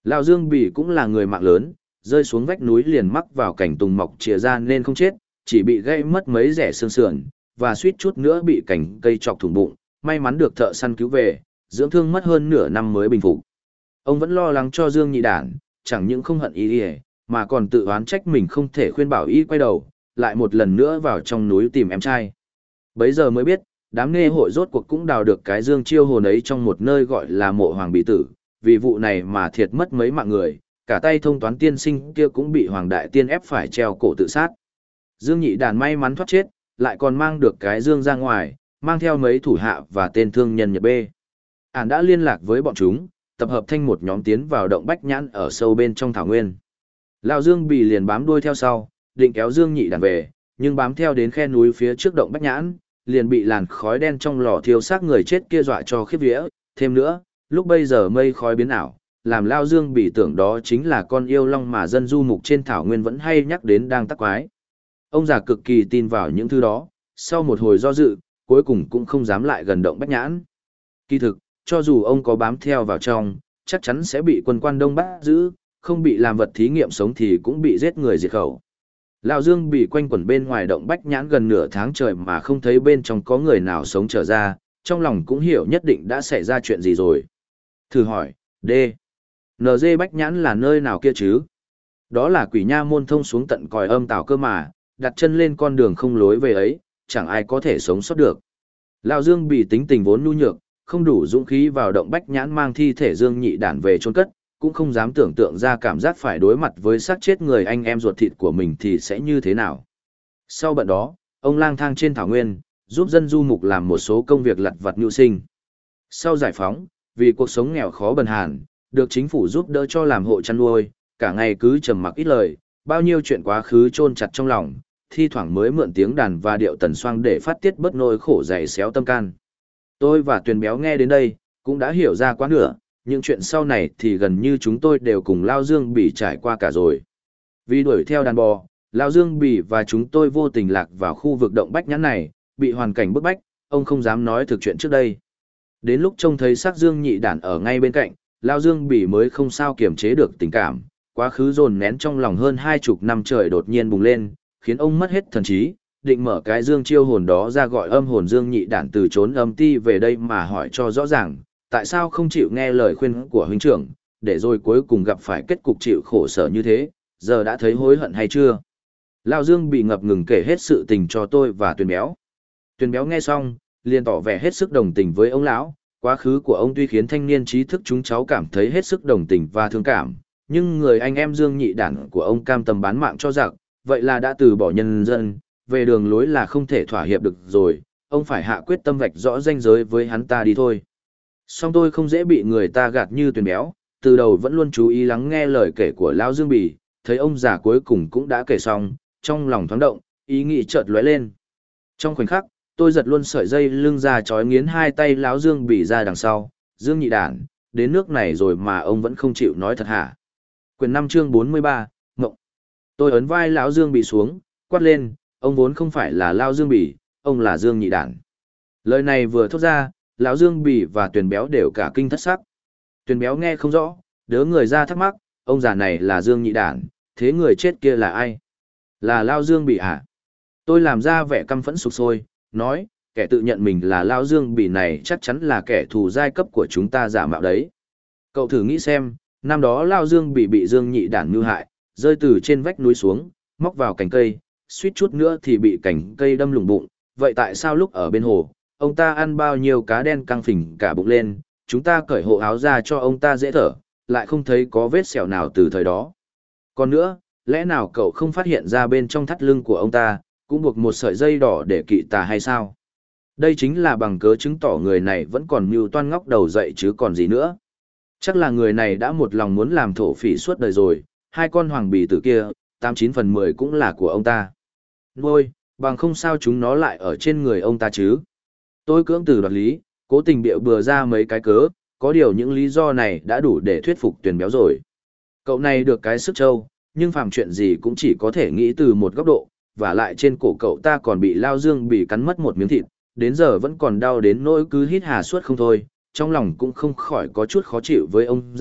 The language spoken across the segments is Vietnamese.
Lão Dương Bỉ cũng là người mạng lớn, rơi xuống vách núi liền mắc vào cảnh tùng mọc chìa ra nên không chết, chỉ bị gãy mất mấy rẻ xương sườn, và suýt chút nữa bị cành cây chọc thủng bụng, may mắn được thợ săn cứu về, dưỡng thương mất hơn nửa năm mới bình phục. Ông vẫn lo lắng cho Dương Nhị Đản, chẳng những không hận ý mà còn tự oán trách mình không thể khuyên bảo y quay đầu, lại một lần nữa vào trong núi tìm em trai. Bấy giờ mới biết, đám nê hội rốt cuộc cũng đào được cái dương chiêu hồn ấy trong một nơi gọi là mộ Hoàng Bị Tử, vì vụ này mà thiệt mất mấy mạng người, cả tay thông toán tiên sinh kia cũng bị Hoàng Đại Tiên ép phải treo cổ tự sát. Dương Nhị Đàn may mắn thoát chết, lại còn mang được cái dương ra ngoài, mang theo mấy thủ hạ và tên thương nhân Nhật Bê. Ản đã liên lạc với bọn chúng, tập hợp thành một nhóm tiến vào động Bách Nhãn ở sâu bên trong thảo nguyên. Lão Dương Bì liền bám đuôi theo sau, định kéo Dương Nhị Đàn về, nhưng bám theo đến khe núi phía trước động Bách Nhãn, liền bị làn khói đen trong lò thiêu xác người chết kia dọa cho khiếp vía. Thêm nữa, lúc bây giờ mây khói biến ảo, làm Lão Dương Bì tưởng đó chính là con yêu long mà dân du mục trên thảo nguyên vẫn hay nhắc đến đang tắc quái. Ông già cực kỳ tin vào những thứ đó, sau một hồi do dự, cuối cùng cũng không dám lại gần động Bách Nhãn. Kỳ thực, cho dù ông có bám theo vào trong, chắc chắn sẽ bị quân quan Đông bắt giữ, không bị làm vật thí nghiệm sống thì cũng bị giết người diệt khẩu. Lão Dương bị quanh quẩn bên ngoài động Bách Nhãn gần nửa tháng trời mà không thấy bên trong có người nào sống trở ra, trong lòng cũng hiểu nhất định đã xảy ra chuyện gì rồi. Thử hỏi, D. NG Bách Nhãn là nơi nào kia chứ? Đó là Quỷ Nha môn thông xuống tận còi âm tào cơ mà, đặt chân lên con đường không lối về ấy, chẳng ai có thể sống sót được. Lão Dương bị tính tình vốn nhu nhược, không đủ dũng khí vào động Bách Nhãn mang thi thể Dương Nhị Đản về chôn cất, cũng không dám tưởng tượng ra cảm giác phải đối mặt với xác chết người anh em ruột thịt của mình thì sẽ như thế nào. Sau bận đó, ông lang thang trên thảo nguyên, giúp dân du mục làm một số công việc lặt vặt mưu sinh. Sau giải phóng, vì cuộc sống nghèo khó bần hàn, được chính phủ giúp đỡ cho làm hộ chăn nuôi, cả ngày cứ trầm mặc ít lời, bao nhiêu chuyện quá khứ chôn chặt trong lòng, thi thoảng mới mượn tiếng đàn và điệu tần xoang để phát tiết bớt nỗi khổ dày xéo tâm can. Tôi và Tuyền Béo nghe đến đây, cũng đã hiểu ra quá nửa, những chuyện sau này thì gần như chúng tôi đều cùng Lao Dương Bỉ trải qua cả rồi. Vì đuổi theo đàn bò, Lao Dương Bỉ và chúng tôi vô tình lạc vào khu vực động Bách Nhãn này, bị hoàn cảnh bức bách, ông không dám nói thực chuyện trước đây. Đến lúc trông thấy xác Dương Nhị Đản ở ngay bên cạnh, Lao Dương Bỉ mới không sao kiềm chế được tình cảm, quá khứ dồn nén trong lòng hơn 20 năm trời đột nhiên bùng lên, khiến ông mất hết thần trí, định mở cái dương chiêu hồn đó ra gọi âm hồn Dương Nhị Đản từ trốn âm ti về đây mà hỏi cho rõ ràng, tại sao không chịu nghe lời khuyên của huynh trưởng, để rồi cuối cùng gặp phải kết cục chịu khổ sở như thế, giờ đã thấy hối hận hay chưa? Lão Dương bị ngập ngừng kể hết sự tình cho tôi và Tuyền Béo. Tuyền Béo nghe xong, liền tỏ vẻ hết sức đồng tình với ông lão, quá khứ của ông tuy khiến thanh niên trí thức chúng cháu cảm thấy hết sức đồng tình và thương cảm, nhưng người anh em Dương Nhị Đản của ông cam tâm bán mạng cho giặc, vậy là đã từ bỏ nhân dân, về đường lối là không thể thỏa hiệp được rồi, ông phải hạ quyết tâm vạch rõ ranh giới với hắn ta đi thôi. Song tôi không dễ bị người ta gạt như Tuyền Béo, từ đầu vẫn luôn chú ý lắng nghe lời kể của Lão Dương Bỉ, thấy ông già cuối cùng cũng đã kể xong, trong lòng thoáng động, ý nghĩ chợt lóe lên. Trong khoảnh khắc, tôi giật luôn sợi dây lưng ra chói nghiến hai tay Lão Dương Bỉ ra đằng sau, Dương Nhị Đản, đến nước này rồi mà ông vẫn không chịu nói thật hả? Quyển 5 chương 43, Ngộng. Tôi ấn vai Lão Dương Bỉ xuống, quát lên, ông vốn không phải là Lão Dương Bỉ, ông là Dương Nhị Đản. Lời này vừa thốt ra, Lão Dương Bỉ và Tuyền Béo đều cả kinh thất sắc. Tuyền Béo nghe không rõ, đớ người ra thắc mắc, ông già này là Dương Nhị Đản, thế người chết kia là ai? Là Lão Dương Bỉ hả? Tôi làm ra vẻ căm phẫn sục sôi, nói, kẻ tự nhận mình là Lão Dương Bỉ này chắc chắn là kẻ thù giai cấp của chúng ta giả mạo đấy. Cậu thử nghĩ xem, năm đó Lão Dương Bỉ bị Dương Nhị Đản mưu hại, rơi từ trên vách núi xuống, móc vào cành cây, suýt chút nữa thì bị cành cây đâm lủng bụng, vậy tại sao lúc ở bên hồ, ông ta ăn bao nhiêu cá đen căng phình cả bụng lên, chúng ta cởi hộ áo ra cho ông ta dễ thở, lại không thấy có vết sẹo nào từ thời đó. Còn nữa, lẽ nào cậu không phát hiện ra bên trong thắt lưng của ông ta, cũng buộc một sợi dây đỏ để kỵ tà hay sao? Đây chính là bằng cớ chứng tỏ người này vẫn còn mưu toan ngóc đầu dậy chứ còn gì nữa. Chắc là người này đã một lòng muốn làm thổ phỉ suốt đời rồi, hai con hoàng bì tử kia, 89/10 cũng là của ông ta. Nuôi, bằng không sao chúng nó lại ở trên người ông ta chứ? Tôi cưỡng từ đoạt lý, cố tình bịa bừa ra mấy cái cớ, có điều những lý do này đã đủ để thuyết phục Tuyền Béo rồi. Cậu này được cái sức trâu, nhưng phàm chuyện gì cũng chỉ có thể nghĩ từ một góc độ, và lại trên cổ cậu ta còn bị Lao Dương bị cắn mất một miếng thịt, đến giờ vẫn còn đau đến nỗi cứ hít hà suốt không thôi, trong lòng cũng không khỏi có chút khó chịu với ông già,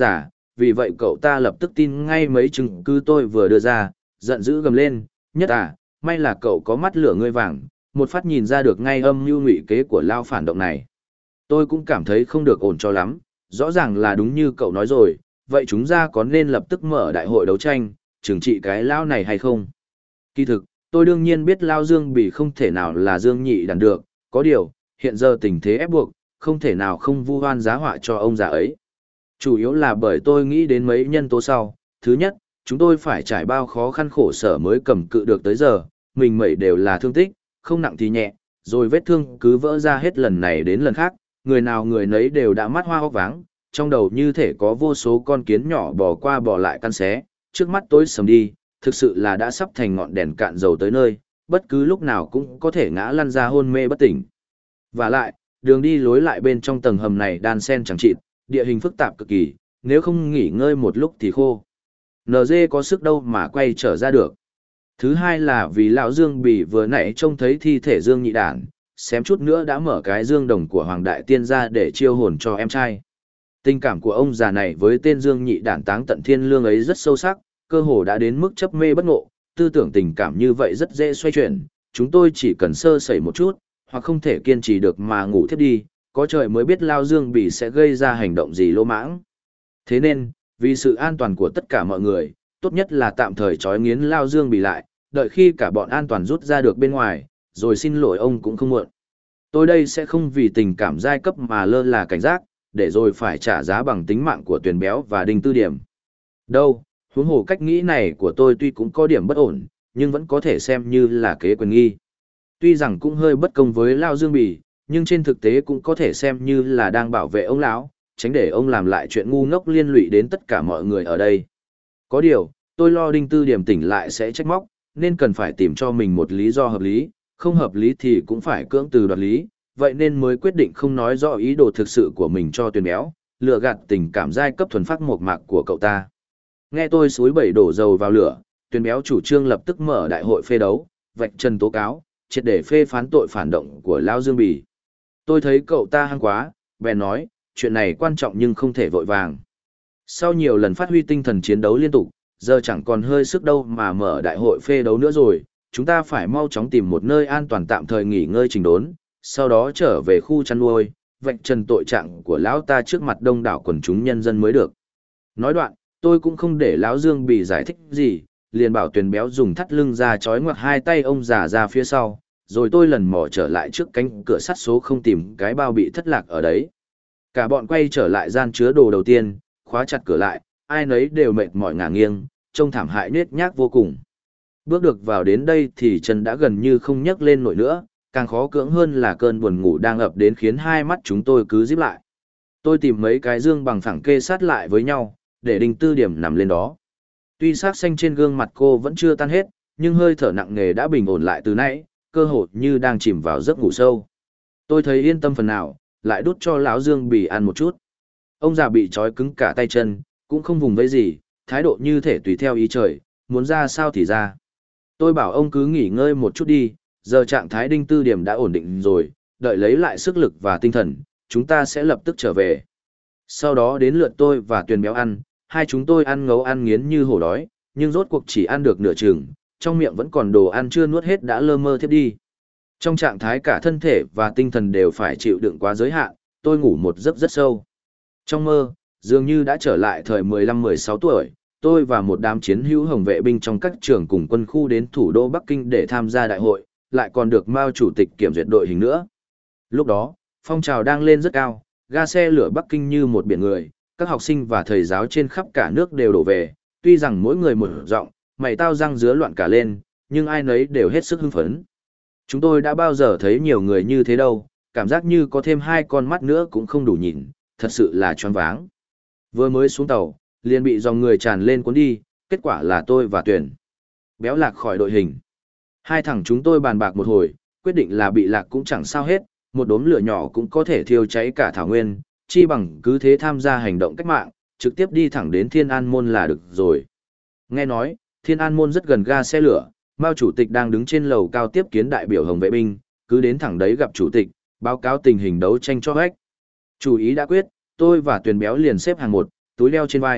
vì vậy cậu ta lập tức tin ngay mấy chứng cứ tôi vừa đưa ra, giận dữ gầm lên, Nhất à, may là cậu có mắt lửa ngươi vàng, một phát nhìn ra được ngay âm mưu ngụy kế của lao phản động này. Tôi cũng cảm thấy không được ổn cho lắm, rõ ràng là đúng như cậu nói rồi, vậy chúng ta có nên lập tức mở đại hội đấu tranh, trừng trị cái lao này hay không? Kỳ thực, tôi đương nhiên biết lao Dương Bỉ không thể nào là Dương Nhị Đản được, có điều, hiện giờ tình thế ép buộc, không thể nào không vu oan giá họa cho ông già ấy. Chủ yếu là bởi tôi nghĩ đến mấy nhân tố sau. Thứ nhất, chúng tôi phải trải bao khó khăn khổ sở mới cầm cự được tới giờ, mình mẩy đều là thương tích, không nặng thì nhẹ, rồi vết thương cứ vỡ ra hết lần này đến lần khác, người nào người nấy đều đã mắt hoa hốc váng, trong đầu như thể có vô số con kiến nhỏ bò qua bò lại căn xé, trước mắt tối sầm đi, thực sự là đã sắp thành ngọn đèn cạn dầu tới nơi, bất cứ lúc nào cũng có thể ngã lăn ra hôn mê bất tỉnh. Và lại, đường đi lối lại bên trong tầng hầm này đan xen chẳng chịt, địa hình phức tạp cực kỳ, nếu không nghỉ ngơi một lúc thì khô. NG có sức đâu mà quay trở ra được. Thứ hai là vì lão Dương Bỉ vừa nãy trông thấy thi thể Dương Nhị Đản, xém chút nữa đã mở cái dương đồng của Hoàng Đại Tiên ra để chiêu hồn cho em trai. Tình cảm của ông già này với tên Dương Nhị Đản táng tận thiên lương ấy rất sâu sắc, cơ hồ đã đến mức chấp mê bất ngộ, tư tưởng tình cảm như vậy rất dễ xoay chuyển, chúng tôi chỉ cần sơ sẩy một chút, hoặc không thể kiên trì được mà ngủ thiếp đi, có trời mới biết Lao Dương Bỉ sẽ gây ra hành động gì lỗ mãng. Thế nên, vì sự an toàn của tất cả mọi người, tốt nhất là tạm thời trói nghiến Lao Dương Bỉ lại, đợi khi cả bọn an toàn rút ra được bên ngoài, rồi xin lỗi ông cũng không muộn. Tôi đây sẽ không vì tình cảm giai cấp mà lơ là cảnh giác, để rồi phải trả giá bằng tính mạng của Tuyền Béo và Đinh Tư Điểm. Đâu, huống hồ cách nghĩ này của tôi tuy cũng có điểm bất ổn, nhưng vẫn có thể xem như là kế quyền nghi. Tuy rằng cũng hơi bất công với Lao Dương Bỉ, nhưng trên thực tế cũng có thể xem như là đang bảo vệ ông lão, tránh để ông làm lại chuyện ngu ngốc liên lụy đến tất cả mọi người ở đây. Có điều, tôi lo Đinh Tư Điểm tỉnh lại sẽ trách móc, nên cần phải tìm cho mình một lý do hợp lý, không hợp lý thì cũng phải cưỡng từ đoạt lý, vậy nên mới quyết định không nói rõ ý đồ thực sự của mình cho Tuyền Béo, lừa gạt tình cảm giai cấp thuần phát mộc mạc của cậu ta. Nghe tôi xúi bẩy đổ dầu vào lửa, Tuyền Béo chủ trương lập tức mở đại hội phê đấu, vạch trần tố cáo, triệt để phê phán tội phản động của Lao Dương Bỉ. Tôi thấy cậu ta hăng quá, bèn nói, chuyện này quan trọng nhưng không thể vội vàng. Sau nhiều lần phát huy tinh thần chiến đấu liên tục, giờ chẳng còn hơi sức đâu mà mở đại hội phê đấu nữa rồi, chúng ta phải mau chóng tìm một nơi an toàn tạm thời nghỉ ngơi chỉnh đốn, sau đó trở về khu chăn nuôi, vạch trần tội trạng của lão ta trước mặt đông đảo quần chúng nhân dân mới được. Nói đoạn, tôi cũng không để lão Dương Bỉ giải thích gì, liền bảo Tuyền Béo dùng thắt lưng ra trói ngoặt hai tay ông già ra phía sau, rồi tôi lần mò trở lại trước cánh cửa sắt số không tìm cái bao bị thất lạc ở đấy. Cả bọn quay trở lại gian chứa đồ đầu tiên, khóa chặt cửa lại, ai nấy đều mệt mỏi ngả nghiêng, trông thảm hại nhếch nhác vô cùng. Bước được vào đến đây thì chân đã gần như không nhấc lên nổi nữa, càng khó cưỡng hơn là cơn buồn ngủ đang ập đến khiến hai mắt chúng tôi cứ díp lại. Tôi tìm mấy cái dương bằng phẳng kê sát lại với nhau, để Đinh Tư Điểm nằm lên đó. Tuy sắc xanh trên gương mặt cô vẫn chưa tan hết, nhưng hơi thở nặng nề đã bình ổn lại từ nãy, cơ hồ như đang chìm vào giấc ngủ sâu. Tôi thấy yên tâm phần nào, lại đút cho lão Dương Bỉ ăn một chút. Ông già bị trói cứng cả tay chân, cũng không vùng vẫy gì, thái độ như thể tùy theo ý trời, muốn ra sao thì ra. Tôi bảo ông cứ nghỉ ngơi một chút đi, giờ trạng thái Đinh Tư Điểm đã ổn định rồi, đợi lấy lại sức lực và tinh thần, chúng ta sẽ lập tức trở về. Sau đó đến lượt tôi và Tuyền Béo ăn, hai chúng tôi ăn ngấu ăn nghiến như hổ đói, nhưng rốt cuộc chỉ ăn được nửa chừng, trong miệng vẫn còn đồ ăn chưa nuốt hết đã lơ mơ thiếp đi. Trong trạng thái cả thân thể và tinh thần đều phải chịu đựng quá giới hạn, tôi ngủ một giấc rất sâu. Trong mơ, dường như đã trở lại thời 15-16 tuổi, tôi và một đám chiến hữu hồng vệ binh trong các trường cùng quân khu đến thủ đô Bắc Kinh để tham gia đại hội, lại còn được Mao chủ tịch kiểm duyệt đội hình nữa. Lúc đó, phong trào đang lên rất cao, ga xe lửa Bắc Kinh như một biển người, các học sinh và thầy giáo trên khắp cả nước đều đổ về, tuy rằng mỗi người một giọng, mày tao răng dứa loạn cả lên, nhưng ai nấy đều hết sức hưng phấn. Chúng tôi đã bao giờ thấy nhiều người như thế đâu, cảm giác như có thêm hai con mắt nữa cũng không đủ nhìn, thật sự là choáng váng. Vừa mới xuống tàu, liền bị dòng người tràn lên cuốn đi, kết quả là tôi và Tuyền Béo lạc khỏi đội hình. Hai thằng chúng tôi bàn bạc một hồi, quyết định là bị lạc cũng chẳng sao hết, một đốm lửa nhỏ cũng có thể thiêu cháy cả thảo nguyên, chi bằng cứ thế tham gia hành động cách mạng, trực tiếp đi thẳng đến Thiên An Môn là được rồi. Nghe nói, Thiên An Môn rất gần ga xe lửa, Mao chủ tịch đang đứng trên lầu cao tiếp kiến đại biểu hồng vệ binh, cứ đến thẳng đấy gặp chủ tịch, báo cáo tình hình đấu tranh cho khách. Chủ ý đã quyết, tôi và Tuyền Béo liền xếp hàng một, túi đeo trên vai,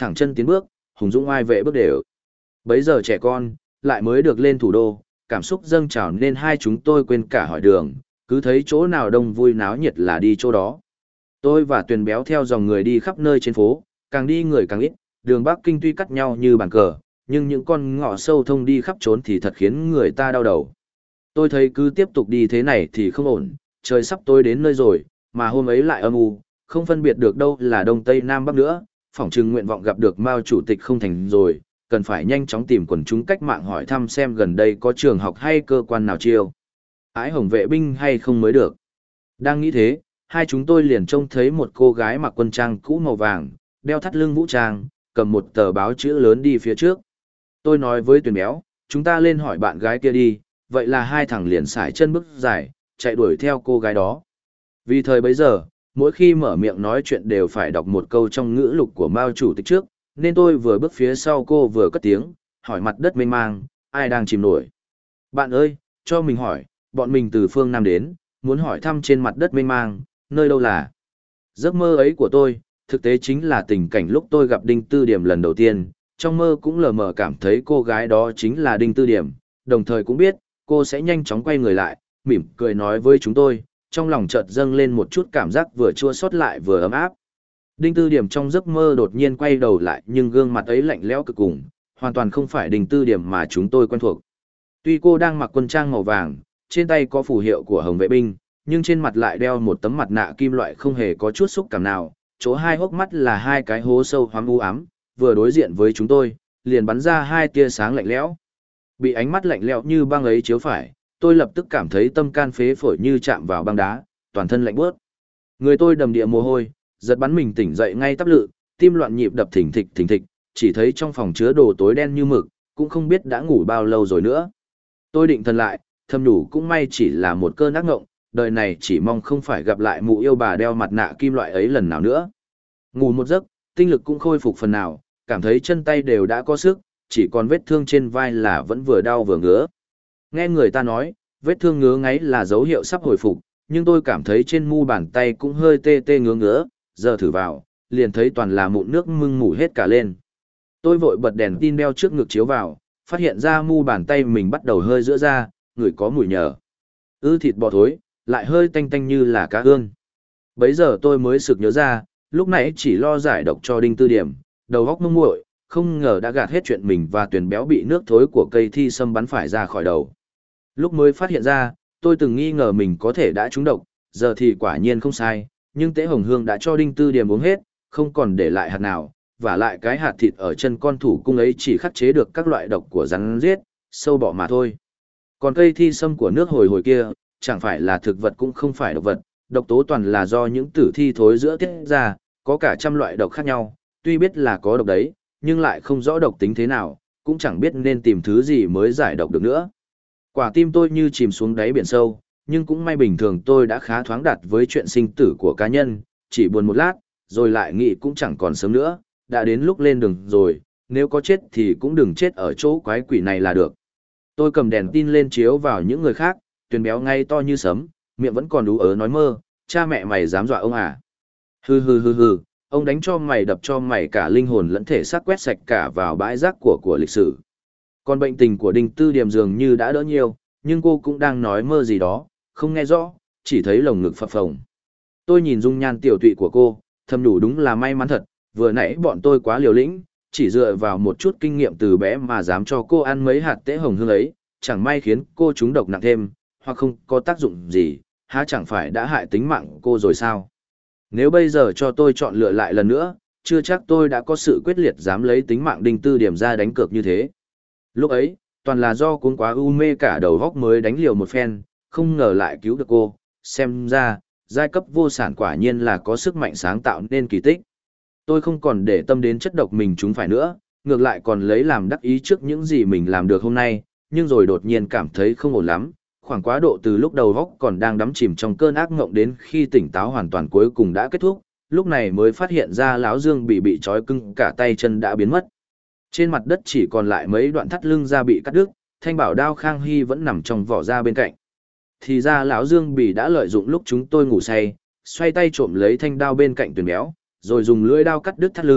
thẳng chân tiến bước, hùng dũng oai vệ bước đều. Bấy giờ trẻ con, lại mới được lên thủ đô, cảm xúc dâng trào nên hai chúng tôi quên cả hỏi đường, cứ thấy chỗ nào đông vui náo nhiệt là đi chỗ đó. Tôi và Tuyền Béo theo dòng người đi khắp nơi trên phố, càng đi người càng ít, đường Bắc Kinh tuy cắt nhau như bàn cờ, nhưng những con ngõ sâu thông đi khắp trốn thì thật khiến người ta đau đầu. Tôi thấy cứ tiếp tục đi thế này thì không ổn, trời sắp tối đến nơi rồi, mà hôm ấy lại âm u, không phân biệt được đâu là đông tây nam bắc nữa, phỏng chừng nguyện vọng gặp được Mao chủ tịch không thành rồi, cần phải nhanh chóng tìm quần chúng cách mạng hỏi thăm xem gần đây có trường học hay cơ quan nào chiêu ái hồng vệ binh hay không mới được. Đang nghĩ thế, hai chúng tôi liền trông thấy một cô gái mặc quân trang cũ màu vàng, đeo thắt lưng vũ trang, cầm một tờ báo chữ lớn đi phía trước. Tôi nói với Tuyền Béo, chúng ta lên hỏi bạn gái kia đi, vậy là hai thằng liền sải chân bước dài, chạy đuổi theo cô gái đó. Vì thời bấy giờ, mỗi khi mở miệng nói chuyện đều phải đọc một câu trong ngữ lục của Mao chủ tịch trước, nên tôi vừa bước phía sau cô vừa cất tiếng, hỏi mặt đất mênh mang, ai đang chìm nổi. Bạn ơi, cho mình hỏi, bọn mình từ phương Nam đến, muốn hỏi thăm trên mặt đất mênh mang, nơi đâu là. Giấc mơ ấy của tôi, thực tế chính là tình cảnh lúc tôi gặp Đinh Tư Điểm lần đầu tiên, trong mơ cũng lờ mờ cảm thấy cô gái đó chính là Đinh Tư Điểm, đồng thời cũng biết, cô sẽ nhanh chóng quay người lại, mỉm cười nói với chúng tôi, trong lòng chợt dâng lên một chút cảm giác vừa chua xót lại vừa ấm áp. Đinh Tư Điểm trong giấc mơ đột nhiên quay đầu lại nhưng gương mặt ấy lạnh lẽo cực cùng, hoàn toàn không phải Đinh Tư Điểm mà chúng tôi quen thuộc. Tuy cô đang mặc quân trang màu vàng, trên tay có phù hiệu của Hồng vệ binh, nhưng trên mặt lại đeo một tấm mặt nạ kim loại không hề có chút xúc cảm nào, chỗ hai hốc mắt là hai cái hố sâu hoắm u ám, vừa đối diện với chúng tôi, liền bắn ra hai tia sáng lạnh lẽo. Bị ánh mắt lạnh lẽo như băng ấy chiếu phải, tôi lập tức cảm thấy tâm can phế phổi như chạm vào băng đá, toàn thân lạnh buốt. Người tôi đầm đìa mồ hôi, giật bắn mình tỉnh dậy ngay tắp lự, tim loạn nhịp đập thình thịch, chỉ thấy trong phòng chứa đồ tối đen như mực, cũng không biết đã ngủ bao lâu rồi nữa. Tôi định thần lại, thầm nhủ cũng may chỉ là một cơn ác ngộng, đời này chỉ mong không phải gặp lại mụ yêu bà đeo mặt nạ kim loại ấy lần nào nữa. Ngủ một giấc, tinh lực cũng khôi phục phần nào, cảm thấy chân tay đều đã có sức, chỉ còn vết thương trên vai là vẫn vừa đau vừa ngứa. Nghe người ta nói, vết thương ngứa ngáy là dấu hiệu sắp hồi phục, nhưng tôi cảm thấy trên mu bàn tay cũng hơi tê tê ngứa ngứa, giờ thử vào, liền thấy toàn là mụn nước mưng mủ hết cả lên. Tôi vội bật đèn tin đeo trước ngực chiếu vào, phát hiện ra mu bàn tay mình bắt đầu hơi rữa ra, người có mùi nhờ. Thịt bò thối, lại hơi tanh tanh như là cá ương. Bấy giờ tôi mới sực nhớ ra, lúc nãy chỉ lo giải độc cho Đinh Tư Điểm, đầu óc mông muội, không ngờ đã gạt hết chuyện mình và Tuyền Béo bị nước thối của cây thi sâm bắn phải ra khỏi đầu. Lúc mới phát hiện ra, tôi từng nghi ngờ mình có thể đã trúng độc, giờ thì quả nhiên không sai, nhưng Tế Hồng Hương đã cho Đinh Tư Điểm uống hết, không còn để lại hạt nào, và lại cái hạt thịt ở chân con thủ cung ấy chỉ khắc chế được các loại độc của rắn giết, sâu bọ mà thôi. Còn cây thi sâm của nước hồi hồi kia, chẳng phải là thực vật cũng không phải độc vật, độc tố toàn là do những tử thi thối giữa tiết ra, có cả trăm loại độc khác nhau, tuy biết là có độc đấy, nhưng lại không rõ độc tính thế nào, cũng chẳng biết nên tìm thứ gì mới giải độc được nữa. Quả tim tôi như chìm xuống đáy biển sâu, nhưng cũng may bình thường tôi đã khá thoáng đạt với chuyện sinh tử của cá nhân, chỉ buồn một lát, rồi lại nghĩ cũng chẳng còn sớm nữa, đã đến lúc lên đường rồi, nếu có chết thì cũng đừng chết ở chỗ quái quỷ này là được. Tôi cầm đèn tin lên chiếu vào những người khác, Tuyền Béo ngay to như sấm, miệng vẫn còn ú ớ nói mơ, cha mẹ mày dám dọa ông à? Hừ, ông đánh cho mày đập cho mày cả linh hồn lẫn thể xác quét sạch cả vào bãi rác của lịch sử. Còn bệnh tình của Đinh Tư Điểm dường như đã đỡ nhiều, nhưng cô cũng đang nói mơ gì đó, không nghe rõ, chỉ thấy lồng ngực phập phồng. Tôi nhìn dung nhan tiểu tụy của cô, thầm đủ đúng là may mắn thật, vừa nãy bọn tôi quá liều lĩnh, chỉ dựa vào một chút kinh nghiệm từ bé mà dám cho cô ăn mấy hạt Tế Hồng Hương ấy, chẳng may khiến cô trúng độc nặng thêm, hoặc không có tác dụng gì, há chẳng phải đã hại tính mạng cô rồi sao? Nếu bây giờ cho tôi chọn lựa lại lần nữa, chưa chắc tôi đã có sự quyết liệt dám lấy tính mạng Đinh Tư Điểm ra đánh cược như thế. Lúc ấy, toàn là do cuống quá u mê cả đầu góc mới đánh liều một phen, không ngờ lại cứu được cô, xem ra, giai cấp vô sản quả nhiên là có sức mạnh sáng tạo nên kỳ tích. Tôi không còn để tâm đến chất độc mình chúng phải nữa, ngược lại còn lấy làm đắc ý trước những gì mình làm được hôm nay, nhưng rồi đột nhiên cảm thấy không ổn lắm, khoảng quá độ từ lúc đầu góc còn đang đắm chìm trong cơn ác ngộng đến khi tỉnh táo hoàn toàn cuối cùng đã kết thúc, lúc này mới phát hiện ra lão Dương bị trói cưng cả tay chân đã biến mất. Trên mặt đất chỉ còn lại mấy đoạn thắt lưng da bị cắt đứt, thanh bảo đao Khang Hy vẫn nằm trong vỏ da bên cạnh. Thì ra lão Dương đã lợi dụng lúc chúng tôi ngủ say, xoay tay trộm lấy thanh đao bên cạnh Tuyền Béo, rồi dùng lưỡi đao cắt đứt thắt lưng,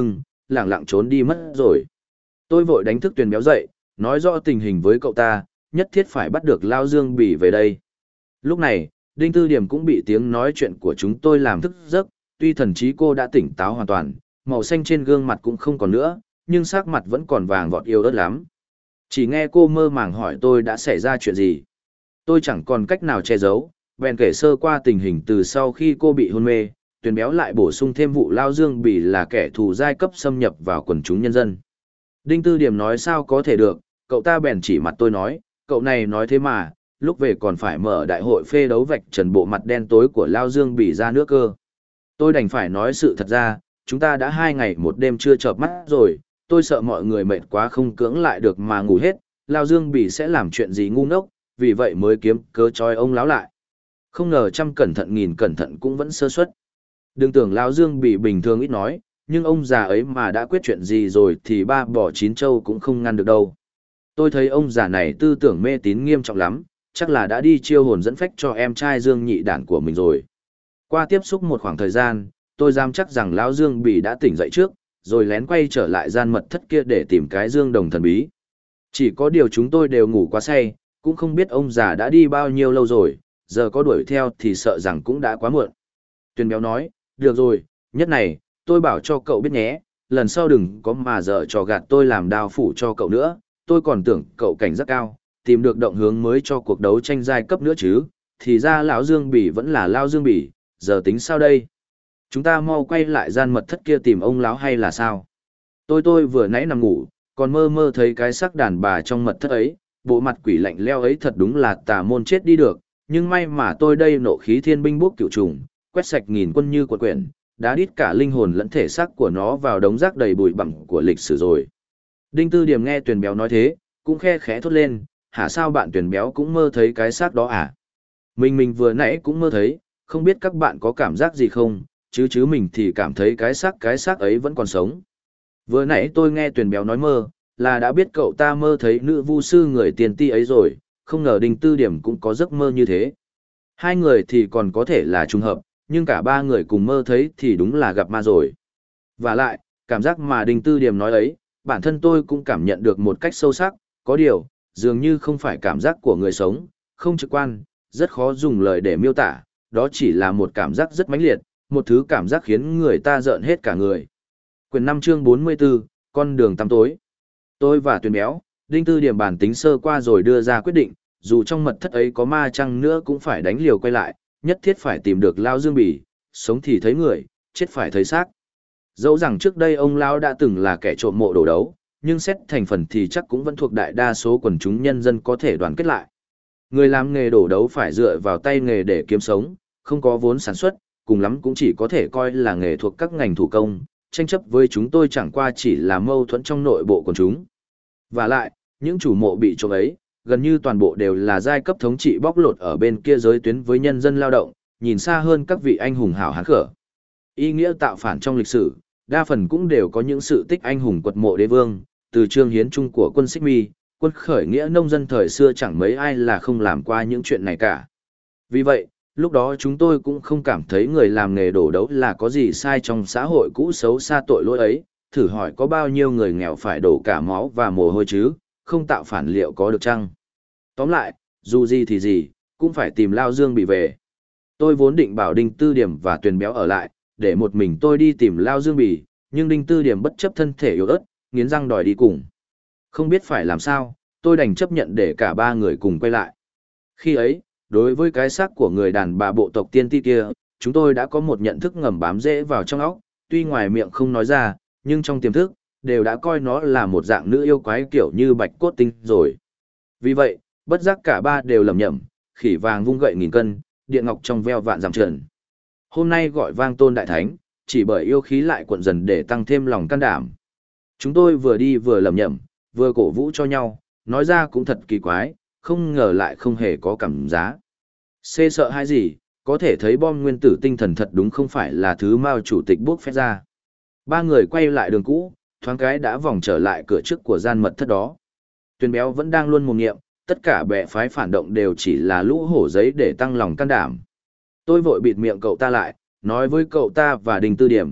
lẳng lặng trốn đi mất rồi. Tôi vội đánh thức Tuyền Béo dậy, nói rõ tình hình với cậu ta, nhất thiết phải bắt được Lao Dương Bỉ về đây. Lúc này, Đinh Tư Điểm cũng bị tiếng nói chuyện của chúng tôi làm thức giấc, tuy thần trí cô đã tỉnh táo hoàn toàn, màu xanh trên gương mặt cũng không còn nữa, nhưng sắc mặt vẫn còn vàng vọt yếu ớt lắm. Chỉ nghe cô mơ màng hỏi tôi đã xảy ra chuyện gì. Tôi chẳng còn cách nào che giấu, bèn kể sơ qua tình hình từ sau khi cô bị hôn mê, Tuyền Béo lại bổ sung thêm vụ Lao Dương Bỉ là kẻ thù giai cấp xâm nhập vào quần chúng nhân dân. Đinh Tư Điểm nói sao có thể được, cậu ta bèn chỉ mặt tôi nói, cậu này nói thế mà, lúc về còn phải mở đại hội phê đấu vạch trần bộ mặt đen tối của Lao Dương Bỉ ra nước cơ. Tôi đành phải nói sự thật ra, chúng ta đã 2 ngày 1 đêm chưa chợp mắt rồi, tôi sợ mọi người mệt quá không cưỡng lại được mà ngủ hết, Lao Dương Bỉ sẽ làm chuyện gì ngu ngốc, vì vậy mới kiếm cớ trói ông láo lại. Không ngờ trăm cẩn thận nghìn cẩn thận cũng vẫn sơ suất. Đừng tưởng Lao Dương Bỉ bình thường ít nói, nhưng ông già ấy mà đã quyết chuyện gì rồi thì ba bỏ chín châu cũng không ngăn được đâu. Tôi thấy ông già này tư tưởng mê tín nghiêm trọng lắm, chắc là đã đi chiêu hồn dẫn phách cho em trai Dương Nhị Đản của mình rồi. Qua tiếp xúc một khoảng thời gian, tôi dám chắc rằng Lão Dương Bỉ đã tỉnh dậy trước, rồi lén quay trở lại gian mật thất kia để tìm cái dương đồng thần bí. Chỉ có điều chúng tôi đều ngủ quá say, cũng không biết ông già đã đi bao nhiêu lâu rồi, giờ có đuổi theo thì sợ rằng cũng đã quá muộn. Tuyền Béo nói, được rồi, nhất này, tôi bảo cho cậu biết nhé, lần sau đừng có mà dở trò gạt tôi làm đao phủ cho cậu nữa, tôi còn tưởng cậu cảnh giác cao, tìm được động hướng mới cho cuộc đấu tranh giai cấp nữa chứ, thì ra lão Dương Bỉ vẫn là Lao Dương Bỉ, giờ tính sao đây? Chúng ta mau quay lại gian mật thất kia tìm ông lão hay là sao? Tôi vừa nãy nằm ngủ, còn mơ mơ thấy cái xác đàn bà trong mật thất ấy, bộ mặt quỷ lạnh leo ấy thật đúng là tà môn chết đi được, nhưng may mà tôi đây nộ khí thiên binh bốc cửu trùng, quét sạch nghìn quân như quật quyển, đã đít cả linh hồn lẫn thể xác của nó vào đống rác đầy bụi bặm của lịch sử rồi. Đinh Tư Điểm nghe Tuyền Béo nói thế, cũng khe khẽ thốt lên, hả sao bạn Tuyền Béo cũng mơ thấy cái xác đó à? Mình vừa nãy cũng mơ thấy, không biết các bạn có cảm giác gì không, chứ mình thì cảm thấy cái xác ấy vẫn còn sống. Vừa nãy tôi nghe Tuyền Béo nói mơ, là đã biết cậu ta mơ thấy nữ vu sư người tiền ti ấy rồi, không ngờ Đinh Tư Điểm cũng có giấc mơ như thế. Hai người thì còn có thể là trùng hợp, nhưng cả ba người cùng mơ thấy thì đúng là gặp ma rồi. Và lại, cảm giác mà Đinh Tư Điểm nói ấy, bản thân tôi cũng cảm nhận được một cách sâu sắc, có điều, dường như không phải cảm giác của người sống, không trực quan, rất khó dùng lời để miêu tả, đó chỉ là một cảm giác rất mãnh liệt, một thứ cảm giác khiến người ta rợn hết cả người. Quyển 5 chương 44, con đường tăm tối. Tôi và Tuyền Béo, Đinh Tư Điểm bản tính sơ qua rồi đưa ra quyết định, dù trong mật thất ấy có ma chăng nữa cũng phải đánh liều quay lại, nhất thiết phải tìm được Lao Dương Bỉ, sống thì thấy người, chết phải thấy xác. Dẫu rằng trước đây ông Lao đã từng là kẻ trộm mộ đồ đấu, nhưng xét thành phần thì chắc cũng vẫn thuộc đại đa số quần chúng nhân dân có thể đoàn kết lại. Người làm nghề đổ đấu phải dựa vào tay nghề để kiếm sống, không có vốn sản xuất, cùng lắm cũng chỉ có thể coi là nghề thuộc các ngành thủ công, tranh chấp với chúng tôi chẳng qua chỉ là mâu thuẫn trong nội bộ quần chúng. Và lại, những chủ mộ bị trộm ấy, gần như toàn bộ đều là giai cấp thống trị bóc lột ở bên kia giới tuyến với nhân dân lao động, nhìn xa hơn các vị anh hùng hảo hán khở. Ý nghĩa tạo phản trong lịch sử, đa phần cũng đều có những sự tích anh hùng quật mộ đế vương, từ Trương Hiến Trung của quân Xích Mi, quân khởi nghĩa nông dân thời xưa chẳng mấy ai là không làm qua những chuyện này cả. Vì vậy, lúc đó chúng tôi cũng không cảm thấy người làm nghề đổ đấu là có gì sai trong xã hội cũ xấu xa tội lỗi ấy, thử hỏi có bao nhiêu người nghèo phải đổ cả máu và mồ hôi chứ, không tạo phản liệu có được chăng? Tóm lại, dù gì thì gì, cũng phải tìm Lao Dương Bỉ về. Tôi vốn định bảo Đinh Tư Điểm và Tuyền Béo ở lại, để một mình tôi đi tìm Lao Dương Bỉ, nhưng Đinh Tư Điểm bất chấp thân thể yếu ớt, nghiến răng đòi đi cùng. Không biết phải làm sao, tôi đành chấp nhận để cả ba người cùng quay lại. Khi ấy, đối với cái xác của người đàn bà bộ tộc tiên ti kia, chúng tôi đã có một nhận thức ngầm bám rễ vào trong óc, tuy ngoài miệng không nói ra, nhưng trong tiềm thức, đều đã coi nó là một dạng nữ yêu quái kiểu như bạch cốt tinh rồi. Vì vậy, bất giác cả ba đều lầm nhầm, khỉ vàng vung gậy nghìn cân, điện ngọc trong veo vạn dặm trần. Hôm nay gọi vang tôn đại thánh, chỉ bởi yêu khí lại cuộn dần để tăng thêm lòng can đảm. Chúng tôi vừa đi vừa lầm nhầm, vừa cổ vũ cho nhau, nói ra cũng thật kỳ quái, không ngờ lại không hề có cảm giác. Xê sợ hay gì, có thể thấy bom nguyên tử tinh thần thật đúng không phải là thứ Mao chủ tịch buộc phép ra. Ba người quay lại đường cũ, thoáng cái đã vòng trở lại cửa trước của gian mật thất đó. Tuyền Béo vẫn đang luôn mồm nghiệm, tất cả bè phái phản động đều chỉ là lũ hổ giấy để tăng lòng can đảm. Tôi vội bịt miệng cậu ta lại, nói với cậu ta và Đinh Tư Điểm,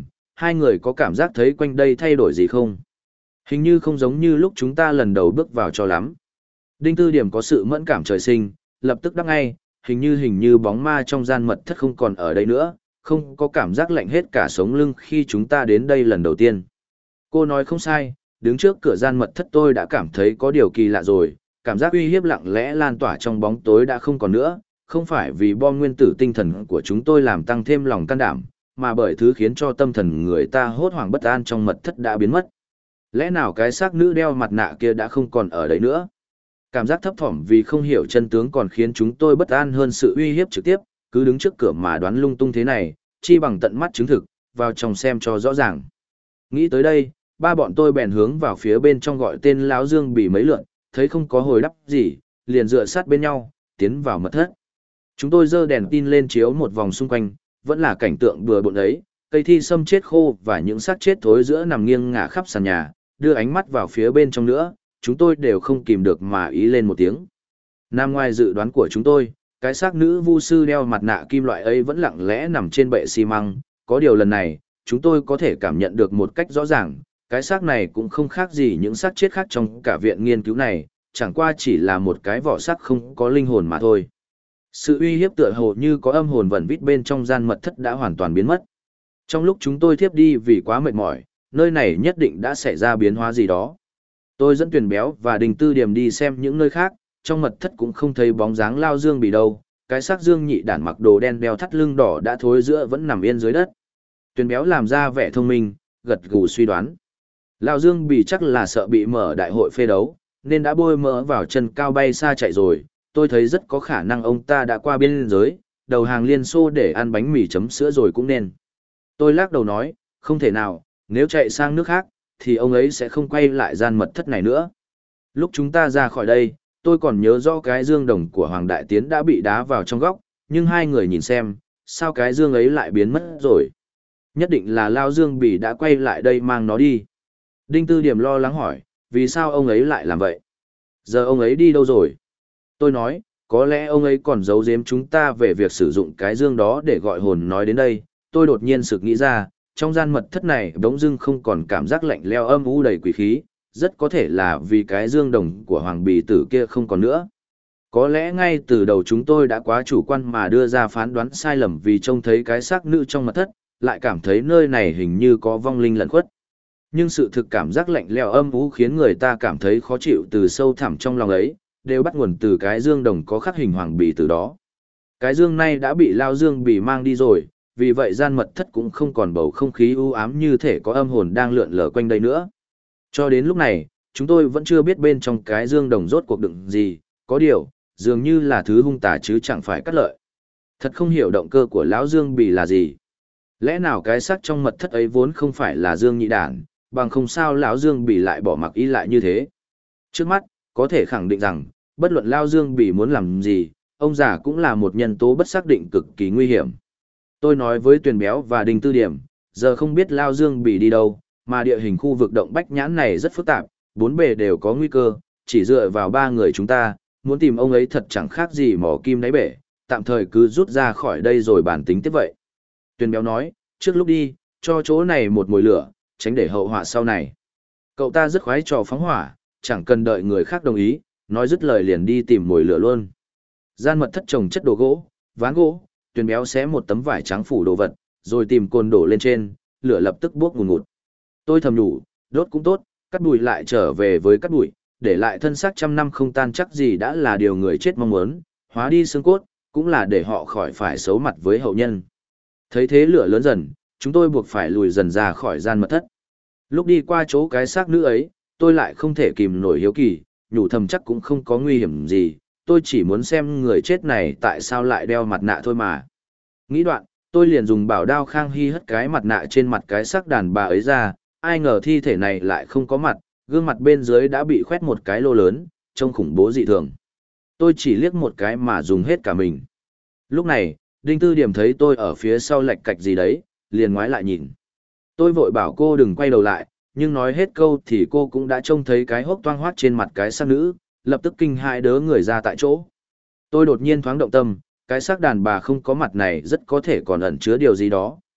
hai người có cảm giác thấy quanh đây thay đổi gì không? Hình như không giống như lúc chúng ta lần đầu bước vào cho lắm. Đinh Tư Điểm có sự mẫn cảm trời sinh, lập tức đáp ngay, hình như bóng ma trong gian mật thất không còn ở đây nữa, không có cảm giác lạnh hết cả sống lưng khi chúng ta đến đây lần đầu tiên. Cô nói không sai, đứng trước cửa gian mật thất tôi đã cảm thấy có điều kỳ lạ rồi, cảm giác uy hiếp lặng lẽ lan tỏa trong bóng tối đã không còn nữa, không phải vì bom nguyên tử tinh thần của chúng tôi làm tăng thêm lòng can đảm, mà bởi thứ khiến cho tâm thần người ta hốt hoảng bất an trong mật thất đã biến mất. Lẽ nào cái xác nữ đeo mặt nạ kia đã không còn ở đấy nữa? Cảm giác thấp thỏm vì không hiểu chân tướng còn khiến chúng tôi bất an hơn sự uy hiếp trực tiếp, cứ đứng trước cửa mà đoán lung tung thế này, chi bằng tận mắt chứng thực, vào trong xem cho rõ ràng. Nghĩ tới đây, ba bọn tôi bèn hướng vào phía bên trong gọi tên Lão Dương Bỉ mấy lượn, thấy không có hồi đáp gì, liền dựa sát bên nhau, tiến vào mật thất. Chúng tôi giơ đèn tin lên chiếu một vòng xung quanh, vẫn là cảnh tượng bừa bộn ấy, cây thi sâm chết khô và những xác chết thối giữa nằm nghiêng ngả khắp sàn nhà, đưa ánh mắt vào phía bên trong nữa, chúng tôi đều không kìm được mà ý lên một tiếng. Nằm ngoài dự đoán của chúng tôi, cái xác nữ vu sư đeo mặt nạ kim loại ấy vẫn lặng lẽ nằm trên bệ xi măng, có điều lần này, chúng tôi có thể cảm nhận được một cách rõ ràng, cái xác này cũng không khác gì những xác chết khác trong cả viện nghiên cứu này, chẳng qua chỉ là một cái vỏ xác không có linh hồn mà thôi. Sự uy hiếp tựa hồ như có âm hồn vẩn vít bên trong gian mật thất đã hoàn toàn biến mất. Trong lúc chúng tôi thiếp đi vì quá mệt mỏi, nơi này nhất định đã xảy ra biến hóa gì đó. Tôi dẫn Tuyền Béo và Đình Tư Điểm đi xem những nơi khác, trong mật thất cũng không thấy bóng dáng Lao Dương Bỉ đâu, cái xác Dương Nhị Đản mặc đồ đen đeo thắt lưng đỏ đã thối rữa vẫn nằm yên dưới đất. Tuyền Béo làm ra vẻ thông minh, gật gù suy đoán. Lao Dương Bỉ chắc là sợ bị mở đại hội phê đấu, nên đã bôi mỡ vào chân cao bay xa chạy rồi. Tôi thấy rất có khả năng ông ta đã qua biên giới, đầu hàng Liên Xô để ăn bánh mì chấm sữa rồi cũng nên. Tôi lắc đầu nói, không thể nào, nếu chạy sang nước khác, thì ông ấy sẽ không quay lại gian mật thất này nữa. Lúc chúng ta ra khỏi đây, tôi còn nhớ rõ cái dương đồng của Hoàng Đại Tiến đã bị đá vào trong góc, nhưng hai người nhìn xem, sao cái dương ấy lại biến mất rồi. Nhất định là Lao Dương Bỉ đã quay lại đây mang nó đi. Đinh Tư Điểm lo lắng hỏi, vì sao ông ấy lại làm vậy? Giờ ông ấy đi đâu rồi? Tôi nói, có lẽ ông ấy còn giấu giếm chúng ta về việc sử dụng cái dương đó để gọi hồn nói đến đây. Tôi đột nhiên sực nghĩ ra, trong gian mật thất này bỗng dưng không còn cảm giác lạnh leo âm u đầy quỷ khí, rất có thể là vì cái dương đồng của Hoàng Bì Tử kia không còn nữa. Có lẽ ngay từ đầu chúng tôi đã quá chủ quan mà đưa ra phán đoán sai lầm vì trông thấy cái xác nữ trong mật thất, lại cảm thấy nơi này hình như có vong linh lẩn khuất. Nhưng sự thực cảm giác lạnh lẽo âm u khiến người ta cảm thấy khó chịu từ sâu thẳm trong lòng ấy, đều bắt nguồn từ cái dương đồng có khắc hình Hoàng Bì Tử đó. Cái dương này đã bị Lao Dương Bỉ mang đi rồi, vì vậy gian mật thất cũng không còn bầu không khí u ám như thể có âm hồn đang lượn lờ quanh đây nữa. Cho đến lúc này, chúng tôi vẫn chưa biết bên trong cái dương đồng rốt cuộc đựng gì, có điều, dường như là thứ hung tà chứ chẳng phải cắt lợi. Thật không hiểu động cơ của lão Dương Bỉ là gì. Lẽ nào cái xác trong mật thất ấy vốn không phải là Dương Nhị Đản, bằng không sao lão Dương Bỉ lại bỏ mặc ý lại như thế. Trước mắt, có thể khẳng định rằng, bất luận Lao Dương Bỉ muốn làm gì, ông già cũng là một nhân tố bất xác định cực kỳ nguy hiểm. Tôi nói với Tuyền Béo và Đinh Tư Điểm, giờ không biết Lao Dương Bỉ đi đâu, mà địa hình khu vực động Bách Nhãn này rất phức tạp, bốn bề đều có nguy cơ, chỉ dựa vào ba người chúng ta, muốn tìm ông ấy thật chẳng khác gì mỏ kim đáy bể, tạm thời cứ rút ra khỏi đây rồi bàn tính tiếp vậy. Tuyền Béo nói, trước lúc đi, cho chỗ này một mồi lửa, tránh để hậu họa sau này. Cậu ta rất khoái trò phóng hỏa, chẳng cần đợi người khác đồng ý, nói dứt lời liền đi tìm mồi lửa luôn. Gian mật thất trồng chất đồ gỗ, ván gỗ, Tuyền Béo xé một tấm vải trắng phủ đồ vật, rồi tìm cồn đổ lên trên, lửa lập tức bốc ngùn ngụt. Tôi thầm nhủ, đốt cũng tốt, cắt bụi lại trở về với cắt bụi, để lại thân xác trăm năm không tan chắc gì đã là điều người chết mong muốn, hóa đi xương cốt, cũng là để họ khỏi phải xấu mặt với hậu nhân. Thấy thế lửa lớn dần, chúng tôi buộc phải lùi dần ra khỏi gian mật thất. Lúc đi qua chỗ cái xác nữ ấy, tôi lại không thể kìm nổi hiếu kỳ, nhủ thầm chắc cũng không có nguy hiểm gì, tôi chỉ muốn xem người chết này tại sao lại đeo mặt nạ thôi mà. Nghĩ đoạn, tôi liền dùng bảo đao Khang Hy hất cái mặt nạ trên mặt cái xác đàn bà ấy ra, ai ngờ thi thể này lại không có mặt, gương mặt bên dưới đã bị khoét một cái lô lớn, trông khủng bố dị thường. Tôi chỉ liếc một cái mà dùng hết cả mình. Lúc này, Đinh Tư Điểm thấy tôi ở phía sau lạch cạch gì đấy, liền ngoái lại nhìn. Tôi vội bảo cô đừng quay đầu lại, nhưng nói hết câu thì cô cũng đã trông thấy cái hốc toang hoắt trên mặt cái xác nữ, lập tức kinh hãi đớ người ra tại chỗ. Tôi đột nhiên thoáng động tâm, cái xác đàn bà không có mặt này rất có thể còn ẩn chứa điều gì đó,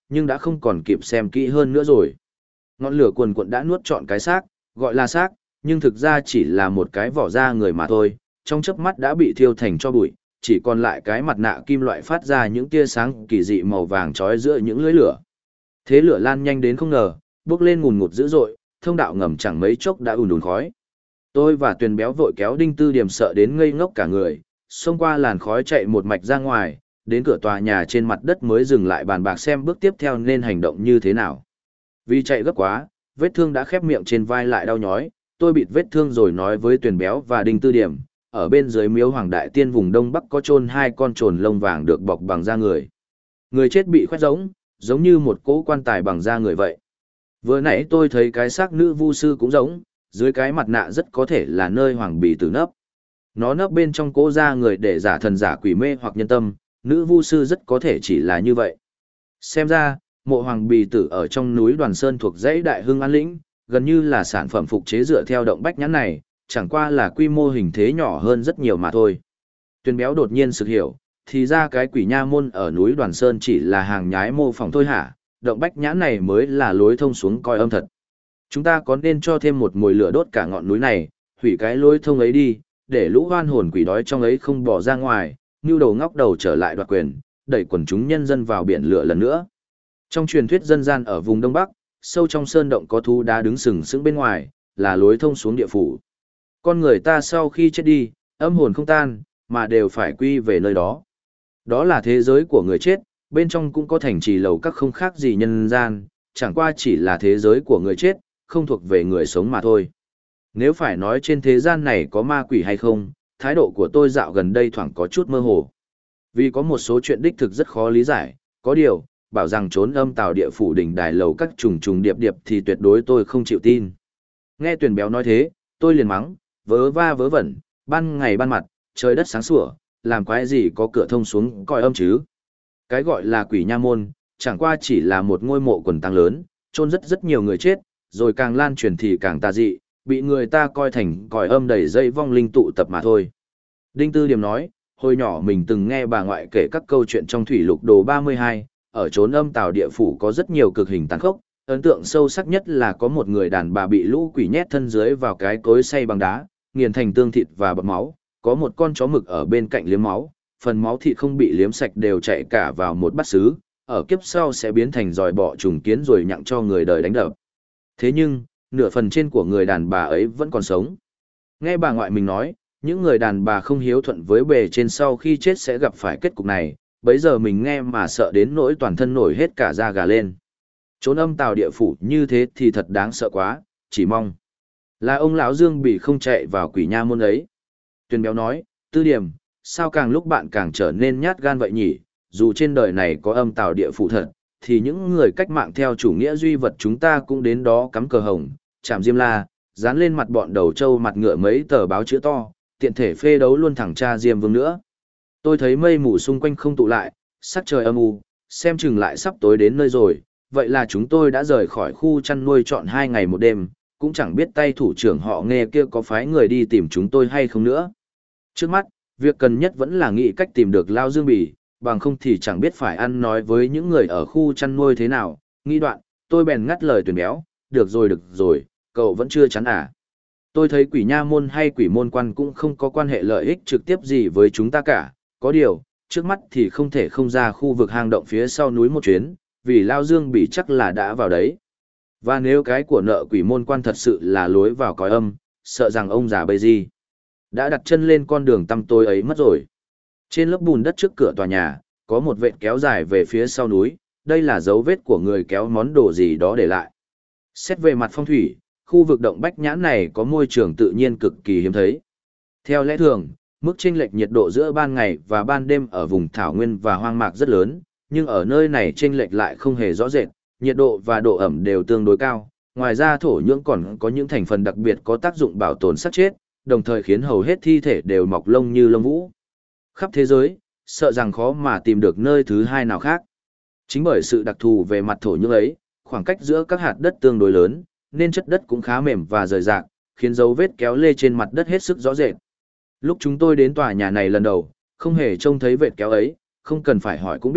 nhưng đã không còn kịp xem kỹ hơn nữa rồi. Ngọn lửa cuồn cuộn đã nuốt trọn cái xác, gọi là xác, nhưng thực ra chỉ là một cái vỏ da người mà thôi, trong chớp mắt đã bị thiêu thành tro bụi, chỉ còn lại cái mặt nạ kim loại phát ra những tia sáng kỳ dị màu vàng chói giữa những lưỡi lửa. Thế lửa lan nhanh đến không ngờ, bốc lên ngùn ngụt dữ dội, thông đạo ngầm chẳng mấy chốc đã ùn ùn khói. Tôi và Tuyền Béo vội kéo Đinh Tư Điểm sợ đến ngây ngốc cả người, xông qua làn khói chạy một mạch ra ngoài, đến cửa tòa nhà trên mặt đất mới dừng lại bàn bạc xem bước tiếp theo nên hành động như thế nào. Vì chạy gấp quá, vết thương đã khép miệng trên vai lại đau nhói, tôi bịt vết thương rồi nói với Tuyền Béo và Đinh Tư Điểm, ở bên dưới miếu Hoàng Đại Tiên vùng Đông Bắc có chôn hai con trồn lông vàng được bọc bằng da người. Người chết bị khoét giống như một cỗ quan tài bằng da người vậy. Vừa nãy tôi thấy cái xác nữ vu sư cũng giống, dưới cái mặt nạ rất có thể là nơi Hoàng Bì Tử nấp. Nó nấp bên trong cỗ da người để giả thần giả quỷ mê hoặc nhân tâm, nữ vu sư rất có thể chỉ là như vậy. Xem ra, mộ Hoàng Bì Tử ở trong núi Đoàn Sơn thuộc dãy Đại Hưng An Lĩnh, gần như là sản phẩm phục chế dựa theo động bách nhãn này, chẳng qua là quy mô hình thế nhỏ hơn rất nhiều mà thôi. Tuyền Béo đột nhiên sực hiểu, thì ra cái quỷ nha môn ở núi Đoàn Sơn chỉ là hàng nhái mô phỏng thôi hả, động bách nhãn này mới là lối thông xuống coi âm thật. Chúng ta có nên cho thêm một mồi lửa đốt cả ngọn núi này, hủy cái lối thông ấy đi, để lũ hoan hồn quỷ đói trong ấy không bỏ ra ngoài, nưu đầu ngóc đầu trở lại đoạt quyền, đẩy quần chúng nhân dân vào biển lửa lần nữa. Trong truyền thuyết dân gian ở vùng Đông Bắc, sâu trong sơn động có thú đá đứng sừng sững bên ngoài, là lối thông xuống địa phủ. Con người ta sau khi chết đi, âm hồn không tan, mà đều phải quy về nơi đó. Đó là thế giới của người chết, bên trong cũng có thành trì lầu các không khác gì nhân gian, chẳng qua chỉ là thế giới của người chết, không thuộc về người sống mà thôi. Nếu phải nói trên thế gian này có ma quỷ hay không, thái độ của tôi dạo gần đây thoảng có chút mơ hồ. Vì có một số chuyện đích thực rất khó lý giải, có điều, bảo rằng trốn âm tào địa phủ đỉnh đài lầu các trùng trùng điệp điệp thì tuyệt đối tôi không chịu tin. Nghe Tuyền Béo nói thế, tôi liền mắng, vớ va vớ vẩn, ban ngày ban mặt, trời đất sáng sủa, làm quái gì có cửa thông xuống coi âm chứ. Cái gọi là quỷ nha môn, chẳng qua chỉ là một ngôi mộ quần tang lớn, chôn rất nhiều người chết, rồi càng lan truyền thì càng tà dị, bị người ta coi thành còi âm đầy dây vong linh tụ tập mà thôi. Đinh Tư Điểm nói, hồi nhỏ mình từng nghe bà ngoại kể các câu chuyện trong Thủy Lục Đồ 32, ở chốn âm tào địa phủ có rất nhiều cực hình tàn khốc, ấn tượng sâu sắc nhất là có một người đàn bà bị lũ quỷ nhét thân dưới vào cái cối xay bằng đá, nghiền thành tương thịt và bọt máu, có một con chó mực ở bên cạnh liếm máu, phần máu thịt không bị liếm sạch đều chạy cả vào một bát sứ, ở kiếp sau sẽ biến thành giòi bọ trùng kiến rồi nhặng cho người đời đánh đập. Thế nhưng, nửa phần trên của người đàn bà ấy vẫn còn sống. Nghe bà ngoại mình nói, những người đàn bà không hiếu thuận với bề trên sau khi chết sẽ gặp phải kết cục này, bấy giờ mình nghe mà sợ đến nỗi toàn thân nổi hết cả da gà lên. Trốn âm tào địa phủ như thế thì thật đáng sợ quá, chỉ mong là ông lão Dương bị không chạy vào quỷ nha môn ấy. Tuyền Béo nói, Tư Điểm, sao càng lúc bạn càng trở nên nhát gan vậy nhỉ, dù trên đời này có âm tào địa phủ thật, thì những người cách mạng theo chủ nghĩa duy vật chúng ta cũng đến đó cắm cờ hồng, chạm diêm la, dán lên mặt bọn đầu trâu mặt ngựa mấy tờ báo chữ to, tiện thể phê đấu luôn thẳng cha Diêm Vương nữa. Tôi thấy mây mù xung quanh không tụ lại, sắc trời âm u, xem chừng lại sắp tối đến nơi rồi, vậy là chúng tôi đã rời khỏi khu chăn nuôi trọn 2 ngày một đêm, cũng chẳng biết tay thủ trưởng họ Nghe kia có phái người đi tìm chúng tôi hay không nữa. Trước mắt, việc cần nhất vẫn là nghĩ cách tìm được Lao Dương Bỉ, bằng không thì chẳng biết phải ăn nói với những người ở khu chăn nuôi thế nào. Nghĩ đoạn, tôi bèn ngắt lời Tuyền Béo, được rồi, cậu vẫn chưa chán à. Tôi thấy quỷ nha môn hay quỷ môn quan cũng không có quan hệ lợi ích trực tiếp gì với chúng ta cả, có điều, trước mắt thì không thể không ra khu vực hang động phía sau núi một chuyến, vì Lao Dương Bỉ chắc là đã vào đấy. Và nếu cái của nợ quỷ môn quan thật sự là lối vào cõi âm, sợ rằng ông già bây gì đã đặt chân lên con đường tăm tối ấy mất rồi. Trên lớp bùn đất trước cửa tòa nhà, có một vệt kéo dài về phía sau núi, đây là dấu vết của người kéo món đồ gì đó để lại. Xét về mặt phong thủy, khu vực động bách nhãn này có môi trường tự nhiên cực kỳ hiếm thấy. Theo lẽ thường, mức chênh lệch nhiệt độ giữa ban ngày và ban đêm ở vùng thảo nguyên và hoang mạc rất lớn, nhưng ở nơi này chênh lệch lại không hề rõ rệt, nhiệt độ và độ ẩm đều tương đối cao. Ngoài ra thổ nhưỡng còn có những thành phần đặc biệt có tác dụng bảo tồn xác chết, đồng thời khiến hầu hết thi thể đều mọc lông như lông vũ. Khắp thế giới, sợ rằng khó mà tìm được nơi thứ hai nào khác. Chính bởi sự đặc thù về mặt thổ nhưỡng ấy, khoảng cách giữa các hạt đất tương đối lớn, nên chất đất cũng khá mềm và rời rạc, khiến dấu vết kéo lê trên mặt đất hết sức rõ rệt. Lúc chúng tôi đến tòa nhà này lần đầu, không hề trông thấy vệt kéo ấy, không cần phải hỏi cũng biết,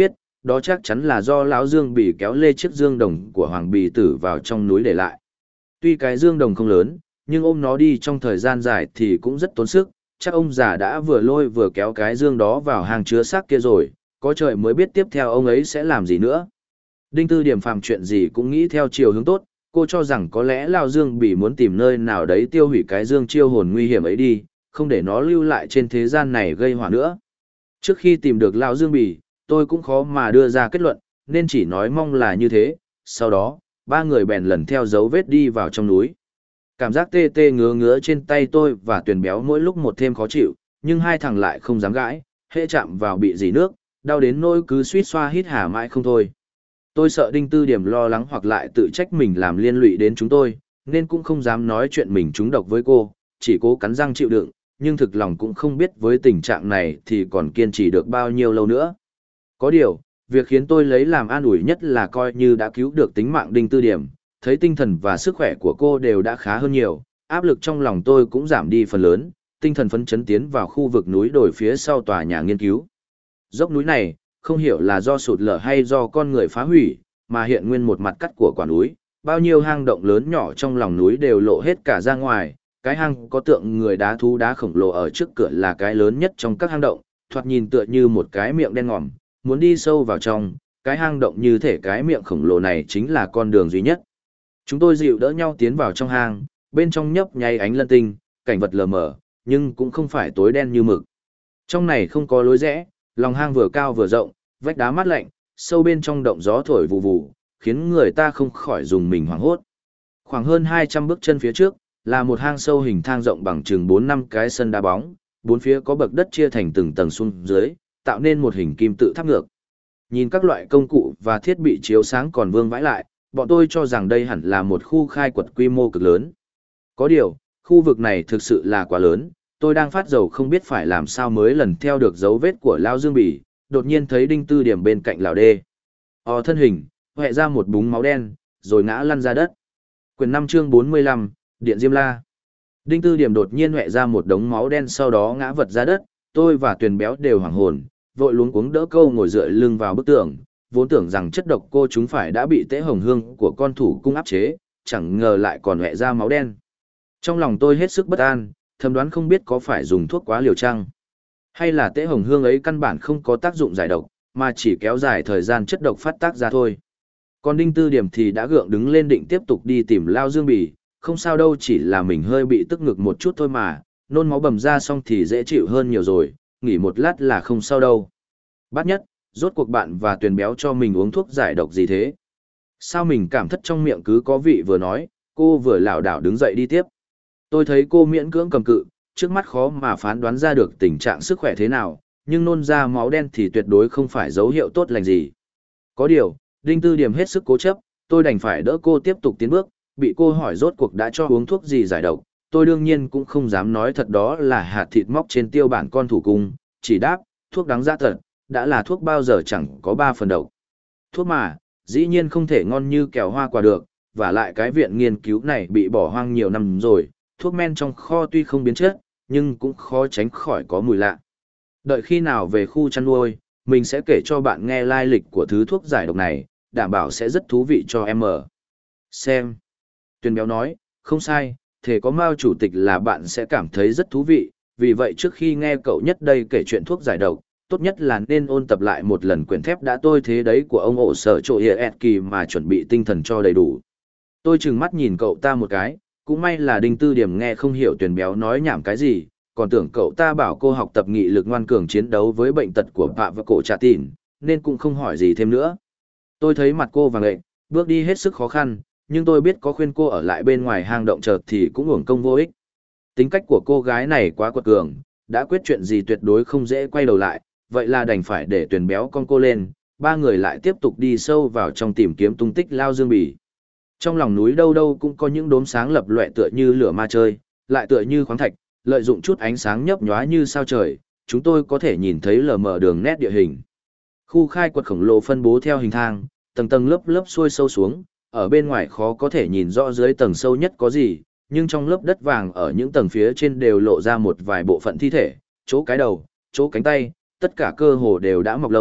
đó chắc chắn là do lão Dương Bỉ kéo lê chiếc dương đồng của Hoàng Bì Tử vào trong núi để lại. Tuy cái dương đồng không lớn, nhưng ôm nó đi trong thời gian dài thì cũng rất tốn sức, chắc ông già đã vừa lôi vừa kéo cái dương đó vào hang chứa xác kia rồi, có trời mới biết tiếp theo ông ấy sẽ làm gì nữa. Đinh Tư Điểm phàm chuyện gì cũng nghĩ theo chiều hướng tốt, cô cho rằng có lẽ Lão Dương Bỉ muốn tìm nơi nào đấy tiêu hủy cái dương chiêu hồn nguy hiểm ấy đi, không để nó lưu lại trên thế gian này gây họa nữa. Trước khi tìm được Lão Dương Bỉ, tôi cũng khó mà đưa ra kết luận, nên chỉ nói mong là như thế. Sau đó, ba người bèn lần theo dấu vết đi vào trong núi. Cảm giác tê tê ngứa ngứa trên tay tôi và Tuyền Béo mỗi lúc một thêm khó chịu, nhưng hai thằng lại không dám gãi, hễ chạm vào bị dì nước, đau đến nỗi cứ suýt xoa hít hà mãi không thôi. Tôi sợ Đinh Tư Điểm lo lắng hoặc lại tự trách mình làm liên lụy đến chúng tôi, nên cũng không dám nói chuyện mình trúng độc với cô, chỉ cố cắn răng chịu đựng, nhưng thực lòng cũng không biết với tình trạng này thì còn kiên trì được bao nhiêu lâu nữa. Có điều, việc khiến tôi lấy làm an ủi nhất là coi như đã cứu được tính mạng Đinh Tư Điểm, thấy tinh thần và sức khỏe của cô đều đã khá hơn nhiều, áp lực trong lòng tôi cũng giảm đi phần lớn, tinh thần phấn chấn tiến vào khu vực núi đồi phía sau tòa nhà nghiên cứu. Dốc núi này, không hiểu là do sụt lở hay do con người phá hủy, mà hiện nguyên một mặt cắt của quả núi, bao nhiêu hang động lớn nhỏ trong lòng núi đều lộ hết cả ra ngoài, cái hang có tượng người đá thú đá khổng lồ ở trước cửa là cái lớn nhất trong các hang động, thoạt nhìn tựa như một cái miệng đen ngòm, muốn đi sâu vào trong, cái hang động như thể cái miệng khổng lồ này chính là con đường duy nhất. Chúng tôi dịu đỡ nhau tiến vào trong hang, bên trong nhấp nháy ánh lân tinh, cảnh vật lờ mờ, nhưng cũng không phải tối đen như mực. Trong này không có lối rẽ, lòng hang vừa cao vừa rộng, vách đá mát lạnh, sâu bên trong động gió thổi vù vù, khiến người ta không khỏi dùng mình hoảng hốt. Khoảng hơn 200 bước chân phía trước, là một hang sâu hình thang rộng bằng chừng 4-5 cái sân đá bóng, bốn phía có bậc đất chia thành từng tầng xuống dưới, tạo nên một hình kim tự tháp ngược. Nhìn các loại công cụ và thiết bị chiếu sáng còn vương vãi lại, bọn tôi cho rằng đây hẳn là một khu khai quật quy mô cực lớn. Có điều, khu vực này thực sự là quá lớn, tôi đang phát dầu không biết phải làm sao mới lần theo được dấu vết của Lão Dương Bỉ, đột nhiên thấy Đinh Tư Điểm bên cạnh lão đê. Thân hình, hoẹ ra một búng máu đen, rồi ngã lăn ra đất. Quyển 5 chương 45, Điện Diêm La. Đinh Tư Điểm đột nhiên hoẹ ra một đống máu đen sau đó ngã vật ra đất, tôi và Tuyền Béo đều hoảng hồn, vội luống cuống đỡ câu ngồi dựa lưng vào bức tường, vốn tưởng rằng chất độc cô chúng phải đã bị Tế Hồng Hương của con thủ cung áp chế, chẳng ngờ lại còn hoẹ ra máu đen. Trong lòng tôi hết sức bất an, thầm đoán không biết có phải dùng thuốc quá liều chăng, hay là Tế Hồng Hương ấy căn bản không có tác dụng giải độc, mà chỉ kéo dài thời gian chất độc phát tác ra thôi. Còn Đinh Tư Điểm thì đã gượng đứng lên định tiếp tục đi tìm Lão Dương Bỉ, không sao đâu, chỉ là mình hơi bị tức ngực một chút thôi mà, nôn máu bầm ra xong thì dễ chịu hơn nhiều rồi, nghỉ một lát là không sao đâu. Bát nhất, rốt cuộc bạn và Tuyền Béo cho mình uống thuốc giải độc gì thế? Sao mình cảm thất trong miệng cứ có vị vừa nói, cô vừa lảo đảo đứng dậy đi tiếp. Tôi thấy cô miễn cưỡng cầm cự, trước mắt khó mà phán đoán ra được tình trạng sức khỏe thế nào, nhưng nôn ra máu đen thì tuyệt đối không phải dấu hiệu tốt lành gì. Có điều, Đinh Tư Điểm hết sức cố chấp, tôi đành phải đỡ cô tiếp tục tiến bước, bị cô hỏi rốt cuộc đã cho uống thuốc gì giải độc, tôi đương nhiên cũng không dám nói thật đó là hạt thịt móc trên tiêu bản con thủ cung, chỉ đáp, thuốc đắng dã thật, đã là thuốc bao giờ chẳng có 3 phần độc. Thuốc mà, dĩ nhiên không thể ngon như kẹo hoa quả được, và lại cái viện nghiên cứu này bị bỏ hoang nhiều năm rồi, thuốc men trong kho tuy không biến chất, nhưng cũng khó tránh khỏi có mùi lạ. Đợi khi nào về khu chăn nuôi, mình sẽ kể cho bạn nghe lai lịch của thứ thuốc giải độc này, đảm bảo sẽ rất thú vị cho em ở. Xem. Tuyền Béo nói, không sai, thể có Mao chủ tịch là bạn sẽ cảm thấy rất thú vị, vì vậy trước khi nghe cậu nhất đây kể chuyện thuốc giải độc, tốt nhất là nên ôn tập lại một lần quyển thép đã tôi thế đấy của ông ổ sở trộ hiệp kỳ mà chuẩn bị tinh thần cho đầy đủ. Tôi trừng mắt nhìn cậu ta một cái, cũng may là Đinh Tư Điểm nghe không hiểu Tuyền Béo nói nhảm cái gì, còn tưởng cậu ta bảo cô học tập nghị lực ngoan cường chiến đấu với bệnh tật của bạ và cổ trà tỉn, nên cũng không hỏi gì thêm nữa. Tôi thấy mặt cô vàng lệ, bước đi hết sức khó khăn, nhưng tôi biết có khuyên cô ở lại bên ngoài hang động chợt thì cũng uổng công vô ích. Tính cách của cô gái này quá quật cường, đã quyết chuyện gì tuyệt đối không dễ quay đầu lại, vậy là đành phải để Tuyền Béo con cô lên, ba người lại tiếp tục đi sâu vào trong tìm kiếm tung tích Lão Dương Bỉ. Trong lòng núi đâu đâu cũng có những đốm sáng lập lòe tựa như lửa ma chơi, lại tựa như khoáng thạch, lợi dụng chút ánh sáng nhấp nhóa như sao trời, chúng tôi có thể nhìn thấy lờ mờ đường nét địa hình. Khu khai quật khổng lồ phân bố theo hình thang, tầng tầng lớp lớp xuôi sâu xuống, ở bên ngoài khó có thể nhìn rõ dưới tầng sâu nhất có gì, nhưng trong lớp đất vàng ở những tầng phía trên đều lộ ra một vài bộ phận thi thể, chỗ cái đầu, chỗ cánh tay, tất cả cơ hồ đều đã mọc lông,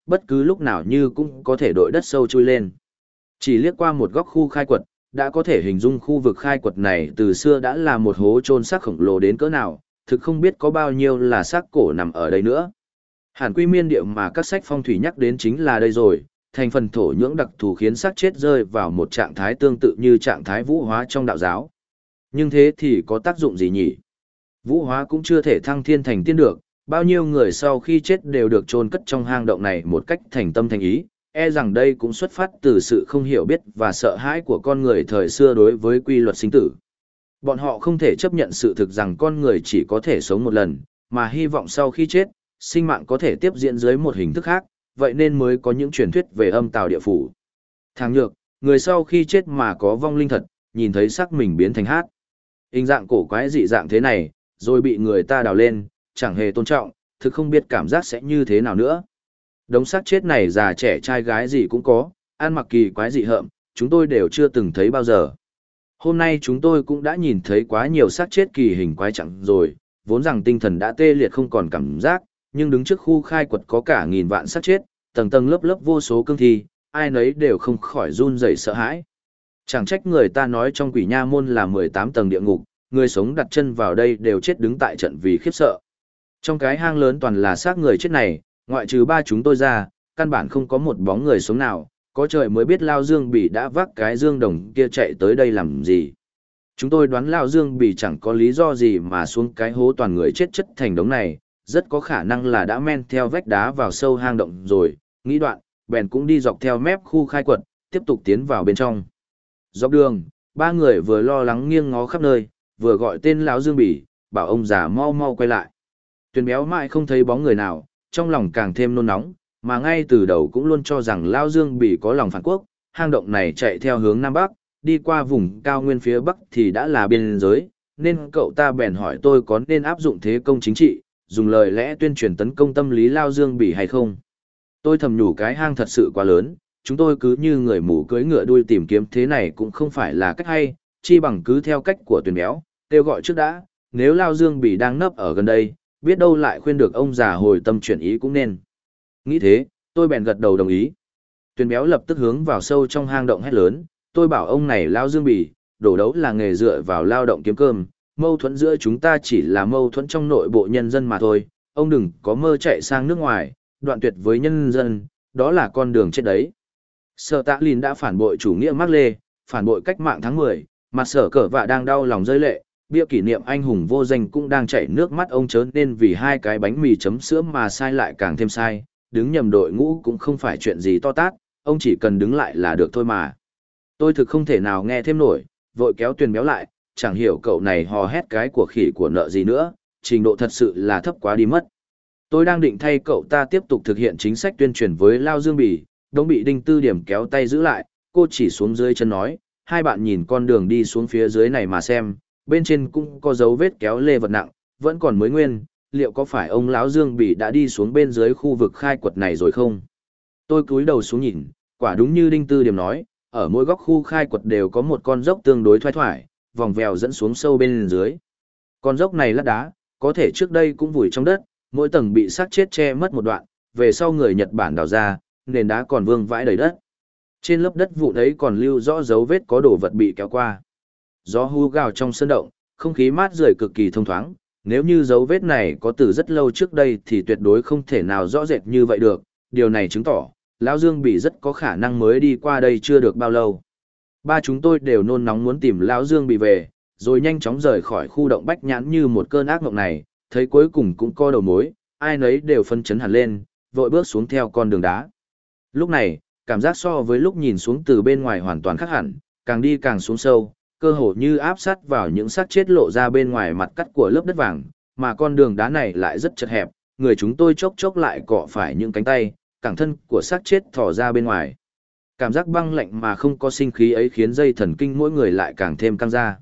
bất cứ lúc nào như cũng có thể đội đất sâu chui lên. Chỉ liếc qua một góc khu khai quật, đã có thể hình dung khu vực khai quật này từ xưa đã là một hố chôn xác khổng lồ đến cỡ nào, thực không biết có bao nhiêu là xác cổ nằm ở đây nữa. Hàn Quy Miên địa mà các sách phong thủy nhắc đến chính là đây rồi, thành phần thổ nhưỡng đặc thù khiến xác chết rơi vào một trạng thái tương tự như trạng thái vũ hóa trong đạo giáo. Nhưng thế thì có tác dụng gì nhỉ? Vũ hóa cũng chưa thể thăng thiên thành tiên được, bao nhiêu người sau khi chết đều được chôn cất trong hang động này một cách thành tâm thành ý, e rằng đây cũng xuất phát từ sự không hiểu biết và sợ hãi của con người thời xưa đối với quy luật sinh tử. Bọn họ không thể chấp nhận sự thực rằng con người chỉ có thể sống một lần, mà hy vọng sau khi chết, sinh mạng có thể tiếp diễn dưới một hình thức khác, vậy nên mới có những truyền thuyết về âm tào địa phủ. Thang nhược, người sau khi chết mà có vong linh thật, nhìn thấy xác mình biến thành hát. Hình dạng cổ quái dị dạng thế này, rồi bị người ta đào lên, chẳng hề tôn trọng, thực không biết cảm giác sẽ như thế nào nữa. Đống xác chết này già trẻ trai gái gì cũng có, ăn mặc kỳ quái dị hợm, chúng tôi đều chưa từng thấy bao giờ. Hôm nay chúng tôi cũng đã nhìn thấy quá nhiều xác chết kỳ hình quái chẳng rồi, vốn rằng tinh thần đã tê liệt không còn cảm giác, nhưng đứng trước khu khai quật có cả nghìn vạn xác chết, tầng tầng lớp lớp vô số cương thi, ai nấy đều không khỏi run rẩy sợ hãi. Chẳng trách người ta nói trong Quỷ Nha môn là 18 tầng địa ngục, người sống đặt chân vào đây đều chết đứng tại trận vì khiếp sợ. Trong cái hang lớn toàn là xác người chết này, ngoại trừ ba chúng tôi ra, căn bản không có một bóng người sống nào, có trời mới biết Lao Dương Bỉ đã vác cái dương đồng kia chạy tới đây làm gì. Chúng tôi đoán Lao Dương Bỉ chẳng có lý do gì mà xuống cái hố toàn người chết chất thành đống này, rất có khả năng là đã men theo vách đá vào sâu hang động rồi, nghĩ đoạn, bèn cũng đi dọc theo mép khu khai quật, tiếp tục tiến vào bên trong. Dọc đường, ba người vừa lo lắng nghiêng ngó khắp nơi, vừa gọi tên lão Dương Bỉ, bảo ông già mau mau quay lại. Tuyền béo mãi không thấy bóng người nào, trong lòng càng thêm nôn nóng, mà ngay từ đầu cũng luôn cho rằng lão Dương Bỉ có lòng phản quốc, hang động này chạy theo hướng Nam Bắc, đi qua vùng cao nguyên phía Bắc thì đã là biên giới, nên cậu ta bèn hỏi tôi có nên áp dụng thế công chính trị, dùng lời lẽ tuyên truyền tấn công tâm lý Lao Dương Bỉ hay không. Tôi thầm nhủ cái hang thật sự quá lớn, chúng tôi cứ như người mù cưỡi ngựa đuôi tìm kiếm thế này cũng không phải là cách hay, chi bằng cứ theo cách của Tuyền béo, kêu gọi trước đã, nếu Lao Dương Bỉ đang nấp ở gần đây, biết đâu lại khuyên được ông già hồi tâm chuyển ý cũng nên. Nghĩ thế, tôi bèn gật đầu đồng ý. Tuyền béo lập tức hướng vào sâu trong hang động hét lớn, tôi bảo ông này Lao Dương Bỉ, đổ đấu là nghề dựa vào lao động kiếm cơm, mâu thuẫn giữa chúng ta chỉ là mâu thuẫn trong nội bộ nhân dân mà thôi, ông đừng có mơ chạy sang nước ngoài, đoạn tuyệt với nhân dân, đó là con đường chết đấy. Sở Tạ Lìn đã phản bội chủ nghĩa Mác Lê, phản bội cách mạng tháng 10, mặt sở cờ vạ đang đau lòng rơi lệ, bia kỷ niệm anh hùng vô danh cũng đang chảy nước mắt ông chớ nên vì hai cái bánh mì chấm sữa mà sai lại càng thêm sai, đứng nhầm đội ngũ cũng không phải chuyện gì to tát, ông chỉ cần đứng lại là được thôi mà. Tôi thực không thể nào nghe thêm nổi, vội kéo Tuyền béo lại, chẳng hiểu cậu này hò hét cái của khỉ của nợ gì nữa, trình độ thật sự là thấp quá đi mất. Tôi đang định thay cậu ta tiếp tục thực hiện chính sách tuyên truyền với Lao Dương Bỉ, đống bị Đinh Tư Điểm kéo tay giữ lại, cô chỉ xuống dưới chân nói, hai bạn nhìn con đường đi xuống phía dưới này mà xem, bên trên cũng có dấu vết kéo lê vật nặng, vẫn còn mới nguyên, liệu có phải ông lão Dương Bỉ đã đi xuống bên dưới khu vực khai quật này rồi không? Tôi cúi đầu xuống nhìn, quả đúng như Đinh Tư Điểm nói, ở mỗi góc khu khai quật đều có một con dốc tương đối thoai thoải, vòng vèo dẫn xuống sâu bên dưới. Con dốc này lát đá, có thể trước đây cũng vùi trong đất, mỗi tầng bị xác chết che mất một đoạn, về sau người Nhật Bản đào ra, nền đá còn vương vãi đầy đất. Trên lớp đất vụn ấy còn lưu rõ dấu vết có đồ vật bị kéo qua. Gió hú gào trong sân động, không khí mát rượi cực kỳ thông thoáng, nếu như dấu vết này có từ rất lâu trước đây thì tuyệt đối không thể nào rõ rệt như vậy được, điều này chứng tỏ, Lão Dương Bỉ rất có khả năng mới đi qua đây chưa được bao lâu. Ba chúng tôi đều nôn nóng muốn tìm Lão Dương Bỉ về, rồi nhanh chóng rời khỏi khu động bách nhãn như một cơn ác mộng này, thấy cuối cùng cũng có đầu mối, ai nấy đều phân chấn hẳn lên, vội bước xuống theo con đường đá. Lúc này, cảm giác so với lúc nhìn xuống từ bên ngoài hoàn toàn khác hẳn, càng đi càng xuống sâu, cơ hồ như áp sát vào những xác chết lộ ra bên ngoài mặt cắt của lớp đất vàng, mà con đường đá này lại rất chật hẹp, người chúng tôi chốc chốc lại cọ phải những cánh tay, cẳng thân của xác chết thò ra bên ngoài. Cảm giác băng lạnh mà không có sinh khí ấy khiến dây thần kinh mỗi người lại càng thêm căng ra.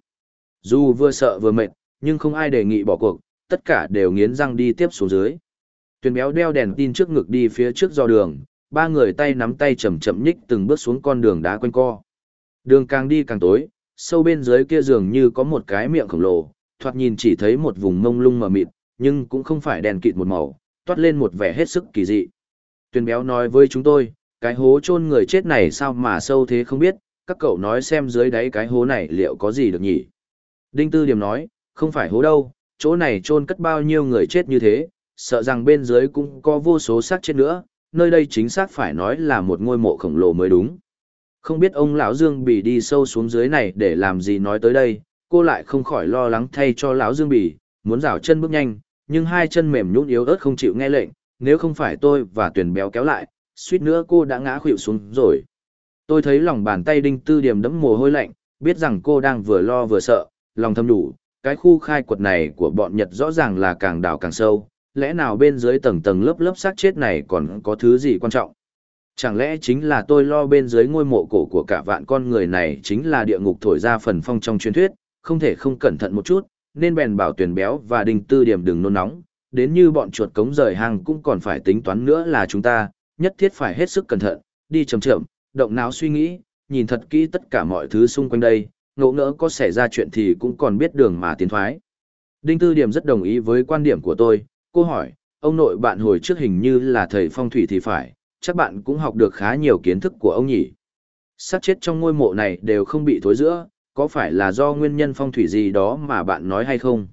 Dù vừa sợ vừa mệt, nhưng không ai đề nghị bỏ cuộc, tất cả đều nghiến răng đi tiếp xuống dưới. Tuyền béo đeo đèn tin trước ngực đi phía trước do đường, ba người tay nắm tay chậm chậm nhích từng bước xuống con đường đá quanh co. Đường càng đi càng tối, sâu bên dưới kia dường như có một cái miệng khổng lồ, thoạt nhìn chỉ thấy một vùng mông lung mờ mịt, nhưng cũng không phải đèn kịt một màu, toát lên một vẻ hết sức kỳ dị. Tuyền béo nói với chúng tôi, cái hố chôn người chết này sao mà sâu thế không biết, các cậu nói xem dưới đáy cái hố này liệu có gì được nhỉ? Đinh Tư Điểm nói, không phải hố đâu, chỗ này chôn cất bao nhiêu người chết như thế, sợ rằng bên dưới cũng có vô số xác chết nữa, nơi đây chính xác phải nói là một ngôi mộ khổng lồ mới đúng. Không biết ông lão Dương Bỉ đi sâu xuống dưới này để làm gì nói tới đây, cô lại không khỏi lo lắng thay cho lão Dương Bỉ, muốn rảo chân bước nhanh, nhưng hai chân mềm nhũn yếu ớt không chịu nghe lệnh, nếu không phải tôi và Tuyền béo kéo lại, suýt nữa cô đã ngã khuỵu xuống rồi. Tôi thấy lòng bàn tay Đinh Tư Điểm đẫm mồ hôi lạnh, biết rằng cô đang vừa lo vừa sợ, lòng thầm nhủ, cái khu khai quật này của bọn Nhật rõ ràng là càng đào càng sâu, lẽ nào bên dưới tầng tầng lớp lớp xác chết này còn có thứ gì quan trọng? Chẳng lẽ chính là tôi lo bên dưới ngôi mộ cổ của cả vạn con người này chính là địa ngục thổi ra phần phong trong truyền thuyết, không thể không cẩn thận một chút, nên bèn bảo Tuyền béo và Đinh Tư Điểm đừng nôn nóng, đến như bọn chuột cống rời hang cũng còn phải tính toán nữa là chúng ta, nhất thiết phải hết sức cẩn thận, đi chậm chậm, động não suy nghĩ, nhìn thật kỹ tất cả mọi thứ xung quanh đây, ngộ ngỡ có xảy ra chuyện thì cũng còn biết đường mà tiến thoái. Đinh Tư Điểm rất đồng ý với quan điểm của tôi, cô hỏi, ông nội bạn hồi trước hình như là thầy phong thủy thì phải, chắc bạn cũng học được khá nhiều kiến thức của ông nhỉ. Xác chết trong ngôi mộ này đều không bị thối rữa, có phải là do nguyên nhân phong thủy gì đó mà bạn nói hay không?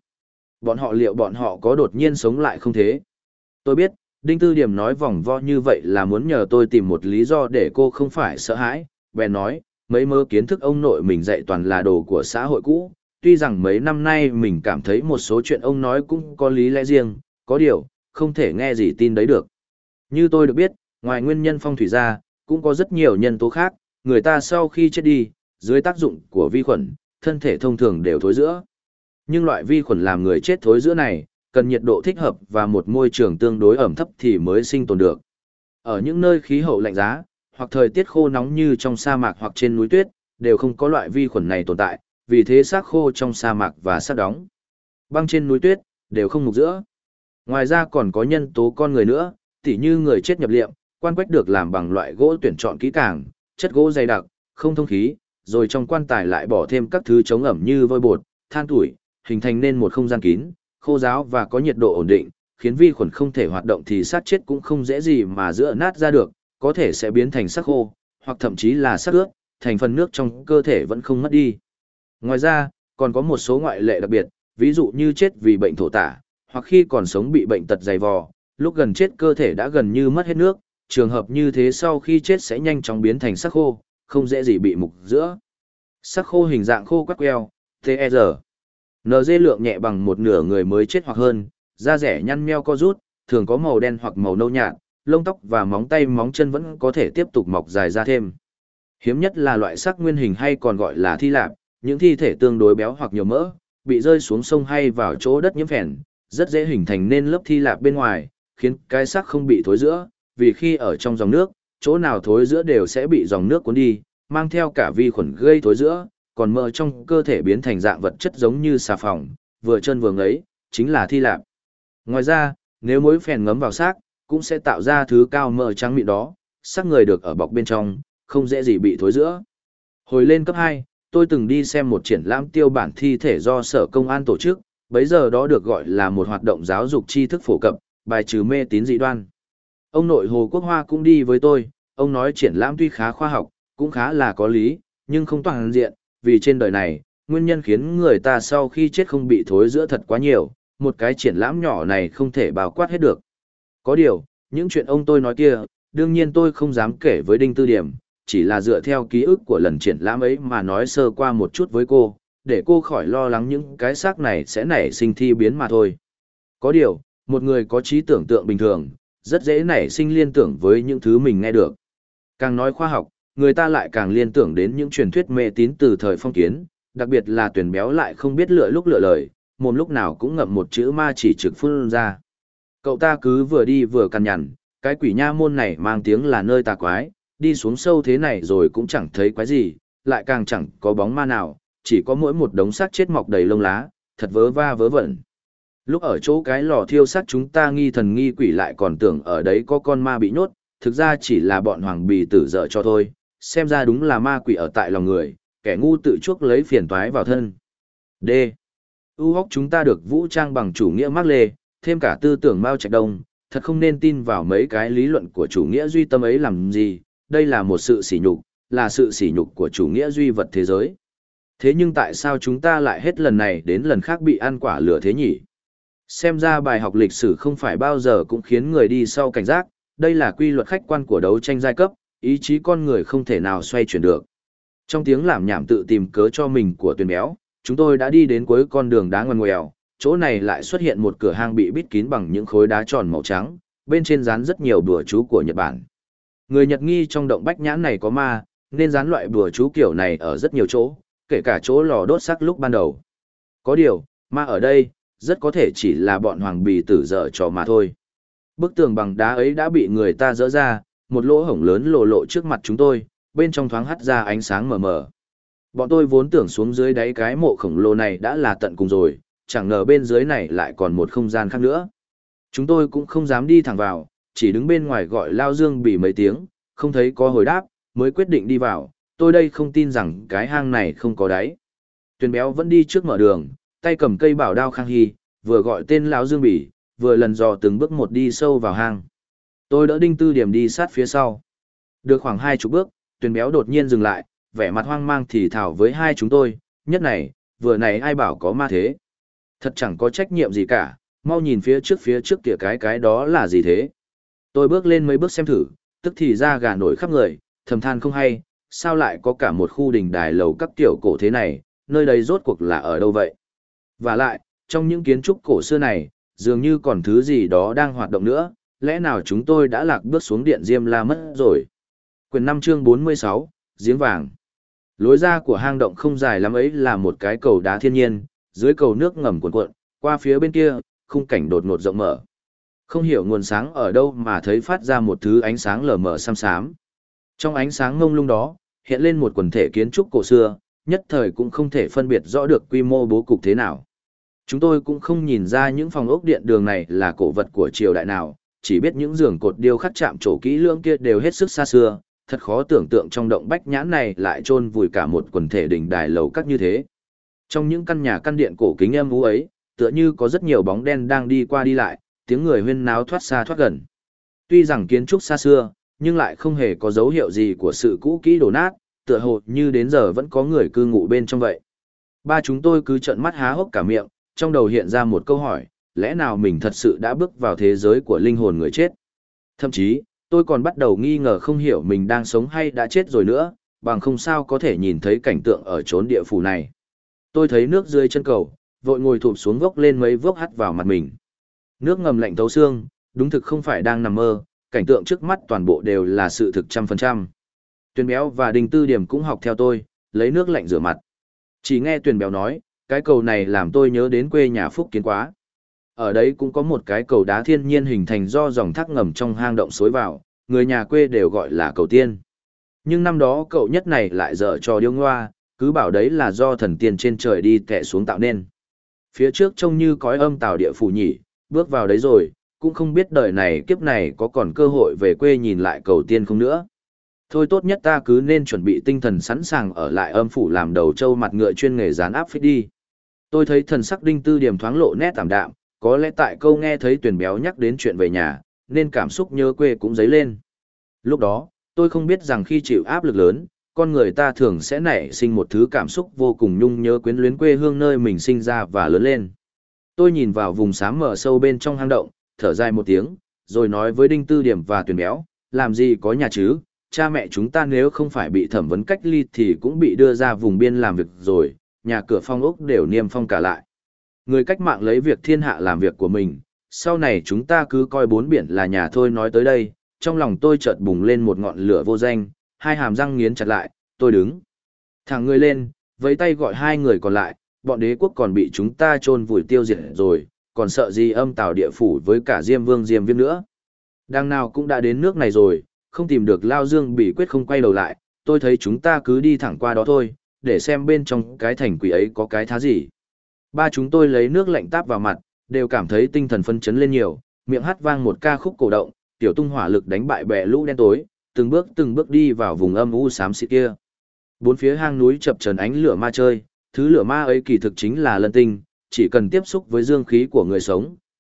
Liệu bọn họ có đột nhiên sống lại không thế? Tôi biết, Đinh Tư Điểm nói vòng vo như vậy là muốn nhờ tôi tìm một lý do để cô không phải sợ hãi, bèn nói, mấy mơ kiến thức ông nội mình dạy toàn là đồ của xã hội cũ, tuy rằng mấy năm nay mình cảm thấy một số chuyện ông nói cũng có lý lẽ riêng, có điều, không thể nghe gì tin đấy được. Như tôi được biết, ngoài nguyên nhân phong thủy ra, cũng có rất nhiều nhân tố khác, người ta sau khi chết đi, dưới tác dụng của vi khuẩn, thân thể thông thường đều thối rữa. Nhưng loại vi khuẩn làm người chết thối rữa này, cần nhiệt độ thích hợp và một môi trường tương đối ẩm thấp thì mới sinh tồn được. Ở những nơi khí hậu lạnh giá, hoặc thời tiết khô nóng như trong sa mạc hoặc trên núi tuyết, đều không có loại vi khuẩn này tồn tại, vì thế xác khô trong sa mạc và xác đóng băng trên núi tuyết đều không mục giữa. Ngoài ra còn có nhân tố con người nữa, tỉ như người chết nhập liệm, quan quách được làm bằng loại gỗ tuyển chọn kỹ càng, chất gỗ dày đặc, không thông khí, rồi trong quan tài lại bỏ thêm các thứ chống ẩm như vôi bột, than tuổi, hình thành nên một không gian kín, khô ráo và có nhiệt độ ổn định, khiến vi khuẩn không thể hoạt động thì xác chết cũng không dễ gì mà giữa nát ra được, có thể sẽ biến thành xác khô, hoặc thậm chí là xác ướt, thành phần nước trong cơ thể vẫn không mất đi. Ngoài ra, còn có một số ngoại lệ đặc biệt, ví dụ như chết vì bệnh thổ tả, hoặc khi còn sống bị bệnh tật dày vò, lúc gần chết cơ thể đã gần như mất hết nước, trường hợp như thế sau khi chết sẽ nhanh chóng biến thành xác khô, không dễ gì bị mục giữa. Xác khô hình dạng khô quắt queo, TR. NG lượng nhẹ bằng một nửa người mới chết hoặc hơn, da rẻ nhăn nheo co rút, thường có màu đen hoặc màu nâu nhạt, lông tóc và móng tay móng chân vẫn có thể tiếp tục mọc dài ra thêm. Hiếm nhất là loại xác nguyên hình hay còn gọi là thi lạp, những thi thể tương đối béo hoặc nhiều mỡ, bị rơi xuống sông hay vào chỗ đất nhiễm phèn, rất dễ hình thành nên lớp thi lạp bên ngoài, khiến cái xác không bị thối rữa, vì khi ở trong dòng nước, chỗ nào thối rữa đều sẽ bị dòng nước cuốn đi, mang theo cả vi khuẩn gây thối rữa, còn mỡ trong cơ thể biến thành dạng vật chất giống như xà phòng, vừa chân vừa ngấy, chính là thi lạp. Ngoài ra, nếu muối phèn ngấm vào xác, cũng sẽ tạo ra thứ cao mỡ trắng mịn đó, xác người được ở bọc bên trong, không dễ gì bị thối rữa. Hồi lên cấp 2, tôi từng đi xem một triển lãm tiêu bản thi thể do Sở Công an tổ chức, bấy giờ đó được gọi là một hoạt động giáo dục tri thức phổ cập, bài trừ mê tín dị đoan. Ông nội Hồ Quốc Hoa cũng đi với tôi, ông nói triển lãm tuy khá khoa học, cũng khá là có lý, nhưng không toàn diện, vì trên đời này, nguyên nhân khiến người ta sau khi chết không bị thối rữa thật quá nhiều, một cái triển lãm nhỏ này không thể bao quát hết được. Có điều, những chuyện ông tôi nói kia, đương nhiên tôi không dám kể với Đinh Tư Điểm, chỉ là dựa theo ký ức của lần triển lãm ấy mà nói sơ qua một chút với cô, để cô khỏi lo lắng những cái xác này sẽ nảy sinh thi biến mà thôi. Có điều, một người có trí tưởng tượng bình thường, rất dễ nảy sinh liên tưởng với những thứ mình nghe được. Càng nói khoa học, người ta lại càng liên tưởng đến những truyền thuyết mê tín từ thời phong kiến, đặc biệt là Tuyền béo lại không biết lựa lúc lựa lời, mồm lúc nào cũng ngậm một chữ ma chỉ trực phun ra. Cậu ta cứ vừa đi vừa cằn nhằn, cái quỷ nha môn này mang tiếng là nơi tà quái, đi xuống sâu thế này rồi cũng chẳng thấy quái gì, lại càng chẳng có bóng ma nào, chỉ có mỗi một đống xác chết mọc đầy lông lá, thật vớ va vớ vẩn. Lúc ở chỗ cái lò thiêu xác chúng ta nghi thần nghi quỷ lại còn tưởng ở đấy có con ma bị nhốt, thực ra chỉ là bọn hoàng bì tử dở cho thôi, xem ra đúng là ma quỷ ở tại lòng người, kẻ ngu tự chuốc lấy phiền toái vào thân. D. U hóc chúng ta được vũ trang bằng chủ nghĩa Mác Lê, thêm cả tư tưởng Mao Trạch Đông, thật không nên tin vào mấy cái lý luận của chủ nghĩa duy tâm ấy làm gì, đây là một sự sỉ nhục, là sự sỉ nhục của chủ nghĩa duy vật thế giới. Thế nhưng tại sao chúng ta lại hết lần này đến lần khác bị ăn quả lửa thế nhỉ? Xem ra bài học lịch sử không phải bao giờ cũng khiến người đi sau cảnh giác, đây là quy luật khách quan của đấu tranh giai cấp, ý chí con người không thể nào xoay chuyển được. Trong tiếng lảm nhảm tự tìm cớ cho mình của Tuyền Béo, chúng tôi đã đi đến cuối con đường đá ngoằn ngoèo, chỗ này lại xuất hiện một cửa hang bị bít kín bằng những khối đá tròn màu trắng, bên trên dán rất nhiều bùa chú của Nhật Bản. Người Nhật nghi trong động bách nhãn này có ma, nên dán loại bùa chú kiểu này ở rất nhiều chỗ, kể cả chỗ lò đốt xác lúc ban đầu. Có điều, ma ở đây, rất có thể chỉ là bọn hoàng bì tử dở trò mà thôi. Bức tường bằng đá ấy đã bị người ta dỡ ra, một lỗ hổng lớn lộ lộ trước mặt chúng tôi, bên trong thoáng hắt ra ánh sáng mờ mờ. Bọn tôi vốn tưởng xuống dưới đáy cái mộ khổng lồ này đã là tận cùng rồi, chẳng ngờ bên dưới này lại còn một không gian khác nữa. Chúng tôi cũng không dám đi thẳng vào, chỉ đứng bên ngoài gọi Lao Dương Bỉ mấy tiếng, không thấy có hồi đáp, mới quyết định đi vào, tôi đây không tin rằng cái hang này không có đáy. Tuyền Béo vẫn đi trước mở đường, tay cầm cây bảo đao Khang Hy, vừa gọi tên Lão Dương Bỉ, vừa lần dò từng bước một đi sâu vào hang. Tôi đỡ Đinh Tư Điểm đi sát phía sau. Được khoảng 20 bước, Tuyền Béo đột nhiên dừng lại, vẻ mặt hoang mang thì thào với hai chúng tôi, nhất này, vừa này ai bảo có ma thế. Thật chẳng có trách nhiệm gì cả, mau nhìn phía trước kìa cái đó là gì thế. Tôi bước lên mấy bước xem thử, tức thì da gà nổi khắp người, thầm than không hay, sao lại có cả một khu đình đài lầu các kiểu cổ thế này, nơi đây rốt cuộc là ở đâu vậy. Và lại, trong những kiến trúc cổ xưa này, dường như còn thứ gì đó đang hoạt động nữa, lẽ nào chúng tôi đã lạc bước xuống điện Diêm La mất rồi. Quyển 5 chương 46, Giếng Vàng. Lối ra của hang động không dài lắm ấy là một cái cầu đá thiên nhiên, dưới cầu nước ngầm cuộn cuộn, qua phía bên kia, khung cảnh đột ngột rộng mở. Không hiểu nguồn sáng ở đâu mà thấy phát ra một thứ ánh sáng lờ mờ xám xám. Trong ánh sáng ngông lung đó, hiện lên một quần thể kiến trúc cổ xưa, nhất thời cũng không thể phân biệt rõ được quy mô bố cục thế nào. Chúng tôi cũng không nhìn ra những phòng ốc điện đường này là cổ vật của triều đại nào, chỉ biết những giường cột điêu khắc chạm trổ kỹ lưỡng kia đều hết sức xa xưa, thật khó tưởng tượng trong động bách nhãn này lại chôn vùi cả một quần thể đình đài lầu các như thế. Trong những căn nhà căn điện cổ kính âm u ấy, tựa như có rất nhiều bóng đen đang đi qua đi lại, tiếng người huyên náo thoát xa thoát gần. Tuy rằng kiến trúc xa xưa, nhưng lại không hề có dấu hiệu gì của sự cũ kỹ đổ nát, tựa hồ như đến giờ vẫn có người cư ngụ bên trong vậy. Ba chúng tôi cứ trợn mắt há hốc cả miệng, trong đầu hiện ra một câu hỏi, lẽ nào mình thật sự đã bước vào thế giới của linh hồn người chết? Thậm chí, tôi còn bắt đầu nghi ngờ không hiểu mình đang sống hay đã chết rồi nữa, bằng không sao có thể nhìn thấy cảnh tượng ở chốn địa phủ này. Tôi thấy nước dưới chân cầu, vội ngồi thụp xuống vốc lên mấy vốc hắt vào mặt mình. Nước ngầm lạnh thấu xương, đúng thực không phải đang nằm mơ, cảnh tượng trước mắt toàn bộ đều là sự thực 100%. Tuyền Béo và Đinh Tư Điểm cũng học theo tôi, lấy nước lạnh rửa mặt. Chỉ nghe Tuyền Béo nói, cái cầu này làm tôi nhớ đến quê nhà Phúc Kiến quá. Ở đấy cũng có một cái cầu đá thiên nhiên hình thành do dòng thác ngầm trong hang động xối vào, người nhà quê đều gọi là cầu tiên. Nhưng năm đó cậu nhất này lại dở trò điêu ngoa, cứ bảo đấy là do thần tiên trên trời đi tẻ xuống tạo nên. Phía trước trông như cõi âm tào địa phủ nhỉ, bước vào đấy rồi, cũng không biết đời này kiếp này có còn cơ hội về quê nhìn lại cầu tiên không nữa. Thôi tốt nhất ta cứ nên chuẩn bị tinh thần sẵn sàng ở lại âm phủ làm đầu trâu mặt ngựa chuyên nghề dán áp phích đi. Tôi thấy thần sắc Đinh Tư Điểm thoáng lộ nét tạm đạm, có lẽ tại câu nghe thấy Tuyền Béo nhắc đến chuyện về nhà, nên cảm xúc nhớ quê cũng dấy lên. Lúc đó, tôi không biết rằng khi chịu áp lực lớn, con người ta thường sẽ nảy sinh một thứ cảm xúc vô cùng nhung nhớ quyến luyến quê hương nơi mình sinh ra và lớn lên. Tôi nhìn vào vùng xám mở sâu bên trong hang động, thở dài một tiếng, rồi nói với Đinh Tư Điểm và Tuyền Béo, làm gì có nhà chứ, cha mẹ chúng ta nếu không phải bị thẩm vấn cách ly thì cũng bị đưa ra vùng biên làm việc rồi, nhà cửa phong ốc đều niêm phong cả lại. Người cách mạng lấy việc thiên hạ làm việc của mình, sau này chúng ta cứ coi bốn biển là nhà thôi. Nói tới đây, trong lòng tôi chợt bùng lên một ngọn lửa vô danh, hai hàm răng nghiến chặt lại, tôi đứng thẳng người lên, với tay gọi hai người còn lại, bọn đế quốc còn bị chúng ta chôn vùi tiêu diệt rồi, còn sợ gì âm tào địa phủ với cả Diêm Vương Diêm Viêm nữa. Đằng nào cũng đã đến nước này rồi, không tìm được Lao Dương Bỉ quyết không quay đầu lại, tôi thấy chúng ta cứ đi thẳng qua đó thôi, để xem bên trong cái thành quỷ ấy có cái thá gì. Ba chúng tôi lấy nước lạnh táp vào mặt, đều cảm thấy tinh thần phấn chấn lên nhiều, miệng hát vang một ca khúc cổ động, tiểu tung hỏa lực đánh bại bè lũ đen tối, từng bước đi vào vùng âm u xám xịt kia. Bốn phía hang núi chập chờn ánh lửa ma chơi, thứ lửa ma ấy kỳ thực chính là lân tinh, chỉ cần tiếp xúc với dương khí của người sống,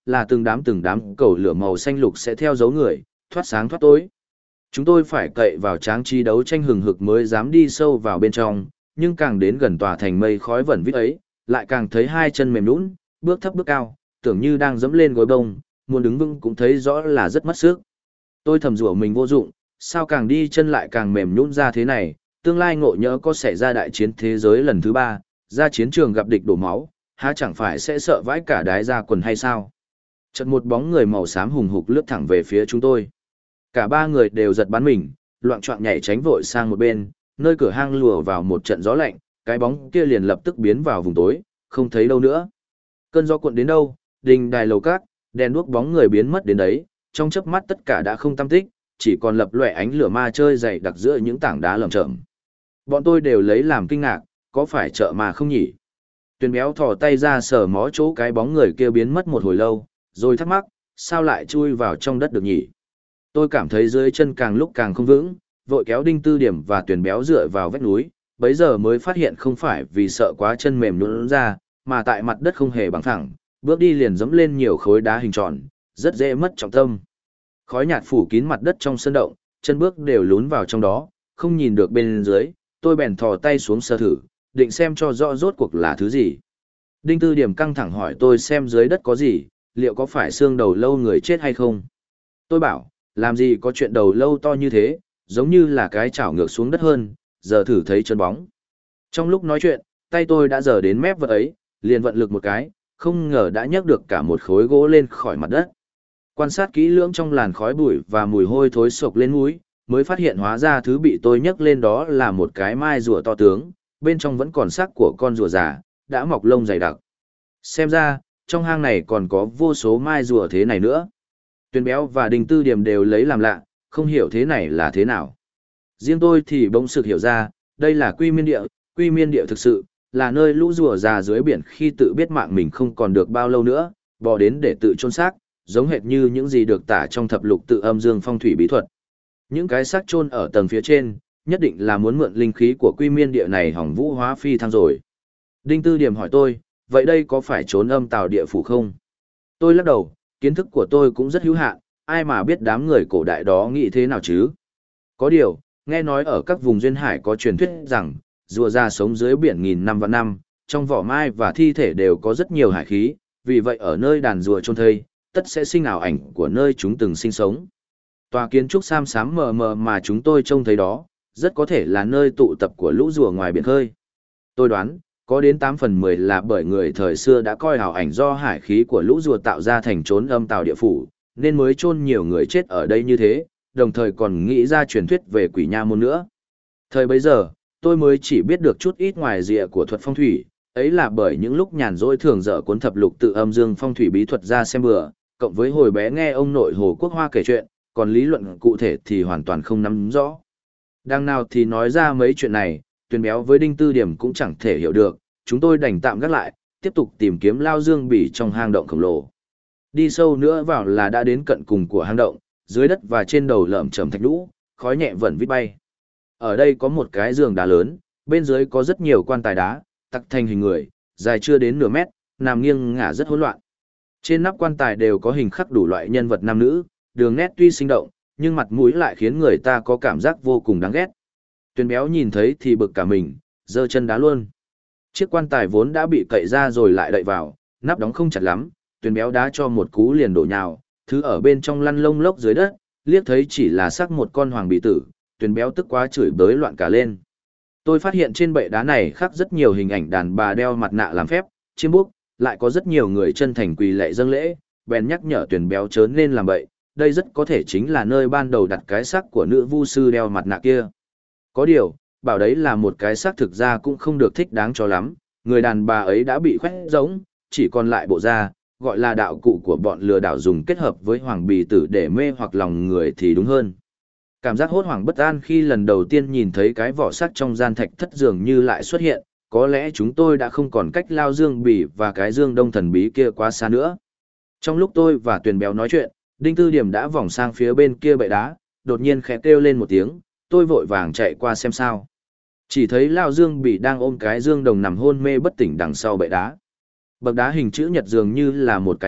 là từng đám cầu lửa màu xanh lục sẽ theo dấu người, thoát sáng thoát tối. Chúng tôi phải cậy vào tráng trí đấu tranh hừng hực mới dám đi sâu vào bên trong, nhưng càng đến gần tòa thành mây khói vẩn vít ấy, lại càng thấy hai chân mềm nhũn, bước thấp bước cao, tưởng như đang dẫm lên gối bông, muốn đứng vững cũng thấy rõ là rất mất sức. Tôi thầm rủa mình vô dụng, sao càng đi chân lại càng mềm nhũn ra thế này, tương lai ngộ nhỡ có xảy ra đại chiến thế giới lần thứ 3, ra chiến trường gặp địch đổ máu, há chẳng phải sẽ sợ vãi cả đái ra quần hay sao? Chợt một bóng người màu xám hùng hục lướt thẳng về phía chúng tôi. Cả ba người đều giật bắn mình, loạng choạng nhảy tránh vội sang một bên, nơi cửa hang lùa vào một trận gió lạnh, cái bóng kia liền lập tức biến vào vùng tối, không thấy đâu nữa. Cơn gió cuộn đến đâu, đình đài lầu cát, đèn đuốc bóng người biến mất đến đấy, trong chớp mắt tất cả đã không tăm tích, chỉ còn lập lòe ánh lửa ma chơi dày đặc giữa những tảng đá lởm chởm. Bọn tôi đều lấy làm kinh ngạc, có phải chợ mà không nhỉ? Tuyền béo thò tay ra sờ mó chỗ cái bóng người kia biến mất một hồi lâu, rồi thắc mắc, sao lại chui vào trong đất được nhỉ? Tôi cảm thấy dưới chân càng lúc càng không vững, vội kéo Đinh Tư Điểm và Tuyền béo dựa vào vách núi, bấy giờ mới phát hiện không phải vì sợ quá chân mềm nhũn ra, mà tại mặt đất không hề bằng phẳng, bước đi liền dẫm lên nhiều khối đá hình tròn, rất dễ mất trọng tâm. Khói nhạt phủ kín mặt đất trong sân động, chân bước đều lún vào trong đó, không nhìn được bên dưới, tôi bèn thò tay xuống sơ thử, định xem cho rõ rốt cuộc là thứ gì. Đinh Tư Điểm căng thẳng hỏi tôi xem dưới đất có gì, liệu có phải xương đầu lâu người chết hay không. Tôi bảo, làm gì có chuyện đầu lâu to như thế, giống như là cái chảo ngược xuống đất hơn, giờ thử thấy chân bóng. Trong lúc nói chuyện, tay tôi đã dở đến mép vật ấy, liền vận lực một cái, không ngờ đã nhấc được cả một khối gỗ lên khỏi mặt đất. Quan sát kỹ lưỡng trong làn khói bụi và mùi hôi thối sộc lên mũi, mới phát hiện hóa ra thứ bị tôi nhấc lên đó là một cái mai rùa to tướng, bên trong vẫn còn xác của con rùa già, đã mọc lông dày đặc. Xem ra, trong hang này còn có vô số mai rùa thế này nữa. Tuyền béo và Đinh Tư Điểm đều lấy làm lạ, không hiểu thế này là thế nào. Riêng tôi thì bỗng sực hiểu ra, đây là Quy Miên Địa thực sự, là nơi lũ rùa già dưới biển khi tự biết mạng mình không còn được bao lâu nữa, bò đến để tự chôn xác, giống hệt như những gì được tả trong thập lục tự âm dương phong thủy bí thuật. Những cái xác chôn ở tầng phía trên, nhất định là muốn mượn linh khí của Quy Miên Địa này hỏng vũ hóa phi thăng rồi. Đinh Tư Điểm hỏi tôi, vậy đây có phải trốn âm tào địa phủ không? Tôi lắc đầu, kiến thức của tôi cũng rất hữu hạn, ai mà biết đám người cổ đại đó nghĩ thế nào chứ? Có điều, nghe nói ở các vùng duyên hải có truyền thuyết rằng, rùa già sống dưới biển nghìn năm vạn năm, trong vỏ mai và thi thể đều có rất nhiều hải khí, vì vậy ở nơi đàn rùa chôn thây, tất sẽ sinh ảo ảnh của nơi chúng từng sinh sống. Tòa kiến trúc sam xám mờ mờ mà chúng tôi trông thấy đó, rất có thể là nơi tụ tập của lũ rùa ngoài biển khơi. Tôi đoán, có đến 8/10 là bởi người thời xưa đã coi ảo ảnh do hải khí của lũ rùa tạo ra thành trốn âm tào địa phủ, nên mới chôn nhiều người chết ở đây như thế, đồng thời còn nghĩ ra truyền thuyết về quỷ nha môn nữa. Thời bấy giờ, tôi mới chỉ biết được chút ít ngoài rìa của thuật phong thủy, ấy là bởi những lúc nhàn rỗi thường dở cuốn thập lục tự âm dương phong thủy bí thuật ra xem bừa, cộng với hồi bé nghe ông nội Hồ Quốc Hoa kể chuyện, còn lý luận cụ thể thì hoàn toàn không nắm rõ. Đằng nào thì nói ra mấy chuyện này, Tuyền béo với Đinh Tư Điểm cũng chẳng thể hiểu được, chúng tôi đành tạm gác lại, tiếp tục tìm kiếm Lao Dương Bỉ trong hang động khổng lồ. Đi sâu nữa vào là đã đến cận cùng của hang động, dưới đất và trên đầu lởm chởm thạch lũ, khói nhẹ vẩn vít bay. Ở đây có một cái giường đá lớn, bên dưới có rất nhiều quan tài đá, tặc thành hình người, dài chưa đến nửa mét, nằm nghiêng ngả rất hỗn loạn. Trên nắp quan tài đều có hình khắc đủ loại nhân vật nam nữ, đường nét tuy sinh động, nhưng mặt mũi lại khiến người ta có cảm giác vô cùng đáng ghét. Tuyền béo nhìn thấy thì bực cả mình, giơ chân đá luôn. Chiếc quan tài vốn đã bị cậy ra rồi lại đậy vào, nắp đóng không chặt lắm, Tuyền béo đá cho một cú liền đổ nhào, thứ ở bên trong lăn lông lốc dưới đất, liếc thấy chỉ là xác một con hoàng bị tử, Tuyền béo tức quá chửi bới loạn cả lên. Tôi phát hiện trên bệ đá này khắc rất nhiều hình ảnh đàn bà đeo mặt nạ làm phép, chiêm búc, lại có rất nhiều người chân thành quỳ lạy dâng lễ, bèn nhắc nhở Tuyền béo chớ nên làm bậy, đây rất có thể chính là nơi ban đầu đặt cái xác của nữ vu sư đeo mặt nạ kia. Có điều, bảo đấy là một cái xác thực ra cũng không được thích đáng cho lắm, người đàn bà ấy đã bị khoét giống, chỉ còn lại bộ da, gọi là đạo cụ của bọn lừa đảo dùng kết hợp với hoàng bì tử để mê hoặc lòng người thì đúng hơn. Cảm giác hốt hoảng bất an khi lần đầu tiên nhìn thấy cái vỏ sắt trong gian thạch thất dường như lại xuất hiện, có lẽ chúng tôi đã không còn cách Lao Dương Bỉ và cái Dương Đông thần bí kia quá xa nữa. Trong lúc tôi và Tuyền béo nói chuyện, Đinh Tư Điểm đã vòng sang phía bên kia bệ đá, đột nhiên khẽ kêu lên một tiếng, tôi vội vàng chạy qua xem sao. Chỉ thấy Lao Dương Bỉ đang ôm cái dương đồng nằm hôn mê bất tỉnh đằng sau bệ đá. Bậc đá hình chữ nhật dường như là một cái nắp,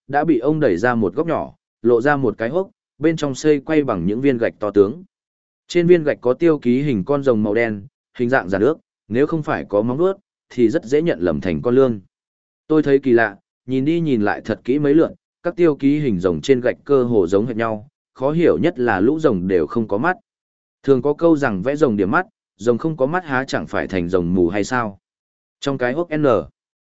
đã bị ông đẩy ra một góc nhỏ, lộ ra một cái hốc, bên trong xây quay bằng những viên gạch to tướng. Trên viên gạch có tiêu ký hình con rồng màu đen, hình dạng giản ước, nếu không phải có móng vuốt thì rất dễ nhận lầm thành con lươn. Tôi thấy kỳ lạ, nhìn đi nhìn lại thật kỹ mấy lượt, các tiêu ký hình rồng trên gạch cơ hồ giống hệt nhau, khó hiểu nhất là lũ rồng đều không có mắt. Thường có câu rằng vẽ rồng điểm mắt, rồng không có mắt há chẳng phải thành rồng mù hay sao? Trong cái hốc N,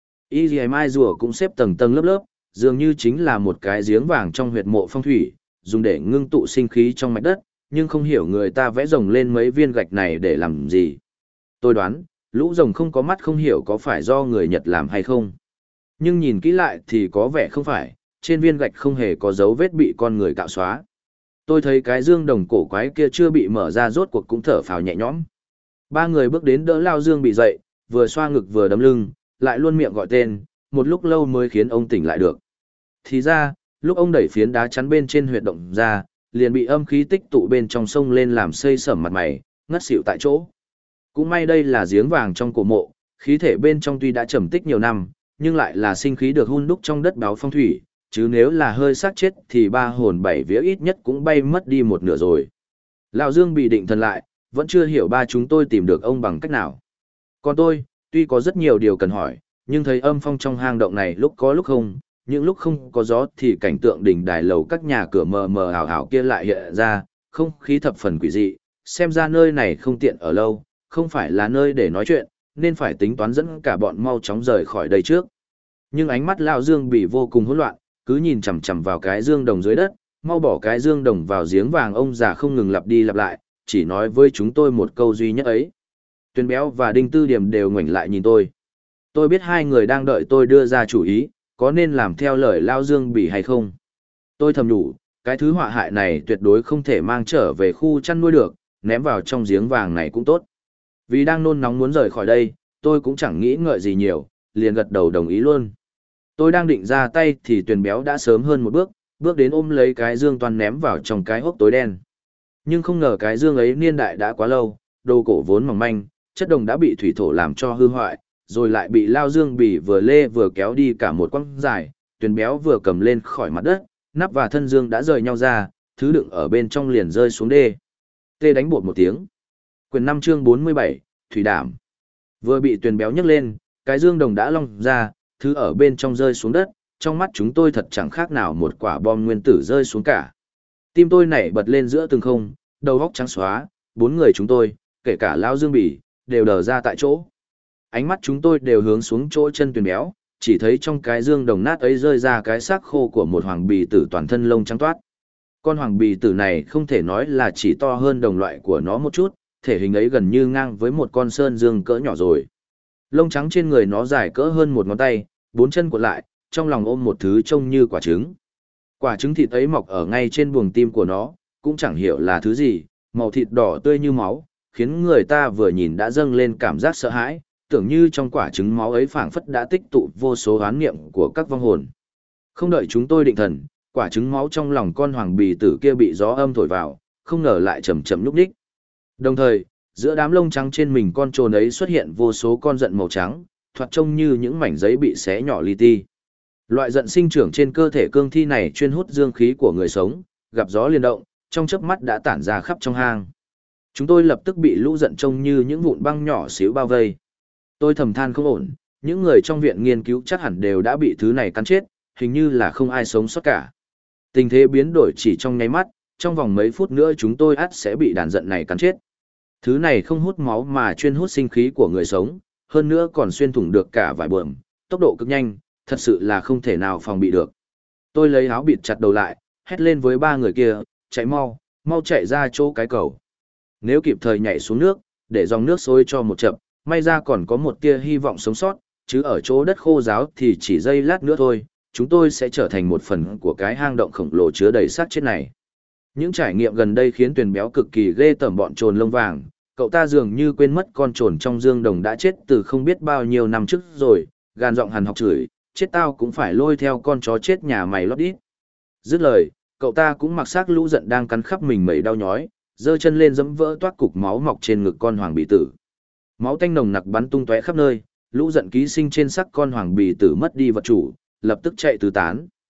mai rùa cũng xếp tầng tầng lớp lớp, dường như chính là một cái giếng vàng trong huyệt mộ phong thủy, dùng để ngưng tụ sinh khí trong mạch đất, nhưng không hiểu người ta vẽ rồng lên mấy viên gạch này để làm gì. Tôi đoán, lũ rồng không có mắt không hiểu có phải do người Nhật làm hay không. Nhưng nhìn kỹ lại thì có vẻ không phải, trên viên gạch không hề có dấu vết bị con người cạo xóa. Tôi thấy cái dương đồng cổ quái kia chưa bị mở ra rốt cuộc cũng thở phào nhẹ nhõm. Ba người bước đến đỡ Lao Dương bị dậy, vừa xoa ngực vừa đấm lưng, lại luôn miệng gọi tên, một lúc lâu mới khiến ông tỉnh lại được. Thì ra, lúc ông đẩy phiến đá chắn bên trên huyệt động ra, liền bị âm khí tích tụ bên trong sông lên làm xây sẩm mặt mày, ngất xỉu tại chỗ. Cũng may đây là giếng vàng trong cổ mộ, khí thể bên trong tuy đã trầm tích nhiều năm, nhưng lại là sinh khí được hun đúc trong đất báo phong thủy, chứ nếu là hơi xác chết thì ba hồn bảy vía ít nhất cũng bay mất đi một nửa rồi. Lão Dương bị định thần lại, vẫn chưa hiểu ba chúng tôi tìm được ông bằng cách nào. Còn tôi, tuy có rất nhiều điều cần hỏi, nhưng thấy âm phong trong hang động này lúc có lúc không, những lúc không có gió thì cảnh tượng đỉnh đài lầu các nhà cửa mờ mờ ảo ảo kia lại hiện ra, không khí thập phần quỷ dị, xem ra nơi này không tiện ở lâu, không phải là nơi để nói chuyện, nên phải tính toán dẫn cả bọn mau chóng rời khỏi đây trước. Nhưng ánh mắt Lão Dương bị vô cùng hỗn loạn, cứ nhìn chằm chằm vào cái dương đồng dưới đất, mau bỏ cái dương đồng vào giếng vàng, ông già không ngừng lặp đi lặp lại, chỉ nói với chúng tôi một câu duy nhất ấy. Tuyền Béo và Đinh Tư Điểm đều ngoảnh lại nhìn tôi. Tôi biết hai người đang đợi tôi đưa ra chủ ý, có nên làm theo lời Lao Dương Bỉ hay không. Tôi thầm nhủ, cái thứ họa hại này tuyệt đối không thể mang trở về khu chăn nuôi được, ném vào trong giếng vàng này cũng tốt. Vì đang nôn nóng muốn rời khỏi đây, tôi cũng chẳng nghĩ ngợi gì nhiều, liền gật đầu đồng ý luôn. Tôi đang định ra tay thì Tuyền Béo đã sớm hơn một bước, bước đến ôm lấy cái dương toàn ném vào trong cái hốc tối đen. Nhưng không ngờ cái dương ấy niên đại đã quá lâu, đồ cổ vốn mỏng manh, chất đồng đã bị thủy thổ làm cho hư hoại, rồi lại bị Lao Dương Bỉ vừa lê vừa kéo đi cả một quãng dài, Tuyền Béo vừa cầm lên khỏi mặt đất, nắp và thân dương đã rời nhau ra, thứ đựng ở bên trong liền rơi xuống đê. Tê đánh bột một tiếng. Quyền 5 chương 47, Thủy Đảm. Vừa bị Tuyền Béo nhấc lên, cái dương đồng đã long ra, thứ ở bên trong rơi xuống đất, trong mắt chúng tôi thật chẳng khác nào một quả bom nguyên tử rơi xuống cả. Tim tôi nảy bật lên giữa từng không, đầu óc trắng xóa, bốn người chúng tôi, kể cả Lao Dương Bỉ, đều đờ ra tại chỗ. Ánh mắt chúng tôi đều hướng xuống chỗ chân Tuyền Béo, chỉ thấy trong cái dương đồng nát ấy rơi ra cái xác khô của một hoàng bì tử toàn thân lông trắng toát. Con hoàng bì tử này không thể nói là chỉ to hơn đồng loại của nó một chút, thể hình ấy gần như ngang với một con sơn dương cỡ nhỏ rồi. Lông trắng trên người nó dài cỡ hơn một ngón tay, bốn chân cuộn lại, trong lòng ôm một thứ trông như quả trứng. Quả trứng thịt ấy mọc ở ngay trên buồng tim của nó, cũng chẳng hiểu là thứ gì, màu thịt đỏ tươi như máu, khiến người ta vừa nhìn đã dâng lên cảm giác sợ hãi, tưởng như trong quả trứng máu ấy phảng phất đã tích tụ vô số oán niệm của các vong hồn. Không đợi chúng tôi định thần, quả trứng máu trong lòng con hoàng bì tử kia bị gió âm thổi vào, không ngờ lại chậm chậm nhúc nhích. Đồng thời, giữa đám lông trắng trên mình con trồn ấy xuất hiện vô số con giận màu trắng, thoạt trông như những mảnh giấy bị xé nhỏ li ti. Loại giận sinh trưởng trên cơ thể cương thi này chuyên hút dương khí của người sống, gặp gió liền động, trong chớp mắt đã tản ra khắp trong hang. Chúng tôi lập tức bị lũ giận trông như những vụn băng nhỏ xíu bao vây. Tôi thầm than không ổn, những người trong viện nghiên cứu chắc hẳn đều đã bị thứ này cắn chết, hình như là không ai sống sót cả. Tình thế biến đổi chỉ trong nháy mắt, trong vòng mấy phút nữa chúng tôi ắt sẽ bị đàn giận này cắn chết. Thứ này không hút máu mà chuyên hút sinh khí của người sống, hơn nữa còn xuyên thủng được cả vải bờm, tốc độ cực nhanh, thật sự là không thể nào phòng bị được. Tôi lấy áo bịt chặt đầu lại, hét lên với ba người kia, chạy mau, mau chạy ra chỗ cái cầu. Nếu kịp thời nhảy xuống nước, để dòng nước sôi cho một chập, may ra còn có một tia hy vọng sống sót, chứ ở chỗ đất khô ráo thì chỉ giây lát nữa thôi, chúng tôi sẽ trở thành một phần của cái hang động khổng lồ chứa đầy xác chết này. Những trải nghiệm gần đây khiến Tuyền Béo cực kỳ ghê tởm bọn trồn lông vàng, cậu ta dường như quên mất con trồn trong dương đồng đã chết từ không biết bao nhiêu năm trước rồi, gàn giọng hằn học chửi, chết tao cũng phải lôi theo con chó chết nhà mày lót đít. Dứt lời, cậu ta cũng mặc xác lũ giận đang cắn khắp mình mẩy đau nhói, giơ chân lên giẫm vỡ toát cục máu mọc trên ngực con hoàng bì tử. Máu tanh nồng nặc bắn tung tóe khắp nơi, lũ giận ký sinh trên xác con hoàng bì tử mất đi vật chủ, lập tức chạy tứ tán.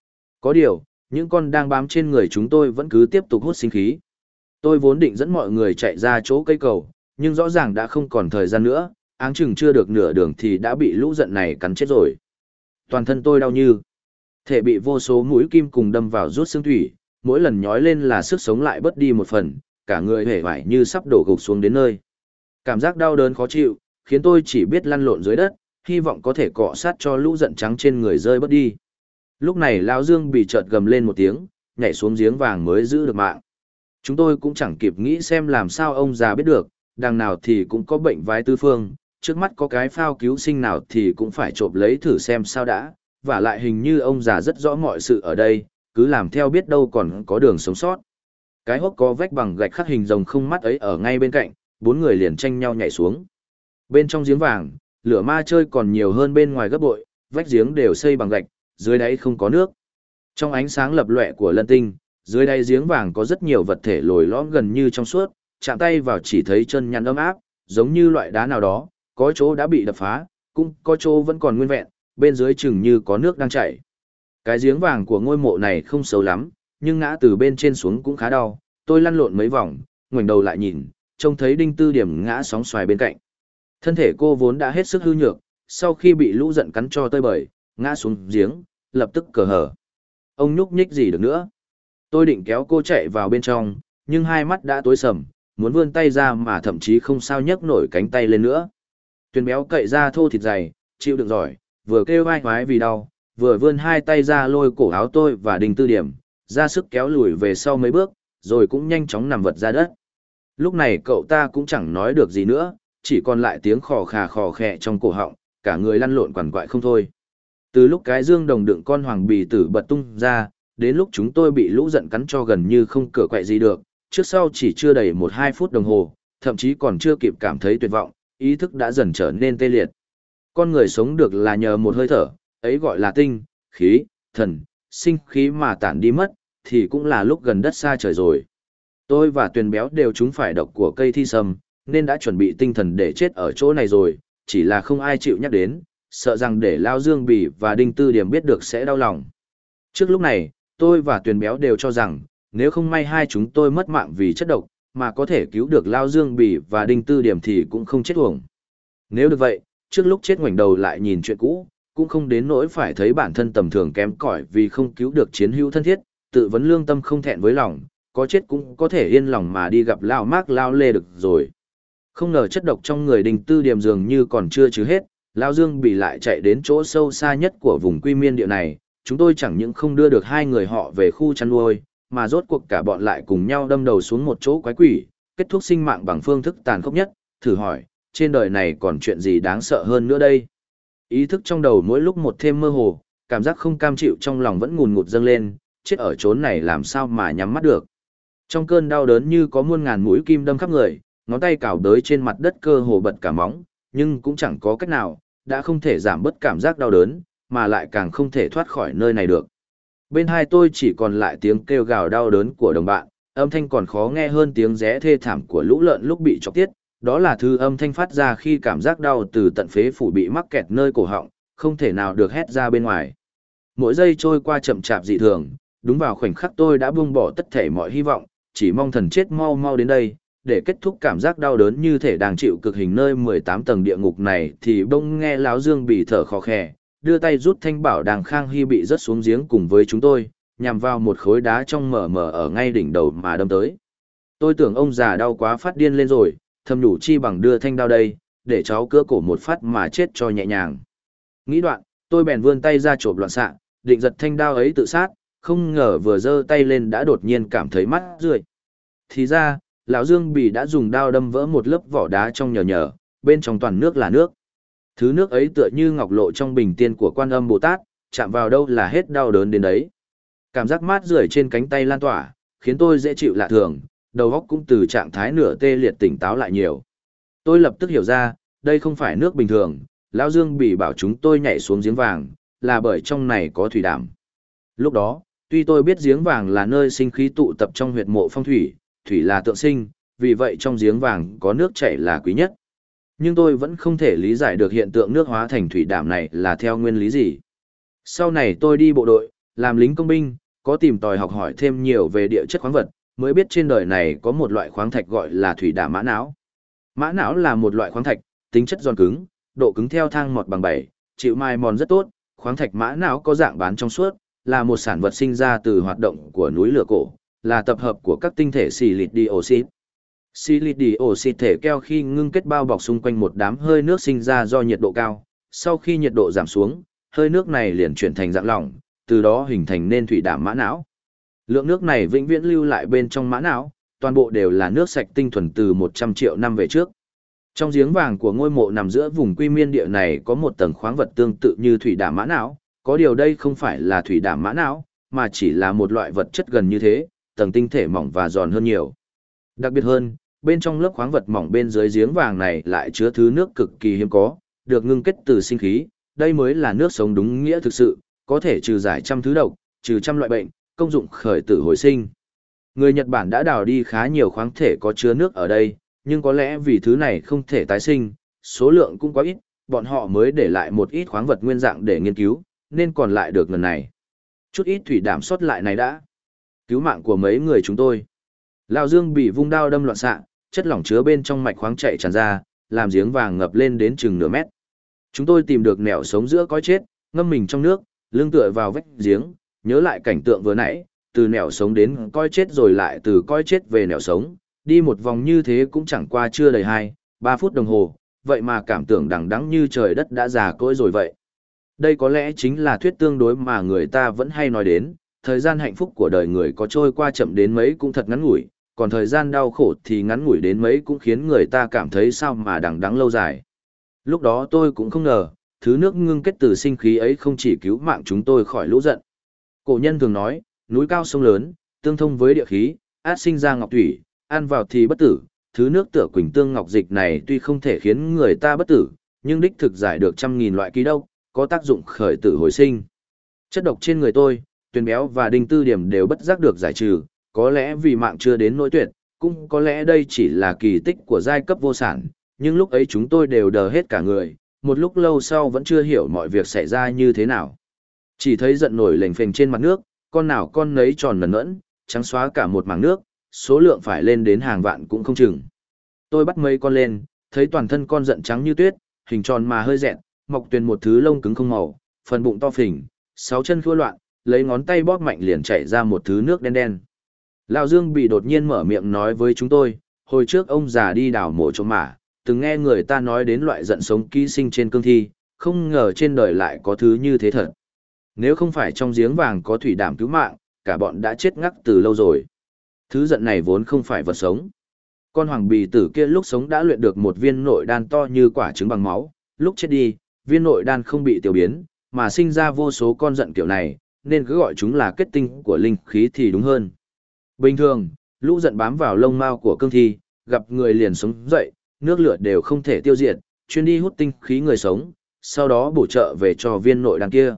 Có điều, những con đang bám trên người chúng tôi vẫn cứ tiếp tục hút sinh khí. Tôi vốn định dẫn mọi người chạy ra chỗ cây cầu, nhưng rõ ràng đã không còn thời gian nữa, áng chừng chưa được nửa đường thì đã bị lũ giận này cắn chết rồi. Toàn thân tôi đau như thể bị vô số mũi kim cùng đâm vào rút xương thủy, mỗi lần nhói lên là sức sống lại bớt đi một phần, cả người hể vải như sắp đổ gục xuống đến nơi. Cảm giác đau đớn khó chịu, khiến tôi chỉ biết lăn lộn dưới đất, hy vọng có thể cọ sát cho lũ giận trắng trên người rơi bớt đi. Lúc này Lão Dương bị chợt gầm lên một tiếng, nhảy xuống giếng vàng mới giữ được mạng. Chúng tôi cũng chẳng kịp nghĩ xem làm sao ông già biết được, đằng nào thì cũng có bệnh vái tư phương, trước mắt có cái phao cứu sinh nào thì cũng phải trộm lấy thử xem sao đã, và lại hình như ông già rất rõ mọi sự ở đây, cứ làm theo biết đâu còn có đường sống sót. Cái hốc có vách bằng gạch khắc hình rồng không mắt ấy ở ngay bên cạnh, bốn người liền tranh nhau nhảy xuống. Bên trong giếng vàng, lửa ma chơi còn nhiều hơn bên ngoài gấp bội, vách giếng đều xây bằng gạch, dưới đáy không có nước. Trong ánh sáng lập lòe của lân tinh, dưới đáy giếng vàng có rất nhiều vật thể lồi lõm gần như trong suốt, chạm tay vào chỉ thấy chân nhăn ấm áp, giống như loại đá nào đó, có chỗ đã bị đập phá, cũng có chỗ vẫn còn nguyên vẹn, bên dưới chừng như có nước đang chảy. Cái giếng vàng của ngôi mộ này không xấu lắm, nhưng ngã từ bên trên xuống cũng khá đau, tôi lăn lộn mấy vòng, ngoảnh đầu lại nhìn, trông thấy Đinh Tư Điểm ngã sóng xoài bên cạnh. Thân thể cô vốn đã hết sức hư nhược, sau khi bị lũ giận cắn cho tơi bời, ngã xuống giếng, lập tức cờ hở. Ông nhúc nhích gì được nữa. Tôi định kéo cô chạy vào bên trong, nhưng hai mắt đã tối sầm, muốn vươn tay ra mà thậm chí không sao nhấc nổi cánh tay lên nữa. Tuyền béo cậy ra thô thịt dày, chịu đựng giỏi, vừa kêu vai khoái vì đau, vừa vươn hai tay ra lôi cổ áo tôi và Đinh Tư Điểm, ra sức kéo lùi về sau mấy bước, rồi cũng nhanh chóng nằm vật ra đất. Lúc này cậu ta cũng chẳng nói được gì nữa, chỉ còn lại tiếng khò khè trong cổ họng, cả người lăn lộn quằn quại không thôi. Từ lúc cái dương đồng đựng con hoàng bì tử bật tung ra, đến lúc chúng tôi bị lũ giận cắn cho gần như không cửa quậy gì được, trước sau chỉ chưa đầy 1-2 phút đồng hồ, thậm chí còn chưa kịp cảm thấy tuyệt vọng, ý thức đã dần trở nên tê liệt. Con người sống được là nhờ một hơi thở, ấy gọi là tinh, khí, thần, sinh khí mà tản đi mất, thì cũng là lúc gần đất xa trời rồi. Tôi và Tuyền béo đều trúng phải độc của cây thi sâm, nên đã chuẩn bị tinh thần để chết ở chỗ này rồi, chỉ là không ai chịu nhắc đến, sợ rằng để Lao Dương Bỉ và Đinh Tư Điểm biết được sẽ đau lòng. Trước lúc này, tôi và Tuyền béo đều cho rằng, nếu không may hai chúng tôi mất mạng vì chất độc, mà có thể cứu được Lao Dương Bỉ và Đinh Tư Điểm thì cũng không chết uổng. Nếu được vậy, trước lúc chết ngoảnh đầu lại nhìn chuyện cũ, cũng không đến nỗi phải thấy bản thân tầm thường kém cỏi vì không cứu được chiến hữu thân thiết, tự vấn lương tâm không thẹn với lòng, có chết cũng có thể yên lòng mà đi gặp Lao Mác Lao Lê được rồi. Không ngờ chất độc trong người Đinh Tư Điểm dường như còn chưa trừ hết, Lao Dương Bỉ lại chạy đến chỗ sâu xa nhất của vùng quy miên địa này, chúng tôi chẳng những không đưa được hai người họ về khu chăn nuôi, mà rốt cuộc cả bọn lại cùng nhau đâm đầu xuống một chỗ quái quỷ, kết thúc sinh mạng bằng phương thức tàn khốc nhất, thử hỏi, trên đời này còn chuyện gì đáng sợ hơn nữa đây? Ý thức trong đầu mỗi lúc một thêm mơ hồ, cảm giác không cam chịu trong lòng vẫn ngùn ngụt dâng lên, chết ở chốn này làm sao mà nhắm mắt được. Trong cơn đau đớn như có muôn ngàn mũi kim đâm khắp người, ngón tay cào đới trên mặt đất cơ hồ bật cả móng, nhưng cũng chẳng có cách nào, đã không thể giảm bớt cảm giác đau đớn, mà lại càng không thể thoát khỏi nơi này được. Bên hai tôi chỉ còn lại tiếng kêu gào đau đớn của đồng bạn, âm thanh còn khó nghe hơn tiếng ré thê thảm của lũ lợn lúc bị chọc tiết, đó là thứ âm thanh phát ra khi cảm giác đau từ tận phế phủ bị mắc kẹt nơi cổ họng, không thể nào được hét ra bên ngoài. Mỗi giây trôi qua chậm chạp dị thường, đúng vào khoảnh khắc tôi đã buông bỏ tất thể mọi hy vọng, chỉ mong thần chết mau mau đến đây, để kết thúc cảm giác đau đớn như thể đang chịu cực hình nơi 18 tầng địa ngục này thì bỗng nghe Lão Dương Bỉ thở khò khè, đưa tay rút thanh bảo đàng Khang Hy bị rớt xuống giếng cùng với chúng tôi, nhằm vào một khối đá trong mờ mờ ở ngay đỉnh đầu mà đâm tới. Tôi tưởng ông già đau quá phát điên lên rồi, thầm nhủ chi bằng đưa thanh đao đây, để cháu cưa cổ một phát mà chết cho nhẹ nhàng. Nghĩ đoạn, tôi bèn vươn tay ra chộp loạn xạ, định giật thanh đao ấy tự sát, không ngờ vừa giơ tay lên đã đột nhiên cảm thấy mắt rười. Thì ra, Lão Dương Bỉ đã dùng đao đâm vỡ một lớp vỏ đá trong nhờ, bên trong toàn nước là nước. Thứ nước ấy tựa như ngọc lộ trong bình tiên của Quan Âm Bồ Tát, chạm vào đâu là hết đau đớn đến đấy. Cảm giác mát rượi trên cánh tay lan tỏa, khiến tôi dễ chịu lạ thường, đầu óc cũng từ trạng thái nửa tê liệt tỉnh táo lại nhiều. Tôi lập tức hiểu ra, đây không phải nước bình thường, Lão Dương Bỉ bảo chúng tôi nhảy xuống giếng vàng, là bởi trong này có thủy đảm. Lúc đó, tuy tôi biết giếng vàng là nơi sinh khí tụ tập trong huyệt mộ phong thủy, thủy là tượng sinh, vì vậy trong giếng vàng có nước chảy là quý nhất. Nhưng tôi vẫn không thể lý giải được hiện tượng nước hóa thành thủy đảm này là theo nguyên lý gì. Sau này tôi đi bộ đội, làm lính công binh, có tìm tòi học hỏi thêm nhiều về địa chất khoáng vật, mới biết trên đời này có một loại khoáng thạch gọi là thủy đả mã não. Mã não là một loại khoáng thạch, tính chất giòn cứng, độ cứng theo thang mọt bằng 7, chịu mài mòn rất tốt. Khoáng thạch mã não có dạng bán trong suốt, là một sản vật sinh ra từ hoạt động của núi lửa cổ, là tập hợp của các tinh thể xì dioxide. Xì dioxide thể keo khi ngưng kết bao bọc xung quanh một đám hơi nước sinh ra do nhiệt độ cao. Sau khi nhiệt độ giảm xuống, hơi nước này liền chuyển thành dạng lỏng, từ đó hình thành nên thủy đả mã não. Lượng nước này vĩnh viễn lưu lại bên trong mã não, toàn bộ đều là nước sạch tinh thuần từ 100 triệu năm về trước. Trong giếng vàng của ngôi mộ nằm giữa vùng quy miên địa này có một tầng khoáng vật tương tự như thủy đả mã não, có điều đây không phải là thủy đả mã não, mà chỉ là một loại vật chất gần như thế, tầng tinh thể mỏng và giòn hơn nhiều. Đặc biệt hơn, bên trong lớp khoáng vật mỏng bên dưới giếng vàng này lại chứa thứ nước cực kỳ hiếm có, được ngưng kết từ sinh khí, đây mới là nước sống đúng nghĩa thực sự, có thể trừ giải trăm thứ độc, trừ trăm loại bệnh, công dụng khởi tử hồi sinh. Người Nhật Bản đã đào đi khá nhiều khoáng thể có chứa nước ở đây, nhưng có lẽ vì thứ này không thể tái sinh, số lượng cũng quá ít, bọn họ mới để lại một ít khoáng vật nguyên dạng để nghiên cứu, nên còn lại được lần này. Chút ít thủy đảm sót lại này đã cứu mạng của mấy người chúng tôi. Lão Dương bị vung đao đâm loạn xạ, chất lỏng chứa bên trong mạch khoáng chạy tràn ra, làm giếng vàng ngập lên đến chừng nửa mét. Chúng tôi tìm được nẻo sống giữa cõi chết, ngâm mình trong nước, lưng tựa vào vách giếng, nhớ lại cảnh tượng vừa nãy, từ nẻo sống đến cõi chết rồi lại từ cõi chết về nẻo sống, đi một vòng như thế cũng chẳng qua chưa đầy 2-3 phút đồng hồ, vậy mà cảm tưởng đằng đẵng như trời đất đã già cỗi rồi vậy. Đây có lẽ chính là thuyết tương đối mà người ta vẫn hay nói đến, thời gian hạnh phúc của đời người có trôi qua chậm đến mấy cũng thật ngắn ngủi, còn thời gian đau khổ thì ngắn ngủi đến mấy cũng khiến người ta cảm thấy sao mà đằng đẵng lâu dài. Lúc đó tôi cũng không ngờ, thứ nước ngưng kết từ sinh khí ấy không chỉ cứu mạng chúng tôi khỏi lũ giận. Cổ nhân thường nói, núi cao sông lớn, tương thông với địa khí, át sinh ra ngọc thủy, ăn vào thì bất tử. Thứ nước tựa quỳnh tương ngọc dịch này tuy không thể khiến người ta bất tử, nhưng đích thực giải được trăm nghìn loại ký độc, có tác dụng khởi tử hồi sinh. Chất độc trên người tôi, tuyền béo và đinh tư điểm đều bất giác được giải trừ, có lẽ vì mạng chưa đến nỗi tuyệt, cũng có lẽ đây chỉ là kỳ tích của giai cấp vô sản, nhưng lúc ấy chúng tôi đều đờ hết cả người, một lúc lâu sau vẫn chưa hiểu mọi việc xảy ra như thế nào. Chỉ thấy giận nổi lềnh phềnh trên mặt nước, con nào con nấy tròn nần nẫn, trắng xóa cả một mảng nước, số lượng phải lên đến hàng vạn cũng không chừng. Tôi bắt mấy con lên, thấy toàn thân con giận trắng như tuyết, hình tròn mà hơi dẹn, mọc tuyền một thứ lông cứng không màu, phần bụng to phình, 6 chân khua loạn, lấy ngón tay bóp mạnh liền chảy ra một thứ nước đen đen. Lão Dương bị đột nhiên mở miệng nói với chúng tôi, hồi trước ông già đi đào mộ trộm mả, từng nghe người ta nói đến loại giận sống ký sinh trên cương thi, không ngờ trên đời lại có thứ như thế thật. Nếu không phải trong giếng vàng có thủy đảm cứu mạng, cả bọn đã chết ngắc từ lâu rồi. Thứ giận này vốn không phải vật sống. Con hoàng bì tử kia lúc sống đã luyện được một viên nội đan to như quả trứng bằng máu, lúc chết đi, viên nội đan không bị tiêu biến, mà sinh ra vô số con giận kiểu này, nên cứ gọi chúng là kết tinh của linh khí thì đúng hơn. Bình thường, lũ giận bám vào lông mao của cương thi, gặp người liền sống dậy, nước lửa đều không thể tiêu diệt, chuyên đi hút tinh khí người sống, sau đó bổ trợ về cho viên nội đan kia.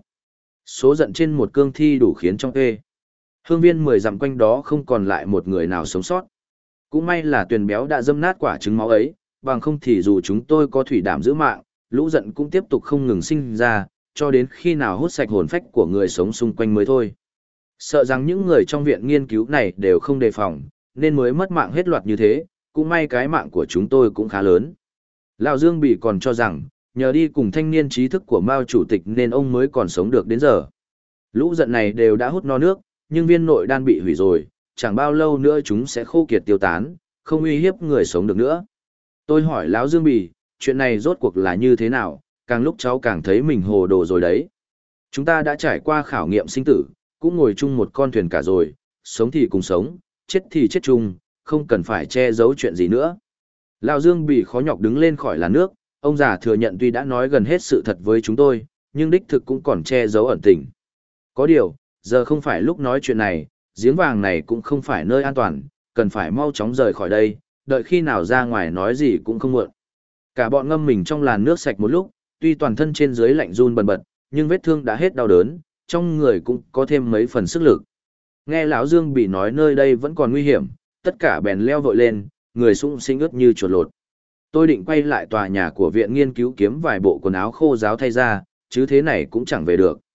Số giận trên một cương thi đủ khiến trong hương viên 10 dặm quanh đó không còn lại một người nào sống sót. Cũng may là tuyền béo đã dâm nát quả trứng máu ấy, bằng không thì dù chúng tôi có thủy đảm giữ mạng, lũ giận cũng tiếp tục không ngừng sinh ra, cho đến khi nào hút sạch hồn phách của người sống xung quanh mới thôi. Sợ rằng những người trong viện nghiên cứu này đều không đề phòng, nên mới mất mạng hết loạt như thế, cũng may cái mạng của chúng tôi cũng khá lớn. Lão Dương Bỉ còn cho rằng, nhờ đi cùng thanh niên trí thức của Mao Chủ tịch nên ông mới còn sống được đến giờ. Lũ giận này đều đã hút no nước, nhưng viên nội đan bị hủy rồi, chẳng bao lâu nữa chúng sẽ khô kiệt tiêu tán, không uy hiếp người sống được nữa. Tôi hỏi Lão Dương Bỉ, chuyện này rốt cuộc là như thế nào, càng lúc cháu càng thấy mình hồ đồ rồi đấy. Chúng ta đã trải qua khảo nghiệm sinh tử, cũng ngồi chung một con thuyền cả rồi, sống thì cùng sống, chết thì chết chung, không cần phải che giấu chuyện gì nữa. Lão Dương Bỉ khó nhọc đứng lên khỏi làn nước, ông già thừa nhận tuy đã nói gần hết sự thật với chúng tôi, nhưng đích thực cũng còn che giấu ẩn tình. Có điều, giờ không phải lúc nói chuyện này, giếng vàng này cũng không phải nơi an toàn, cần phải mau chóng rời khỏi đây, đợi khi nào ra ngoài nói gì cũng không muộn. Cả bọn ngâm mình trong làn nước sạch một lúc, tuy toàn thân trên dưới lạnh run bần bật, nhưng vết thương đã hết đau đớn, trong người cũng có thêm mấy phần sức lực. Nghe lão Dương bị nói nơi đây vẫn còn nguy hiểm, tất cả bèn leo vội lên, người sũng sinh ướt như chuột lột. Tôi định quay lại tòa nhà của viện nghiên cứu kiếm vài bộ quần áo khô ráo thay ra, chứ thế này cũng chẳng về được.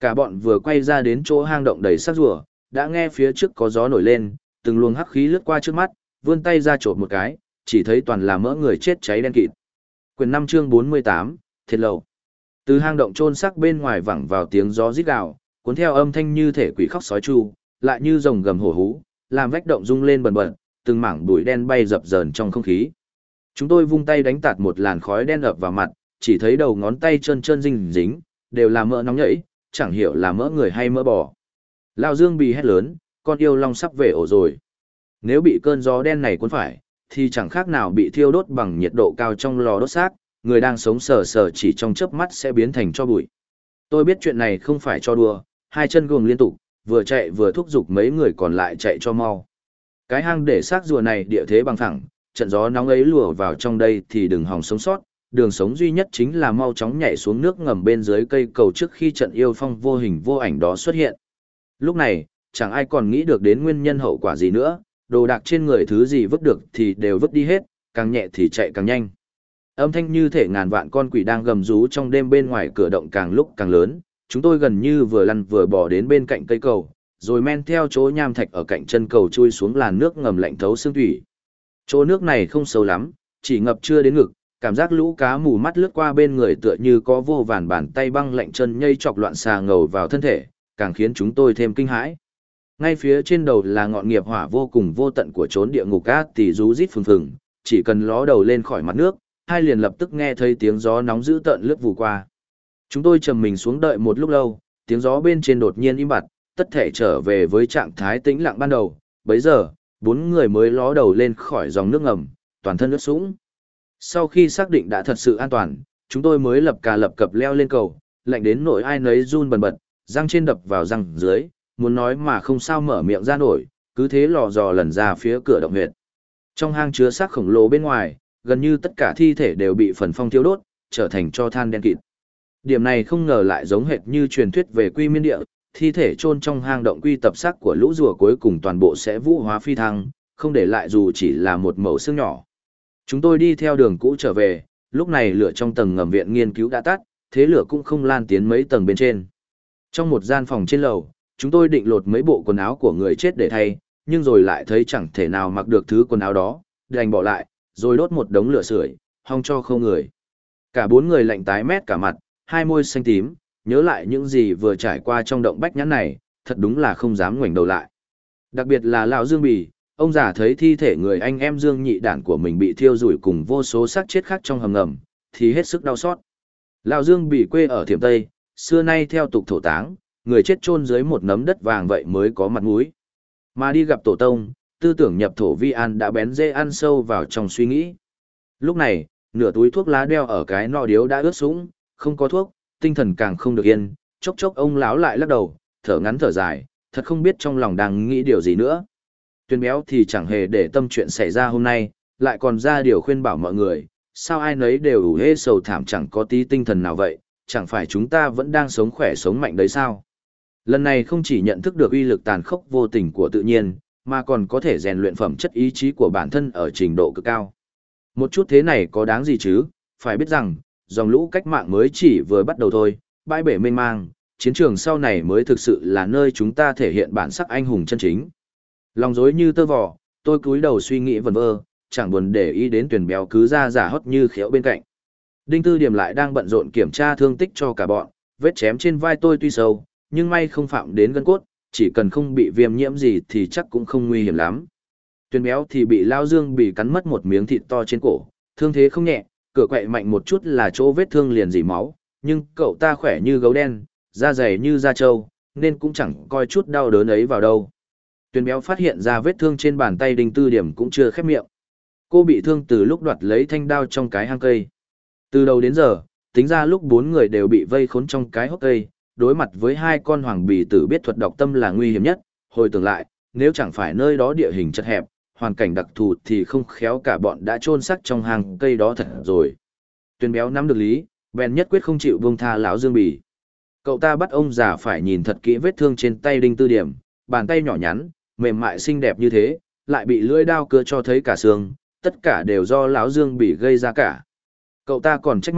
Cả bọn vừa quay ra đến chỗ hang động đầy xác rùa, đã nghe phía trước có gió nổi lên, từng luồng hắc khí lướt qua trước mắt, vươn tay ra chộp một cái, chỉ thấy toàn là mỡ người chết cháy đen kịt. Quyển 5 chương 48, Thiệt lầu. Từ hang động chôn xác bên ngoài vẳng vào tiếng gió rít gào, cuốn theo âm thanh như thể quỷ khóc sói tru, lại như rồng gầm hổ hú, làm vách động rung lên bần bật, từng mảng bụi đen bay dập dờn trong không khí. Chúng tôi vung tay đánh tạt một làn khói đen ập vào mặt, chỉ thấy đầu ngón tay trơn trơn dính dính, đều là mỡ nóng nhẫy, chẳng hiểu là mỡ người hay mỡ bò. Lão Dương Bì hét lớn, con yêu long sắp về ổ rồi. Nếu bị cơn gió đen này cuốn phải, thì chẳng khác nào bị thiêu đốt bằng nhiệt độ cao trong lò đốt xác, người đang sống sờ sờ chỉ trong chớp mắt sẽ biến thành tro bụi. Tôi biết chuyện này không phải cho đùa, hai chân guồng liên tục, vừa chạy vừa thúc giục mấy người còn lại chạy cho mau. Cái hang để xác rùa này địa thế bằng phẳng, trận gió nóng ấy lùa vào trong đây thì đừng hòng sống sót, đường sống duy nhất chính là mau chóng nhảy xuống nước ngầm bên dưới cây cầu trước khi trận yêu phong vô hình vô ảnh đó xuất hiện. Lúc này, chẳng ai còn nghĩ được đến nguyên nhân hậu quả gì nữa, đồ đạc trên người thứ gì vứt được thì đều vứt đi hết, càng nhẹ thì chạy càng nhanh. Âm thanh như thể ngàn vạn con quỷ đang gầm rú trong đêm bên ngoài cửa động càng lúc càng lớn, chúng tôi gần như vừa lăn vừa bò đến bên cạnh cây cầu, rồi men theo chỗ nham thạch ở cạnh chân cầu chui xuống làn nước ngầm lạnh thấu xương thủy. Chỗ nước này không sâu lắm, chỉ ngập chưa đến ngực, cảm giác lũ cá mù mắt lướt qua bên người tựa như có vô vàn bàn tay băng lạnh chân nhây chọc loạn xà ngầu vào thân thể, càng khiến chúng tôi thêm kinh hãi. Ngay phía trên đầu là ngọn nghiệp hỏa vô cùng vô tận của chốn địa ngục ác tỷ rú rít phừng phừng, chỉ cần ló đầu lên khỏi mặt nước, hai liền lập tức nghe thấy tiếng gió nóng dữ tợn lướt vù qua. Chúng tôi trầm mình xuống đợi một lúc lâu, tiếng gió bên trên đột nhiên im bặt, tất thể trở về với trạng thái tĩnh lặng ban đầu. Bấy giờ, bốn người mới ló đầu lên khỏi dòng nước ngầm, toàn thân ướt sũng. Sau khi xác định đã thật sự an toàn, chúng tôi mới lập cà lập cập leo lên cầu, lạnh đến nỗi ai nấy run bần bật, răng trên đập vào răng dưới, muốn nói mà không sao mở miệng ra nổi, cứ thế lò dò lần ra phía cửa động huyệt. Trong hang chứa xác khổng lồ bên ngoài, gần như tất cả thi thể đều bị phần phong thiêu đốt, trở thành tro than đen kịt. Điểm này không ngờ lại giống hệt như truyền thuyết về Quy Miên Địa, thi thể chôn trong hang động quy tập xác của lũ rùa cuối cùng toàn bộ sẽ vũ hóa phi thăng, không để lại dù chỉ là một mẩu xương nhỏ. Chúng tôi đi theo đường cũ trở về, lúc này lửa trong tầng ngầm viện nghiên cứu đã tắt, thế lửa cũng không lan tiến mấy tầng bên trên. Trong một gian phòng trên lầu, chúng tôi định lột mấy bộ quần áo của người chết để thay, nhưng rồi lại thấy chẳng thể nào mặc được thứ quần áo đó, đành bỏ lại, rồi đốt một đống lửa sưởi, hong cho không người. Cả bốn người lạnh tái mét cả mặt, hai môi xanh tím, nhớ lại những gì vừa trải qua trong động bách nhãn này, thật đúng là không dám ngoảnh đầu lại. Đặc biệt là lão Dương Bì, ông già thấy thi thể người anh em Dương Nhị Đản của mình bị thiêu rủi cùng vô số xác chết khác trong hầm ngầm, thì hết sức đau xót. Lão Dương Bì quê ở Thiểm Tây, xưa nay theo tục thổ táng, người chết chôn dưới một nấm đất vàng vậy mới có mặt mũi. Mà đi gặp tổ tông, tư tưởng nhập thổ vi an đã bén rễ ăn sâu vào trong suy nghĩ. Lúc này, nửa túi thuốc lá đeo ở cái nọ điếu đã ướt sũng, không có thuốc, tinh thần càng không được yên, chốc chốc ông lão lại lắc đầu, thở ngắn thở dài, thật không biết trong lòng đang nghĩ điều gì nữa. Tuyên Béo thì chẳng hề để tâm chuyện xảy ra hôm nay, lại còn ra điều khuyên bảo mọi người, sao ai nấy đều ủ hê sầu thảm chẳng có tí tinh thần nào vậy, chẳng phải chúng ta vẫn đang sống khỏe sống mạnh đấy sao? Lần này không chỉ nhận thức được uy lực tàn khốc vô tình của tự nhiên, mà còn có thể rèn luyện phẩm chất ý chí của bản thân ở trình độ cực cao. Một chút thế này có đáng gì chứ, phải biết rằng, dòng lũ cách mạng mới chỉ vừa bắt đầu thôi, bãi bể mênh mang, chiến trường sau này mới thực sự là nơi chúng ta thể hiện bản sắc anh hùng chân chính. Lòng dối như tơ vò, tôi cúi đầu suy nghĩ vẩn vơ, chẳng buồn để ý đến Tuyển Béo cứ ra giả hót như khéo bên cạnh. Đinh Tư Điểm lại đang bận rộn kiểm tra thương tích cho cả bọn, vết chém trên vai tôi tuy sâu, nhưng may không phạm đến gân cốt, chỉ cần không bị viêm nhiễm gì thì chắc cũng không nguy hiểm lắm. Tuyển Béo thì bị Lao Dương bị cắn mất một miếng thịt to trên cổ, thương thế không nhẹ, cửa quậy mạnh một chút là chỗ vết thương liền rỉ máu, nhưng cậu ta khỏe như gấu đen, da dày như da trâu, nên cũng chẳng coi chút đau đớn ấy vào đâu. Tuyển Béo phát hiện ra vết thương trên bàn tay Đinh Tư Điểm cũng chưa khép miệng. Cô bị thương từ lúc đoạt lấy thanh đao trong cái hang cây. Từ đầu đến giờ, tính ra lúc bốn người đều bị vây khốn trong cái hốc cây, đối mặt với hai con hoàng bì tử biết thuật đọc tâm là nguy hiểm nhất. Hồi tưởng lại, nếu chẳng phải nơi đó địa hình chật hẹp, hoàn cảnh đặc thù thì không khéo cả bọn đã chôn xác trong hang cây đó thật rồi. Tuyển Béo nắm được lý, bèn nhất quyết không chịu buông tha lão Dương Bì. Cậu ta bắt ông già phải nhìn thật kỹ vết thương trên tay Đinh Tư Điểm, bàn tay nhỏ nhắn, mềm mại xinh đẹp như thế, lại bị lưỡi đao cưa cho thấy cả xương, tất cả đều do lão Dương Bì gây ra cả. Cậu ta còn trách móc,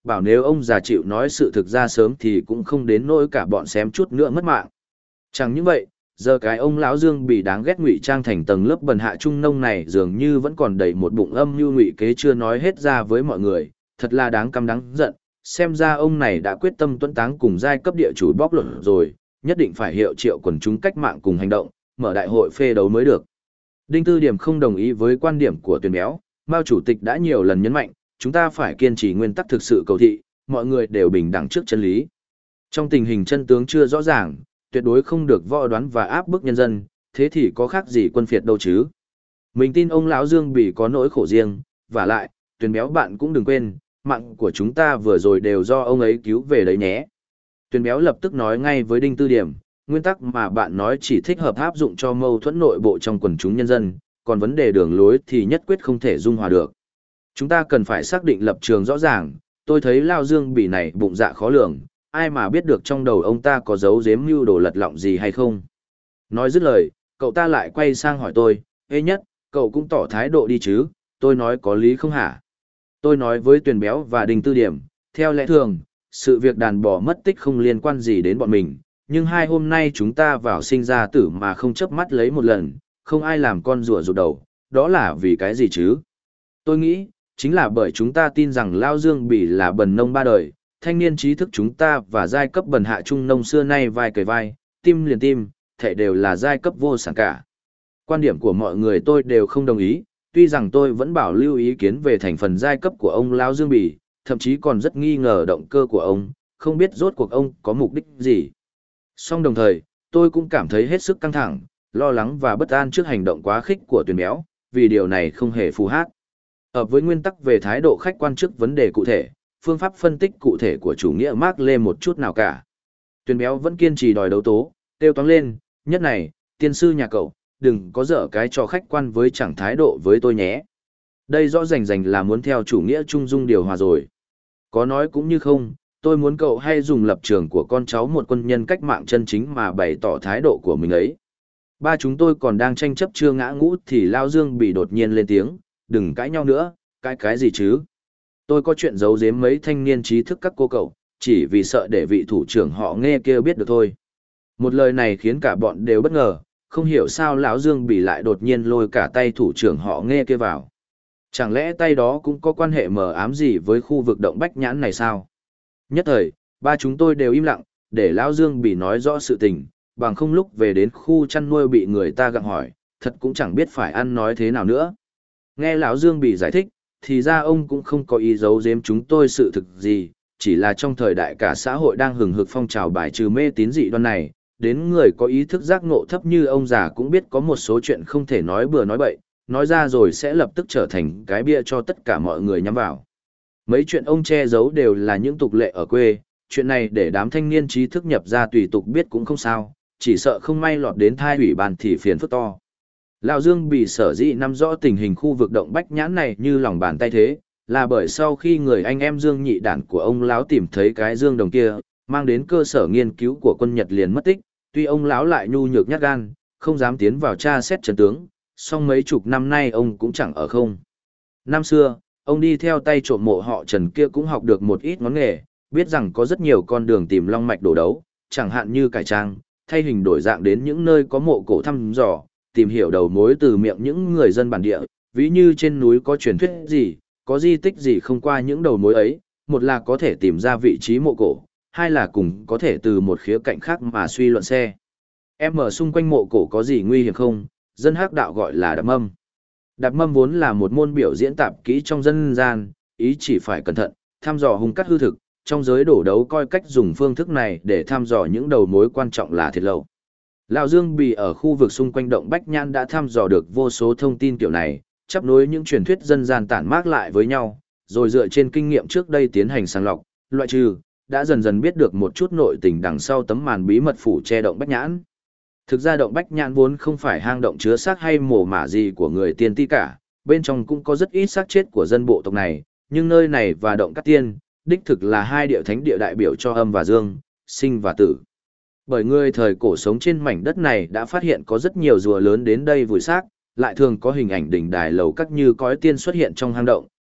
bảo nếu ông già chịu nói sự thực ra sớm thì cũng không đến nỗi cả bọn xém chút nữa mất mạng. Chẳng những vậy, giờ cái ông lão Dương bị đáng ghét ngụy trang thành tầng lớp bần hạ trung nông này dường như vẫn còn đầy một bụng âm mưu ngụy kế chưa nói hết ra với mọi người, thật là đáng căm đáng giận. Xem ra ông này đã quyết tâm tuẫn táng cùng giai cấp địa chủ bóc lột rồi, nhất định phải hiệu triệu quần chúng cách mạng cùng hành động, mở đại hội phê đấu mới được. Đinh Tư Điểm không đồng ý với quan điểm của Tuyền Béo, Mao chủ tịch đã nhiều lần nhấn mạnh, chúng ta phải kiên trì nguyên tắc thực sự cầu thị, mọi người đều bình đẳng trước chân lý. Trong tình hình chân tướng chưa rõ ràng, tuyệt đối không được võ đoán và áp bức nhân dân, thế thì có khác gì quân phiệt đâu chứ. Mình tin ông lão Dương Bỉ có nỗi khổ riêng, và lại, Tuyền Béo bạn cũng đừng quên, mạng của chúng ta vừa rồi đều do ông ấy cứu về đấy nhé. Tuyền Béo lập tức nói ngay với Đinh Tư Điểm, nguyên tắc mà bạn nói chỉ thích hợp áp dụng cho mâu thuẫn nội bộ trong quần chúng nhân dân, còn vấn đề đường lối thì nhất quyết không thể dung hòa được. Chúng ta cần phải xác định lập trường rõ ràng, tôi thấy Lao Dương Bỉ này bụng dạ khó lường, ai mà biết được trong đầu ông ta có giấu giếm mưu đồ lật lọng gì hay không. Nói dứt lời, cậu ta lại quay sang hỏi tôi, ê Nhất, cậu cũng tỏ thái độ đi chứ, tôi nói có lý không hả? Tôi nói với Tuyền Béo và Đinh Tư Điểm, theo lẽ thường, sự việc đàn bò mất tích không liên quan gì đến bọn mình, nhưng hai hôm nay chúng ta vào sinh ra tử mà không chớp mắt lấy một lần, không ai làm con rùa rụt đầu, đó là vì cái gì chứ? Tôi nghĩ, chính là bởi chúng ta tin rằng Lao Dương Bỉ là bần nông ba đời, thanh niên trí thức chúng ta và giai cấp bần hạ trung nông xưa nay vai kề vai, tim liền tim, thể đều là giai cấp vô sản cả. Quan điểm của mọi người tôi đều không đồng ý, tuy rằng tôi vẫn bảo lưu ý kiến về thành phần giai cấp của ông Lao Dương Bỉ, thậm chí còn rất nghi ngờ động cơ của ông, không biết rốt cuộc ông có mục đích gì. Song đồng thời, tôi cũng cảm thấy hết sức căng thẳng, lo lắng và bất an trước hành động quá khích của Tuyền Béo, vì điều này không hề phù hát hợp với nguyên tắc về thái độ khách quan trước vấn đề cụ thể, phương pháp phân tích cụ thể của chủ nghĩa Mác Lê một chút nào cả. Tuyền Béo vẫn kiên trì đòi đấu tố, kêu toáng lên, Nhất này, tiên sư nhà cậu, đừng có dở cái trò khách quan với chẳng thái độ với tôi nhé. Đây rõ rành rành là muốn theo chủ nghĩa trung dung điều hòa rồi. Có nói cũng như không, tôi muốn cậu hay dùng lập trường của con cháu một quân nhân cách mạng chân chính mà bày tỏ thái độ của mình ấy. Ba chúng tôi còn đang tranh chấp chưa ngã ngũ thì Lao Dương bị đột nhiên lên tiếng, đừng cãi nhau nữa, cái gì chứ? Tôi có chuyện giấu giếm mấy thanh niên trí thức các cô cậu, chỉ vì sợ để vị thủ trưởng họ nghe kia biết được thôi. Một lời này khiến cả bọn đều bất ngờ, không hiểu sao lão Dương bị lại đột nhiên lôi cả tay thủ trưởng họ nghe kia vào. Chẳng lẽ tay đó cũng có quan hệ mờ ám gì với khu vực động Bách Nhãn này sao? Nhất thời, ba chúng tôi đều im lặng, để lão Dương bị nói rõ sự tình, bằng không lúc về đến khu chăn nuôi bị người ta gặng hỏi, thật cũng chẳng biết phải ăn nói thế nào nữa. Nghe lão Dương bị giải thích, thì ra ông cũng không có ý giấu giếm chúng tôi sự thực gì, chỉ là trong thời đại cả xã hội đang hừng hực phong trào bài trừ mê tín dị đoan này, đến người có ý thức giác ngộ thấp như ông già cũng biết có một số chuyện không thể nói bừa nói bậy, nói ra rồi sẽ lập tức trở thành cái bia cho tất cả mọi người nhắm vào. Mấy chuyện ông che giấu đều là những tục lệ ở quê, chuyện này để đám thanh niên trí thức nhập ra tùy tục biết cũng không sao, chỉ sợ không may lọt đến thai ủy ban thì phiền phức to. Lão Dương bị sở dĩ nắm rõ tình hình khu vực động Bách Nhãn này như lòng bàn tay thế, là bởi sau khi người anh em Dương nhị đản của ông lão tìm thấy cái dương đồng kia, mang đến cơ sở nghiên cứu của quân Nhật liền mất tích, tuy ông lão lại nhu nhược nhát gan, không dám tiến vào tra xét trận tướng, song mấy chục năm nay ông cũng chẳng ở không. Năm xưa, ông đi theo tay trộm mộ họ Trần kia cũng học được một ít ngón nghề, biết rằng có rất nhiều con đường tìm long mạch đổ đấu, chẳng hạn như cải trang, thay hình đổi dạng đến những nơi có mộ cổ thăm dò, tìm hiểu đầu mối từ miệng những người dân bản địa, ví như trên núi có truyền thuyết gì, có di tích gì không qua những đầu mối ấy, một là có thể tìm ra vị trí mộ cổ, hai là cùng có thể từ một khía cạnh khác mà suy luận xe. Em ở xung quanh mộ cổ có gì nguy hiểm không? Dân Hắc đạo gọi là đạp mâm. Đạp mâm vốn là một môn biểu diễn tạp kỹ trong dân gian, ý chỉ phải cẩn thận, thăm dò hung cắt hư thực, trong giới đổ đấu coi cách dùng phương thức này để thăm dò những đầu mối quan trọng là thiệt lậu. Lão Dương Bì ở khu vực xung quanh động Bách Nhãn đã thăm dò được vô số thông tin kiểu này, chấp nối những truyền thuyết dân gian tản mác lại với nhau, rồi dựa trên kinh nghiệm trước đây tiến hành sàng lọc, loại trừ, đã dần dần biết được một chút nội tình đằng sau tấm màn bí mật phủ che động Bách Nhãn. Thực ra động Bách Nhãn vốn không phải hang động chứa xác hay mồ mả gì của người tiên ti cả, bên trong cũng có rất ít xác chết của dân bộ tộc này, nhưng nơi này và động Cát Tiên, đích thực là hai địa thánh địa đại biểu cho âm và dương, sinh và tử. Bởi người thời cổ sống trên mảnh đất này đã phát hiện có rất nhiều rùa lớn đến đây vùi xác, lại thường có hình ảnh đỉnh đài lầu các như cõi tiên xuất hiện trong hang động,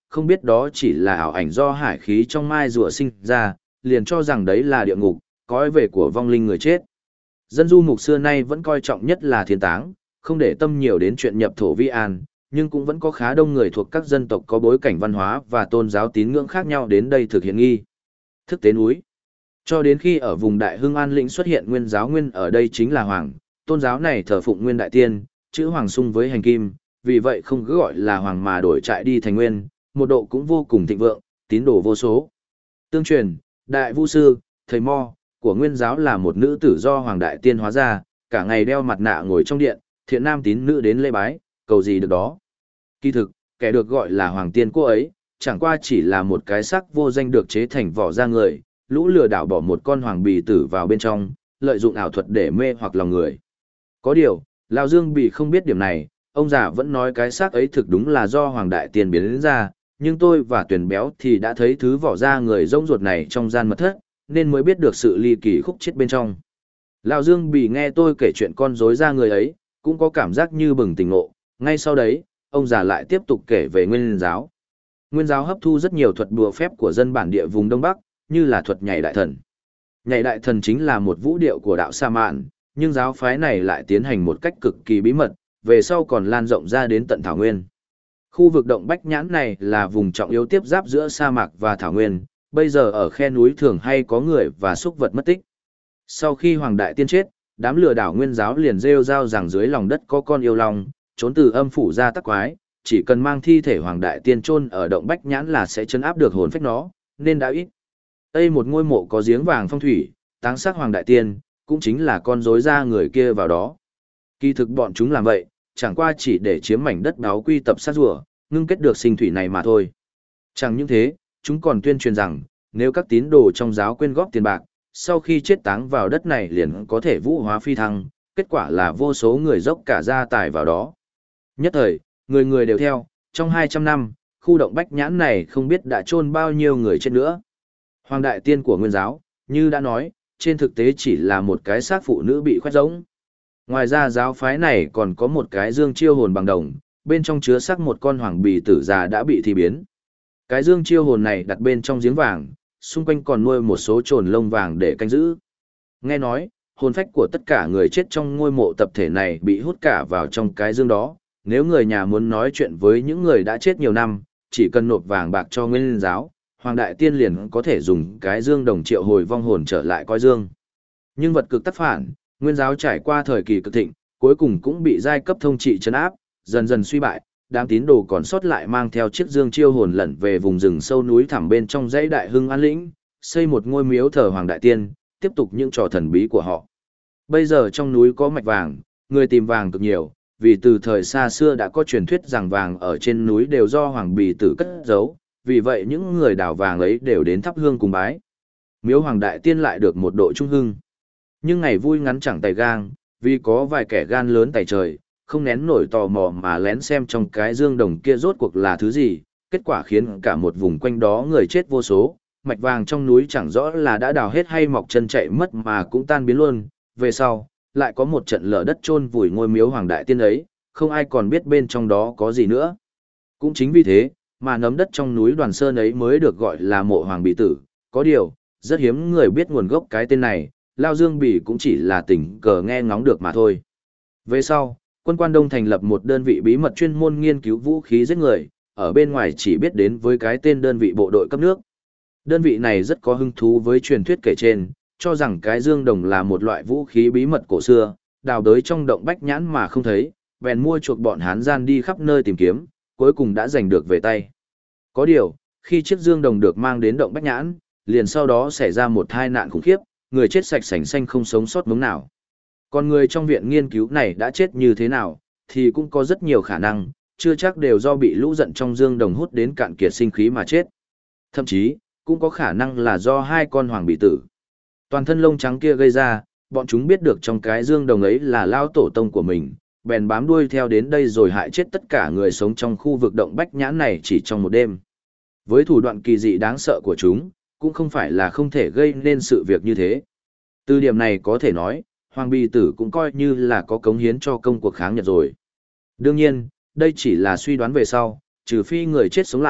không biết đó chỉ là ảo ảnh do hải khí trong mai rùa sinh ra, liền cho rằng đấy là địa ngục, cõi về của vong linh người chết. Dân du mục xưa nay vẫn coi trọng nhất là thiên táng, không để tâm nhiều đến chuyện nhập thổ vi an, nhưng cũng vẫn có khá đông người thuộc các dân tộc có bối cảnh văn hóa và tôn giáo tín ngưỡng khác nhau đến đây thực hiện nghi thức tế núi. Cho đến khi ở vùng Đại Hưng An Lĩnh xuất hiện nguyên giáo nguyên ở đây chính là Hoàng, tôn giáo này thờ phụng Nguyên Đại Tiên, chữ Hoàng xung với hành kim, vì vậy không cứ gọi là Hoàng mà đổi trại đi thành Nguyên, một độ cũng vô cùng thịnh vượng, tín đồ vô số. Tương truyền, Đại Vu Sư, thầy Mo, của Nguyên giáo là một nữ tử do Hoàng Đại Tiên hóa ra, cả ngày đeo mặt nạ ngồi trong điện, thiện nam tín nữ đến lễ bái, cầu gì được đó. Kỳ thực, kẻ được gọi là Hoàng Tiên cô ấy, chẳng qua chỉ là một cái xác vô danh được chế thành vỏ da người, lũ lừa đảo bỏ một con hoàng bì tử vào bên trong, lợi dụng ảo thuật để mê hoặc lòng người. Có điều, Lão Dương Bì không biết điểm này, ông già vẫn nói cái xác ấy thực đúng là do Hoàng Đại Tiên biến đến ra, nhưng tôi và Tuyền Béo thì đã thấy thứ vỏ da người rỗng ruột này trong gian mật thất, nên mới biết được sự ly kỳ khúc chết bên trong. Lão Dương Bì nghe tôi kể chuyện con rối da người ấy, cũng có cảm giác như bừng tỉnh ngộ, ngay sau đấy, ông già lại tiếp tục kể về Nguyên giáo. Nguyên giáo hấp thu rất nhiều thuật đùa phép của dân bản địa vùng Đông Bắc, như là thuật nhảy đại thần. Nhảy đại thần chính là một vũ điệu của đạo Sa Mạn, nhưng giáo phái này lại tiến hành một cách cực kỳ bí mật, về sau còn lan rộng ra đến tận Thảo Nguyên. Khu vực động Bách Nhãn này là vùng trọng yếu tiếp giáp giữa sa mạc và Thảo Nguyên, bây giờ ở khe núi thường hay có người và súc vật mất tích. Sau khi Hoàng Đại Tiên chết, đám lừa đảo Nguyên giáo liền rêu rao rằng dưới lòng đất có con yêu long, trốn từ âm phủ ra tắc quái, chỉ cần mang thi thể Hoàng Đại Tiên chôn ở động Bách Nhãn là sẽ trấn áp được hồn phách nó, nên đã ít. Đây một ngôi mộ có giếng vàng phong thủy, táng xác Hoàng Đại Tiên, cũng chính là con rối da người kia vào đó. Kỳ thực bọn chúng làm vậy, chẳng qua chỉ để chiếm mảnh đất đáo quy tập sát rùa, ngưng kết được sinh thủy này mà thôi. Chẳng những thế, chúng còn tuyên truyền rằng, nếu các tín đồ trong giáo quyên góp tiền bạc, sau khi chết táng vào đất này liền có thể vũ hóa phi thăng, kết quả là vô số người dốc cả gia tài vào đó. Nhất thời, người người đều theo, trong 200 năm, khu động Bách Nhãn này không biết đã chôn bao nhiêu người chết nữa. Hoàng Đại Tiên của Nguyên giáo, như đã nói, trên thực tế chỉ là một cái xác phụ nữ bị khoét rỗng. Ngoài ra giáo phái này còn có một cái dương chiêu hồn bằng đồng, bên trong chứa xác một con hoàng bì tử già đã bị thi biến. Cái dương chiêu hồn này đặt bên trong giếng vàng, xung quanh còn nuôi một số trồn lông vàng để canh giữ. Nghe nói, hồn phách của tất cả người chết trong ngôi mộ tập thể này bị hút cả vào trong cái dương đó. Nếu người nhà muốn nói chuyện với những người đã chết nhiều năm, chỉ cần nộp vàng bạc cho Nguyên giáo, Hoàng Đại Tiên liền có thể dùng cái dương đồng triệu hồi vong hồn trở lại coi dương. Nhưng vật cực tất phản, Nguyên giáo trải qua thời kỳ cực thịnh, cuối cùng cũng bị giai cấp thông trị trấn áp, dần dần suy bại, đám tín đồ còn sót lại mang theo chiếc dương chiêu hồn lẩn về vùng rừng sâu núi thẳm bên trong dãy Đại Hưng An Lĩnh, xây một ngôi miếu thờ Hoàng Đại Tiên, tiếp tục những trò thần bí của họ. Bây giờ trong núi có mạch vàng, người tìm vàng cực nhiều, vì từ thời xa xưa đã có truyền thuyết rằng vàng ở trên núi đều do Hoàng Bì Tử cất giấu, vì vậy những người đào vàng ấy đều đến thắp hương cùng bái. Miếu Hoàng Đại Tiên lại được một độ trung hưng. Nhưng ngày vui ngắn chẳng tay gang, vì có vài kẻ gan lớn tay trời, không nén nổi tò mò mà lén xem trong cái dương đồng kia rốt cuộc là thứ gì, kết quả khiến cả một vùng quanh đó người chết vô số, mạch vàng trong núi chẳng rõ là đã đào hết hay mọc chân chạy mất mà cũng tan biến luôn. Về sau, lại có một trận lở đất chôn vùi ngôi miếu Hoàng Đại Tiên ấy, không ai còn biết bên trong đó có gì nữa. Cũng chính vì thế, mà nấm đất trong núi Đoàn Sơn ấy mới được gọi là mộ Hoàng Bì Tử. Có điều, rất hiếm người biết nguồn gốc cái tên này, Lao Dương Bì cũng chỉ là tình cờ nghe ngóng được mà thôi. Về sau, quân Quan Đông thành lập một đơn vị bí mật chuyên môn nghiên cứu vũ khí giết người, ở bên ngoài chỉ biết đến với cái tên đơn vị bộ đội cấp nước. Đơn vị này rất có hứng thú với truyền thuyết kể trên, cho rằng cái dương đồng là một loại vũ khí bí mật cổ xưa, đào đới trong động Bách Nhãn mà không thấy, bèn mua chuộc bọn Hán gian đi khắp nơi tìm kiếm, cuối cùng đã giành được về tay. Có điều, khi chiếc dương đồng được mang đến động Bách Nhãn, liền sau đó xảy ra một tai nạn khủng khiếp, người chết sạch sành xanh không sống sót mống nào. Còn người trong viện nghiên cứu này đã chết như thế nào, thì cũng có rất nhiều khả năng, chưa chắc đều do bị lũ giận trong dương đồng hút đến cạn kiệt sinh khí mà chết. Thậm chí, cũng có khả năng là do hai con hoàng bị tử. Toàn thân lông trắng kia gây ra, bọn chúng biết được trong cái dương đồng ấy là lao tổ tông của mình, bèn bám đuôi theo đến đây rồi hại chết tất cả người sống trong khu vực động Bách Nhãn này chỉ trong một đêm. Với thủ đoạn kỳ dị đáng sợ của chúng, cũng không phải là không thể gây nên sự việc như thế. Từ điểm này có thể nói, Hoàng Bì Tử cũng coi như là có cống hiến cho công cuộc kháng Nhật rồi. Đương nhiên, đây chỉ là suy đoán về sau, trừ phi người chết sống lại,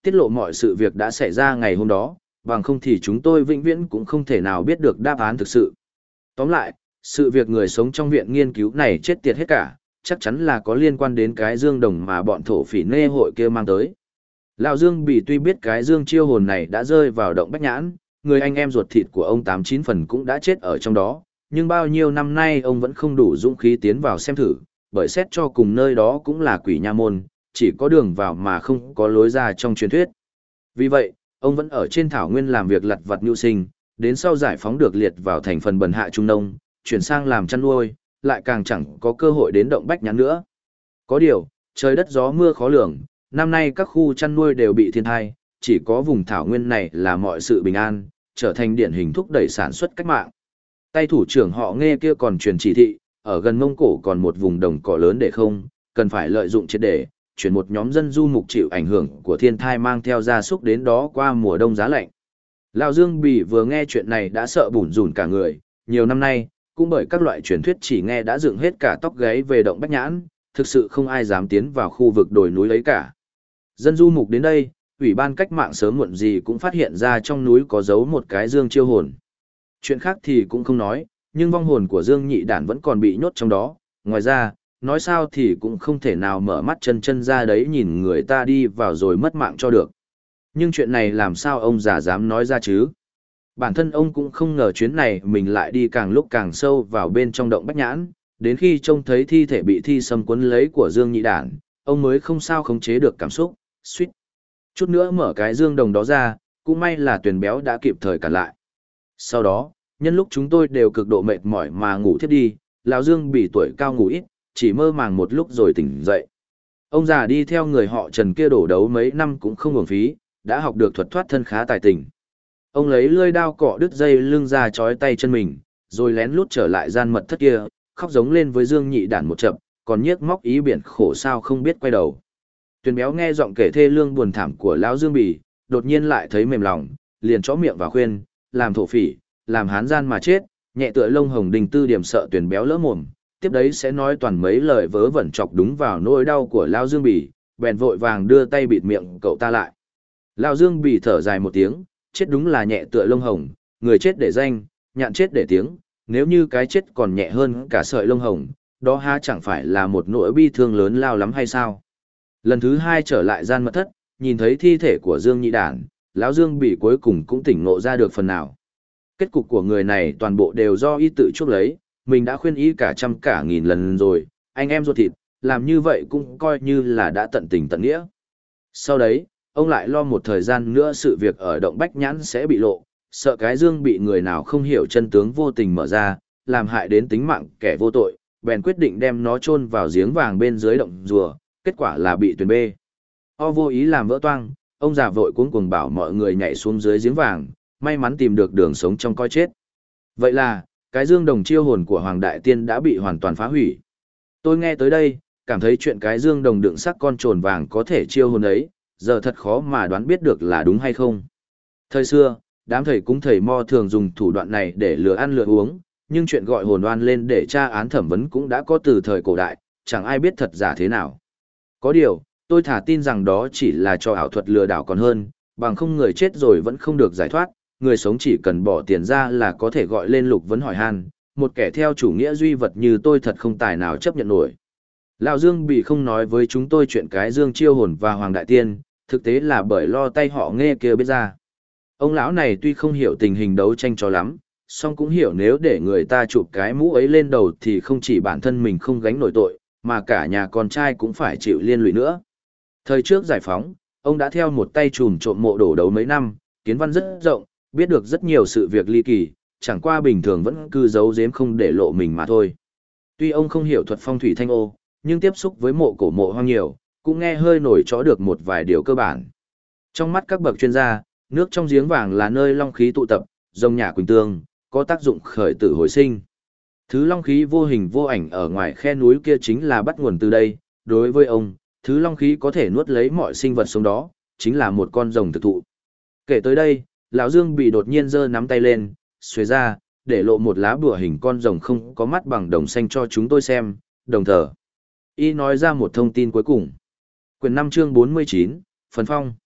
tiết lộ mọi sự việc đã xảy ra ngày hôm đó, bằng không thì chúng tôi vĩnh viễn cũng không thể nào biết được đáp án thực sự. Tóm lại, sự việc người sống trong viện nghiên cứu này chết tiệt hết cả, chắc chắn là có liên quan đến cái dương đồng mà bọn thổ phỉ nê hội kia mang tới. Lão Dương Bỉ tuy biết cái dương chiêu hồn này đã rơi vào động Bách Nhãn, người anh em ruột thịt của ông 89 phần cũng đã chết ở trong đó, nhưng bao nhiêu năm nay ông vẫn không đủ dũng khí tiến vào xem thử, bởi xét cho cùng nơi đó cũng là quỷ nha môn, chỉ có đường vào mà không có lối ra trong truyền thuyết. Vì vậy, ông vẫn ở trên thảo nguyên làm việc lặt vặt mưu sinh, đến sau giải phóng được liệt vào thành phần bần hạ trung nông, chuyển sang làm chăn nuôi, lại càng chẳng có cơ hội đến động Bách Nhãn nữa. Có điều, trời đất gió mưa khó lường, năm nay các khu chăn nuôi đều bị thiên tai, chỉ có vùng thảo nguyên này là mọi sự bình an, trở thành điển hình thúc đẩy sản xuất cách mạng. Tay thủ trưởng họ Nghe kia còn truyền chỉ thị, ở gần Mông Cổ còn một vùng đồng cỏ lớn để không, cần phải lợi dụng triệt để, chuyển một nhóm dân du mục chịu ảnh hưởng của thiên tai mang theo gia súc đến đó qua mùa đông giá lạnh. Lão Dương Bỉ vừa nghe chuyện này đã sợ bủn rủn cả người, nhiều năm nay, cũng bởi các loại truyền thuyết chỉ nghe đã dựng hết cả tóc gáy về động Bách Nhãn, thực sự không ai dám tiến vào khu vực đồi núi ấy cả. Dân du mục đến đây, ủy ban cách mạng sớm muộn gì cũng phát hiện ra trong núi có giấu một cái dương chiêu hồn. Chuyện khác thì cũng không nói, nhưng vong hồn của Dương Nhị Đản vẫn còn bị nhốt trong đó, ngoài ra, nói sao thì cũng không thể nào mở mắt chân chân ra đấy nhìn người ta đi vào rồi mất mạng cho được. Nhưng chuyện này làm sao ông già dám nói ra chứ? Bản thân ông cũng không ngờ chuyến này mình lại đi càng lúc càng sâu vào bên trong động Bách Nhãn, đến khi trông thấy thi thể bị thi xâm cuốn lấy của Dương Nhị Đản, ông mới không sao khống chế được cảm xúc, suýt chút nữa mở cái dương đồng đó ra, cũng may là Tuyền Béo đã kịp thời cản lại. Sau đó, nhân lúc chúng tôi đều cực độ mệt mỏi mà ngủ thiếp đi, lão Dương Bỉ tuổi cao ngủ ít, chỉ mơ màng một lúc rồi tỉnh dậy. Ông già đi theo người họ Trần kia đổ đấu mấy năm cũng không uổng phí, đã học được thuật thoát thân khá tài tình. Ông lấy lưỡi đao cọ đứt dây lưng ra trói tay chân mình, rồi lén lút trở lại gian mật thất kia, khóc giống lên với Dương Nhị Đản một chập, còn nhiếc móc ý biển khổ sao không biết quay đầu. Tuyền Béo nghe giọng kể thê lương buồn thảm của lão Dương Bỉ, đột nhiên lại thấy mềm lòng, liền chó miệng và khuyên, làm thổ phỉ, làm hán gian mà chết, nhẹ tựa lông hồng đình tư điểm sợ Tuyền Béo lỡ mồm, tiếp đấy sẽ nói toàn mấy lời vớ vẩn chọc đúng vào nỗi đau của lão Dương Bỉ, bèn vội vàng đưa tay bịt miệng cậu ta lại. Lão Dương Bỉ thở dài một tiếng, chết đúng là nhẹ tựa lông hồng, người chết để danh, nhạn chết để tiếng, nếu như cái chết còn nhẹ hơn cả sợi lông hồng, đó há chẳng phải là một nỗi bi thương lớn lao lắm hay sao? Lần thứ hai trở lại gian mật thất, nhìn thấy thi thể của Dương Nhị Đản, lão Dương Bỉ cuối cùng cũng tỉnh ngộ ra được phần nào. Kết cục của người này toàn bộ đều do y tự chuốc lấy, mình đã khuyên y cả trăm cả nghìn lần rồi, anh em ruột thịt, làm như vậy cũng coi như là đã tận tình tận nghĩa. Sau đấy, ông lại lo một thời gian nữa sự việc ở động Bách Nhãn sẽ bị lộ, sợ cái dương bị người nào không hiểu chân tướng vô tình mở ra, làm hại đến tính mạng kẻ vô tội, bèn quyết định đem nó chôn vào giếng vàng bên dưới động rùa, kết quả là bị Tuyền bê. O vô ý làm vỡ toang, ông già vội cuống cuồng bảo mọi người nhảy xuống dưới giếng vàng, may mắn tìm được đường sống trong coi chết. Vậy là, cái dương đồng chiêu hồn của Hoàng Đại Tiên đã bị hoàn toàn phá hủy. Tôi nghe tới đây, cảm thấy chuyện cái dương đồng đựng xác con trồn vàng có thể chiêu hồn ấy, giờ thật khó mà đoán biết được là đúng hay không. Thời xưa, đám thầy cúng thầy mo thường dùng thủ đoạn này để lừa ăn lừa uống, nhưng chuyện gọi hồn oan lên để tra án thẩm vấn cũng đã có từ thời cổ đại, chẳng ai biết thật giả thế nào. Có điều, tôi thả tin rằng đó chỉ là trò ảo thuật lừa đảo còn hơn, bằng không người chết rồi vẫn không được giải thoát, người sống chỉ cần bỏ tiền ra là có thể gọi lên lục vấn hỏi han, một kẻ theo chủ nghĩa duy vật như tôi thật không tài nào chấp nhận nổi. Lão Dương Bỉ không nói với chúng tôi chuyện cái dương chiêu hồn và Hoàng Đại Tiên, thực tế là bởi lo tay họ Nghe kia biết ra. Ông lão này tuy không hiểu tình hình đấu tranh cho lắm, song cũng hiểu nếu để người ta chụp cái mũ ấy lên đầu thì không chỉ bản thân mình không gánh nổi tội, mà cả nhà con trai cũng phải chịu liên lụy nữa. Thời trước giải phóng, ông đã theo một tay trùm trộm mộ đổ đấu mấy năm, kiến văn rất rộng, biết được rất nhiều sự việc ly kỳ, chẳng qua bình thường vẫn cứ giấu giếm không để lộ mình mà thôi. Tuy ông không hiểu thuật phong thủy thanh ô, nhưng tiếp xúc với mộ cổ mộ hoang nhiều, cũng nghe hơi nổi rõ được một vài điều cơ bản. Trong mắt các bậc chuyên gia, nước trong giếng vàng là nơi long khí tụ tập, rồng nhả quỳnh tương, có tác dụng khởi tử hồi sinh. Thứ long khí vô hình vô ảnh ở ngoài khe núi kia chính là bắt nguồn từ đây, đối với ông, thứ long khí có thể nuốt lấy mọi sinh vật sống đó, chính là một con rồng thực thụ. Kể tới đây, lão Dương bị đột nhiên giơ nắm tay lên, xuề ra, để lộ một lá bùa hình con rồng không có mắt bằng đồng xanh cho chúng tôi xem, đồng thờ. Y nói ra một thông tin cuối cùng. Quyển 5 chương 49, Phần Phong.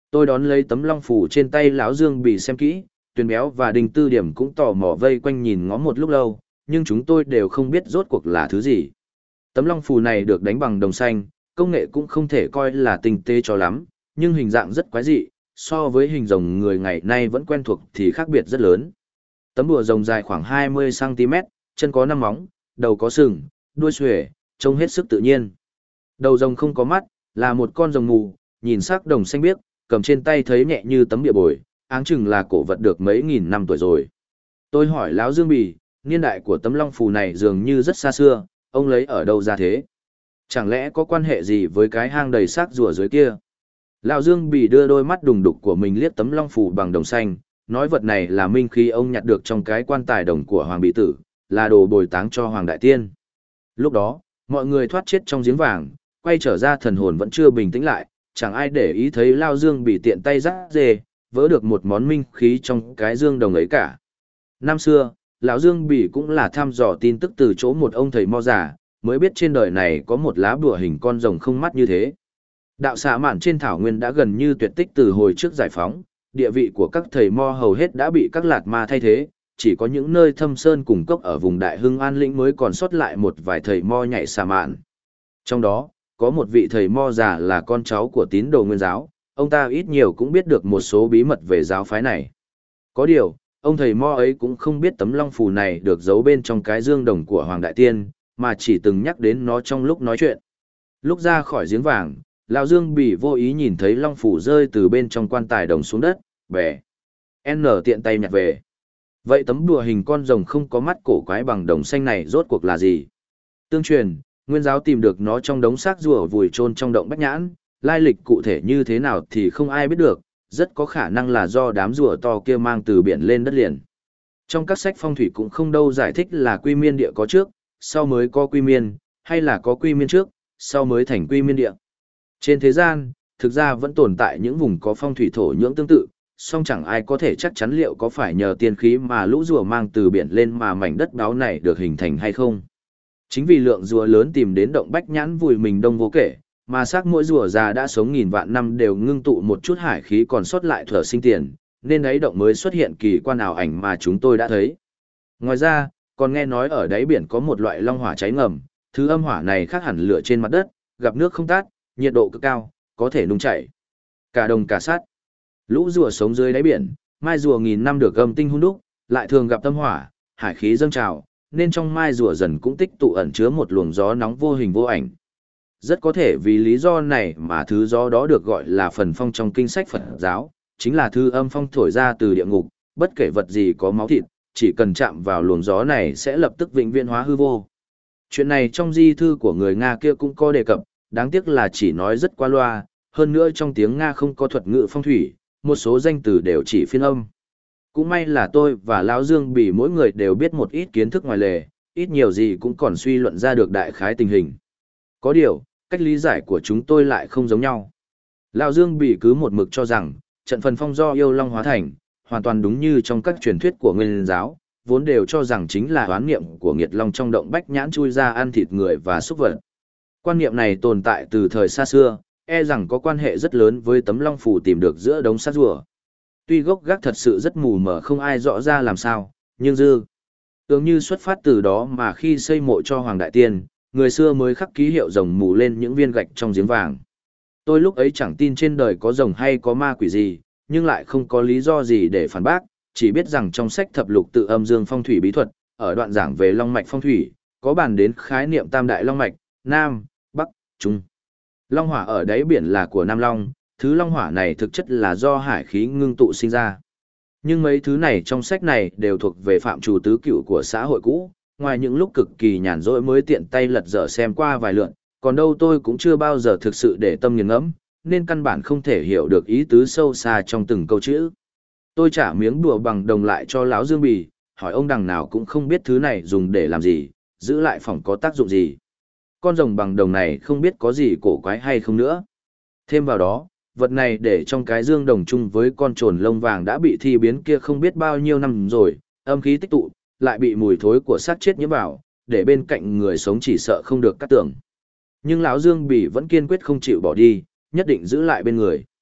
Tôi đón lấy tấm long phủ trên tay lão Dương Bỉ xem kỹ, Tuyền Béo và Đinh Tư Điểm cũng tò mò vây quanh nhìn ngó một lúc lâu, nhưng chúng tôi đều không biết rốt cuộc là thứ gì. Tấm long phù này được đánh bằng đồng xanh, công nghệ cũng không thể coi là tinh tế cho lắm, nhưng hình dạng rất quái dị, so với hình rồng người ngày nay vẫn quen thuộc thì khác biệt rất lớn. Tấm đùa rồng dài khoảng 20 cm, chân có 5 móng, đầu có sừng, đuôi xuề, trông hết sức tự nhiên. Đầu rồng không có mắt, là một con rồng mù, nhìn sắc đồng xanh biếc, cầm trên tay thấy nhẹ như tấm bìa bồi, áng chừng là cổ vật được mấy nghìn năm tuổi rồi. Tôi hỏi lão Dương Bỉ, niên đại của tấm long phù này dường như rất xa xưa, ông lấy ở đâu ra thế? Chẳng lẽ có quan hệ gì với cái hang đầy xác rùa dưới kia? Lão Dương Bỉ đưa đôi mắt đùng đục của mình liếc tấm long phù bằng đồng xanh, nói vật này là minh khí ông nhặt được trong cái quan tài đồng của Hoàng Bị Tử, là đồ bồi táng cho Hoàng Đại Tiên. Lúc đó, mọi người thoát chết trong giếng vàng, quay trở ra thần hồn vẫn chưa bình tĩnh lại, chẳng ai để ý thấy Lão Dương Bỉ tiện tay rắc dê, vỡ được một món minh khí trong cái dương đồng ấy cả. Năm xưa, lão Dương Bỉ cũng là thăm dò tin tức từ chỗ một ông thầy mo già, mới biết trên đời này có một lá bùa hình con rồng không mắt như thế. Đạo xạ mạn trên thảo nguyên đã gần như tuyệt tích từ hồi trước giải phóng, địa vị của các thầy mo hầu hết đã bị các lạt ma thay thế, chỉ có những nơi thâm sơn cùng cốc ở vùng Đại Hưng An Lĩnh mới còn sót lại một vài thầy mo nhảy xạ mạn. Trong đó, có một vị thầy mo già là con cháu của tín đồ Nguyên giáo, ông ta ít nhiều cũng biết được một số bí mật về giáo phái này. Có điều, ông thầy mo ấy cũng không biết tấm long phù này được giấu bên trong cái dương đồng của Hoàng Đại Tiên, mà chỉ từng nhắc đến nó trong lúc nói chuyện. Lúc ra khỏi giếng vàng, lão Dương Bỉ vô ý nhìn thấy long phù rơi từ bên trong quan tài đồng xuống đất, bè. N tiện tay nhặt về. Vậy tấm đùa hình con rồng không có mắt cổ quái bằng đồng xanh này rốt cuộc là gì? Tương truyền, Nguyên giáo tìm được nó trong đống xác rùa vùi chôn trong động Bách Nhãn, lai lịch cụ thể như thế nào thì không ai biết được, rất có khả năng là do đám rùa to kia mang từ biển lên đất liền. Trong các sách phong thủy cũng không đâu giải thích là quy miên địa có trước, sau mới có quy miên, hay là có quy miên trước, sau mới thành quy miên địa. Trên thế gian, thực ra vẫn tồn tại những vùng có phong thủy thổ nhưỡng tương tự, song chẳng ai có thể chắc chắn liệu có phải nhờ tiên khí mà lũ rùa mang từ biển lên mà mảnh đất đáo này được hình thành hay không. Chính vì lượng rùa lớn tìm đến động Bách Nhãn vùi mình đông vô kể, mà xác mỗi rùa già đã sống nghìn vạn năm đều ngưng tụ một chút hải khí còn sót lại thở sinh tiền, nên đáy động mới xuất hiện kỳ quan ảo ảnh mà chúng tôi đã thấy. Ngoài ra, còn nghe nói ở đáy biển có một loại long hỏa cháy ngầm, thứ âm hỏa này khác hẳn lửa trên mặt đất, gặp nước không tát, nhiệt độ cực cao, có thể nung chảy. Cả đồng cả sát. Lũ rùa sống dưới đáy biển, mai rùa nghìn năm được âm tinh hun đúc, lại thường gặp tâm hỏa, hải khí dâng trào, nên trong mai rùa dần cũng tích tụ ẩn chứa một luồng gió nóng vô hình vô ảnh. Rất có thể vì lý do này mà thứ gió đó được gọi là phần phong trong kinh sách Phật giáo, chính là thứ âm phong thổi ra từ địa ngục, bất kể vật gì có máu thịt, chỉ cần chạm vào luồng gió này sẽ lập tức vĩnh viễn hóa hư vô. Chuyện này trong di thư của người Nga kia cũng có đề cập, đáng tiếc là chỉ nói rất qua loa, hơn nữa trong tiếng Nga không có thuật ngữ phong thủy, một số danh từ đều chỉ phiên âm. Cũng may là tôi và Lão Dương Bỉ mỗi người đều biết một ít kiến thức ngoài lề, ít nhiều gì cũng còn suy luận ra được đại khái tình hình. Có điều, cách lý giải của chúng tôi lại không giống nhau. Lão Dương Bỉ cứ một mực cho rằng, trận phần phong do yêu long hóa thành, hoàn toàn đúng như trong các truyền thuyết của Nguyên giáo, vốn đều cho rằng chính là oán niệm của nghiệt long trong động Bách Nhãn chui ra ăn thịt người và súc vật. Quan niệm này tồn tại từ thời xa xưa, e rằng có quan hệ rất lớn với tấm long phù tìm được giữa đống xác rùa. Tuy gốc gác thật sự rất mù mờ không ai rõ ra làm sao, nhưng tưởng như xuất phát từ đó mà khi xây mộ cho Hoàng Đại Tiên, người xưa mới khắc ký hiệu rồng mù lên những viên gạch trong giếng vàng. Tôi lúc ấy chẳng tin trên đời có rồng hay có ma quỷ gì, nhưng lại không có lý do gì để phản bác, chỉ biết rằng trong sách thập lục tự âm dương phong thủy bí thuật, ở đoạn giảng về long mạch phong thủy, có bàn đến khái niệm tam đại long mạch, Nam, Bắc, Trung. Long hỏa ở đáy biển là của Nam Long, thứ long hỏa này thực chất là do hải khí ngưng tụ sinh ra. Nhưng mấy thứ này trong sách này đều thuộc về phạm trù tứ cựu của xã hội cũ, ngoài những lúc cực kỳ nhàn rỗi mới tiện tay lật dở xem qua vài lượt, còn đâu tôi cũng chưa bao giờ thực sự để tâm nghiền ngẫm, nên căn bản không thể hiểu được ý tứ sâu xa trong từng câu chữ. Tôi trả miếng đùa bằng đồng lại cho Lão Dương Bỉ, hỏi ông đằng nào cũng không biết thứ này dùng để làm gì, giữ lại phòng có tác dụng gì. Con rồng bằng đồng này không biết có gì cổ quái hay không nữa. Thêm vào đó, vật này để trong cái dương đồng chung với con trồn lông vàng đã bị thi biến kia không biết bao nhiêu năm rồi, âm khí tích tụ, lại bị mùi thối của xác chết nhiễm vào, để bên cạnh người sống chỉ sợ không được cắt tưởng. Nhưng Lão Dương Bỉ vẫn kiên quyết không chịu bỏ đi, nhất định giữ lại bên người.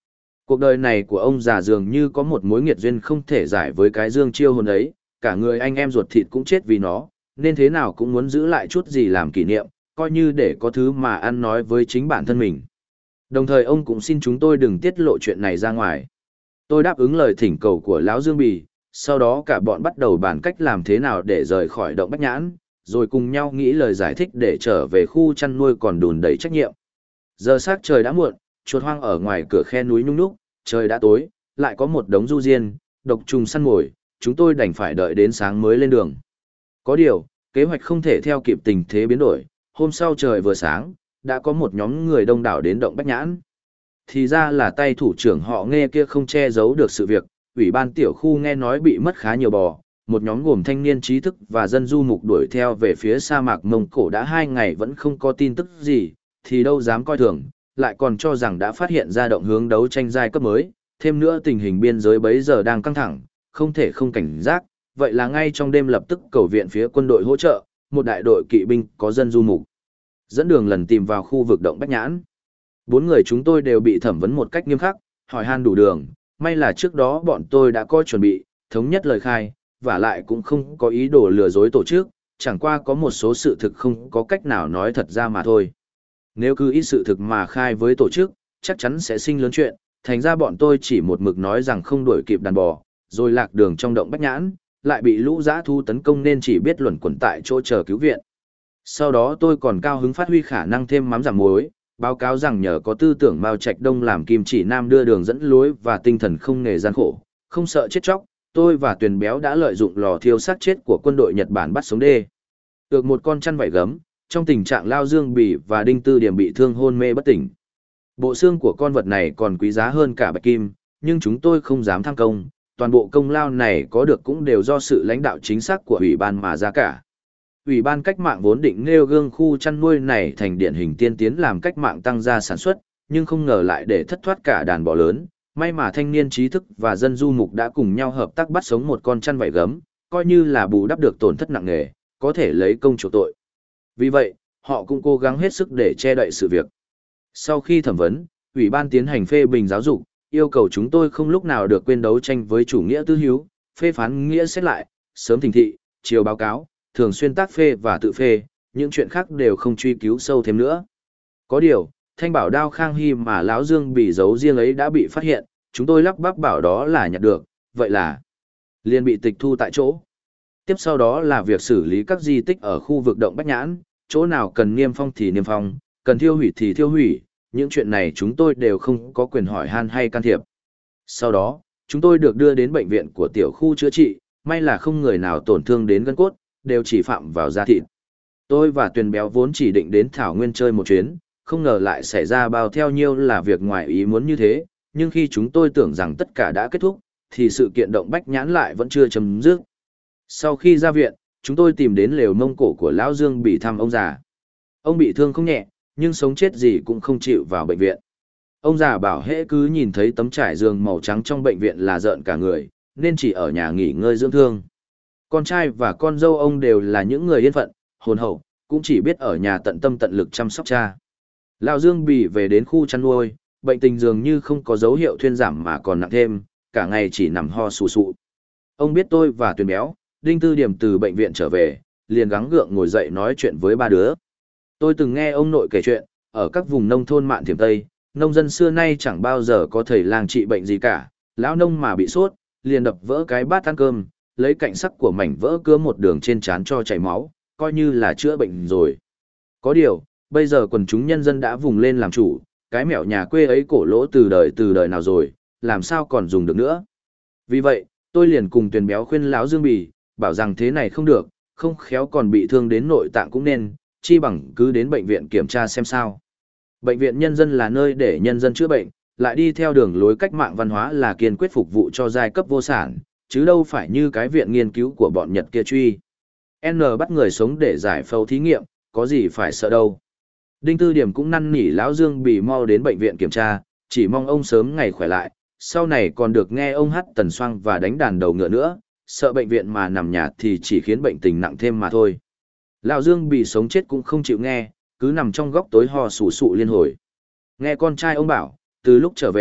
Cuộc đời này của ông già dường như có một mối nghiệt duyên không thể giải với cái Dương Chiêu hồn ấy, cả người anh em ruột thịt cũng chết vì nó, nên thế nào cũng muốn giữ lại chút gì làm kỷ niệm, coi như để có thứ mà ăn nói với chính bản thân mình. Đồng thời ông cũng xin chúng tôi đừng tiết lộ chuyện này ra ngoài. Tôi đáp ứng lời thỉnh cầu của lão Dương Bì, sau đó cả bọn bắt đầu bàn cách làm thế nào để rời khỏi động Bách Nhãn, rồi cùng nhau nghĩ lời giải thích để trở về khu chăn nuôi còn đùn đầy trách nhiệm. Giờ sắc trời đã muộn, chuột hoang ở ngoài cửa khe núi nhung nhúc, trời đã tối, lại có một đống du diên, độc trùng săn mồi, chúng tôi đành phải đợi đến sáng mới lên đường. Có điều, kế hoạch không thể theo kịp tình thế biến đổi, hôm sau trời vừa sáng, đã có một nhóm người đông đảo đến động Bách Nhãn. Thì ra là tay thủ trưởng họ Nghe kia không che giấu được sự việc, ủy ban tiểu khu nghe nói bị mất khá nhiều bò, một nhóm gồm thanh niên trí thức và dân du mục đuổi theo về phía sa mạc Mông Cổ đã 2 ngày vẫn không có tin tức gì, thì đâu dám coi thường, lại còn cho rằng đã phát hiện ra động hướng đấu tranh giai cấp mới, thêm nữa tình hình biên giới bấy giờ đang căng thẳng, không thể không cảnh giác, vậy là ngay trong đêm lập tức cầu viện phía quân đội hỗ trợ, một đại đội kỵ binh có dân du mục dẫn đường lần tìm vào khu vực động Bách Nhãn. 4 người chúng tôi đều bị thẩm vấn một cách nghiêm khắc, hỏi han đủ đường, may là trước đó bọn tôi đã có chuẩn bị, thống nhất lời khai, và lại cũng không có ý đồ lừa dối tổ chức, chẳng qua có một số sự thực không có cách nào nói thật ra mà thôi. Nếu cứ ít sự thực mà khai với tổ chức, chắc chắn sẽ sinh lớn chuyện, thành ra bọn tôi chỉ một mực nói rằng không đuổi kịp đàn bò, rồi lạc đường trong động Bách Nhãn, lại bị lũ dã thu tấn công nên chỉ biết luẩn quẩn tại chỗ chờ cứu viện. Sau đó tôi còn cao hứng phát huy khả năng thêm mắm giảm muối, báo cáo rằng nhờ có tư tưởng Mao Trạch Đông làm kim chỉ nam đưa đường dẫn lối và tinh thần không nề gian khổ, không sợ chết chóc, tôi và Tuyền Béo đã lợi dụng lò thiêu xác chết của quân đội Nhật Bản bắt sống đê. Được một con chăn vảy gấm, trong tình trạng Lao Dương Bỉ và Đinh Tư Điểm bị thương hôn mê bất tỉnh. Bộ xương của con vật này còn quý giá hơn cả bạch kim, nhưng chúng tôi không dám tham công, toàn bộ công lao này có được cũng đều do sự lãnh đạo chính xác của ủy ban mà ra cả. Ủy ban cách mạng vốn định nêu gương khu chăn nuôi này thành điển hình tiên tiến làm cách mạng tăng gia sản xuất, nhưng không ngờ lại để thất thoát cả đàn bò lớn. May mà thanh niên trí thức và dân du mục đã cùng nhau hợp tác bắt sống một con chăn vảy gấm, coi như là bù đắp được tổn thất nặng nề, có thể lấy công chuộc tội. Vì vậy, họ cũng cố gắng hết sức để che đậy sự việc. Sau khi thẩm vấn, ủy ban tiến hành phê bình giáo dục, yêu cầu chúng tôi không lúc nào được quên đấu tranh với chủ nghĩa tư hữu, phê phán nghĩa xét lại, sớm thỉnh thị, chiều báo cáo, thường xuyên tác phê và tự phê, những chuyện khác đều không truy cứu sâu thêm nữa. Có điều, thanh bảo đao Khang Hy mà lão Dương bị giấu riêng ấy đã bị phát hiện, chúng tôi lắp bắp bảo đó là nhặt được, vậy là liền bị tịch thu tại chỗ. Tiếp sau đó là việc xử lý các di tích ở khu vực động Bách Nhãn, chỗ nào cần niêm phong thì niêm phong, cần thiêu hủy thì thiêu hủy, những chuyện này chúng tôi đều không có quyền hỏi han hay can thiệp. Sau đó, chúng tôi được đưa đến bệnh viện của tiểu khu chữa trị, may là không người nào tổn thương đến gân cốt, đều chỉ phạm vào da thịt. Tôi và Tuyền Béo vốn chỉ định đến Thảo Nguyên chơi một chuyến, không ngờ lại xảy ra bao theo nhiêu là việc ngoài ý muốn như thế, nhưng khi chúng tôi tưởng rằng tất cả đã kết thúc, thì sự kiện động Bách Nhãn lại vẫn chưa chấm dứt. Sau khi ra viện, chúng tôi tìm đến lều Mông Cổ của lão Dương bị thăm ông già. Ông bị thương không nhẹ, nhưng sống chết gì cũng không chịu vào bệnh viện. Ông già bảo hễ cứ nhìn thấy tấm trải giường màu trắng trong bệnh viện là rợn cả người, nên chỉ ở nhà nghỉ ngơi dưỡng thương. Con trai và con dâu ông đều là những người yên phận, hồn hậu, cũng chỉ biết ở nhà tận tâm tận lực chăm sóc cha. Lão Dương bị về đến khu chăn nuôi, bệnh tình dường như không có dấu hiệu thuyên giảm mà còn nặng thêm, cả ngày chỉ nằm ho sù sụ. Ông biết tôi và Tuyền Béo, Đinh Tư Điểm từ bệnh viện trở về, liền gắng gượng ngồi dậy nói chuyện với ba đứa. Tôi từng nghe ông nội kể chuyện, ở các vùng nông thôn Mạn Thiểm Tây, nông dân xưa nay chẳng bao giờ có thầy lang trị bệnh gì cả, lão nông mà bị sốt, liền đập vỡ cái bát ăn cơm, lấy cạnh sắc của mảnh vỡ cứa một đường trên trán cho chảy máu, coi như là chữa bệnh rồi. Có điều, bây giờ quần chúng nhân dân đã vùng lên làm chủ, cái mẹo nhà quê ấy cổ lỗ từ đời nào rồi, làm sao còn dùng được nữa. Vì vậy, tôi liền cùng Tuyền Béo khuyên lão Dương Bì, bảo rằng thế này không được, không khéo còn bị thương đến nội tạng cũng nên, chi bằng cứ đến bệnh viện kiểm tra xem sao. Bệnh viện nhân dân là nơi để nhân dân chữa bệnh, lại đi theo đường lối cách mạng văn hóa là kiên quyết phục vụ cho giai cấp vô sản, chứ đâu phải như cái viện nghiên cứu của bọn Nhật kia truy. N bắt người sống để giải phẫu thí nghiệm, có gì phải sợ đâu. Đinh Tư Điểm cũng năn nỉ lão Dương Bì mau đến bệnh viện kiểm tra, chỉ mong ông sớm ngày khỏe lại, sau này còn được nghe ông hát tần xoang và đánh đàn đầu ngựa nữa, sợ bệnh viện mà nằm nhà thì chỉ khiến bệnh tình nặng thêm mà thôi. Lão Dương Bì sống chết cũng không chịu nghe, cứ nằm trong góc tối ho sù sụ liên hồi. Nghe con trai ông bảo, từ lúc trở về,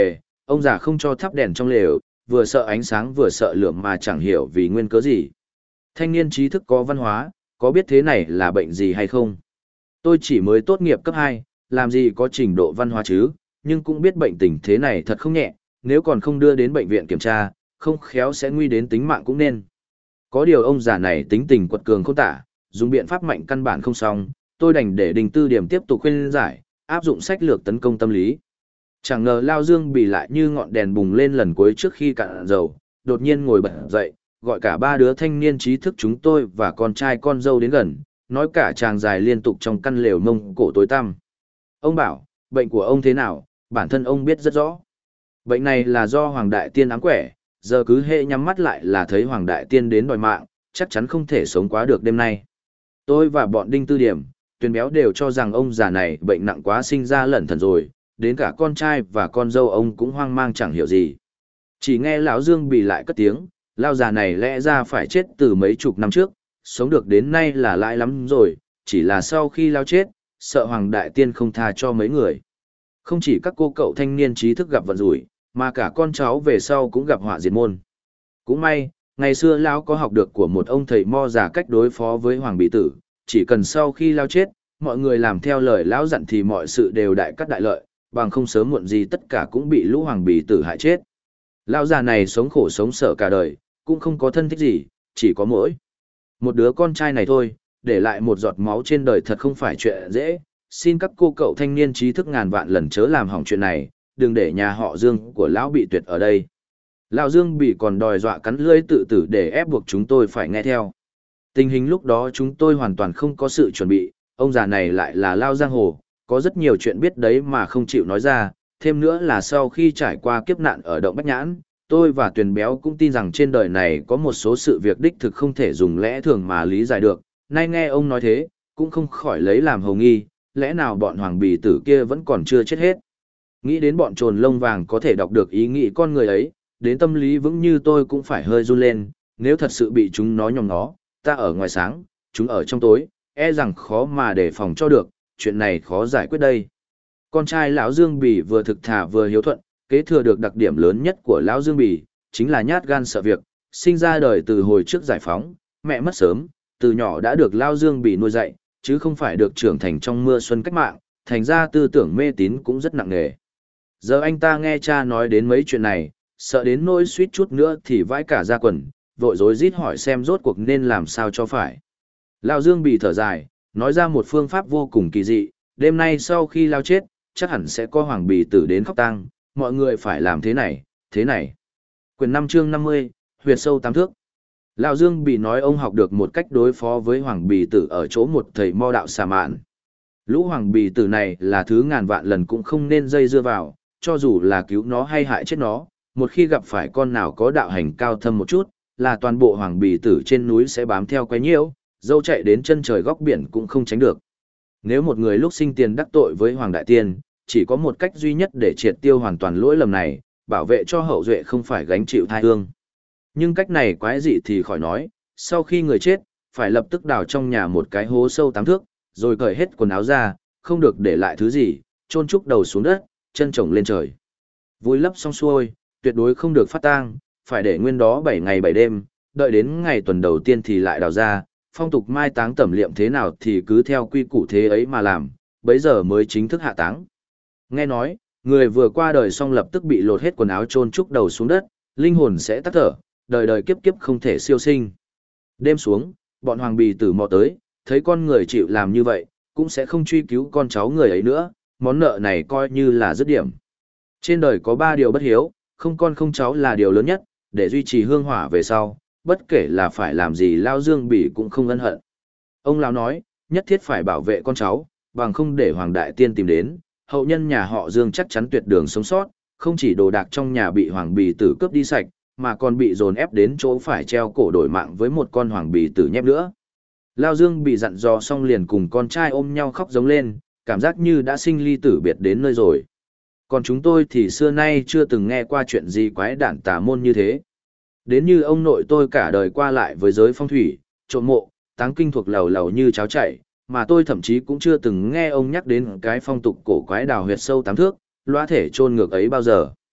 ông già không cho thắp đèn trong lều, vừa sợ ánh sáng vừa sợ lửa mà chẳng hiểu vì nguyên cớ gì. Thanh niên trí thức có văn hóa, có biết thế này là bệnh gì hay không? Tôi chỉ mới tốt nghiệp cấp 2, làm gì có trình độ văn hóa chứ, nhưng cũng biết bệnh tình thế này thật không nhẹ, nếu còn không đưa đến bệnh viện kiểm tra, không khéo sẽ nguy đến tính mạng cũng nên. Có điều ông già này tính tình quật cường không tả, dùng biện pháp mạnh căn bản không xong, tôi đành để Đình Tư Điểm tiếp tục khuyên giải, áp dụng sách lược tấn công tâm lý. Chẳng ngờ Lao Dương bị lại như ngọn đèn bùng lên lần cuối trước khi cạn dầu, đột nhiên ngồi bật dậy, gọi cả ba đứa thanh niên trí thức chúng tôi và con trai con dâu đến gần, nói cả chàng dài liên tục trong căn lều mông cổ tối tăm. Ông bảo, bệnh của ông thế nào, bản thân ông biết rất rõ. Bệnh này là do Hoàng Đại Tiên ám quẻ, giờ cứ hệ nhắm mắt lại là thấy Hoàng Đại Tiên đến đòi mạng, chắc chắn không thể sống quá được đêm nay. Tôi và bọn Đinh Tư Điểm, Tuyền Béo đều cho rằng ông già này bệnh nặng quá sinh ra lẩn thần rồi, đến cả con trai và con dâu ông cũng hoang mang chẳng hiểu gì. Chỉ nghe lão Dương bị lại cất tiếng, lao già này lẽ ra phải chết từ mấy chục năm trước, sống được đến nay là lãi lắm rồi, chỉ là sau khi lao chết, sợ Hoàng Đại Tiên không tha cho mấy người. Không chỉ các cô cậu thanh niên trí thức gặp vận rủi, mà cả con cháu về sau cũng gặp họa diệt môn. Cũng may, ngày xưa lão có học được của một ông thầy mo già cách đối phó với Hoàng Bì Tử, chỉ cần sau khi lao chết, mọi người làm theo lời lão dặn thì mọi sự đều đại cắt đại lợi, bằng không sớm muộn gì tất cả cũng bị lũ Hoàng Bì Tử hại chết. Lão già này sống khổ sống sở cả đời, cũng không có thân thích gì, chỉ có mỗi một đứa con trai này thôi, để lại một giọt máu trên đời thật không phải chuyện dễ. Xin các cô cậu thanh niên trí thức ngàn vạn lần chớ làm hỏng chuyện này, đừng để nhà họ Dương của lão bị tuyệt ở đây. Lão Dương bị còn đòi dọa cắn lưỡi tự tử để ép buộc chúng tôi phải nghe theo. Tình hình lúc đó chúng tôi hoàn toàn không có sự chuẩn bị, ông già này lại là Lao Giang Hồ, có rất nhiều chuyện biết đấy mà không chịu nói ra, thêm nữa là sau khi trải qua kiếp nạn ở Động Bách Nhãn, tôi và Tuyền Béo cũng tin rằng trên đời này có một số sự việc đích thực không thể dùng lẽ thường mà lý giải được, nay nghe ông nói thế, cũng không khỏi lấy làm hồ nghi, lẽ nào bọn Hoàng Bì Tử kia vẫn còn chưa chết hết. Nghĩ đến bọn trồn lông vàng có thể đọc được ý nghĩ con người ấy, đến tâm lý vững như tôi cũng phải hơi run lên, nếu thật sự bị chúng nó nhòm nó, ta ở ngoài sáng, chúng ở trong tối, e rằng khó mà đề phòng cho được, chuyện này khó giải quyết đây. Con trai lão Dương Bì vừa thực thà vừa hiếu thuận, kế thừa được đặc điểm lớn nhất của lão Dương Bì, chính là nhát gan sợ việc, sinh ra đời từ hồi trước giải phóng, mẹ mất sớm, từ nhỏ đã được lão Dương Bì nuôi dạy, chứ không phải được trưởng thành trong mưa xuân cách mạng, thành ra tư tưởng mê tín cũng rất nặng nề. Giờ anh ta nghe cha nói đến mấy chuyện này, sợ đến nỗi suýt chút nữa thì vãi cả da quần, vội rối rít hỏi xem rốt cuộc nên làm sao cho phải. Lão Dương Bì thở dài, nói ra một phương pháp vô cùng kỳ dị, đêm nay sau khi Lao chết, chắc hẳn sẽ có Hoàng Bì Tử đến khóc tang, mọi người phải làm thế này, thế này. Quyển 5 chương 50, huyệt sâu 8 thước. Lão Dương Bì nói ông học được một cách đối phó với Hoàng Bì Tử ở chỗ một thầy mo đạo xà mạn. Lũ Hoàng Bì Tử này là thứ ngàn vạn lần cũng không nên dây dưa vào, cho dù là cứu nó hay hại chết nó, một khi gặp phải con nào có đạo hành cao thâm một chút, là toàn bộ Hoàng Bì Tử trên núi sẽ bám theo quấy nhiễu, dâu chạy đến chân trời góc biển cũng không tránh được. Nếu một người lúc sinh tiền đắc tội với Hoàng Đại Tiên, chỉ có một cách duy nhất để triệt tiêu hoàn toàn lỗi lầm này, bảo vệ cho hậu duệ không phải gánh chịu thai hương. Nhưng cách này quái dị thì khỏi nói, sau khi người chết, phải lập tức đào trong nhà một cái hố sâu 8 thước, rồi cởi hết quần áo ra, không được để lại thứ gì, chôn trúc đầu xuống đất, chân chồng lên trời. Vùi lấp xong xuôi, tuyệt đối không được phát tang, phải để nguyên đó 7 ngày 7 đêm, đợi đến ngày tuần đầu tiên thì lại đào ra, phong tục mai táng tẩm liệm thế nào thì cứ theo quy củ thế ấy mà làm, bấy giờ mới chính thức hạ táng. Nghe nói, người vừa qua đời xong lập tức bị lột hết quần áo chôn trúc đầu xuống đất, linh hồn sẽ tắt thở, đời đời kiếp kiếp không thể siêu sinh. Đêm xuống, bọn Hoàng Bì Tử mò tới, thấy con người chịu làm như vậy, cũng sẽ không truy cứu con cháu người ấy nữa, món nợ này coi như là dứt điểm. Trên đời có 3 điều bất hiếu, không con không cháu là điều lớn nhất, để duy trì hương hỏa về sau, bất kể là phải làm gì Lao Dương Bỉ cũng không ân hận. Ông Lão nói, nhất thiết phải bảo vệ con cháu, bằng không để Hoàng Đại Tiên tìm đến, hậu nhân nhà họ Dương chắc chắn tuyệt đường sống sót, không chỉ đồ đạc trong nhà bị Hoàng Bì Tử cướp đi sạch, mà còn bị dồn ép đến chỗ phải treo cổ đổi mạng với một con Hoàng Bì Tử nhép nữa. Lao Dương bị dặn dò xong liền cùng con trai ôm nhau khóc giống lên, cảm giác như đã sinh ly tử biệt đến nơi rồi. Còn chúng tôi thì xưa nay chưa từng nghe qua chuyện gì quái đản tà môn như thế. Đến như ông nội tôi cả đời qua lại với giới phong thủy, trộm mộ, táng kinh thuộc lầu lầu như cháo chảy, mà tôi thậm chí cũng chưa từng nghe ông nhắc đến cái phong tục cổ quái đào huyệt sâu 8 thước, lõa thể chôn ngược ấy bao giờ.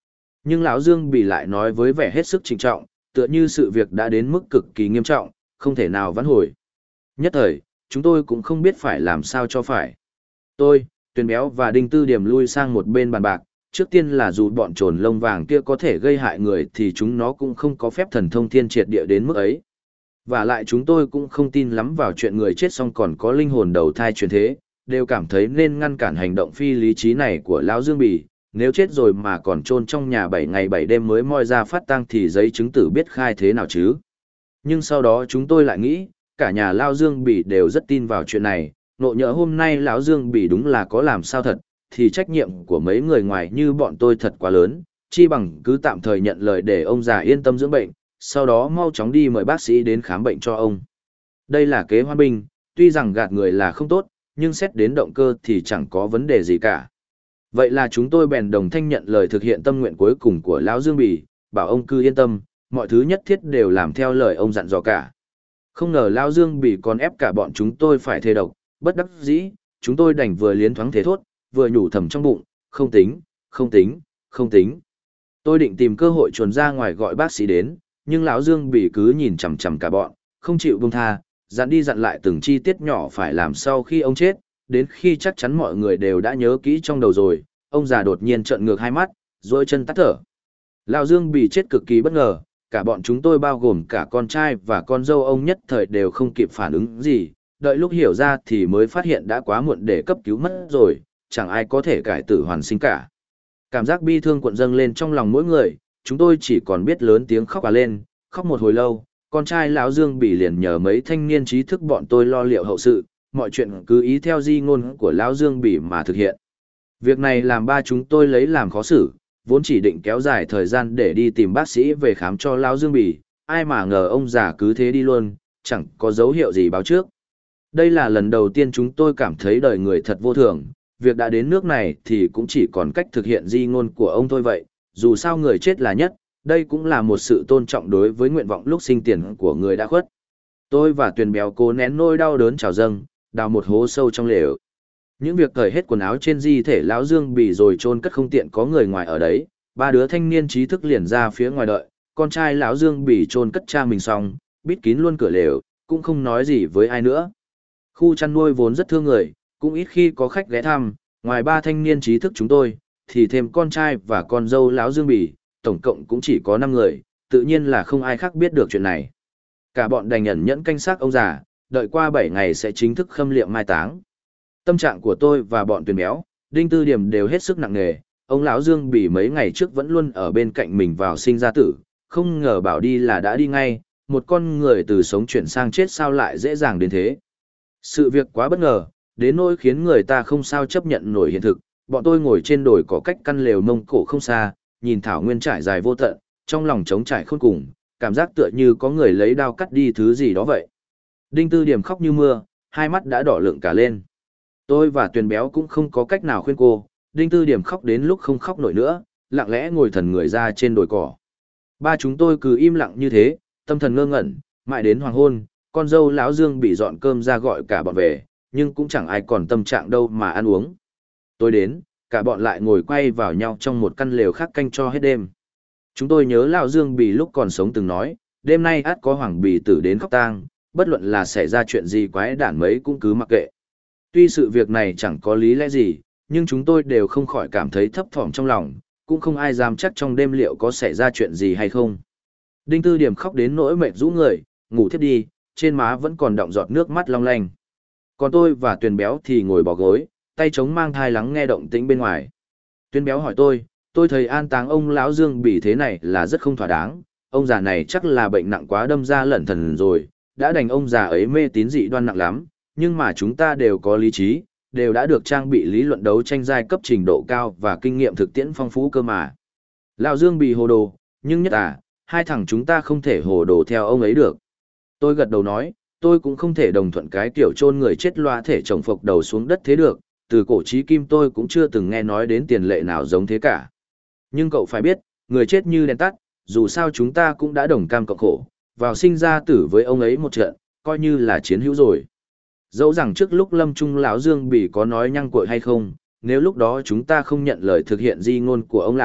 Nhưng lão Dương Bỉ lại nói với vẻ hết sức trịnh trọng, tựa như sự việc đã đến mức cực kỳ nghiêm trọng, không thể nào vãn hồi. Nhất thời, chúng tôi cũng không biết phải làm sao cho phải. Tôi, Tuyền Béo và Đinh Tư Điểm lui sang một bên bàn bạc, trước tiên là dù bọn trồn lông vàng kia có thể gây hại người thì chúng nó cũng không có phép thần thông thiên triệt địa đến mức ấy. Và lại chúng tôi cũng không tin lắm vào chuyện người chết xong còn có linh hồn đầu thai chuyển thế, đều cảm thấy nên ngăn cản hành động phi lý trí này của lão Dương Bỉ. Nếu chết rồi mà còn chôn trong nhà 7 ngày 7 đêm mới moi ra phát tang thì giấy chứng tử biết khai thế nào chứ. Nhưng sau đó chúng tôi lại nghĩ, cả nhà Lao Dương Bỉ đều rất tin vào chuyện này, nộ nhỡ hôm nay lão Dương Bỉ đúng là có làm sao thật, thì trách nhiệm của mấy người ngoài như bọn tôi thật quá lớn, chi bằng cứ tạm thời nhận lời để ông già yên tâm dưỡng bệnh, sau đó mau chóng đi mời bác sĩ đến khám bệnh cho ông. Đây là kế hoan binh, tuy rằng gạt người là không tốt, nhưng xét đến động cơ thì chẳng có vấn đề gì cả. Vậy là chúng tôi bèn đồng thanh nhận lời thực hiện tâm nguyện cuối cùng của lão Dương Bỉ, bảo ông cứ yên tâm, mọi thứ nhất thiết đều làm theo lời ông dặn dò cả. Không ngờ lão Dương Bỉ còn ép cả bọn chúng tôi phải thề độc, bất đắc dĩ, chúng tôi đành vừa liến thoáng thế thốt, vừa nhủ thầm trong bụng, không tính, không tính, không tính. Tôi định tìm cơ hội chuồn ra ngoài gọi bác sĩ đến, nhưng lão Dương Bỉ cứ nhìn chằm chằm cả bọn, không chịu buông tha, dặn đi dặn lại từng chi tiết nhỏ phải làm sau khi ông chết, đến khi chắc chắn mọi người đều đã nhớ kỹ trong đầu rồi, ông già đột nhiên trợn ngược hai mắt, duỗi chân tắt thở. Lão Dương Bỉ chết cực kỳ bất ngờ, cả bọn chúng tôi bao gồm cả con trai và con dâu ông nhất thời đều không kịp phản ứng gì, đợi lúc hiểu ra thì mới phát hiện đã quá muộn để cấp cứu mất rồi, chẳng ai có thể cải tử hoàn sinh cả. Cảm giác bi thương cuộn dâng lên trong lòng mỗi người, chúng tôi chỉ còn biết lớn tiếng khóc lên, khóc một hồi lâu, con trai lão Dương Bỉ liền nhờ mấy thanh niên trí thức bọn tôi lo liệu hậu sự, mọi chuyện cứ ý theo di ngôn của lão Dương Bỉ mà thực hiện. Việc này làm ba chúng tôi lấy làm khó xử, vốn chỉ định kéo dài thời gian để đi tìm bác sĩ về khám cho lão Dương Bỉ, ai mà ngờ ông già cứ thế đi luôn, chẳng có dấu hiệu gì báo trước. Đây là lần đầu tiên chúng tôi cảm thấy đời người thật vô thường, việc đã đến nước này thì cũng chỉ còn cách thực hiện di ngôn của ông thôi vậy, dù sao người chết là nhất, đây cũng là một sự tôn trọng đối với nguyện vọng lúc sinh tiền của người đã khuất. Tôi và Tuyền Béo cố nén nỗi đau đớn trào dâng, đào một hố sâu trong lều. Những việc cởi hết quần áo trên di thể lão Dương Bỉ rồi chôn cất không tiện có người ngoài ở đấy, ba đứa thanh niên trí thức liền ra phía ngoài đợi, con trai lão Dương Bỉ chôn cất cha mình xong, bít kín luôn cửa lều, cũng không nói gì với ai nữa. Khu chăn nuôi vốn rất thương người, cũng ít khi có khách ghé thăm, ngoài ba thanh niên trí thức chúng tôi, thì thêm con trai và con dâu lão Dương Bỉ, tổng cộng cũng chỉ có 5 người, tự nhiên là không ai khác biết được chuyện này. Cả bọn đành ẩn nhẫn canh xác ông già, đợi qua 7 ngày sẽ chính thức khâm liệm mai táng. Tâm trạng của tôi và bọn Tuyền Béo, Đinh Tư Điểm đều hết sức nặng nề, ông lão Dương Bỉ mấy ngày trước vẫn luôn ở bên cạnh mình vào sinh ra tử, không ngờ bảo đi là đã đi ngay, một con người từ sống chuyển sang chết sao lại dễ dàng đến thế. Sự việc quá bất ngờ, đến nỗi khiến người ta không sao chấp nhận nổi hiện thực, bọn tôi ngồi trên đồi có cách căn lều Mông Cổ không xa, nhìn thảo nguyên trải dài vô tận, trong lòng trống trải khôn cùng, cảm giác tựa như có người lấy đao cắt đi thứ gì đó vậy. Đinh Tư Điểm khóc như mưa, hai mắt đã đỏ lựng cả lên. Tôi và Tuyền Béo cũng không có cách nào khuyên cô, Đinh Tư Điểm khóc đến lúc không khóc nổi nữa, lặng lẽ ngồi thần người ra trên đồi cỏ. Ba chúng tôi cứ im lặng như thế, tâm thần ngơ ngẩn, mãi đến hoàng hôn, con dâu lão Dương bị dọn cơm ra gọi cả bọn về, nhưng cũng chẳng ai còn tâm trạng đâu mà ăn uống. Tối đến, cả bọn lại ngồi quay vào nhau trong một căn lều khác canh cho hết đêm. Chúng tôi nhớ lão Dương Bỉ lúc còn sống từng nói, đêm nay ắt có hoàng bì tử đến khóc tang, bất luận là xảy ra chuyện gì quái đản mấy cũng cứ mặc kệ. Tuy sự việc này chẳng có lý lẽ gì, nhưng chúng tôi đều không khỏi cảm thấy thấp thỏm trong lòng, cũng không ai dám chắc trong đêm liệu có xảy ra chuyện gì hay không. Đinh Tư Điểm khóc đến nỗi mệt rũ người, ngủ thiếp đi, trên má vẫn còn đọng giọt nước mắt long lanh. Còn tôi và Tuyền Béo thì ngồi bò gối, tay chống mang thai lắng nghe động tĩnh bên ngoài. Tuyền Béo hỏi tôi thấy an táng ông lão Dương Bỉ thế này là rất không thỏa đáng, ông già này chắc là bệnh nặng quá đâm ra lẩn thần rồi, đã đành ông già ấy mê tín dị đoan nặng lắm, nhưng mà chúng ta đều có lý trí, đều đã được trang bị lý luận đấu tranh giai cấp trình độ cao và kinh nghiệm thực tiễn phong phú cơ mà. Lão Dương Bỉ hồ đồ, nhưng nhất hai thằng chúng ta không thể hồ đồ theo ông ấy được. Tôi gật đầu nói, tôi cũng không thể đồng thuận cái kiểu chôn người chết loa thể chồng phộc đầu xuống đất thế được, từ cổ chí kim tôi cũng chưa từng nghe nói đến tiền lệ nào giống thế cả. Nhưng cậu phải biết, người chết như đèn tắt, dù sao chúng ta cũng đã đồng cam cộng khổ, vào sinh ra tử với ông ấy một trận, coi như là chiến hữu rồi. Dẫu rằng trước lúc lâm trung lão Dương Bỉ có nói nhăng cuội hay không, nếu lúc đó chúng ta không nhận lời thực hiện di ngôn của ông lão,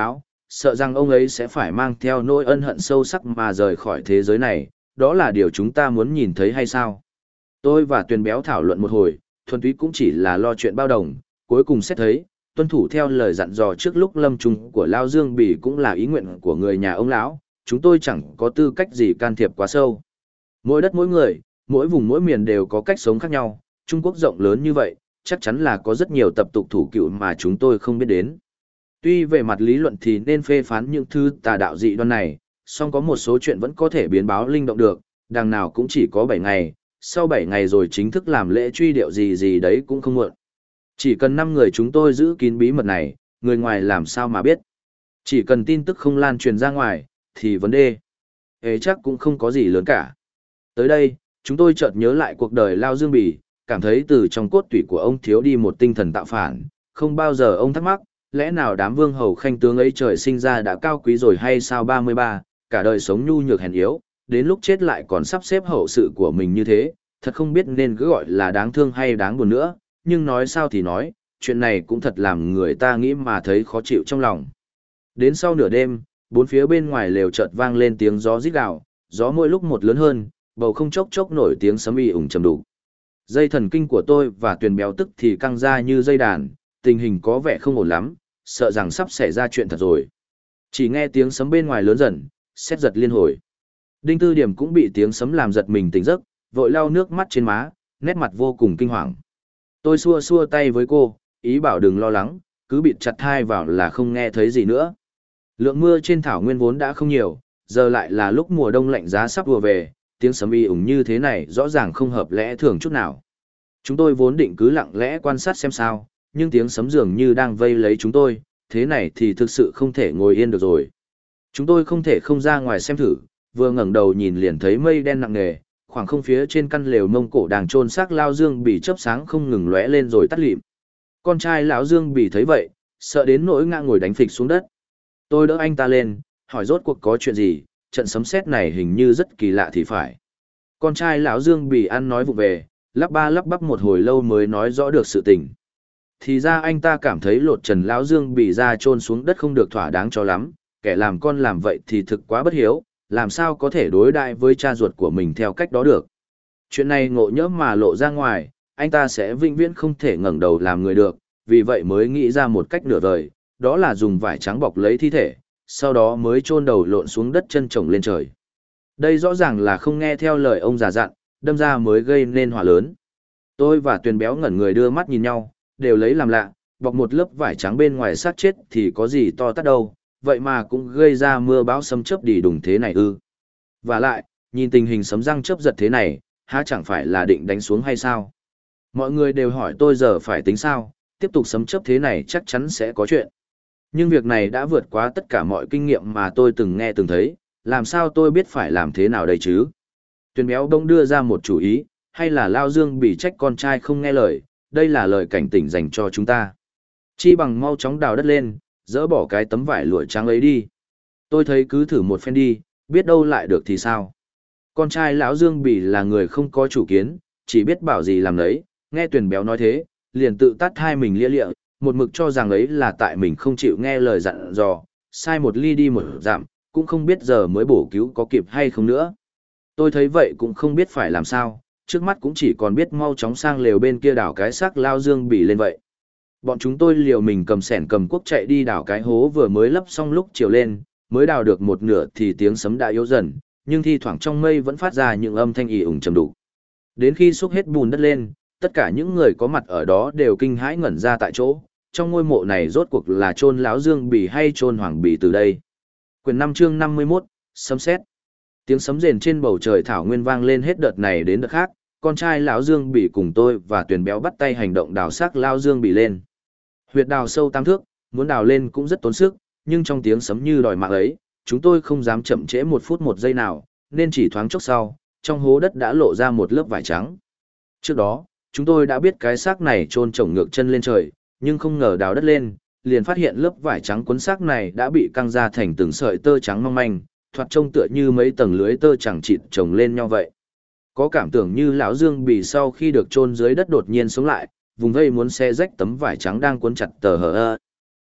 sợ rằng ông ấy sẽ phải mang theo nỗi ân hận sâu sắc mà rời khỏi thế giới này, đó là điều chúng ta muốn nhìn thấy hay sao? Tôi và Tuyền Béo thảo luận một hồi, thuần túy cũng chỉ là lo chuyện bao đồng, cuối cùng xét thấy, tuân thủ theo lời dặn dò trước lúc lâm chung của Lao Dương Bỉ cũng là ý nguyện của người nhà ông lão, chúng tôi chẳng có tư cách gì can thiệp quá sâu. Mỗi đất mỗi người, mỗi vùng mỗi miền đều có cách sống khác nhau, Trung Quốc rộng lớn như vậy, chắc chắn là có rất nhiều tập tục thủ cựu mà chúng tôi không biết đến. Tuy về mặt lý luận thì nên phê phán những thứ tà đạo dị đoan này, song có một số chuyện vẫn có thể biến báo linh động được, đằng nào cũng chỉ có 7 ngày, sau 7 ngày rồi chính thức làm lễ truy điệu gì gì đấy cũng không muộn. Chỉ cần 5 người chúng tôi giữ kín bí mật này, người ngoài làm sao mà biết. Chỉ cần tin tức không lan truyền ra ngoài, thì vấn đề ấy chắc cũng không có gì lớn cả. Tới đây, chúng tôi chợt nhớ lại cuộc đời Lao Dương Bỉ, cảm thấy từ trong cốt tủy của ông thiếu đi một tinh thần tạo phản, không bao giờ ông thắc mắc, lẽ nào đám vương hầu khanh tướng ấy trời sinh ra đã cao quý rồi hay sao 33, cả đời sống nhu nhược hèn yếu, đến lúc chết lại còn sắp xếp hậu sự của mình như thế, thật không biết nên cứ gọi là đáng thương hay đáng buồn nữa, nhưng nói sao thì nói, chuyện này cũng thật làm người ta nghĩ mà thấy khó chịu trong lòng. Đến sau nửa đêm, bốn phía bên ngoài lều chợt vang lên tiếng gió rít gào, gió mỗi lúc một lớn hơn, bầu không chốc chốc nổi tiếng sấm ì ủng trầm đục. Dây thần kinh của tôi và Tuyền Béo tức thì căng ra như dây đàn, tình hình có vẻ không ổn lắm, sợ rằng sắp xảy ra chuyện thật rồi. Chỉ nghe tiếng sấm bên ngoài lớn dần, sét giật liên hồi. Đinh Tư Điểm cũng bị tiếng sấm làm giật mình tỉnh giấc, vội lau nước mắt trên má, nét mặt vô cùng kinh hoàng. Tôi xua xua tay với cô, ý bảo đừng lo lắng, cứ bịt chặt thai vào là không nghe thấy gì nữa. Lượng mưa trên thảo nguyên vốn đã không nhiều, giờ lại là lúc mùa đông lạnh giá sắp vừa về, tiếng sấm y ủng như thế này rõ ràng không hợp lẽ thường chút nào. Chúng tôi vốn định cứ lặng lẽ quan sát xem sao, nhưng tiếng sấm dường như đang vây lấy chúng tôi, thế này thì thực sự không thể ngồi yên được rồi. Chúng tôi không thể không ra ngoài xem thử, vừa ngẩng đầu nhìn liền thấy mây đen nặng nề, khoảng không phía trên căn lều Mông Cổ đang chôn xác Lao Dương Bỉ chớp sáng không ngừng lóe lên rồi tắt lịm. Con trai lão Dương Bỉ thấy vậy, sợ đến nỗi ngã ngồi đánh phịch xuống đất. Tôi đỡ anh ta lên, hỏi rốt cuộc có chuyện gì, trận sấm sét này hình như rất kỳ lạ thì phải. Con trai lão Dương Bỉ ăn nói vụ về, lắp ba lắp bắp một hồi lâu mới nói rõ được sự tình. Thì ra anh ta cảm thấy lột trần lão Dương Bỉ ra chôn xuống đất không được thỏa đáng cho lắm, kẻ làm con làm vậy thì thực quá bất hiếu, làm sao có thể đối đãi với cha ruột của mình theo cách đó được. Chuyện này ngộ nhỡ mà lộ ra ngoài, anh ta sẽ vĩnh viễn không thể ngẩng đầu làm người được, vì vậy mới nghĩ ra một cách nửa vời, đó là dùng vải trắng bọc lấy thi thể, sau đó mới chôn đầu lộn xuống đất chân chồng lên trời. Đây rõ ràng là không nghe theo lời ông già dặn, đâm ra mới gây nên họa lớn. Tôi và Tuyền Béo ngẩn người đưa mắt nhìn nhau, đều lấy làm lạ, bọc một lớp vải trắng bên ngoài xác chết thì có gì to tát đâu, vậy mà cũng gây ra mưa bão sấm chớp đỉ đùng thế này ư. Và lại, nhìn tình hình sấm răng chớp giật thế này, há chẳng phải là định đánh xuống hay sao? Mọi người đều hỏi tôi giờ phải tính sao, tiếp tục sấm chớp thế này chắc chắn sẽ có chuyện. Nhưng việc này đã vượt quá tất cả mọi kinh nghiệm mà tôi từng nghe từng thấy, làm sao tôi biết phải làm thế nào đây chứ? Tuyền Béo bỗng đưa ra một chủ ý, hay là Lao Dương Bỉ trách con trai không nghe lời, đây là lời cảnh tỉnh dành cho chúng ta. Chi bằng mau chóng đào đất lên, dỡ bỏ cái tấm vải lụa trắng ấy đi. Tôi thấy cứ thử một phen đi, biết đâu lại được thì sao? Con trai lão Dương Bỉ là người không có chủ kiến, chỉ biết bảo gì làm đấy, nghe Tuyền Béo nói thế, liền tự tát hai mình lia lịa, một mực cho rằng ấy là tại mình không chịu nghe lời dặn dò, sai một ly đi một dặm, cũng không biết giờ mới bổ cứu có kịp hay không nữa. Tôi thấy vậy cũng không biết phải làm sao, trước mắt cũng chỉ còn biết mau chóng sang lều bên kia đảo cái xác Lao Dương Bỉ lên vậy. Bọn chúng tôi liều mình cầm xẻng cầm cuốc chạy đi đào cái hố vừa mới lấp xong lúc chiều lên, mới đào được một nửa thì tiếng sấm đã yếu dần, nhưng thi thoảng trong mây vẫn phát ra những âm thanh ì ủng trầm đục. Đến khi xúc hết bùn đất lên, tất cả những người có mặt ở đó đều kinh hãi ngẩn ra tại chỗ, trong ngôi mộ này rốt cuộc là chôn lão Dương Bỉ hay chôn Hoàng Bỉ từ đây. Quyển 5 chương 51, sấm sét. Tiếng sấm rền trên bầu trời thảo nguyên vang lên hết đợt này đến đợt khác, con trai lão Dương Bỉ cùng tôi và Tuyền Béo bắt tay hành động đào xác Lao Dương Bỉ lên. Huyệt đào sâu 8 thước, muốn đào lên cũng rất tốn sức, nhưng trong tiếng sấm như đòi mạng ấy, chúng tôi không dám chậm trễ 1 phút 1 giây nào, nên chỉ thoáng chốc sau, trong hố đất đã lộ ra một lớp vải trắng. Trước đó, chúng tôi đã biết cái xác này chôn chổng ngược chân lên trời, nhưng không ngờ đào đất lên, liền phát hiện lớp vải trắng cuốn xác này đã bị căng ra thành từng sợi tơ trắng mong manh, thoạt trông tựa như mấy tầng lưới tơ chẳng chịt chồng lên nhau vậy. Có cảm tưởng như lão Dương Bỉ sau khi được chôn dưới đất đột nhiên sống lại, vùng vây muốn xé rách tấm vải trắng đang cuốn chặt tờ hờ ơ.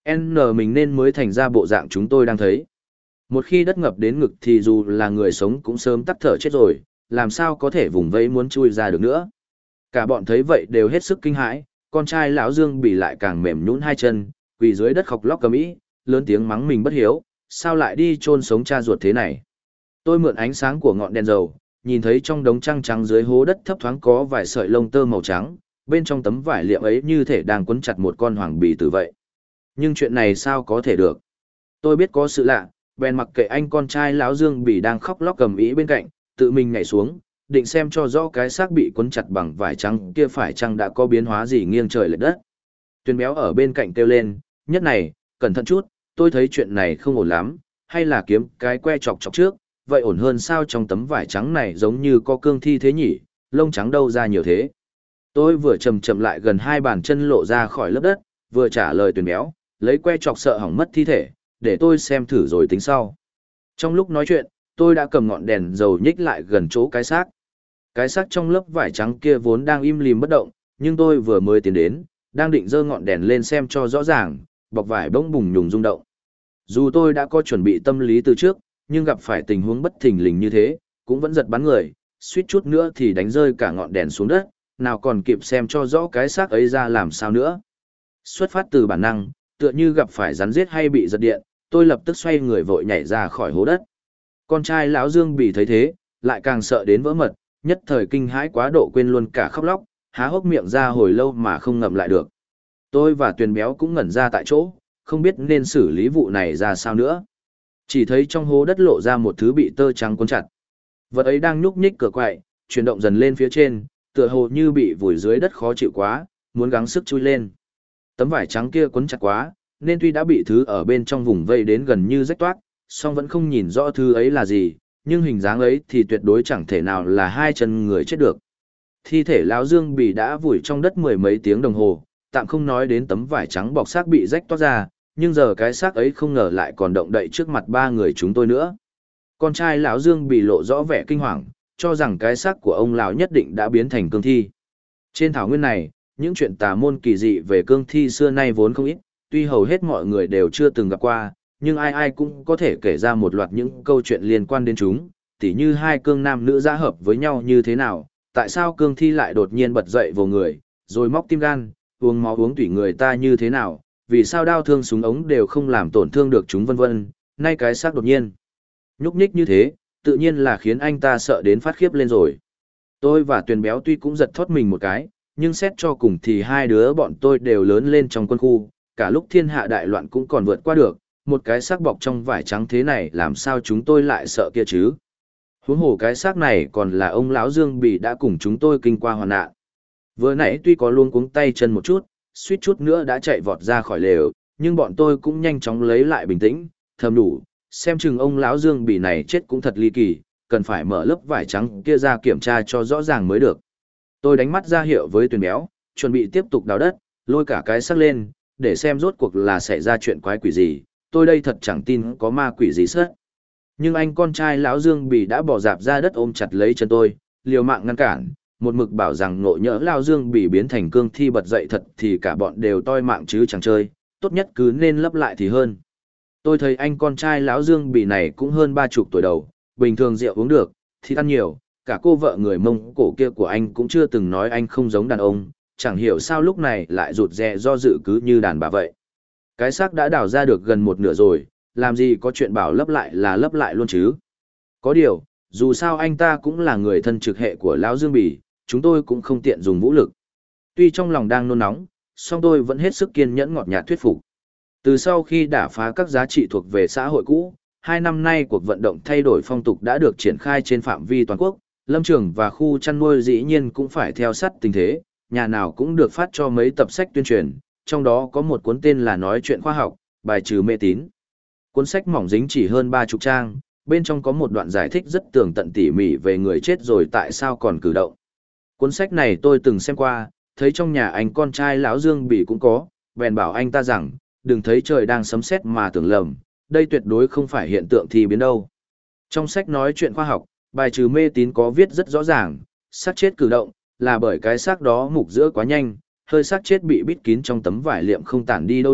N mình nên mới thành ra bộ dạng chúng tôi đang thấy. Một khi đất ngập đến ngực thì dù là người sống cũng sớm tắc thở chết rồi, làm sao có thể vùng vẫy muốn chui ra được nữa. Cả bọn thấy vậy đều hết sức kinh hãi, con trai lão Dương Bỉ lại càng mềm nhũn hai chân, quỳ dưới đất khóc lóc cầm ĩ, lớn tiếng mắng mình bất hiếu, sao lại đi chôn sống cha ruột thế này. Tôi mượn ánh sáng của ngọn đèn dầu, nhìn thấy trong đống trăng trắng dưới hố đất thấp thoáng có vài sợi lông tơ màu trắng, bên trong tấm vải liệm ấy như thể đang quấn chặt một con hoàng bì tử vậy. Nhưng chuyện này sao có thể được? Tôi biết có sự lạ, bèn mặc kệ anh con trai lão Dương Bỉ đang khóc lóc cầm ĩ bên cạnh, tự mình nhảy xuống, định xem cho rõ cái xác bị quấn chặt bằng vải trắng kia phải chăng đã có biến hóa gì nghiêng trời lệch đất. Tuyền béo ở bên cạnh kêu lên, nhất này, cẩn thận chút, tôi thấy chuyện này không ổn lắm, hay là kiếm cái que chọc chọc trước, vậy ổn hơn sao trong tấm vải trắng này giống như có cương thi thế nhỉ, lông trắng đâu ra nhiều thế. Tôi vừa chậm chậm lại gần hai bàn chân lộ ra khỏi lớp đất, vừa trả lời Tuyền béo, lấy que chọc sợ hỏng mất thi thể, để tôi xem thử rồi tính sau. Trong lúc nói chuyện, tôi đã cầm ngọn đèn dầu nhích lại gần chỗ cái xác. Cái xác trong lớp vải trắng kia vốn đang im lìm bất động, nhưng tôi vừa mới tiến đến, đang định giơ ngọn đèn lên xem cho rõ ràng, bọc vải bỗng bùng nhùng rung động. Dù tôi đã có chuẩn bị tâm lý từ trước, nhưng gặp phải tình huống bất thình lình như thế, cũng vẫn giật bắn người, suýt chút nữa thì đánh rơi cả ngọn đèn xuống đất, nào còn kịp xem cho rõ cái xác ấy ra làm sao nữa. Xuất phát từ bản năng, tựa như gặp phải rắn giết hay bị giật điện, tôi lập tức xoay người vội nhảy ra khỏi hố đất. Con trai lão Dương Bỉ thấy thế, lại càng sợ đến vỡ mật, nhất thời kinh hãi quá độ quên luôn cả khóc lóc, há hốc miệng ra hồi lâu mà không ngậm lại được. Tôi và Tuyền béo cũng ngẩn ra tại chỗ, không biết nên xử lý vụ này ra sao nữa. Chỉ thấy trong hố đất lộ ra một thứ bị tơ trắng cuốn chặt. Vật ấy đang nhúc nhích cửa quậy, chuyển động dần lên phía trên, tựa hồ như bị vùi dưới đất khó chịu quá, muốn gắng sức chui lên. Tấm vải trắng kia cuốn chặt quá, nên tuy đã bị thứ ở bên trong vùng vây đến gần như rách toát, song vẫn không nhìn rõ thứ ấy là gì, nhưng hình dáng ấy thì tuyệt đối chẳng thể nào là hai chân người chết được. Thi thể lão Dương Bỉ đã vùi trong đất mười mấy tiếng đồng hồ, tạm không nói đến tấm vải trắng bọc xác bị rách toát ra, nhưng giờ cái xác ấy không ngờ lại còn động đậy trước mặt ba người chúng tôi nữa. Con trai lão Dương Bỉ lộ rõ vẻ kinh hoàng, cho rằng cái xác của ông lão nhất định đã biến thành cương thi. Trên thảo nguyên này, những chuyện tà môn kỳ dị về cương thi xưa nay vốn không ít, tuy hầu hết mọi người đều chưa từng gặp qua, nhưng ai ai cũng có thể kể ra một loạt những câu chuyện liên quan đến chúng, tỉ như hai cương nam nữ giã hợp với nhau như thế nào, tại sao cương thi lại đột nhiên bật dậy vào người, rồi móc tim gan, uống máu uống tủy người ta như thế nào, vì sao đao thương súng ống đều không làm tổn thương được chúng vân vân, nay cái xác đột nhiên nhúc nhích như thế, tự nhiên là khiến anh ta sợ đến phát khiếp lên rồi. Tôi và Tuyền béo tuy cũng giật thót mình một cái, nhưng xét cho cùng thì hai đứa bọn tôi đều lớn lên trong quân khu, cả lúc thiên hạ đại loạn cũng còn vượt qua được, một cái xác bọc trong vải trắng thế này làm sao chúng tôi lại sợ kia chứ. Huống hồ cái xác này còn là ông lão Dương Bỉ đã cùng chúng tôi kinh qua hoàn nạn. Vừa nãy tuy có luôn cuống tay chân một chút, suýt chút nữa đã chạy vọt ra khỏi lều, nhưng bọn tôi cũng nhanh chóng lấy lại bình tĩnh, thầm đủ, xem chừng ông lão Dương Bỉ này chết cũng thật ly kỳ, cần phải mở lớp vải trắng kia ra kiểm tra cho rõ ràng mới được. Tôi đánh mắt ra hiệu với Tuyền béo, chuẩn bị tiếp tục đào đất, lôi cả cái xác lên, để xem rốt cuộc là xảy ra chuyện quái quỷ gì, tôi đây thật chẳng tin có ma quỷ gì sớt. Nhưng anh con trai lão Dương Bỉ đã bỏ dạp ra đất ôm chặt lấy chân tôi, liều mạng ngăn cản, một mực bảo rằng ngộ nhỡ lão Dương Bỉ biến thành cương thi bật dậy thật thì cả bọn đều toi mạng chứ chẳng chơi, tốt nhất cứ nên lấp lại thì hơn. Tôi thấy anh con trai lão Dương Bỉ này cũng hơn 30 tuổi đầu, bình thường rượu uống được, thịt ăn nhiều, cả cô vợ người Mông Cổ kia của anh cũng chưa từng nói anh không giống đàn ông, chẳng hiểu sao lúc này lại rụt rè do dự cứ như đàn bà vậy. Cái xác đã đào ra được gần một nửa rồi, làm gì có chuyện bảo lấp lại là lấp lại luôn chứ. Có điều, dù sao anh ta cũng là người thân trực hệ của lão Dương Bỉ, chúng tôi cũng không tiện dùng vũ lực. Tuy trong lòng đang nôn nóng, song tôi vẫn hết sức kiên nhẫn ngọt nhạt thuyết phục. Từ sau khi đả phá các giá trị thuộc về xã hội cũ, 2 năm nay cuộc vận động thay đổi phong tục đã được triển khai trên phạm vi toàn quốc, lâm trường và khu chăn nuôi dĩ nhiên cũng phải theo sát tình thế, nhà nào cũng được phát cho mấy tập sách tuyên truyền, trong đó có một cuốn tên là Nói chuyện khoa học, bài trừ mê tín. Cuốn sách mỏng dính chỉ hơn 30 trang, bên trong có một đoạn giải thích rất tường tận tỉ mỉ về người chết rồi tại sao còn cử động. Cuốn sách này tôi từng xem qua, thấy trong nhà anh con trai lão Dương Bỉ cũng có, bèn bảo anh ta rằng, đừng thấy trời đang sấm sét mà tưởng lầm, đây tuyệt đối không phải hiện tượng thi biến đâu. Trong sách Nói chuyện khoa học, bài trừ mê tín có viết rất rõ ràng, xác chết cử động, là bởi cái xác đó mục giữa quá nhanh, hơi xác chết bị bít kín trong tấm vải liệm không tản đi đâu được,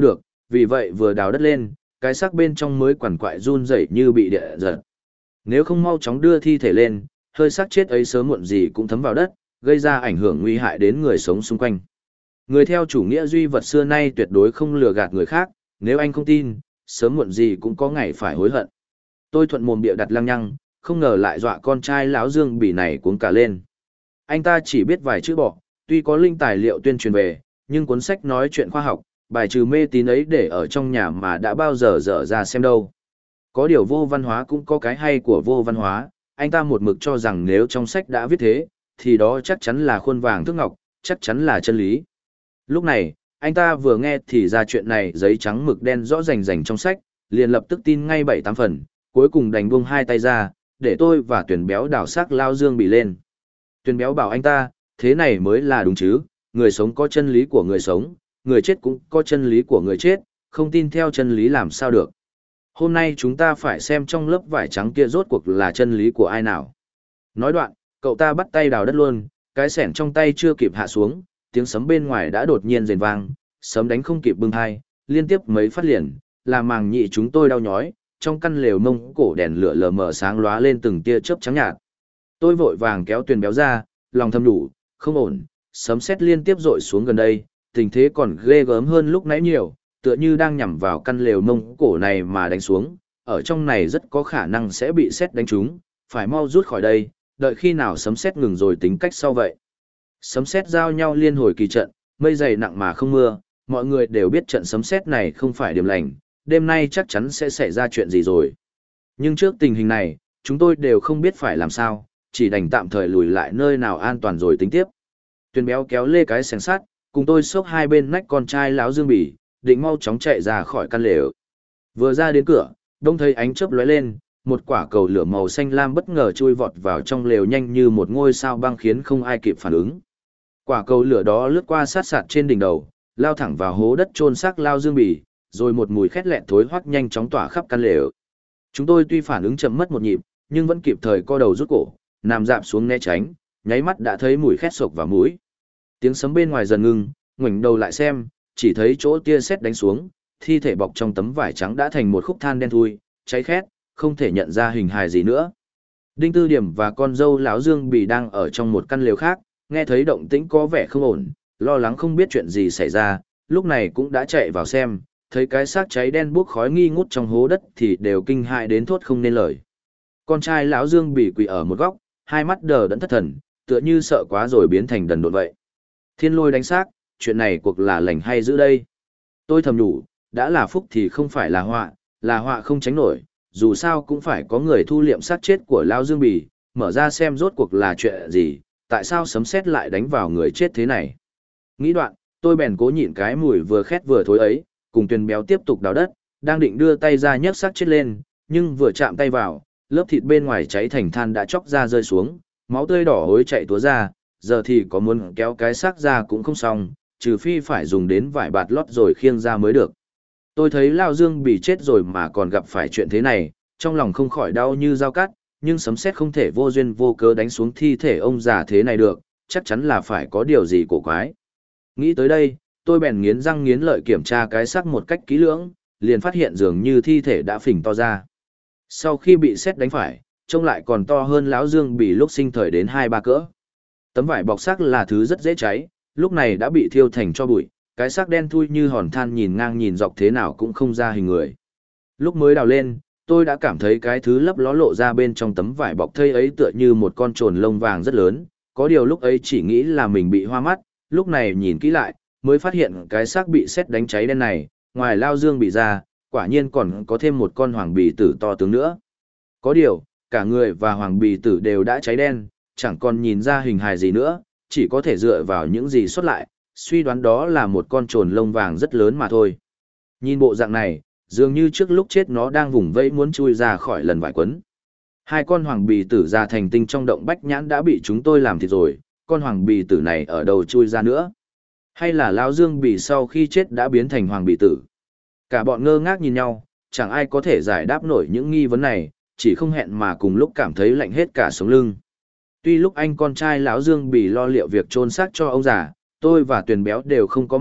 vì vậy vừa đào đất lên, cái xác bên trong mới quằn quại run rẩy như bị địa giật. Nếu không mau chóng đưa thi thể lên, hơi xác chết ấy sớm muộn gì cũng thấm vào đất, gây ra ảnh hưởng nguy hại đến người sống xung quanh. Người theo chủ nghĩa duy vật xưa nay tuyệt đối không lừa gạt người khác, nếu anh không tin, sớm muộn gì cũng có ngày phải hối hận. Tôi thuận mồm bịa đặt lăng nhăng, không ngờ lại dọa con trai lão Dương Bỉ này cuống cả lên. Anh ta chỉ biết vài chữ bỏ, tuy có linh tài liệu tuyên truyền về, nhưng cuốn sách nói chuyện khoa học, bài trừ mê tín ấy để ở trong nhà mà đã bao giờ dở ra xem đâu. Có điều vô văn hóa cũng có cái hay của vô văn hóa, anh ta một mực cho rằng nếu trong sách đã viết thế, thì đó chắc chắn là khuôn vàng thước ngọc, chắc chắn là chân lý. Lúc này, anh ta vừa nghe thì ra chuyện này giấy trắng mực đen rõ rành rành trong sách, liền lập tức tin ngay 7-8 phần, cuối cùng đành buông hai tay ra, để tôi và Tuyền Béo đào xác Lao Dương Bỉ lên. Tuyền Béo bảo anh ta, thế này mới là đúng chứ, người sống có chân lý của người sống, người chết cũng có chân lý của người chết, không tin theo chân lý làm sao được. Hôm nay chúng ta phải xem trong lớp vải trắng kia rốt cuộc là chân lý của ai nào. Nói đoạn, cậu ta bắt tay đào đất luôn, cái xẻng trong tay chưa kịp hạ xuống, tiếng sấm bên ngoài đã đột nhiên rền vang, sấm đánh không kịp bưng hai, liên tiếp mấy phát liền, làm màng nhị chúng tôi đau nhói, trong căn lều mông cổ đèn lửa lờ mờ sáng lóa lên từng tia chớp trắng nhạt. Tôi vội vàng kéo Tuyền Béo ra, lòng thầm đủ, không ổn, sấm sét liên tiếp rội xuống gần đây, tình thế còn ghê gớm hơn lúc nãy nhiều, tựa như đang nhằm vào căn lều mông cổ này mà đánh xuống, ở trong này rất có khả năng sẽ bị sét đánh trúng, phải mau rút khỏi đây, đợi khi nào sấm sét ngừng rồi tính cách sau vậy. Sấm sét giao nhau liên hồi kỳ trận, mây dày nặng mà không mưa, mọi người đều biết trận sấm sét này không phải điểm lành, đêm nay chắc chắn sẽ xảy ra chuyện gì rồi. Nhưng trước tình hình này, chúng tôi đều không biết phải làm sao, chỉ đành tạm thời lùi lại nơi nào an toàn rồi tính tiếp. Tuyền Béo kéo lê cái xẻng sắt, cùng tôi xốc hai bên nách con trai lão Dương Bỉ, định mau chóng chạy ra khỏi căn lều. Vừa ra đến cửa, đông thấy ánh chớp lóe lên, một quả cầu lửa màu xanh lam bất ngờ chui vọt vào trong lều nhanh như một ngôi sao băng khiến không ai kịp phản ứng. Quả cầu lửa đó lướt qua sát sạt trên đỉnh đầu, lao thẳng vào hố đất chôn xác Lao Dương Bỉ, rồi một mùi khét lẹn thối hoắc nhanh chóng tỏa khắp căn lều. Chúng tôi tuy phản ứng chậm mất một nhịp, nhưng vẫn kịp thời co đầu rút cổ, nằm dạp xuống né tránh, nháy mắt đã thấy mùi khét sộc vào mũi. Tiếng sấm bên ngoài dần ngưng, ngoảnh đầu lại xem, chỉ thấy chỗ tia sét đánh xuống, thi thể bọc trong tấm vải trắng đã thành một khúc than đen thui, cháy khét, không thể nhận ra hình hài gì nữa. Đinh Tư Điểm và con dâu lão Dương Bỉ đang ở trong một căn lều khác, nghe thấy động tĩnh có vẻ không ổn, lo lắng không biết chuyện gì xảy ra, lúc này cũng đã chạy vào xem, thấy cái xác cháy đen buốc khói nghi ngút trong hố đất thì đều kinh hại đến thốt không nên lời. Con trai lão Dương Bỉ quỳ ở một góc, hai mắt đờ đẫn thất thần, tựa như sợ quá rồi biến thành đần độn vậy. Thiên Lôi đánh xác, chuyện này cuộc là lành hay dữ đây? Tôi thầm nhủ, đã là phúc thì không phải là họa không tránh nổi, dù sao cũng phải có người thu liệm xác chết của lão Dương Bỉ, mở ra xem rốt cuộc là chuyện gì, tại sao sấm sét lại đánh vào người chết thế này. Nghĩ đoạn, tôi bèn cố nhịn cái mùi vừa khét vừa thối ấy, cùng Tuyền Béo tiếp tục đào đất, đang định đưa tay ra nhấc xác chết lên, nhưng vừa chạm tay vào, lớp thịt bên ngoài cháy thành than đã chóc ra rơi xuống, máu tươi đỏ hối chạy túa ra, giờ thì có muốn kéo cái xác ra cũng không xong, trừ phi phải dùng đến vải bạt lót rồi khiêng ra mới được. Tôi thấy Lao Dương Bỉ chết rồi mà còn gặp phải chuyện thế này, trong lòng không khỏi đau như dao cắt, nhưng sấm sét không thể vô duyên vô cớ đánh xuống thi thể ông già thế này được, chắc chắn là phải có điều gì cổ quái. Nghĩ tới đây, tôi bèn nghiến răng nghiến lợi kiểm tra cái xác một cách kỹ lưỡng, liền phát hiện dường như thi thể đã phình to ra. Sau khi bị sét đánh phải, trông lại còn to hơn lão Dương Bỉ lúc sinh thời đến 2-3 cỡ. Tấm vải bọc xác là thứ rất dễ cháy, lúc này đã bị thiêu thành tro bụi, cái xác đen thui như hòn than nhìn ngang nhìn dọc thế nào cũng không ra hình người. Lúc mới đào lên, tôi đã cảm thấy cái thứ lấp ló lộ ra bên trong tấm vải bọc thây ấy tựa như một con trồn lông vàng rất lớn, có điều lúc ấy chỉ nghĩ là mình bị hoa mắt, lúc này nhìn kỹ lại, mới phát hiện cái xác bị sét đánh cháy đen này, ngoài Lao Dương Bỉ ra, quả nhiên còn có thêm một con hoàng bì tử to tướng nữa. Có điều, cả người và hoàng bì tử đều đã cháy đen, chẳng còn nhìn ra hình hài gì nữa, chỉ có thể dựa vào những gì xuất lại, suy đoán đó là một con trồn lông vàng rất lớn mà thôi. Nhìn bộ dạng này, dường như trước lúc chết nó đang vùng vẫy muốn chui ra khỏi lần vải quấn. Hai con hoàng bì tử ra thành tinh trong động bách nhãn đã bị chúng tôi làm thịt rồi, con hoàng bì tử này ở đâu chui ra nữa? Hay là Lão Dương Bỉ sau khi chết đã biến thành hoàng bì tử? Cả bọn ngơ ngác nhìn nhau, chẳng ai có thể giải đáp nổi những nghi vấn này, chỉ không hẹn mà cùng lúc cảm thấy lạnh hết cả sống lưng. Tuy lúc anh con trai Lão Dương Bỉ lo liệu việc chôn xác cho ông già, tôi và Tuyền Béo đều không có mặt,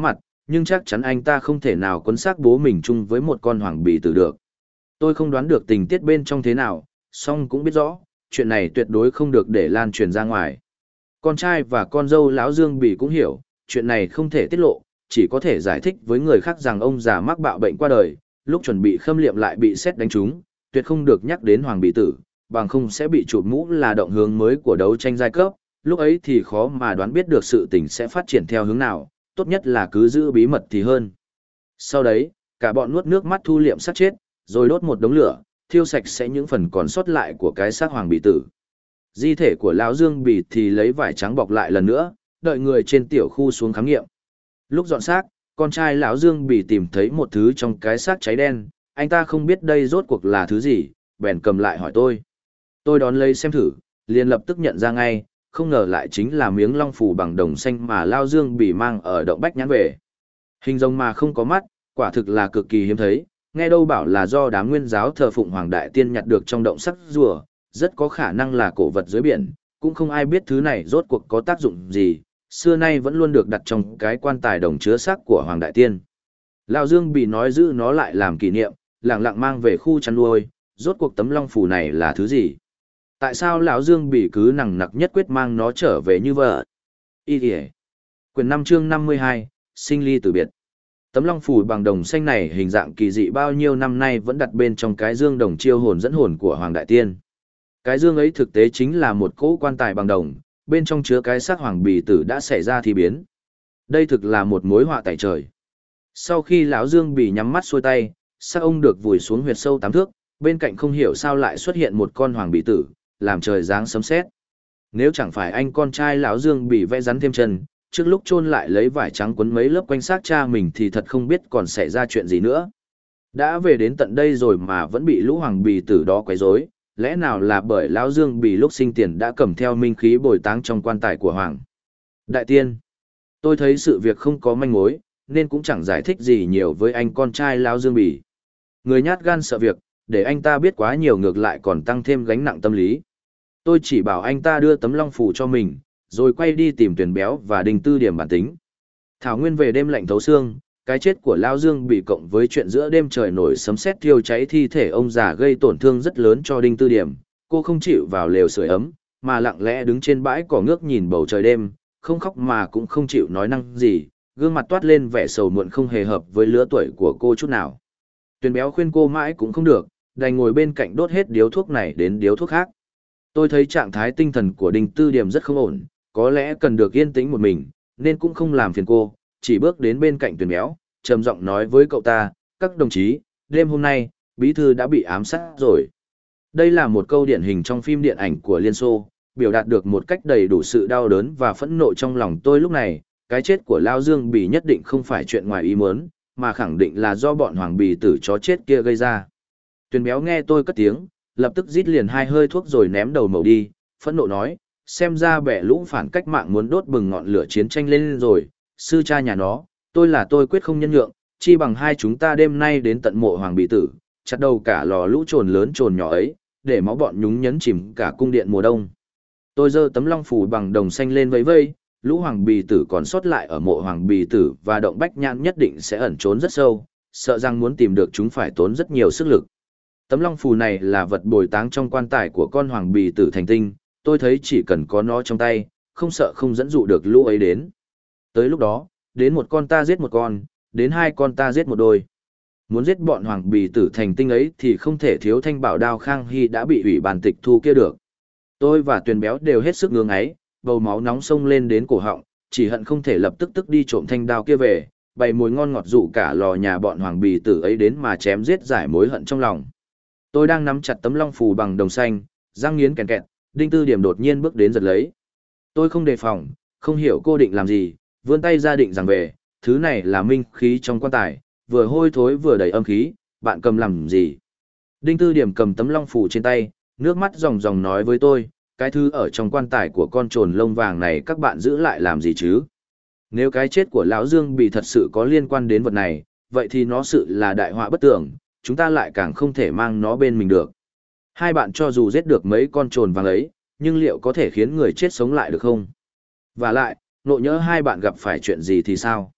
nhưng chắc chắn anh ta không thể nào quấn xác bố mình chung với một con hoàng bì tử được. Tôi không đoán được tình tiết bên trong thế nào, song cũng biết rõ, chuyện này tuyệt đối không được để lan truyền ra ngoài. Con trai và con dâu lão Dương Bỉ cũng hiểu, chuyện này không thể tiết lộ, chỉ có thể giải thích với người khác rằng ông già mắc bạo bệnh qua đời, lúc chuẩn bị khâm liệm lại bị sét đánh trúng, tuyệt không được nhắc đến hoàng bì tử, bằng không sẽ bị chụp mũ là động hướng mới của đấu tranh giai cấp, lúc ấy thì khó mà đoán biết được sự tình sẽ phát triển theo hướng nào, tốt nhất là cứ giữ bí mật thì hơn. Sau đấy, cả bọn nuốt nước mắt thu liệm xác chết, rồi đốt một đống lửa, thiêu sạch sẽ những phần còn sót lại của cái xác hoàng bì tử. Di thể của lão Dương Bỉ thì lấy vải trắng bọc lại lần nữa, đợi người trên tiểu khu xuống khám nghiệm. Lúc dọn xác, con trai lão Dương Bỉ tìm thấy một thứ trong cái xác cháy đen, anh ta không biết đây rốt cuộc là thứ gì, bèn cầm lại hỏi tôi. Tôi đón lấy xem thử, liền lập tức nhận ra ngay, không ngờ lại chính là miếng long phù bằng đồng xanh mà lão Dương Bỉ mang ở động Bách Nhãn về. Hình rồng mà không có mắt, quả thực là cực kỳ hiếm thấy, nghe đâu bảo là do đám nguyên giáo thờ phụng Hoàng Đại Tiên nhặt được trong động sắc rùa, rất có khả năng là cổ vật dưới biển, cũng không ai biết thứ này rốt cuộc có tác dụng gì, xưa nay vẫn luôn được đặt trong cái quan tài đồng chứa xác của Hoàng Đại Tiên. Lão Dương Bỉ nói giữ nó lại làm kỷ niệm, lặng lặng mang về khu chăn nuôi, rốt cuộc tấm long phù này là thứ gì? Tại sao lão Dương Bỉ cứ nằng nặc nhất quyết mang nó trở về như vợ? Y kìa. Quyển 5 chương 52, sinh ly tử biệt. Tấm long phù bằng đồng xanh này hình dạng kỳ dị bao nhiêu năm nay vẫn đặt bên trong cái dương đồng chiêu hồn dẫn hồn của Hoàng Đại Tiên. Cái dương ấy thực tế chính là một cỗ quan tài bằng đồng, bên trong chứa cái xác hoàng bì tử đã xảy ra thi biến. Đây thực là một mối họa tại trời. Sau khi lão Dương Bỉ nhắm mắt xuôi tay, xác ông được vùi xuống huyệt sâu 8 thước, bên cạnh không hiểu sao lại xuất hiện một con hoàng bì tử, làm trời giáng sấm sét. Nếu chẳng phải anh con trai lão Dương Bỉ vẽ rắn thêm chân, trước lúc chôn lại lấy vải trắng quấn mấy lớp quanh xác cha mình thì thật không biết còn xảy ra chuyện gì nữa. Đã về đến tận đây rồi mà vẫn bị lũ hoàng bì tử đó quấy rối, lẽ nào là bởi lão Dương Bỉ lúc sinh tiền đã cầm theo minh khí bồi táng trong quan tài của Hoàng Đại Tiên. Tôi thấy sự việc không có manh mối, nên cũng chẳng giải thích gì nhiều với anh con trai lão Dương Bỉ. Người nhát gan sợ việc, để anh ta biết quá nhiều ngược lại còn tăng thêm gánh nặng tâm lý. Tôi chỉ bảo anh ta đưa tấm long phù cho mình, rồi quay đi tìm Tuyền Béo và Đinh Tư Điểm bản tính. Thảo Nguyên về đêm lạnh thấu xương, cái chết của Lão Dương Bỉ cộng với chuyện giữa đêm trời nổi sấm sét thiêu cháy thi thể ông già gây tổn thương rất lớn cho Đinh Tư Điểm. Cô không chịu vào lều sưởi ấm, mà lặng lẽ đứng trên bãi cỏ ngước nhìn bầu trời đêm, không khóc mà cũng không chịu nói năng gì, gương mặt toát lên vẻ sầu muộn không hề hợp với lứa tuổi của cô chút nào. Tuyền Béo khuyên cô mãi cũng không được, đành ngồi bên cạnh đốt hết điếu thuốc này đến điếu thuốc khác. Tôi thấy trạng thái tinh thần của Đinh Tư Điểm rất không ổn, có lẽ cần được yên tĩnh một mình, nên cũng không làm phiền cô, chỉ bước đến bên cạnh Tuyền Béo, trầm giọng nói với cậu ta, các đồng chí, đêm hôm nay, bí thư đã bị ám sát rồi. Đây là một câu điển hình trong phim điện ảnh của Liên Xô, biểu đạt được một cách đầy đủ sự đau đớn và phẫn nộ trong lòng tôi lúc này. Cái chết của Lão Dương Bỉ nhất định không phải chuyện ngoài ý muốn, mà khẳng định là do bọn hoàng bì tử chó chết kia gây ra. Tuyền Béo nghe tôi cất tiếng, lập tức rít liền 2 hơi thuốc rồi ném đầu mẩu đi, phẫn nộ nói, xem ra bẻ lũ phản cách mạng muốn đốt bừng ngọn lửa chiến tranh lên rồi, sư cha nhà nó, tôi quyết không nhân nhượng, chi bằng hai chúng ta đêm nay đến tận mộ hoàng bì tử, chặt đầu cả lò lũ trồn lớn trồn nhỏ ấy, để máu bọn nhúng nhấn chìm cả cung điện mùa đông. Tôi giơ tấm long phù bằng đồng xanh lên vẫy vây, lũ hoàng bì tử còn sót lại ở mộ hoàng bì tử và động Bách Nhãn nhất định sẽ ẩn trốn rất sâu, sợ rằng muốn tìm được chúng phải tốn rất nhiều sức lực. Tấm long phù này là vật bồi táng trong quan tài của con hoàng bì tử thành tinh, tôi thấy chỉ cần có nó trong tay, không sợ không dẫn dụ được lũ ấy đến. Tới lúc đó, đến một con ta giết một con, đến 2 con ta giết một đôi. Muốn giết bọn hoàng bì tử thành tinh ấy thì không thể thiếu thanh bảo đao Khang Hy đã bị ủy ban tịch thu kia được. Tôi và Tuyền Béo đều hết sức ngưỡng ấy, bầu máu nóng sông lên đến cổ họng, chỉ hận không thể lập tức đi trộm thanh đao kia về, bày mồi ngon ngọt dụ cả lò nhà bọn hoàng bì tử ấy đến mà chém giết giải mối hận trong lòng. Tôi đang nắm chặt tấm long phù bằng đồng xanh, răng nghiến kèn kẹt, Đinh Tư Điểm đột nhiên bước đến giật lấy. Tôi không đề phòng, không hiểu cô định làm gì, vươn tay ra định rằng về, thứ này là minh khí trong quan tài, vừa hôi thối vừa đầy âm khí, bạn cầm làm gì? Đinh Tư Điểm cầm tấm long phù trên tay, nước mắt ròng ròng nói với tôi, cái thứ ở trong quan tài của con trồn lông vàng này các bạn giữ lại làm gì chứ? Nếu cái chết của lão Dương Bỉ thật sự có liên quan đến vật này, vậy thì nó sự là đại họa bất tưởng, chúng ta lại càng không thể mang nó bên mình được. Hai bạn cho dù giết được mấy con trồn vàng ấy, nhưng liệu có thể khiến người chết sống lại được không? Và lại, nộ nhỡ hai bạn gặp phải chuyện gì thì sao?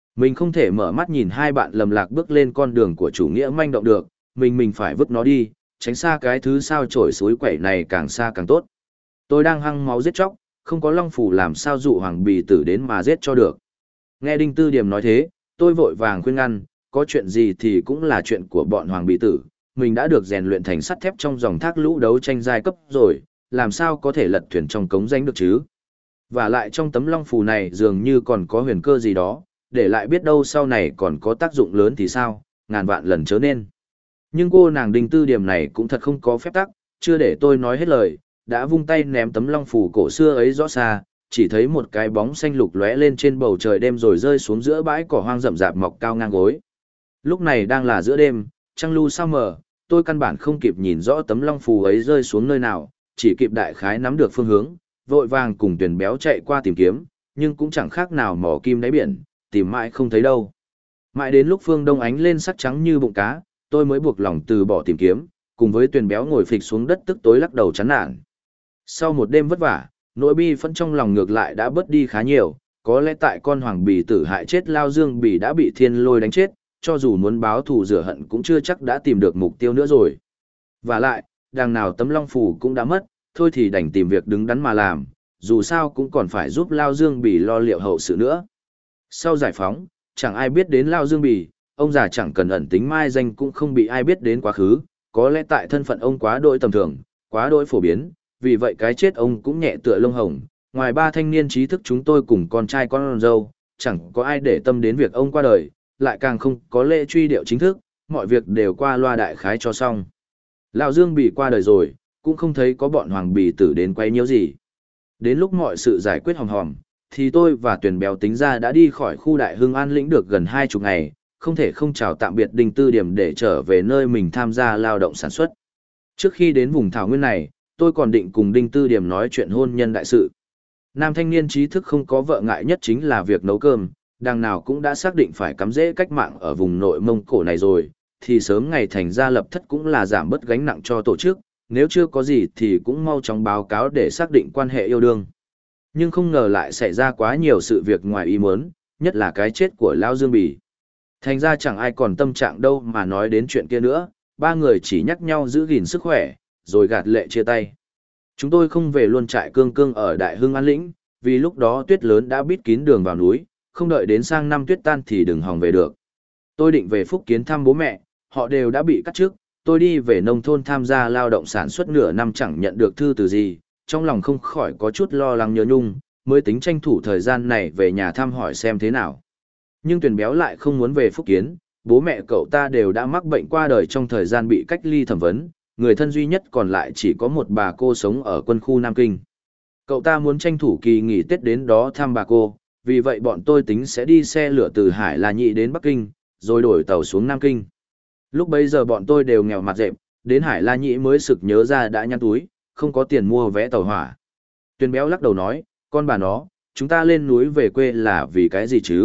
Mình không thể mở mắt nhìn hai bạn lầm lạc bước lên con đường của chủ nghĩa manh động được, mình phải vứt nó đi, tránh xa cái thứ sao chổi suối quẩy này càng xa càng tốt. Tôi đang hăng máu giết chóc, không có long phủ làm sao dụ hoàng bì tử đến mà giết cho được. Nghe Đinh Tư Điểm nói thế, tôi vội vàng khuyên ngăn, có chuyện gì thì cũng là chuyện của bọn hoàng bì tử, mình đã được rèn luyện thành sắt thép trong dòng thác lũ đấu tranh giai cấp rồi, làm sao có thể lật thuyền trong cống danh được chứ. Và lại trong tấm long phù này dường như còn có huyền cơ gì đó, để lại biết đâu sau này còn có tác dụng lớn thì sao, ngàn vạn lần chớ nên. Nhưng cô nàng Đinh Tư Điểm này cũng thật không có phép tắc, chưa để tôi nói hết lời, đã vung tay ném tấm long phù cổ xưa ấy rõ xa, chỉ thấy một cái bóng xanh lục lóe lên trên bầu trời đêm rồi rơi xuống giữa bãi cỏ hoang rậm rạp mọc cao ngang gối. Lúc này đang là giữa đêm, trăng lu sao mờ, tôi căn bản không kịp nhìn rõ tấm long phù ấy rơi xuống nơi nào, chỉ kịp đại khái nắm được phương hướng, vội vàng cùng Tuyền Béo chạy qua tìm kiếm, nhưng cũng chẳng khác nào mò kim đáy biển, tìm mãi không thấy đâu. Mãi đến lúc phương đông ánh lên sắc trắng như bụng cá, tôi mới buộc lòng từ bỏ tìm kiếm, cùng với Tuyền Béo ngồi phịch xuống đất tức tối lắc đầu chán nản. Sau một đêm vất vả, nỗi bi phẫn trong lòng ngược lại đã bớt đi khá nhiều, có lẽ tại con hoàng bì tử hại chết Lao Dương Bì đã bị thiên lôi đánh chết, cho dù muốn báo thù rửa hận cũng chưa chắc đã tìm được mục tiêu nữa rồi. Và lại, đằng nào tấm long phù cũng đã mất, thôi thì đành tìm việc đứng đắn mà làm, dù sao cũng còn phải giúp Lao Dương Bì lo liệu hậu sự nữa. Sau giải phóng, chẳng ai biết đến Lao Dương Bì, ông già chẳng cần ẩn tính mai danh cũng không bị ai biết đến quá khứ, có lẽ tại thân phận ông quá đỗi tầm thường, quá đỗi phổ biến, vì vậy cái chết ông cũng nhẹ tựa lông hồng. Ngoài ba thanh niên trí thức chúng tôi cùng con trai con dâu, chẳng có ai để tâm đến việc ông qua đời, lại càng không có lễ truy điệu chính thức, mọi việc đều qua loa đại khái cho xong. Lão Dương Bì qua đời rồi, cũng không thấy có bọn hoàng bì tử đến quay nhiễu gì. Đến lúc mọi sự giải quyết hòm hòm, thì tôi và Tuyền Béo tính ra đã đi khỏi khu Đại Hưng An lĩnh được gần 20 ngày, không thể không chào tạm biệt Đinh Tư Điểm để trở về nơi mình tham gia lao động sản xuất. Trước khi đến vùng thảo nguyên này, tôi còn định cùng Đinh Tư Điểm nói chuyện hôn nhân đại sự. Nam thanh niên trí thức không có vợ ngại nhất chính là việc nấu cơm, đằng nào cũng đã xác định phải cắm rễ cách mạng ở vùng nội Mông Cổ này rồi, thì sớm ngày thành ra lập thất cũng là giảm bớt gánh nặng cho tổ chức, nếu chưa có gì thì cũng mau chóng báo cáo để xác định quan hệ yêu đương. Nhưng không ngờ lại xảy ra quá nhiều sự việc ngoài ý muốn, nhất là cái chết của Lao Dương Bì. Thành ra chẳng ai còn tâm trạng đâu mà nói đến chuyện kia nữa, ba người chỉ nhắc nhau giữ gìn sức khỏe, rồi gạt lệ chia tay. Chúng tôi không về luôn trại Cương Cương ở Đại Hưng An lĩnh, vì lúc đó tuyết lớn đã bít kín đường vào núi, không đợi đến sang năm tuyết tan thì đừng hòng về được. Tôi định về Phúc Kiến thăm bố mẹ, họ đều đã bị cắt trước, tôi đi về nông thôn tham gia lao động sản xuất nửa năm chẳng nhận được thư từ gì, trong lòng không khỏi có chút lo lắng nhớ nhung, mới tính tranh thủ thời gian này về nhà thăm hỏi xem thế nào. Nhưng Tuyền Béo lại không muốn về Phúc Kiến, bố mẹ cậu ta đều đã mắc bệnh qua đời trong thời gian bị cách ly thẩm vấn, người thân duy nhất còn lại chỉ có một bà cô sống ở quân khu Nam Kinh. Cậu ta muốn tranh thủ kỳ nghỉ Tết đến đó thăm bà cô, vì vậy bọn tôi tính sẽ đi xe lửa từ Hải La Nhị đến Bắc Kinh, rồi đổi tàu xuống Nam Kinh. Lúc bấy giờ bọn tôi đều nghèo mặt rệm, đến Hải La Nhị mới sực nhớ ra đã nhăn túi, không có tiền mua vé tàu hỏa. Tuyền Béo lắc đầu nói, con bà nó, chúng ta lên núi về quê là vì cái gì chứ?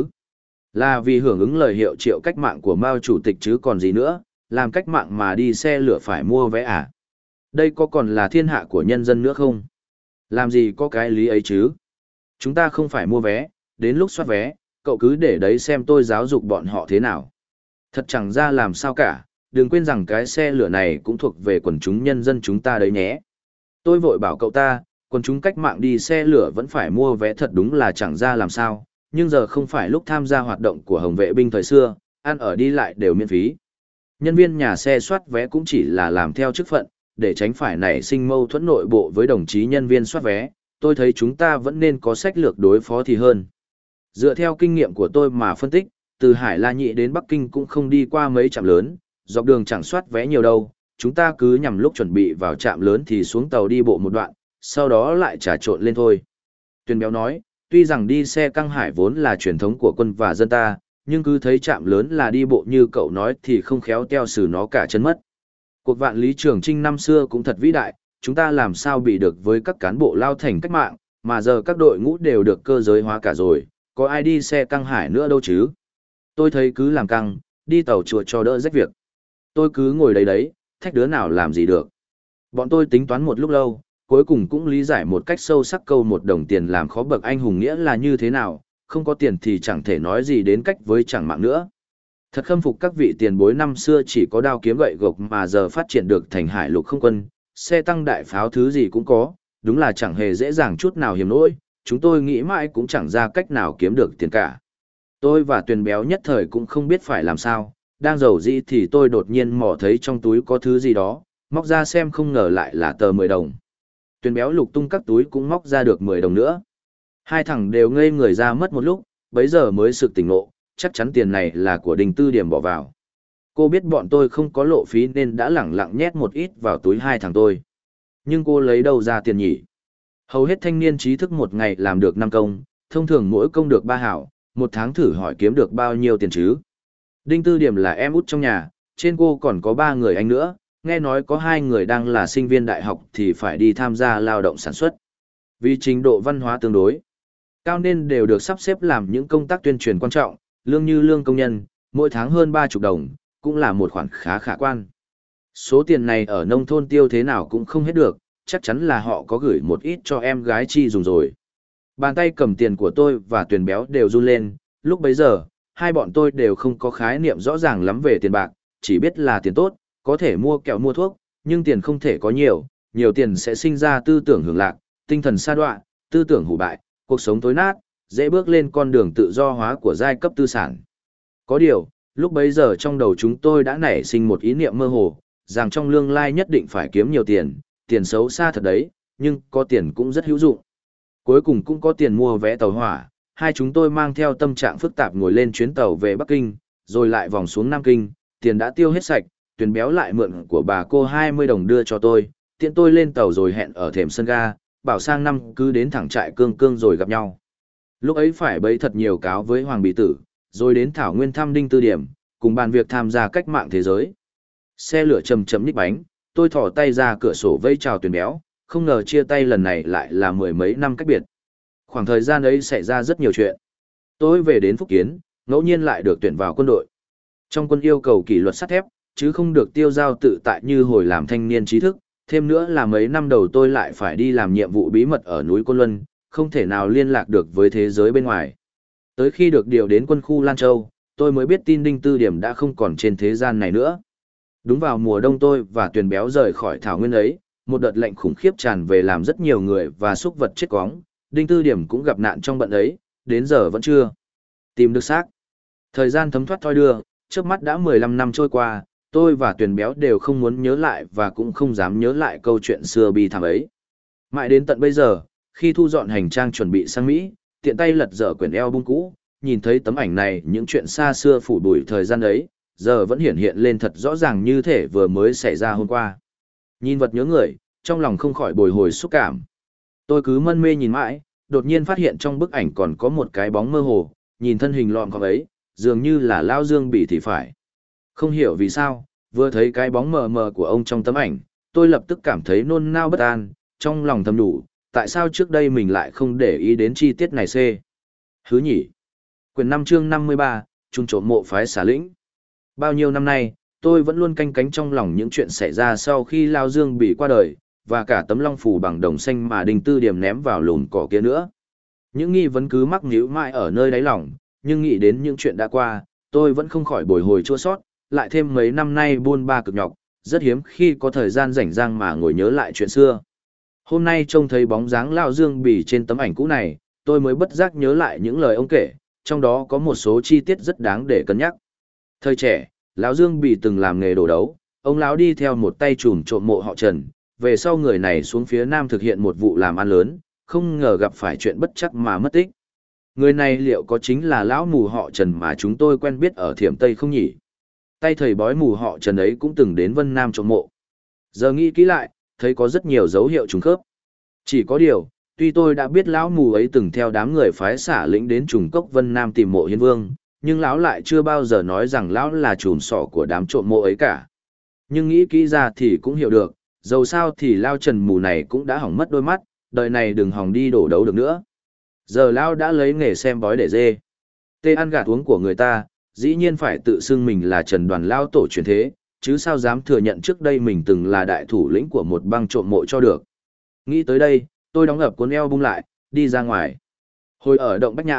Là vì hưởng ứng lời hiệu triệu cách mạng của Mao Chủ tịch chứ còn gì nữa, làm cách mạng mà đi xe lửa phải mua vé à? Đây có còn là thiên hạ của nhân dân nữa không? Làm gì có cái lý ấy chứ? Chúng ta không phải mua vé, đến lúc soát vé, cậu cứ để đấy xem tôi giáo dục bọn họ thế nào. Thật chẳng ra làm sao cả, đừng quên rằng cái xe lửa này cũng thuộc về quần chúng nhân dân chúng ta đấy nhé. Tôi vội bảo cậu ta, quần chúng cách mạng đi xe lửa vẫn phải mua vé thật đúng là chẳng ra làm sao, nhưng giờ không phải lúc tham gia hoạt động của Hồng vệ binh thời xưa, ăn ở đi lại đều miễn phí. Nhân viên nhà xe soát vé cũng chỉ là làm theo chức phận, để tránh phải nảy sinh mâu thuẫn nội bộ với đồng chí nhân viên soát vé, tôi thấy chúng ta vẫn nên có sách lược đối phó thì hơn. Dựa theo kinh nghiệm của tôi mà phân tích, từ Hải La Nhị đến Bắc Kinh cũng không đi qua mấy trạm lớn, dọc đường chẳng soát vé nhiều đâu, chúng ta cứ nhằm lúc chuẩn bị vào trạm lớn thì xuống tàu đi bộ một đoạn, sau đó lại trà trộn lên thôi. Tuyền Béo nói, tuy rằng đi xe căng hải vốn là truyền thống của quân và dân ta, nhưng cứ thấy trạm lớn là đi bộ như cậu nói thì không khéo teo xử nó cả chân mất. Cuộc vạn lý trường chinh năm xưa cũng thật vĩ đại, chúng ta làm sao bị được với các cán bộ lao thành cách mạng, mà giờ các đội ngũ đều được cơ giới hóa cả rồi, có ai đi xe căng hải nữa đâu chứ. Tôi thấy cứ làm căng, đi tàu chùa cho đỡ rách việc. Tôi cứ ngồi đấy đấy, thách đứa nào làm gì được. Bọn tôi tính toán một lúc lâu, cuối cùng cũng lý giải một cách sâu sắc câu 1 đồng tiền làm khó bậc anh hùng nghĩa là như thế nào, không có tiền thì chẳng thể nói gì đến cách với chẳng mạng nữa. Thật khâm phục các vị tiền bối năm xưa chỉ có đao kiếm gậy gộc mà giờ phát triển được thành hải lục không quân, xe tăng đại pháo thứ gì cũng có, đúng là chẳng hề dễ dàng chút nào hiểm nỗi, chúng tôi nghĩ mãi cũng chẳng ra cách nào kiếm được tiền cả. Tôi và Tuyền Béo nhất thời cũng không biết phải làm sao, đang rầu rĩ thì tôi đột nhiên mò thấy trong túi có thứ gì đó, móc ra xem không ngờ lại là tờ 10 đồng. Tuyền Béo lục tung các túi cũng móc ra được 10 đồng nữa. Hai thằng đều ngây người ra mất một lúc, bấy giờ mới sực tỉnh ngộ, chắc chắn tiền này là của Đình Tư Điểm bỏ vào. Cô biết bọn tôi không có lộ phí nên đã lẳng lặng nhét một ít vào túi hai thằng tôi. Nhưng cô lấy đâu ra tiền nhỉ? Hầu hết thanh niên trí thức một ngày làm được 5 công, thông thường mỗi công được 3 hảo, một tháng thử hỏi kiếm được bao nhiêu tiền chứ? Đinh Tư Điểm là em út trong nhà, trên cô còn có 3 người anh nữa, nghe nói có 2 người đang là sinh viên đại học thì phải đi tham gia lao động sản xuất. Vì trình độ văn hóa tương đối cao nên đều được sắp xếp làm những công tác tuyên truyền quan trọng, lương như lương công nhân, mỗi tháng hơn 30 đồng, cũng là một khoản khá khả quan. Số tiền này ở nông thôn tiêu thế nào cũng không hết được, chắc chắn là họ có gửi một ít cho em gái Chi dùng rồi. Bàn tay cầm tiền của tôi và Tuyền Béo đều run lên, lúc bấy giờ, hai bọn tôi đều không có khái niệm rõ ràng lắm về tiền bạc, chỉ biết là tiền tốt, có thể mua kẹo mua thuốc, nhưng tiền không thể có nhiều, nhiều tiền sẽ sinh ra tư tưởng hưởng lạc, tinh thần sa đọa, tư tưởng hủ bại, cuộc sống tối nát, dễ bước lên con đường tự do hóa của giai cấp tư sản. Có điều, lúc bấy giờ trong đầu chúng tôi đã nảy sinh một ý niệm mơ hồ, rằng trong tương lai nhất định phải kiếm nhiều tiền, tiền xấu xa thật đấy, nhưng có tiền cũng rất hữu dụng. Cuối cùng cũng có tiền mua vé tàu hỏa, hai chúng tôi mang theo tâm trạng phức tạp ngồi lên chuyến tàu về Bắc Kinh, rồi lại vòng xuống Nam Kinh, tiền đã tiêu hết sạch, Tuyền Béo lại mượn của bà cô 20 đồng đưa cho tôi, tiện tôi lên tàu rồi hẹn ở thềm sân ga, bảo sang năm cứ đến thẳng trại Cương Cương rồi gặp nhau. Lúc ấy phải bấy thật nhiều cáo với Hoàng Bị Tử, rồi đến Thảo Nguyên thăm Đinh Tư Điểm, cùng bàn việc tham gia cách mạng thế giới. Xe lửa chầm chậm nhích bánh, tôi thỏ tay ra cửa sổ vây chào Tuyền Béo, không ngờ chia tay lần này lại là mười mấy năm cách biệt. Khoảng thời gian ấy xảy ra rất nhiều chuyện. Tôi về đến Phúc Kiến, ngẫu nhiên lại được tuyển vào quân đội. Trong quân yêu cầu kỷ luật sắt thép, chứ không được tiêu dao tự tại như hồi làm thanh niên trí thức. Thêm nữa là mấy năm đầu tôi lại phải đi làm nhiệm vụ bí mật ở núi Côn Luân, không thể nào liên lạc được với thế giới bên ngoài. Tới khi được điều đến quân khu Lan Châu, tôi mới biết tin Đinh Tư Điểm đã không còn trên thế gian này nữa. Đúng vào mùa đông tôi và Tuyền Béo rời khỏi Thảo Nguyên ấy, một đợt lạnh khủng khiếp tràn về làm rất nhiều người và súc vật chết cóng. Đinh Tư Điểm cũng gặp nạn trong bận ấy, đến giờ vẫn chưa tìm được xác. Thời gian thấm thoát thoi đưa, trước mắt đã 15 năm trôi qua, tôi và Tuyền Béo đều không muốn nhớ lại và cũng không dám nhớ lại câu chuyện xưa bi thảm ấy. Mãi đến tận bây giờ, khi thu dọn hành trang chuẩn bị sang Mỹ, tiện tay lật dở quyển album cũ, nhìn thấy tấm ảnh này, những chuyện xa xưa phủ bụi thời gian ấy, giờ vẫn hiện hiện lên thật rõ ràng như thể vừa mới xảy ra hôm qua. Nhìn vật nhớ người, trong lòng không khỏi bồi hồi xúc cảm. Tôi cứ mân mê nhìn mãi, đột nhiên phát hiện trong bức ảnh còn có một cái bóng mơ hồ, nhìn thân hình lọm khom ấy, dường như là Lao Dương Bỉ thì phải. Không hiểu vì sao, vừa thấy cái bóng mờ mờ của ông trong tấm ảnh, tôi lập tức cảm thấy nôn nao bất an, trong lòng thầm đủ, tại sao trước đây mình lại không để ý đến chi tiết này xê. Hứ nhỉ. Quyển 5 chương 53, Trung trộm mộ phái xả lĩnh. Bao nhiêu năm nay, tôi vẫn luôn canh cánh trong lòng những chuyện xảy ra sau khi Lao Dương Bỉ qua đời, và cả tấm long phù bằng đồng xanh mà Đinh Tư Điểm ném vào lùn cỏ kia nữa. Những nghi vấn cứ mắc nhíu mãi ở nơi đáy lòng, nhưng nghĩ đến những chuyện đã qua, tôi vẫn không khỏi bồi hồi chua sót, lại thêm mấy năm nay buôn ba cực nhọc, rất hiếm khi có thời gian rảnh rang mà ngồi nhớ lại chuyện xưa. Hôm nay trông thấy bóng dáng Lão Dương Bỉ trên tấm ảnh cũ này, tôi mới bất giác nhớ lại những lời ông kể, trong đó có một số chi tiết rất đáng để cân nhắc. Thời trẻ, Lão Dương Bỉ từng làm nghề đồ đấu, ông lão đi theo một tay trùm trộm mộ họ Trần, về sau người này xuống phía Nam thực hiện một vụ làm ăn lớn, không ngờ gặp phải chuyện bất chắc mà mất tích. Người này liệu có chính là lão mù họ Trần mà chúng tôi quen biết ở Thiểm Tây không nhỉ? Tay thầy bói mù họ Trần ấy cũng từng đến Vân Nam trộm mộ. Giờ nghĩ kỹ lại, thấy có rất nhiều dấu hiệu trùng khớp. Chỉ có điều, tuy tôi đã biết lão mù ấy từng theo đám người phái xả lĩnh đến trùng cốc Vân Nam tìm mộ hiến vương, nhưng lão lại chưa bao giờ nói rằng lão là trùm sỏ của đám trộm mộ ấy cả. Nhưng nghĩ kỹ ra thì cũng hiểu được, dầu sao thì Lao Trần mù này cũng đã hỏng mất đôi mắt, đời này đừng hòng đi đổ đấu được nữa. Giờ Lao đã lấy nghề xem bói để dê. Tê ăn gạt uống của người ta, dĩ nhiên phải tự xưng mình là Trần Đoàn Lao tổ truyền thế, chứ sao dám thừa nhận trước đây mình từng là đại thủ lĩnh của một băng trộm mộ cho được. Nghĩ tới đây, tôi đóng ập cuốn eo bung lại, đi ra ngoài. Hồi ở động Bách Nhãn,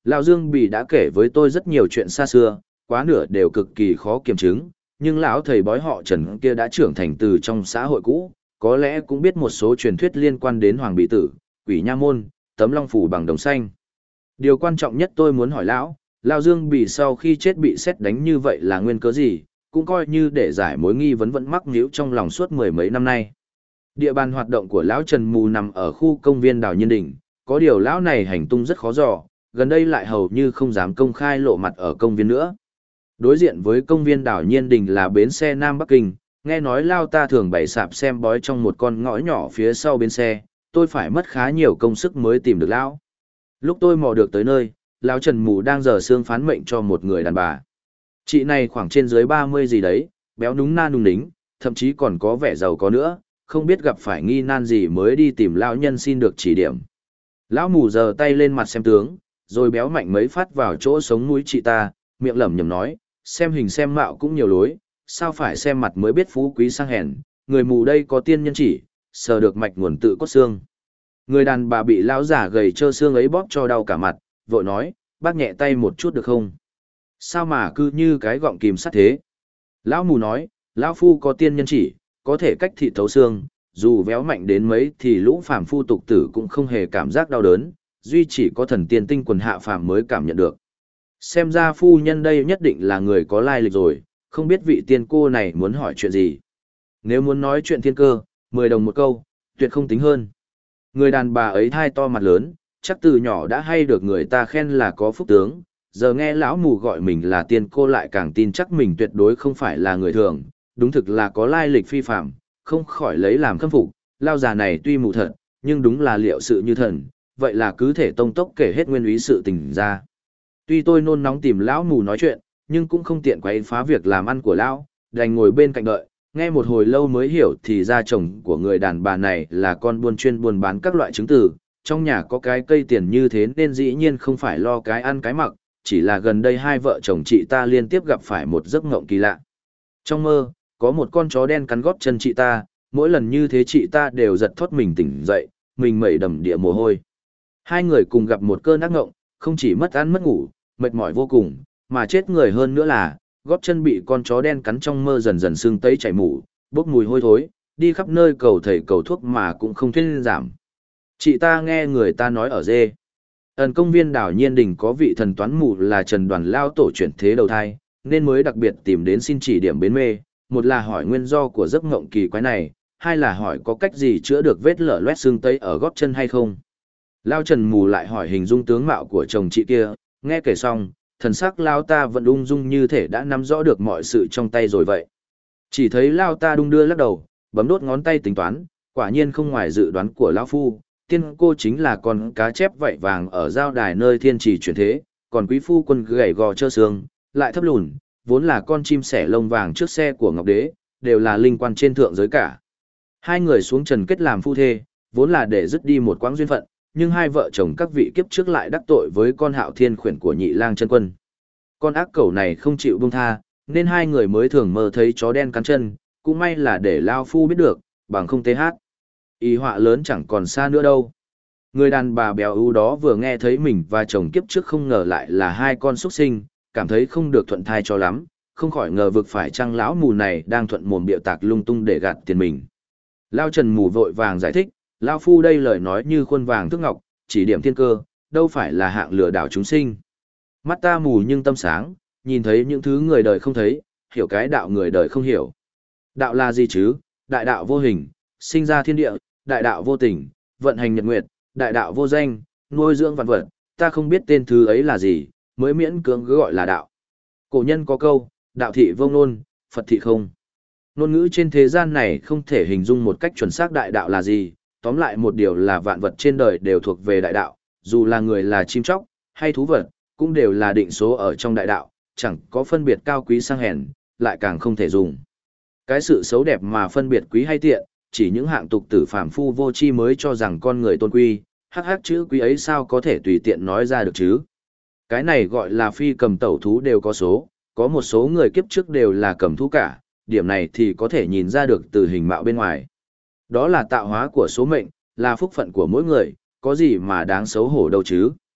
Lão Dương Bỉ đã kể với tôi rất nhiều chuyện xa xưa, quá nửa đều cực kỳ khó kiểm chứng, nhưng lão thầy bói họ Trần kia đã trưởng thành từ trong xã hội cũ, có lẽ cũng biết một số truyền thuyết liên quan đến Hoàng Bị Tử, Quỷ Nha Môn, Tấm Long Phủ bằng đồng xanh. Điều quan trọng nhất tôi muốn hỏi lão Dương Bỉ sau khi chết bị sét đánh như vậy là nguyên cớ gì, cũng coi như để giải mối nghi vấn vẫn mắc nhíu trong lòng suốt mười mấy năm nay. Địa bàn hoạt động của lão Trần Mù nằm ở khu công viên Đào Nhiên Đình, có điều lão này hành tung rất khó dò, gần đây lại hầu như không dám công khai lộ mặt ở công viên nữa. Đối diện với công viên Đào Nhiên Đình là bến xe Nam Bắc Kinh, nghe nói lao ta thường bày sạp xem bói trong một con ngõ nhỏ phía sau bến xe, tôi phải mất khá nhiều công sức mới tìm được lão. Lúc tôi mò được tới nơi, lão Trần Mù đang dở xương phán mệnh cho một người đàn bà. Chị này khoảng trên dưới 30 gì đấy, béo núng na nung nính, thậm chí còn có vẻ giàu có nữa, không biết gặp phải nghi nan gì mới đi tìm lão nhân xin được chỉ điểm. Lão Mù giơ tay lên mặt xem tướng, rồi béo mạnh mấy phát vào chỗ sống mũi chị ta, miệng lẩm nhẩm nói, xem hình xem mạo cũng nhiều lối, sao phải xem mặt mới biết phú quý sang hèn, người mù đây có tiên nhân chỉ, sờ được mạch nguồn tự cốt xương. Người đàn bà bị lão giả gầy trơ xương ấy bóp cho đau cả mặt, vội nói, bác nhẹ tay một chút được không? Sao mà cứ như cái gọng kìm sắt thế? Lão Mù nói, lão phu có tiên nhân chỉ, có thể cách thịt thấu xương, dù véo mạnh đến mấy thì lũ phàm phu tục tử cũng không hề cảm giác đau đớn, duy chỉ có thần tiên tinh quần hạ phàm mới cảm nhận được. Xem ra phu nhân đây nhất định là người có lai lịch rồi, không biết vị tiên cô này muốn hỏi chuyện gì. Nếu muốn nói chuyện thiên cơ, 10 đồng một câu, tuyệt không tính hơn. Người đàn bà ấy thai to mặt lớn, chắc từ nhỏ đã hay được người ta khen là có phúc tướng, giờ nghe lão Mù gọi mình là tiên cô lại càng tin chắc mình tuyệt đối không phải là người thường, đúng thực là có lai lịch phi phàm, không khỏi lấy làm khâm phục. Lao già này tuy mù thật, nhưng đúng là liệu sự như thần, vậy là cứ thể tông tốc kể hết nguyên lý sự tình ra. Tuy tôi nôn nóng tìm lão Mù nói chuyện, nhưng cũng không tiện quấy phá việc làm ăn của lão, đành ngồi bên cạnh đợi, nghe một hồi lâu mới hiểu thì ra chồng của người đàn bà này là con buôn chuyên buôn bán các loại trứng tử, trong nhà có cái cây tiền như thế nên dĩ nhiên không phải lo cái ăn cái mặc, chỉ là gần đây hai vợ chồng chị ta liên tiếp gặp phải một giấc ngộng kỳ lạ. Trong mơ, có một con chó đen cắn gót chân chị ta, mỗi lần như thế chị ta đều giật thoát mình tỉnh dậy, mình mẩy đầm địa mồ hôi. Hai người cùng gặp một cơn ác ngộng, không chỉ mất ăn mất ngủ, mệt mỏi vô cùng, mà chết người hơn nữa là, gót chân bị con chó đen cắn trong mơ dần dần sưng tấy chảy mủ, bốc mùi hôi thối, đi khắp nơi cầu thầy cầu thuốc mà cũng không thuyên giảm. Chị ta nghe người ta nói ở dê. Ẩn công viên Đào Nhiên Đình có vị thần toán mù là Trần Đoàn Lao tổ chuyển thế đầu thai, nên mới đặc biệt tìm đến xin chỉ điểm bến mê, một là hỏi nguyên do của giấc ngộng kỳ quái này, hai là hỏi có cách gì chữa được vết lở loét xương tấy ở gót chân hay không. Lao Trần Mù lại hỏi hình dung tướng mạo của chồng chị kia, nghe kể xong, thần sắc Lao ta vẫn ung dung như thể đã nắm rõ được mọi sự trong tay rồi vậy. Chỉ thấy Lao ta đung đưa lắc đầu, bấm đốt ngón tay tính toán, quả nhiên không ngoài dự đoán của Lão Phu, tiên cô chính là con cá chép vảy vàng ở giao đài nơi thiên trì chuyển thế, còn quý phu quân gầy gò trơ xương, lại thấp lùn, vốn là con chim sẻ lông vàng trước xe của Ngọc Đế, đều là linh quan trên thượng giới cả. Hai người xuống trần kết làm phu thê, vốn là để dứt đi một quãng duyên phận, nhưng hai vợ chồng các vị kiếp trước lại đắc tội với con Hạo Thiên khuyển của Nhị Lang chân quân. Con ác cẩu này không chịu buông tha, nên hai người mới thường mơ thấy chó đen cắn chân, cũng may là để Lao Phu biết được, bằng không tê hát. Ý họa lớn chẳng còn xa nữa đâu. Người đàn bà béo ú đó vừa nghe thấy mình và chồng kiếp trước không ngờ lại là hai con xuất sinh, cảm thấy không được thuận thai cho lắm, không khỏi ngờ vực phải chăng lão mù này đang thuận mồm bịa tạc lung tung để gạt tiền mình. Lao Trần Mù vội vàng giải thích, Lao Phu đây lời nói như khuôn vàng thước ngọc, chỉ điểm thiên cơ, đâu phải là hạng lừa đảo chúng sinh. Mắt ta mù nhưng tâm sáng, nhìn thấy những thứ người đời không thấy, hiểu cái đạo người đời không hiểu. Đạo là gì chứ? Đại đạo vô hình, sinh ra thiên địa, đại đạo vô tình, vận hành nhật nguyệt, đại đạo vô danh, nuôi dưỡng vạn vật, ta không biết tên thứ ấy là gì, mới miễn cưỡng cứ gọi là đạo. Cổ nhân có câu, đạo thị vô ngôn, Phật thị không. Ngôn ngữ trên thế gian này không thể hình dung một cách chuẩn xác đại đạo là gì, tóm lại một điều là vạn vật trên đời đều thuộc về đại đạo, dù là người là chim chóc, hay thú vật, cũng đều là định số ở trong đại đạo, chẳng có phân biệt cao quý sang hèn, lại càng không thể dùng. Cái sự xấu đẹp mà phân biệt quý hay tiện, chỉ những hạng tục tử phàm phu vô tri mới cho rằng con người tôn quý, hắc hắc chữ quý ấy sao có thể tùy tiện nói ra được chứ. Cái này gọi là phi cầm tẩu thú đều có số, có một số người kiếp trước đều là cầm thú cả, điểm này thì có thể nhìn ra được từ hình mạo bên ngoài. Đó là tạo hóa của số mệnh, là phúc phận của mỗi người, có gì mà đáng xấu hổ đâu chứ.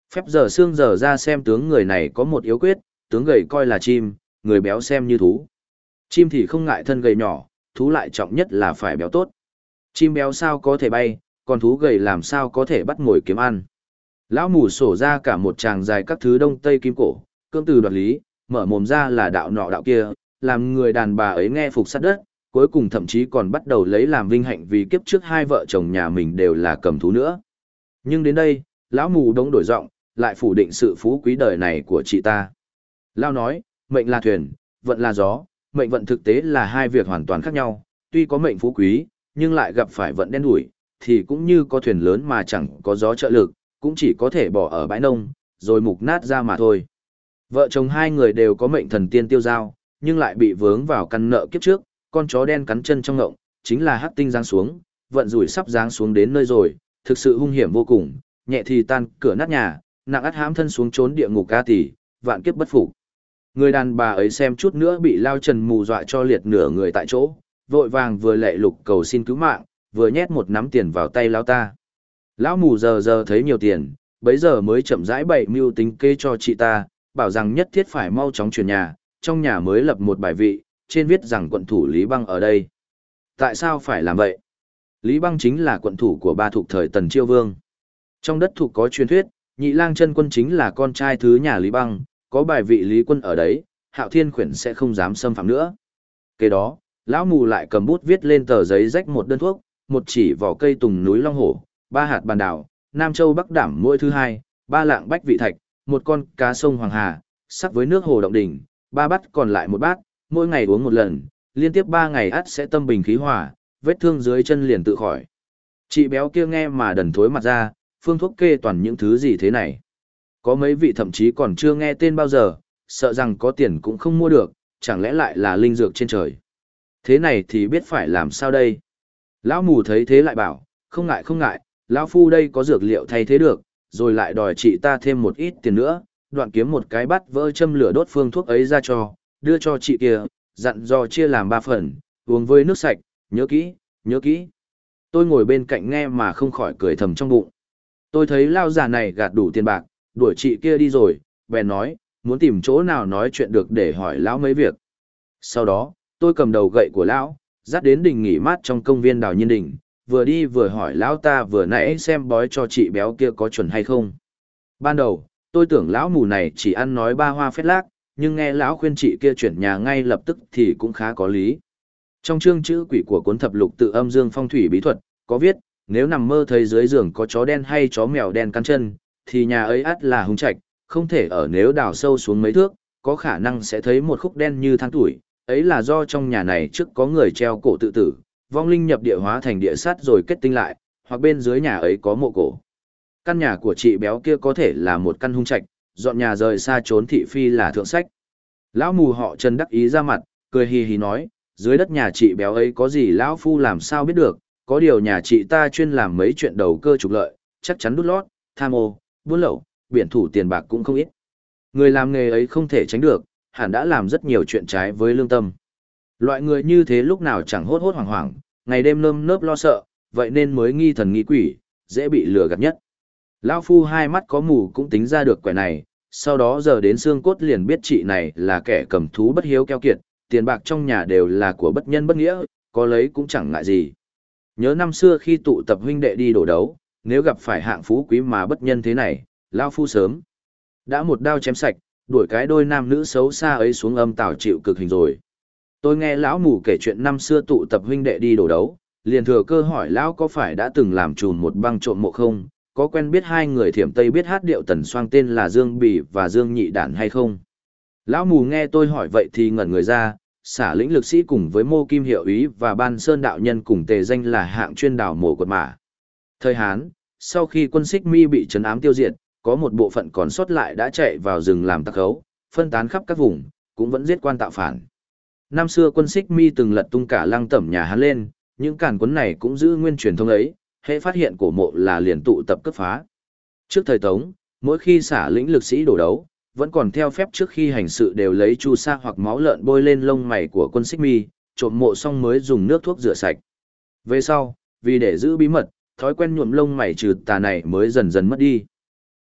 Phép giờ xương giờ ra xem tướng người này có một yếu quyết, tướng gầy coi là chim, người béo xem như thú. Chim thì không ngại thân gầy nhỏ, thú lại trọng nhất là phải béo tốt. Chim béo sao có thể bay, còn thú gầy làm sao có thể bắt mồi kiếm ăn. Lão mù sổ ra cả một tràng dài các thứ đông tây kim cổ, cương từ đoạt lý, mở mồm ra là đạo nọ đạo kia, làm người đàn bà ấy nghe phục sát đất, cuối cùng thậm chí còn bắt đầu lấy làm vinh hạnh vì kiếp trước hai vợ chồng nhà mình đều là cầm thú nữa. Nhưng đến đây, lão mù đống đổi giọng, lại phủ định sự phú quý đời này của chị ta. Lão nói, mệnh là thuyền, vận là gió, mệnh vận thực tế là hai việc hoàn toàn khác nhau, tuy có mệnh phú quý, nhưng lại gặp phải vận đen đủi, thì cũng như có thuyền lớn mà chẳng có gió trợ lực, cũng chỉ có thể bỏ ở bãi nông, rồi mục nát ra mà thôi. Vợ chồng hai người đều có mệnh thần tiên tiêu giao, nhưng lại bị vướng vào căn nợ kiếp trước, con chó đen cắn chân trong ngộng, chính là hắc tinh giáng xuống, vận rủi sắp giáng xuống đến nơi rồi, thực sự hung hiểm vô cùng, nhẹ thì tan cửa nát nhà, nặng ắt hãm thân xuống trốn địa ngục ca tỷ, vạn kiếp bất phục. Người đàn bà ấy xem chút nữa bị lao trần mù dọa cho liệt nửa người tại chỗ, vội vàng vừa lệ lục cầu xin cứu mạng, vừa nhét một nắm tiền vào tay lão ta. Lão mù giờ thấy nhiều tiền, bấy giờ mới chậm rãi bày mưu tính kê cho chị ta, bảo rằng nhất thiết phải mau chóng chuyển nhà, trong nhà mới lập một bài vị, trên viết rằng quận thủ Lý Băng ở đây. Tại sao phải làm vậy? Lý Băng chính là quận thủ của Ba Thục thời Tần Chiêu Vương. Trong đất Thục có truyền thuyết, Nhị Lang Chân Quân chính là con trai thứ nhà Lý Băng, có bài vị Lý Quân ở đấy, Hạo Thiên Khuyển sẽ không dám xâm phạm nữa. Kế đó, lão mù lại cầm bút viết lên tờ giấy rách một đơn thuốc, một chỉ vỏ cây tùng núi Long Hổ, 3 hạt bàn đảo, Nam Châu Bắc Đảm mỗi thứ hai, 3 lạng bách vị thạch, một con cá sông Hoàng Hà, sắc với nước hồ động đỉnh, 3 bát còn lại một bát, mỗi ngày uống một lần, liên tiếp 3 ngày ắt sẽ tâm bình khí hòa, vết thương dưới chân liền tự khỏi. Chị béo kia nghe mà đần thối mặt ra, phương thuốc kê toàn những thứ gì thế này. Có mấy vị thậm chí còn chưa nghe tên bao giờ, sợ rằng có tiền cũng không mua được, chẳng lẽ lại là linh dược trên trời. Thế này thì biết phải làm sao đây? Lão mù thấy thế lại bảo, không ngại, lão phu đây có dược liệu thay thế được, rồi lại đòi chị ta thêm một ít tiền nữa, đoạn kiếm một cái bát vỡ châm lửa đốt phương thuốc ấy ra cho, đưa cho chị kia, dặn dò chia làm 3 phần, uống với nước sạch, nhớ kỹ. Tôi ngồi bên cạnh nghe mà không khỏi cười thầm trong bụng. Tôi thấy lao già này gạt đủ tiền bạc, đuổi chị kia đi rồi, bèn nói, muốn tìm chỗ nào nói chuyện được để hỏi lão mấy việc. Sau đó, tôi cầm đầu gậy của lão, dắt đến đình nghỉ mát trong công viên Đào Nhiên Đình, vừa đi vừa hỏi lão ta vừa nãy xem bói cho chị béo kia có chuẩn hay không. Ban đầu, tôi tưởng lão mù này chỉ ăn nói ba hoa phét lác, nhưng nghe lão khuyên chị kia chuyển nhà ngay lập tức thì cũng khá có lý. Trong chương chữ quỷ của cuốn thập lục tự âm dương phong thủy bí thuật, có viết, nếu nằm mơ thấy dưới giường có chó đen hay chó mèo đen cắn chân, thì nhà ấy ắt là hung trạch, không thể ở nếu đào sâu xuống mấy thước, có khả năng sẽ thấy một khúc đen như than tuổi, ấy là do trong nhà này trước có người treo cổ tự tử, vong linh nhập địa hóa thành địa sát rồi kết tinh lại, hoặc bên dưới nhà ấy có mộ cổ. Căn nhà của chị béo kia có thể là một căn hung trạch, dọn nhà rời xa trốn thị phi là thượng sách. Lão mù họ Trần đắc ý ra mặt, cười hì hì nói, dưới đất nhà chị béo ấy có gì lão phu làm sao biết được, có điều nhà chị ta chuyên làm mấy chuyện đầu cơ trục lợi, chắc chắn đút lót, tham ô, buôn lậu, biển thủ tiền bạc cũng không ít. Người làm nghề ấy không thể tránh được, hẳn đã làm rất nhiều chuyện trái với lương tâm. Loại người như thế lúc nào chẳng hốt hốt hoảng hoảng, ngày đêm nơm nớp lo sợ, vậy nên mới nghi thần nghi quỷ, dễ bị lừa gạt nhất. Lão phu hai mắt có mù cũng tính ra được quẻ này, sau đó giờ đến xương cốt liền biết chị này là kẻ cầm thú bất hiếu keo kiệt, tiền bạc trong nhà đều là của bất nhân bất nghĩa, có lấy cũng chẳng ngại gì. Nhớ năm xưa khi tụ tập huynh đệ đi đổ đấu, nếu gặp phải hạng phú quý mà bất nhân thế này, lão phu sớm đã một đao chém sạch, đuổi cái đôi nam nữ xấu xa ấy xuống âm tào chịu cực hình rồi. Tôi nghe lão mù kể chuyện năm xưa tụ tập huynh đệ đi đổ đấu, liền thừa cơ hỏi lão có phải đã từng làm trùm một băng trộm mộ không, có quen biết hai người thiểm Tây biết hát điệu tần xoang tên là Dương Bỉ và Dương Nhị Đản hay không. Lão mù nghe tôi hỏi vậy thì ngẩn người ra, xả lĩnh lực sĩ cùng với Mô Kim Hiệu Úy và Ban Sơn đạo nhân cùng tề danh là hạng chuyên đào mộ quật mã. Thời Hán, sau khi quân Xích Mi bị trấn ám tiêu diệt, có một bộ phận còn sót lại đã chạy vào rừng làm tặc khấu, phân tán khắp các vùng, cũng vẫn giết quan tạo phản. Năm xưa quân Xích Mi từng lật tung cả lăng tẩm nhà Hán lên, những càn quân này cũng giữ nguyên truyền thống ấy, hễ phát hiện cổ mộ là liền tụ tập cướp phá. Trước thời Tống, mỗi khi xả lĩnh lực sĩ đổ đấu, vẫn còn theo phép trước khi hành sự đều lấy chu sa hoặc máu lợn bôi lên lông mày của quân Xích Mi, trộm mộ xong mới dùng nước thuốc rửa sạch. Về sau, vì để giữ bí mật, thói quen nhuộm lông mày trừ tà này mới dần dần mất đi.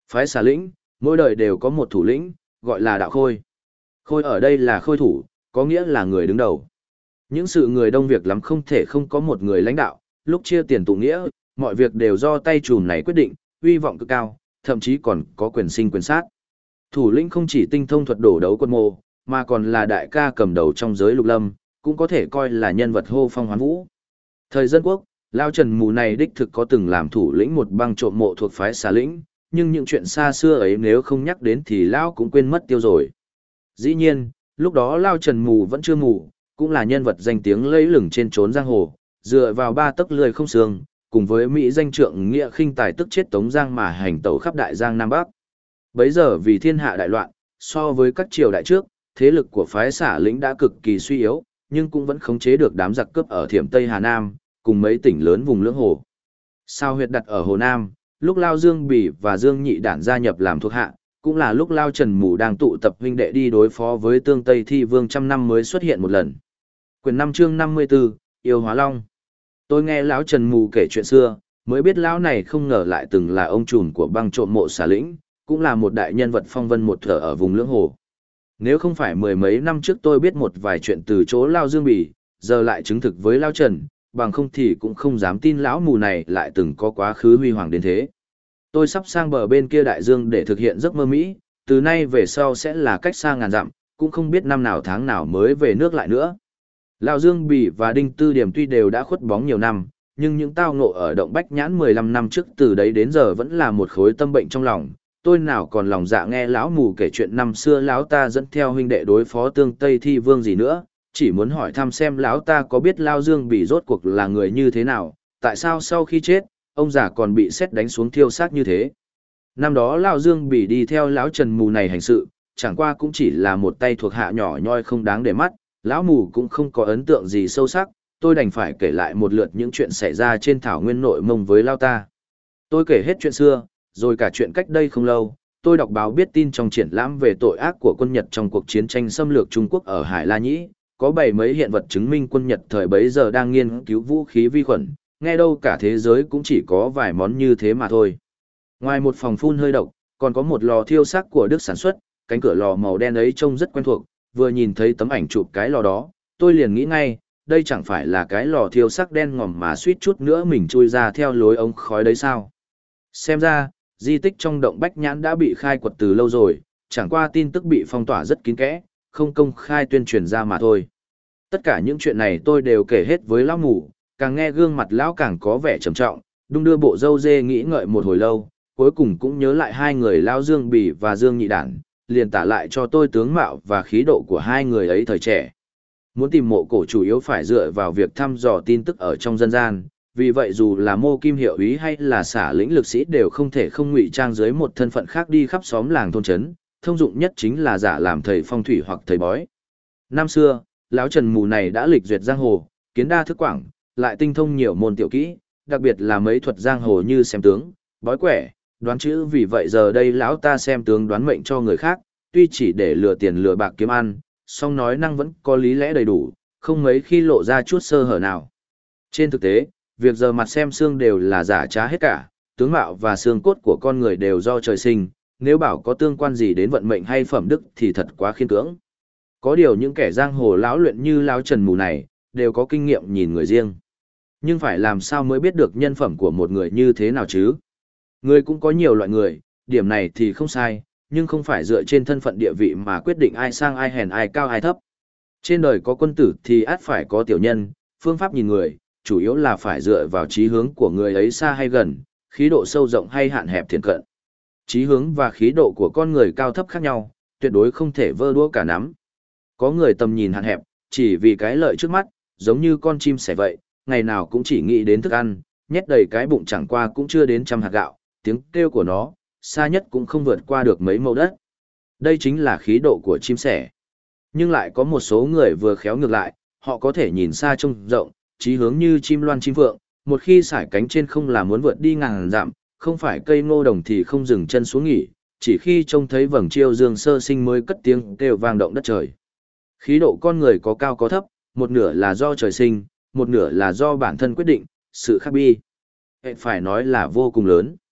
Phái xà lĩnh, mỗi đời đều có một thủ lĩnh, gọi là đạo khôi. Khôi ở đây là khôi thủ, có nghĩa là người đứng đầu. Những sự người đông việc lắm không thể không có một người lãnh đạo, lúc chia tiền tụ nghĩa, mọi việc đều do tay trùm này quyết định, uy vọng cực cao, thậm chí còn có quyền sinh quyền sát. Thủ lĩnh không chỉ tinh thông thuật đổ đấu quân mô, mà còn là đại ca cầm đầu trong giới lục lâm, cũng có thể coi là nhân vật hô phong hoán vũ. Thời dân quốc, Lao Trần Mù này đích thực có từng làm thủ lĩnh một băng trộm mộ thuộc phái xà lĩnh, nhưng những chuyện xa xưa ấy nếu không nhắc đến thì Lao cũng quên mất tiêu rồi. Dĩ nhiên, lúc đó Lao Trần Mù vẫn chưa mù, cũng là nhân vật danh tiếng lẫy lừng trên trốn giang hồ, dựa vào ba tấc lười không xương, cùng với Mỹ danh trượng nghĩa khinh tài tức chết Tống Giang mà hành tẩu khắp đại giang Nam Bắc. Bấy giờ vì thiên hạ đại loạn, so với các triều đại trước, thế lực của phái xả lĩnh đã cực kỳ suy yếu, nhưng cũng vẫn khống chế được đám giặc cướp ở Thiểm Tây Hà Nam, cùng mấy tỉnh lớn vùng lưỡng hồ. Sao huyệt đặt ở Hồ Nam, lúc Lao Dương Bỉ và Dương Nhị Đản gia nhập làm thuộc hạ, cũng là lúc Lao Trần Mù đang tụ tập huynh đệ đi đối phó với Tương Tây Thi Vương trăm năm mới xuất hiện một lần. Quyển 5 chương 54, Yêu Hóa Long. Tôi nghe lão Trần Mù kể chuyện xưa, mới biết lão này không ngờ lại từng là ông trùm của băng trộm mộ xà lĩnh, cũng là một đại nhân vật phong vân một thở ở vùng lưỡng hồ. Nếu không phải mười mấy năm trước tôi biết một vài chuyện từ chỗ Lao Dương Bỉ, giờ lại chứng thực với Lao Trần, bằng không thì cũng không dám tin lão mù này lại từng có quá khứ huy hoàng đến thế. Tôi sắp sang bờ bên kia đại dương để thực hiện giấc mơ Mỹ, từ nay về sau sẽ là cách xa ngàn dặm, cũng không biết năm nào tháng nào mới về nước lại nữa. Lão Dương Bỉ và Đinh Tư Điểm tuy đều đã khuất bóng nhiều năm, nhưng những tao ngộ ở động Bách Nhãn 15 năm trước từ đấy đến giờ vẫn là một khối tâm bệnh trong lòng. Tôi nào còn lòng dạ nghe lão mù kể chuyện năm xưa lão ta dẫn theo huynh đệ đối phó Tương Tây Thi Vương gì nữa, chỉ muốn hỏi thăm xem lão ta có biết Lao Dương Bỉ rốt cuộc là người như thế nào, tại sao sau khi chết, ông già còn bị sét đánh xuống thiêu xác như thế. Năm đó Lao Dương Bỉ đi theo lão Trần Mù này hành sự, chẳng qua cũng chỉ là một tay thuộc hạ nhỏ nhoi không đáng để mắt, lão mù cũng không có ấn tượng gì sâu sắc, tôi đành phải kể lại một lượt những chuyện xảy ra trên thảo nguyên nội mông với Lao ta. Tôi kể hết chuyện xưa, rồi cả chuyện cách đây không lâu, tôi đọc báo biết tin trong triển lãm về tội ác của quân Nhật trong cuộc chiến tranh xâm lược Trung Quốc ở Hải La Nhĩ, có bày mấy hiện vật chứng minh quân Nhật thời bấy giờ đang nghiên cứu vũ khí vi khuẩn, nghe đâu cả thế giới cũng chỉ có vài món như thế mà thôi. Ngoài một phòng phun hơi độc, còn có một lò thiêu xác của Đức sản xuất, cánh cửa lò màu đen ấy trông rất quen thuộc, vừa nhìn thấy tấm ảnh chụp cái lò đó, tôi liền nghĩ ngay, đây chẳng phải là cái lò thiêu xác đen ngòm mà suýt chút nữa mình chui ra theo lối ống khói đấy sao. Xem ra, di tích trong động Bách Nhãn đã bị khai quật từ lâu rồi, chẳng qua tin tức bị phong tỏa rất kín kẽ, không công khai tuyên truyền ra mà thôi. Tất cả những chuyện này tôi đều kể hết với lão mù, càng nghe gương mặt lão càng có vẻ trầm trọng, đung đưa bộ râu dê nghĩ ngợi một hồi lâu, cuối cùng cũng nhớ lại hai người Lao Dương Bỉ và Dương Nhị Đản, liền tả lại cho tôi tướng mạo và khí độ của hai người ấy thời trẻ. Muốn tìm mộ cổ chủ yếu phải dựa vào việc thăm dò tin tức ở trong dân gian, vì vậy dù là Mô Kim hiệu úy hay là xả lĩnh lực sĩ đều không thể không ngụy trang dưới một thân phận khác đi khắp xóm làng thôn trấn, thông dụng nhất chính là giả làm thầy phong thủy hoặc thầy bói. Năm xưa, lão Trần Mù này đã lịch duyệt giang hồ, kiến đa thức quảng, lại tinh thông nhiều môn tiểu kỹ, đặc biệt là mấy thuật giang hồ như xem tướng, bói quẻ, đoán chữ, vì vậy giờ đây lão ta xem tướng đoán mệnh cho người khác, tuy chỉ để lừa tiền lừa bạc kiếm ăn, song nói năng vẫn có lý lẽ đầy đủ, không mấy khi lộ ra chút sơ hở nào. Trên thực tế, việc giờ mặt xem xương đều là giả trá hết cả, tướng mạo và xương cốt của con người đều do trời sinh, nếu bảo có tương quan gì đến vận mệnh hay phẩm đức thì thật quá khiên cưỡng. Có điều những kẻ giang hồ lão luyện như lão Trần Mù này, đều có kinh nghiệm nhìn người riêng. Nhưng phải làm sao mới biết được nhân phẩm của một người như thế nào chứ? Người cũng có nhiều loại người, điểm này thì không sai, nhưng không phải dựa trên thân phận địa vị mà quyết định ai sang ai hèn ai cao ai thấp. Trên đời có quân tử thì ắt phải có tiểu nhân, phương pháp nhìn người, chủ yếu là phải dựa vào chí hướng của người ấy xa hay gần, khí độ sâu rộng hay hạn hẹp thiện cận. Chí hướng và khí độ của con người cao thấp khác nhau, tuyệt đối không thể vơ đũa cả nắm. Có người tầm nhìn hạn hẹp, chỉ vì cái lợi trước mắt, giống như con chim sẻ vậy, ngày nào cũng chỉ nghĩ đến thức ăn, nhét đầy cái bụng chẳng qua cũng chưa đến 100 hạt gạo, tiếng kêu của nó, xa nhất cũng không vượt qua được mấy mẫu đất. Đây chính là khí độ của chim sẻ. Nhưng lại có một số người vừa khéo ngược lại, họ có thể nhìn xa trông rộng, chí hướng như chim loan chim phượng, một khi sải cánh trên không là muốn vượt đi ngàn dặm, không phải cây ngô đồng thì không dừng chân xuống nghỉ, chỉ khi trông thấy vầng chiêu dương sơ sinh mới cất tiếng kêu vang động đất trời. Khí độ con người có cao có thấp, một nửa là do trời sinh, một nửa là do bản thân quyết định, sự khác bi. Phải nói là vô cùng lớn.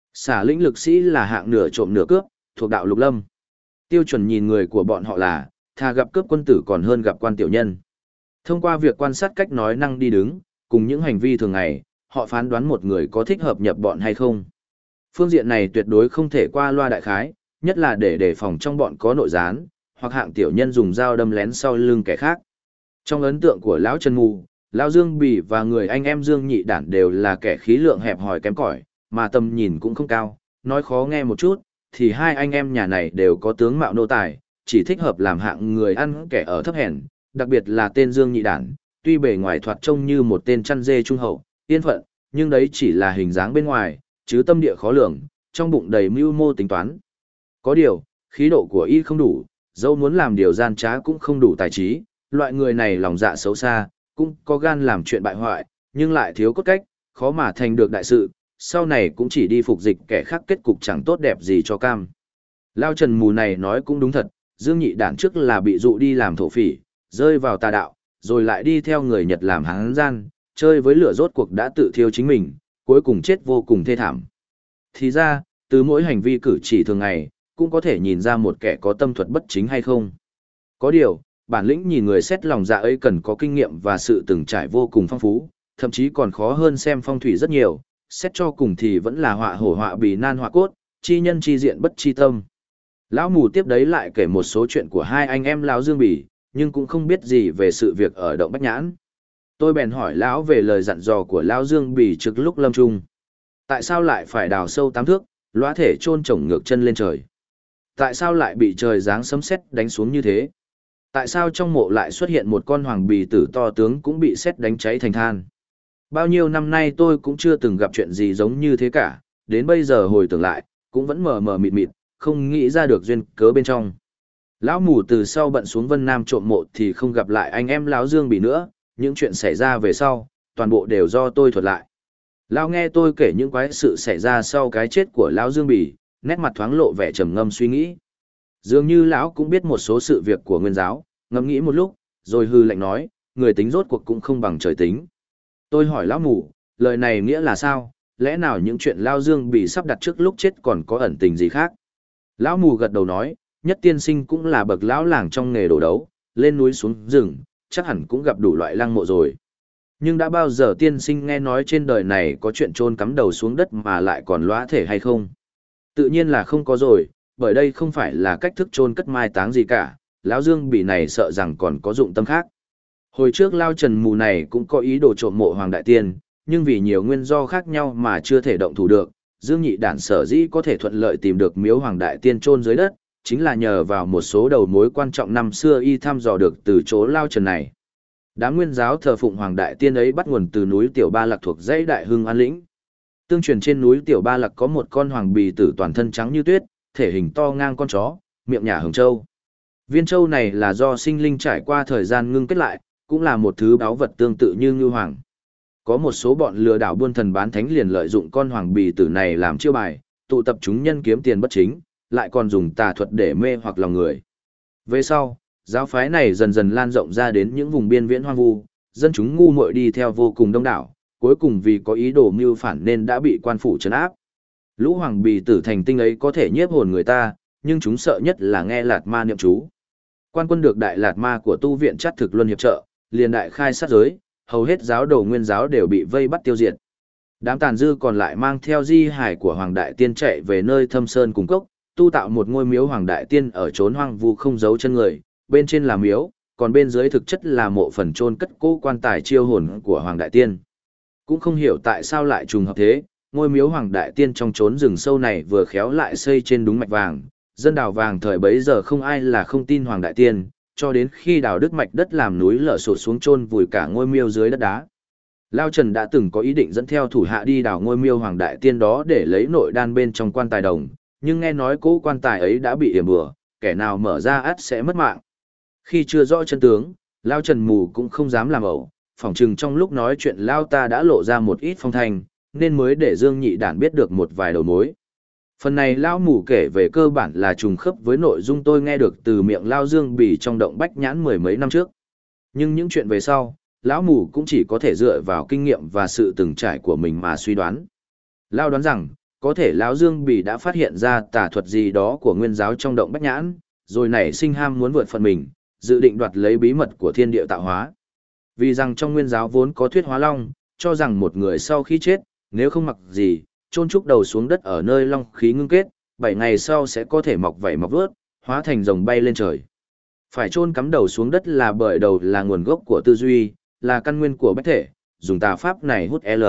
Xả lĩnh lực sĩ là hạng nửa trộm nửa cướp, thuộc đạo lục lâm. Tiêu chuẩn nhìn người của bọn họ là, thà gặp cướp quân tử còn hơn gặp quan tiểu nhân. Thông qua việc quan sát cách nói năng đi đứng, cùng những hành vi thường ngày, họ phán đoán một người có thích hợp nhập bọn hay không. Phương diện này tuyệt đối không thể qua loa đại khái, nhất là để đề phòng trong bọn có nội gián, hoặc hạng tiểu nhân dùng dao đâm lén sau lưng kẻ khác. Trong ấn tượng của lão Trần Mù, lão Dương Bỉ và người anh em Dương Nhị Đản đều là kẻ khí lượng hẹp hòi kém cỏi, mà tầm nhìn cũng không cao, nói khó nghe một chút, thì hai anh em nhà này đều có tướng mạo nô tài, chỉ thích hợp làm hạng người ăn kẻ ở thấp hèn, đặc biệt là tên Dương Nhị Đản, tuy bề ngoài thoạt trông như một tên chăn dê trung hậu, yên phận, nhưng đấy chỉ là hình dáng bên ngoài, chứ tâm địa khó lường, trong bụng đầy mưu mô tính toán. Có điều, khí độ của y không đủ, dẫu muốn làm điều gian trá cũng không đủ tài trí, loại người này lòng dạ xấu xa, cũng có gan làm chuyện bại hoại, nhưng lại thiếu cốt cách, khó mà thành được đại sự, sau này cũng chỉ đi phục dịch kẻ khác, kết cục chẳng tốt đẹp gì cho cam. Lao Trần Mù này nói cũng đúng thật, Dương Nhị Đản trước là bị dụ đi làm thổ phỉ, rơi vào tà đạo, rồi lại đi theo người Nhật làm hán gian, chơi với lửa rốt cuộc đã tự thiêu chính mình, cuối cùng chết vô cùng thê thảm. Thì ra, từ mỗi hành vi cử chỉ thường ngày, cũng có thể nhìn ra một kẻ có tâm thuật bất chính hay không. Có điều, bản lĩnh nhìn người xét lòng dạ ấy cần có kinh nghiệm và sự từng trải vô cùng phong phú, thậm chí còn khó hơn xem phong thủy rất nhiều, xét cho cùng thì vẫn là họa hổ họa bì nan họa cốt, chi nhân chi diện bất chi tâm. Lão Mù tiếp đấy lại kể một số chuyện của hai anh em lão Dương Bỉ, nhưng cũng không biết gì về sự việc ở động Bách Nhãn. Tôi bèn hỏi lão về lời dặn dò của lão Dương Bỉ trước lúc lâm chung. Tại sao lại phải đào sâu 8 thước, lõa thể chôn chổng ngược chân lên trời? Tại sao lại bị trời giáng sấm sét đánh xuống như thế? Tại sao trong mộ lại xuất hiện một con hoàng bì tử to tướng cũng bị sét đánh cháy thành than? Bao nhiêu năm nay tôi cũng chưa từng gặp chuyện gì giống như thế cả, đến bây giờ hồi tưởng lại, cũng vẫn mờ mờ mịt mịt, không nghĩ ra được duyên cớ bên trong. Lão Mù từ sau bận xuống Vân Nam trộm mộ thì không gặp lại anh em lão Dương Bỉ nữa, những chuyện xảy ra về sau, toàn bộ đều do tôi thuật lại. Lão nghe tôi kể những quái sự xảy ra sau cái chết của lão Dương Bỉ, nét mặt thoáng lộ vẻ trầm ngâm suy nghĩ. Dường như lão cũng biết một số sự việc của Nguyên giáo, ngẫm nghĩ một lúc, rồi hư lạnh nói, người tính rốt cuộc cũng không bằng trời tính. Tôi hỏi lão Mù, lời này nghĩa là sao, lẽ nào những chuyện lão Dương Bỉ sắp đặt trước lúc chết còn có ẩn tình gì khác? Lão Mù gật đầu nói, Nhất tiên sinh cũng là bậc lão làng trong nghề đổ đấu, lên núi xuống rừng, chắc hẳn cũng gặp đủ loại lăng mộ rồi. Nhưng đã bao giờ tiên sinh nghe nói trên đời này có chuyện chôn cắm đầu xuống đất mà lại còn lõa thể hay không? Tự nhiên là không có rồi, bởi đây không phải là cách thức chôn cất mai táng gì cả, lão Dương Bỉ này sợ rằng còn có dụng tâm khác. Hồi trước Lao Trần Mù này cũng có ý đồ trộm mộ Hoàng Đại Tiên, nhưng vì nhiều nguyên do khác nhau mà chưa thể động thủ được, Dương Nhị Đản sở dĩ có thể thuận lợi tìm được miếu Hoàng Đại Tiên chôn dưới đất, chính là nhờ vào một số đầu mối quan trọng năm xưa y thăm dò được từ chỗ Lao Trần này. Đám nguyên giáo thờ phụng Hoàng Đại Tiên ấy bắt nguồn từ núi Tiểu Ba Lạc thuộc dãy Đại Hưng An Lĩnh. Tương truyền trên núi Tiểu Ba Lạc có một con hoàng bì tử toàn thân trắng như tuyết, thể hình to ngang con chó, miệng nhả hồng châu. Viên châu này là do sinh linh trải qua thời gian ngưng kết lại, cũng là một thứ báu vật tương tự như ngưu hoàng. Có một số bọn lừa đảo buôn thần bán thánh liền lợi dụng con hoàng bì tử này làm chiêu bài, tụ tập chúng nhân kiếm tiền bất chính, lại còn dùng tà thuật để mê hoặc lòng người. Về sau, giáo phái này dần dần lan rộng ra đến những vùng biên viễn hoang vu, dân chúng ngu muội đi theo vô cùng đông đảo, cuối cùng vì có ý đồ mưu phản nên đã bị quan phủ trấn áp. Lũ hoàng bì tử thành tinh ấy có thể nhiếp hồn người ta, nhưng chúng sợ nhất là nghe Lạt Ma niệm chú. Quan quân được Đại Lạt Ma của tu viện Chát Thực Luân hiệp trợ, liền đại khai sát giới, hầu hết giáo đồ nguyên giáo đều bị vây bắt tiêu diệt. Đám tàn dư còn lại mang theo di hải của Hoàng Đại Tiên chạy về nơi Thâm Sơn cùng cốc, tu tạo một ngôi miếu Hoàng Đại Tiên ở chốn hoang vu không giấu chân người, bên trên là miếu, còn bên dưới thực chất là mộ phần chôn cất cố quan tài chiêu hồn của Hoàng Đại Tiên. Cũng không hiểu tại sao lại trùng hợp thế, ngôi miếu Hoàng Đại Tiên trong chốn rừng sâu này vừa khéo lại xây trên đúng mạch vàng, dân đào vàng thời bấy giờ không ai là không tin Hoàng Đại Tiên, cho đến khi đào đứt mạch đất làm núi lở sụt xuống chôn vùi cả ngôi miếu dưới đất đá. Lao Trần đã từng có ý định dẫn theo thủ hạ đi đào ngôi miếu Hoàng Đại Tiên đó để lấy nội đan bên trong quan tài đồng, nhưng nghe nói cố quan tài ấy đã bị yểm bừa, kẻ nào mở ra ắt sẽ mất mạng. Khi chưa rõ chân tướng, Lao Trần Mù cũng không dám làm ẩu, phỏng chừng trong lúc nói chuyện Lao ta đã lộ ra một ít phong thanh, nên mới để Dương Nhị Đản biết được một vài đầu mối. Phần này Lao Mù kể về cơ bản là trùng khớp với nội dung tôi nghe được từ miệng Lao Dương Bỉ trong động Bách Nhãn mười mấy năm trước. Nhưng những chuyện về sau, Lão Mù cũng chỉ có thể dựa vào kinh nghiệm và sự từng trải của mình mà suy đoán. Lao đoán rằng, có thể lão Dương Bỉ đã phát hiện ra tà thuật gì đó của nguyên giáo trong động Bách Nhãn, rồi nảy sinh ham muốn vượt phần mình, dự định đoạt lấy bí mật của thiên địa tạo hóa. Vì rằng trong nguyên giáo vốn có thuyết hóa long, cho rằng một người sau khi chết, nếu không mặc gì, chôn trúc đầu xuống đất ở nơi long khí ngưng kết, 7 ngày sau sẽ có thể mọc vảy mọc vớt, hóa thành rồng bay lên trời. Phải chôn cắm đầu xuống đất là bởi đầu là nguồn gốc của tư duy, là căn nguyên của bách thể, dùng tà pháp này hút L.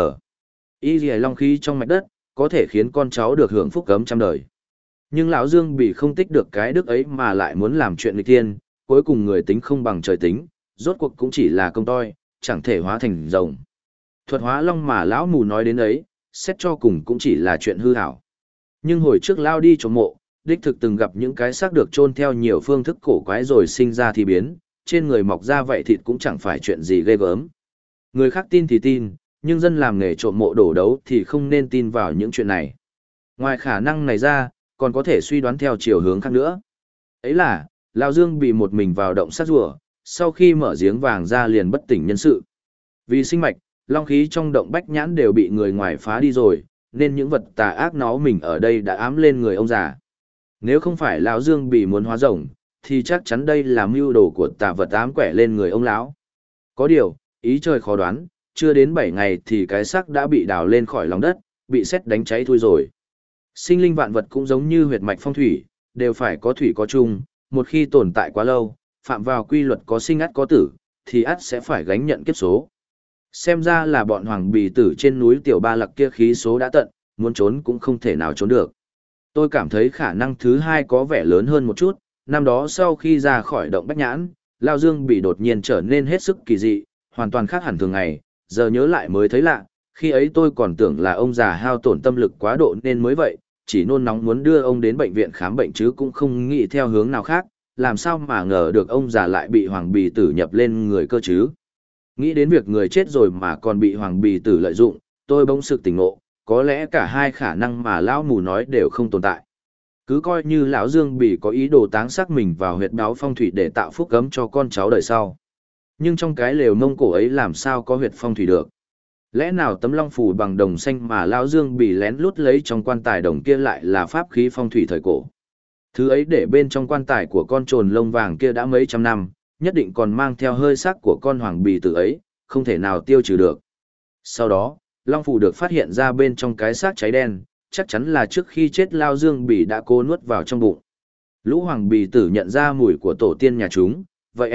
Y lìa long khí trong mạch đất, có thể khiến con cháu được hưởng phúc cấm trăm đời. Nhưng lão Dương bị không tích được cái đức ấy mà lại muốn làm chuyện nghịch thiên, cuối cùng người tính không bằng trời tính, rốt cuộc cũng chỉ là công toi, chẳng thể hóa thành rồng. Thuật hóa long mà lão mù nói đến ấy, xét cho cùng cũng chỉ là chuyện hư ảo. Nhưng hồi trước lao đi trộm mộ, đích thực từng gặp những cái xác được chôn theo nhiều phương thức cổ quái rồi sinh ra thì biến, trên người mọc ra vậy thịt cũng chẳng phải chuyện gì ghê gớm. Người khác tin thì tin, nhưng dân làm nghề trộm mộ đổ đấu thì không nên tin vào những chuyện này. Ngoài khả năng này ra, còn có thể suy đoán theo chiều hướng khác nữa. Ấy là, Lão Dương bị một mình vào động sát rùa, sau khi mở giếng vàng ra liền bất tỉnh nhân sự. Vì sinh mạch, long khí trong động Bách Nhãn đều bị người ngoài phá đi rồi, nên những vật tà ác nó mình ở đây đã ám lên người ông già. Nếu không phải Lão Dương bị muốn hóa rồng, thì chắc chắn đây là mưu đồ của tà vật ám quẻ lên người ông lão. Có điều, ý trời khó đoán, chưa đến 7 ngày thì cái xác đã bị đào lên khỏi lòng đất, bị sét đánh cháy thui rồi. Sinh linh vạn vật cũng giống như huyệt mạch phong thủy, đều phải có thủy có chung, một khi tồn tại quá lâu, phạm vào quy luật có sinh ắt có tử, thì ắt sẽ phải gánh nhận kiếp số. Xem ra là bọn hoàng bì tử trên núi Tiểu Ba Lặc kia khí số đã tận, muốn trốn cũng không thể nào trốn được. Tôi cảm thấy khả năng thứ hai có vẻ lớn hơn một chút, năm đó sau khi ra khỏi động Bách Nhãn, Lao Dương bị đột nhiên trở nên hết sức kỳ dị, hoàn toàn khác hẳn thường ngày, giờ nhớ lại mới thấy lạ, khi ấy tôi còn tưởng là ông già hao tổn tâm lực quá độ nên mới vậy, chỉ nôn nóng muốn đưa ông đến bệnh viện khám bệnh chứ cũng không nghĩ theo hướng nào khác, làm sao mà ngờ được ông già lại bị hoàng bì tử nhập lên người cơ chứ. Nghĩ đến việc người chết rồi mà còn bị hoàng bì tử lợi dụng, tôi bỗng sực tỉnh ngộ, có lẽ cả hai khả năng mà lão mù nói đều không tồn tại. Cứ coi như lão Dương Bỉ có ý đồ táng xác mình vào huyệt đáo phong thủy để tạo phúc gấm cho con cháu đời sau. Nhưng trong cái lều Mông Cổ ấy làm sao có huyệt phong thủy được? Lẽ nào tấm long phù bằng đồng xanh mà lão Dương Bỉ lén lút lấy trong quan tài đồng kia lại là pháp khí phong thủy thời cổ? Thứ ấy để bên trong quan tài của con trồn lông vàng kia đã mấy trăm năm, nhất định còn mang theo hơi sắc của con hoàng bì tử ấy, không thể nào tiêu trừ được. Sau đó, long phù được phát hiện ra bên trong cái xác cháy đen, chắc chắn là trước khi chết Lao Dương Bỉ đã cố nuốt vào trong bụng. Lũ hoàng bì tử nhận ra mùi của tổ tiên nhà chúng, vậy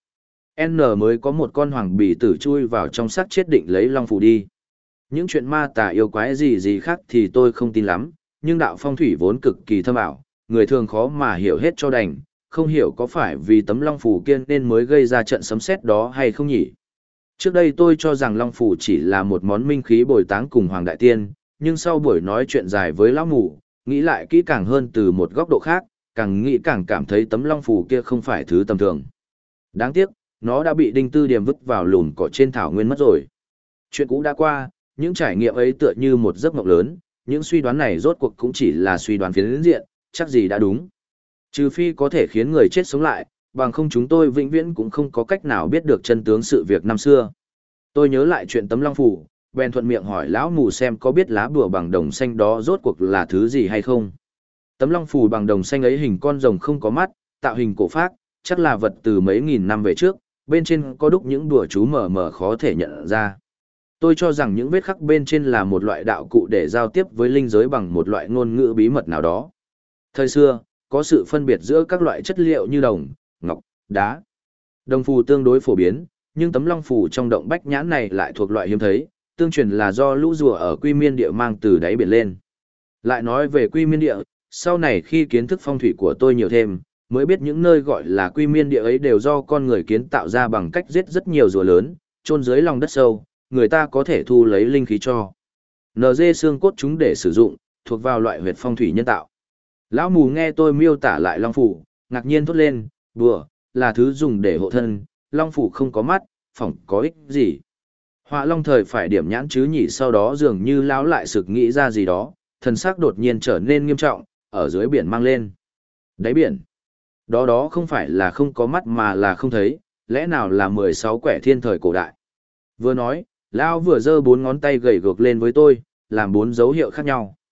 N mới có một con hoàng bì tử chui vào trong xác chết định lấy long phù đi. Những chuyện ma tà yêu quái gì khác thì tôi không tin lắm, nhưng đạo phong thủy vốn cực kỳ thâm ảo, người thường khó mà hiểu hết cho đành, không hiểu có phải vì tấm long phù kia nên mới gây ra trận sấm sét đó hay không nhỉ. Trước đây tôi cho rằng long phù chỉ là một món minh khí bồi táng cùng hoàng đại tiên, nhưng sau buổi nói chuyện dài với lão mù, nghĩ lại kỹ càng hơn từ một góc độ khác, càng nghĩ càng cảm thấy tấm long phù kia không phải thứ tầm thường. Đáng tiếc, nó đã bị Đinh Tư Điềm vứt vào lùn cỏ trên thảo nguyên mất rồi. Chuyện cũ đã qua, những trải nghiệm ấy tựa như một giấc mộng lớn, những suy đoán này rốt cuộc cũng chỉ là suy đoán phiến diện, chắc gì đã đúng. Trừ phi có thể khiến người chết sống lại, bằng không chúng tôi vĩnh viễn cũng không có cách nào biết được chân tướng sự việc năm xưa. Tôi nhớ lại chuyện tấm long phù, bèn thuận miệng hỏi lão mù xem có biết lá bùa bằng đồng xanh đó rốt cuộc là thứ gì hay không. Tấm long phù bằng đồng xanh ấy hình con rồng không có mắt, tạo hình cổ phác, chắc là vật từ mấy nghìn năm về trước, bên trên có đúc những đùa chú mờ mờ khó thể nhận ra. Tôi cho rằng những vết khắc bên trên là một loại đạo cụ để giao tiếp với linh giới bằng một loại ngôn ngữ bí mật nào đó. Thời xưa, có sự phân biệt giữa các loại chất liệu như đồng, ngọc, đá. Đồng phù tương đối phổ biến, nhưng tấm long phù trong động Bách Nhãn này lại thuộc loại hiếm thấy, tương truyền là do lũ rùa ở Quy Miên Địa mang từ đáy biển lên. Lại nói về Quy Miên Địa, sau này khi kiến thức phong thủy của tôi nhiều thêm, mới biết những nơi gọi là Quy Miên Địa ấy đều do con người kiến tạo ra bằng cách giết rất nhiều rùa lớn, chôn dưới lòng đất sâu, người ta có thể thu lấy linh khí cho. NG xương cốt chúng để sử dụng, thuộc vào loại huyệt phong thủy nhân tạo. Lão mù nghe tôi miêu tả lại long phủ, ngạc nhiên thốt lên, đùa, là thứ dùng để hộ thân, long phủ không có mắt, phỏng có ích gì. Họa long thời phải điểm nhãn chứ nhỉ, sau đó dường như lão lại sực nghĩ ra gì đó, thần sắc đột nhiên trở nên nghiêm trọng, ở dưới biển mang lên. Đáy biển. Đó không phải là không có mắt mà là không thấy, lẽ nào là 16 quẻ thiên thời cổ đại. Vừa nói, lão vừa giơ 4 ngón tay gầy gược lên với tôi, làm 4 dấu hiệu khác nhau.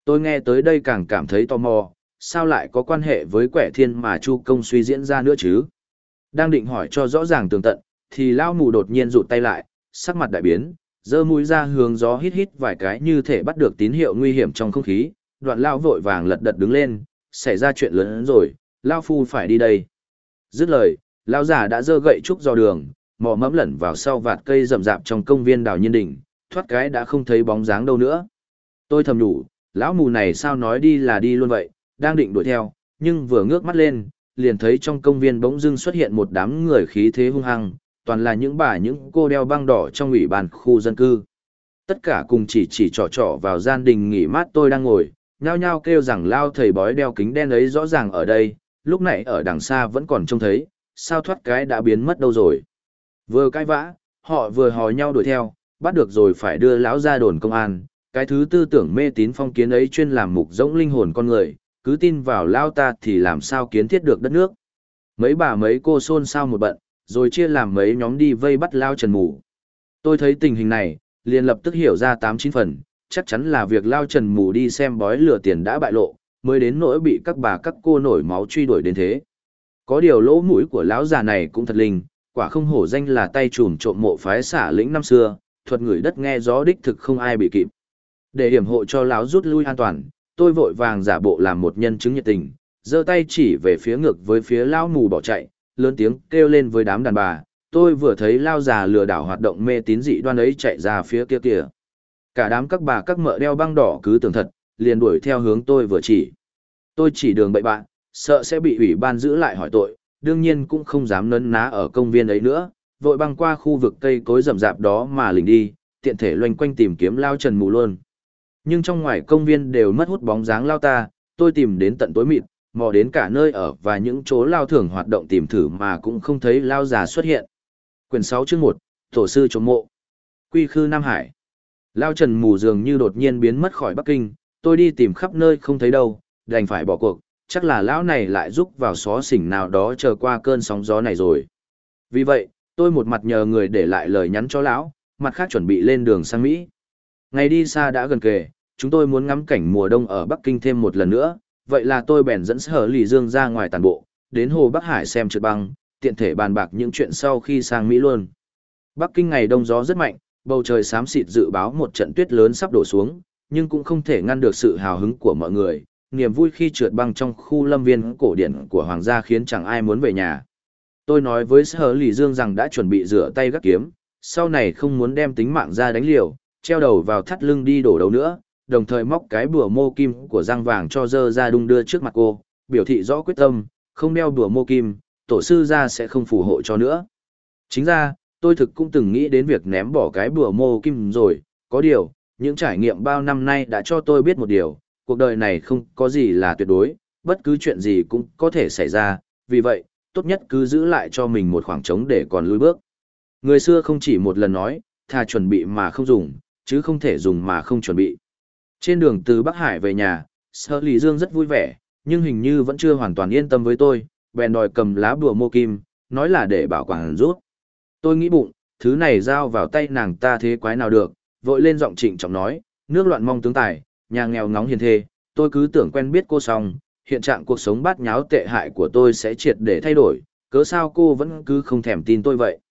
Tôi nghe tới đây càng cảm thấy tò mò, sao lại có quan hệ với Quẻ Thiên mà Chu Công suy diễn ra nữa chứ? Đang định hỏi cho rõ ràng tường tận, thì lão mù đột nhiên rụt tay lại, sắc mặt đại biến, giơ mũi ra hướng gió hít hít vài cái như thể bắt được tín hiệu nguy hiểm trong không khí, đoạn lão vội vàng lật đật đứng lên, xảy ra chuyện lớn hơn rồi, lão phu phải đi đây. Dứt lời, lão già đã giơ gậy trúc dò đường, mò mẫm lẩn vào sau vạt cây rậm rạp trong công viên Đào Nhiên Đình, thoát cái đã không thấy bóng dáng đâu nữa. Tôi thầm nhủ, lão mù này sao nói đi là đi luôn vậy, đang định đuổi theo, nhưng vừa ngước mắt lên, liền thấy trong công viên bỗng dưng xuất hiện một đám người khí thế hung hăng, toàn là những bà những cô đeo băng đỏ trong ủy ban khu dân cư. Tất cả cùng chỉ trỏ vào gian đình nghỉ mát tôi đang ngồi, nhao nhao kêu rằng lao thầy bói đeo kính đen ấy rõ ràng ở đây, lúc nãy ở đằng xa vẫn còn trông thấy, sao thoát cái đã biến mất đâu rồi. Vừa cãi vã, họ vừa hò nhau đuổi theo, bắt được rồi phải đưa lão ra đồn công an. Cái thứ tư tưởng mê tín phong kiến ấy chuyên làm mục rỗng linh hồn con người, cứ tin vào lao ta thì làm sao kiến thiết được đất nước. Mấy bà mấy cô xôn xao một bận, rồi chia làm mấy nhóm đi vây bắt lao Trần Mù. Tôi thấy tình hình này, liền lập tức hiểu ra 8-9 phần, chắc chắn là việc lao Trần Mù đi xem bói lừa tiền đã bại lộ, mới đến nỗi bị các bà các cô nổi máu truy đuổi đến thế. Có điều lỗ mũi của lão già này cũng thật linh, quả không hổ danh là tay trùm trộm mộ phái xả lĩnh năm xưa, thuật ngửi đất nghe gió đích thực không ai bị kịp. Để hiểm hộ cho lão rút lui an toàn, tôi vội vàng giả bộ làm một nhân chứng nhiệt tình, giơ tay chỉ về phía ngược với phía lão mù bỏ chạy, lớn tiếng kêu lên với đám đàn bà, tôi vừa thấy lao già lừa đảo hoạt động mê tín dị đoan ấy chạy ra phía kia kìa. Cả đám các bà các mợ đeo băng đỏ cứ tưởng thật, liền đuổi theo hướng tôi vừa chỉ. Tôi chỉ đường bậy bạn, sợ sẽ bị ủy ban giữ lại hỏi tội, đương nhiên cũng không dám nấn ná ở công viên ấy nữa, vội băng qua khu vực cây cối rậm rạp đó mà lình đi, tiện thể loanh quanh tìm kiếm lao Trần Mù luôn. Nhưng trong ngoài công viên đều mất hút bóng dáng lao ta, tôi tìm đến tận tối mịt, mò đến cả nơi ở và những chỗ lao thường hoạt động tìm thử mà cũng không thấy lao già xuất hiện. Quyển 6 chương 1, Tổ sư chống mộ. Quy khư Nam Hải. Lao Trần Mù dường như đột nhiên biến mất khỏi Bắc Kinh, tôi đi tìm khắp nơi không thấy đâu, đành phải bỏ cuộc, chắc là lão này lại rúc vào xó xỉnh nào đó chờ qua cơn sóng gió này rồi. Vì vậy, tôi một mặt nhờ người để lại lời nhắn cho lão, mặt khác chuẩn bị lên đường sang Mỹ. Ngày đi xa đã gần kề, chúng tôi muốn ngắm cảnh mùa đông ở Bắc Kinh thêm một lần nữa, vậy là tôi bèn dẫn Sở Lì Dương ra ngoài tàn bộ, đến hồ Bắc Hải xem trượt băng, tiện thể bàn bạc những chuyện sau khi sang Mỹ luôn. Bắc Kinh ngày đông gió rất mạnh, bầu trời xám xịt dự báo một trận tuyết lớn sắp đổ xuống, nhưng cũng không thể ngăn được sự hào hứng của mọi người. Niềm vui khi trượt băng trong khu lâm viên cổ điển của hoàng gia khiến chẳng ai muốn về nhà. Tôi nói với Sở Lì Dương rằng đã chuẩn bị rửa tay gác kiếm, sau này không muốn đem tính mạng ra đánh liều, treo đầu vào thắt lưng đi đổ đầu nữa, đồng thời móc cái bùa mô kim của răng vàng cho dơ ra đung đưa trước mặt cô, biểu thị rõ quyết tâm, không đeo bùa mô kim, tổ sư ra sẽ không phù hộ cho nữa. Chính ra, tôi thực cũng từng nghĩ đến việc ném bỏ cái bùa mô kim rồi, có điều, những trải nghiệm bao năm nay đã cho tôi biết một điều, cuộc đời này không có gì là tuyệt đối, bất cứ chuyện gì cũng có thể xảy ra, vì vậy, tốt nhất cứ giữ lại cho mình một khoảng trống để còn lùi bước. Người xưa không chỉ một lần nói, thà chuẩn bị mà không dùng, chứ không thể dùng mà không chuẩn bị. Trên đường từ Bắc Hải về nhà, Sở Lì Dương rất vui vẻ, nhưng hình như vẫn chưa hoàn toàn yên tâm với tôi, bèn đòi cầm lá bùa mô kim, nói là để bảo quản rút. Tôi nghĩ bụng, thứ này giao vào tay nàng ta thế quái nào được, vội lên giọng trịnh trọng nói, nước loạn mong tướng tài, nhà nghèo ngóng hiền thê, tôi cứ tưởng quen biết cô xong, hiện trạng cuộc sống bát nháo tệ hại của tôi sẽ triệt để thay đổi, cớ sao cô vẫn cứ không thèm tin tôi vậy.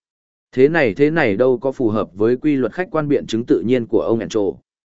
Thế này đâu có phù hợp với quy luật khách quan biện chứng tự nhiên của ông Encho.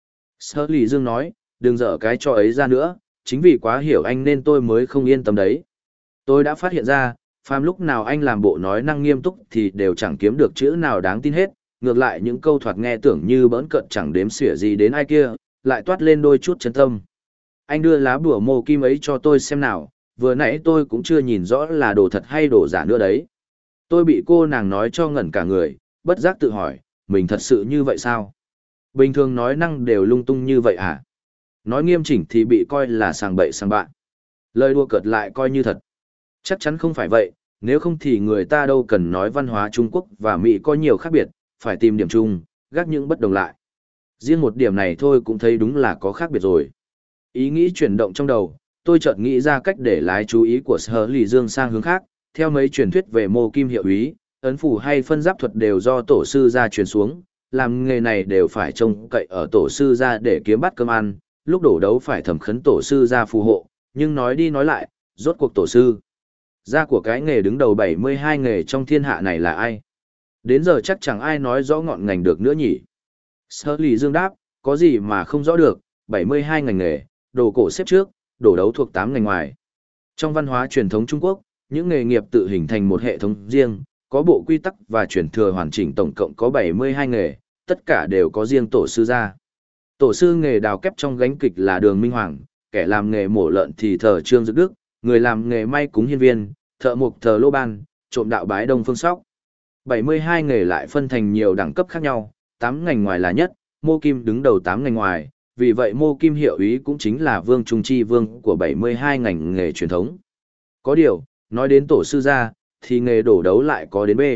Sở Lì Dương nói, đừng dở cái trò ấy ra nữa, chính vì quá hiểu anh nên tôi mới không yên tâm đấy. Tôi đã phát hiện ra, phàm lúc nào anh làm bộ nói năng nghiêm túc thì đều chẳng kiếm được chữ nào đáng tin hết, ngược lại những câu thoạt nghe tưởng như bỡn cợt chẳng đếm xỉa gì đến ai kia, lại toát lên đôi chút chân tâm. Anh đưa lá bùa mô kim ấy cho tôi xem nào, vừa nãy tôi cũng chưa nhìn rõ là đồ thật hay đồ giả nữa đấy. Tôi bị cô nàng nói cho ngẩn cả người, bất giác tự hỏi, mình thật sự như vậy sao? Bình thường nói năng đều lung tung như vậy à? Nói nghiêm chỉnh thì bị coi là sàng bậy sàng bạn. Lời đùa cợt lại coi như thật. Chắc chắn không phải vậy, nếu không thì người ta đâu cần nói văn hóa Trung Quốc và Mỹ có nhiều khác biệt, phải tìm điểm chung, gác những bất đồng lại. Riêng một điểm này thôi cũng thấy đúng là có khác biệt rồi. Ý nghĩ chuyển động trong đầu, tôi chợt nghĩ ra cách để lái chú ý của Sở Lì Dương sang hướng khác, theo mấy truyền thuyết về mô kim hiệu úy, ấn phủ hay phân giáp thuật đều do tổ sư gia truyền xuống, làm nghề này đều phải trông cậy ở tổ sư gia để kiếm bát cơm ăn, lúc đổ đấu phải thẩm khấn tổ sư ra phù hộ, nhưng nói đi nói lại, rốt cuộc tổ sư gia của cái nghề đứng đầu 72 nghề trong thiên hạ này là ai? Đến giờ chắc chẳng ai nói rõ ngọn ngành được nữa nhỉ. Sở Lý Dương đáp, có gì mà không rõ được, 72 ngành nghề, đồ cổ xếp trước, đồ đấu thuộc 8 ngành ngoài. Trong văn hóa truyền thống Trung Quốc, những nghề nghiệp tự hình thành một hệ thống riêng, có bộ quy tắc và truyền thừa hoàn chỉnh, tổng cộng có 72 nghề, tất cả đều có riêng tổ sư gia. Tổ sư nghề đào kép trong gánh kịch là Đường Minh Hoàng, kẻ làm nghề mổ lợn thì thờ Trương Dực Đức, người làm nghề may cúng hiên viên, thợ mộc thờ Lô Ban, trộm đạo bái Đông Phương Sóc. 72 nghề lại phân thành nhiều đẳng cấp khác nhau, 8 ngành ngoài là nhất, Mô Kim đứng đầu 8 ngành ngoài, vì vậy Mô Kim hiệu úy cũng chính là vương trung chi vương của 72 ngành nghề truyền thống. Có điều, nói đến tổ sư gia, thì nghề đổ đấu lại có đến B.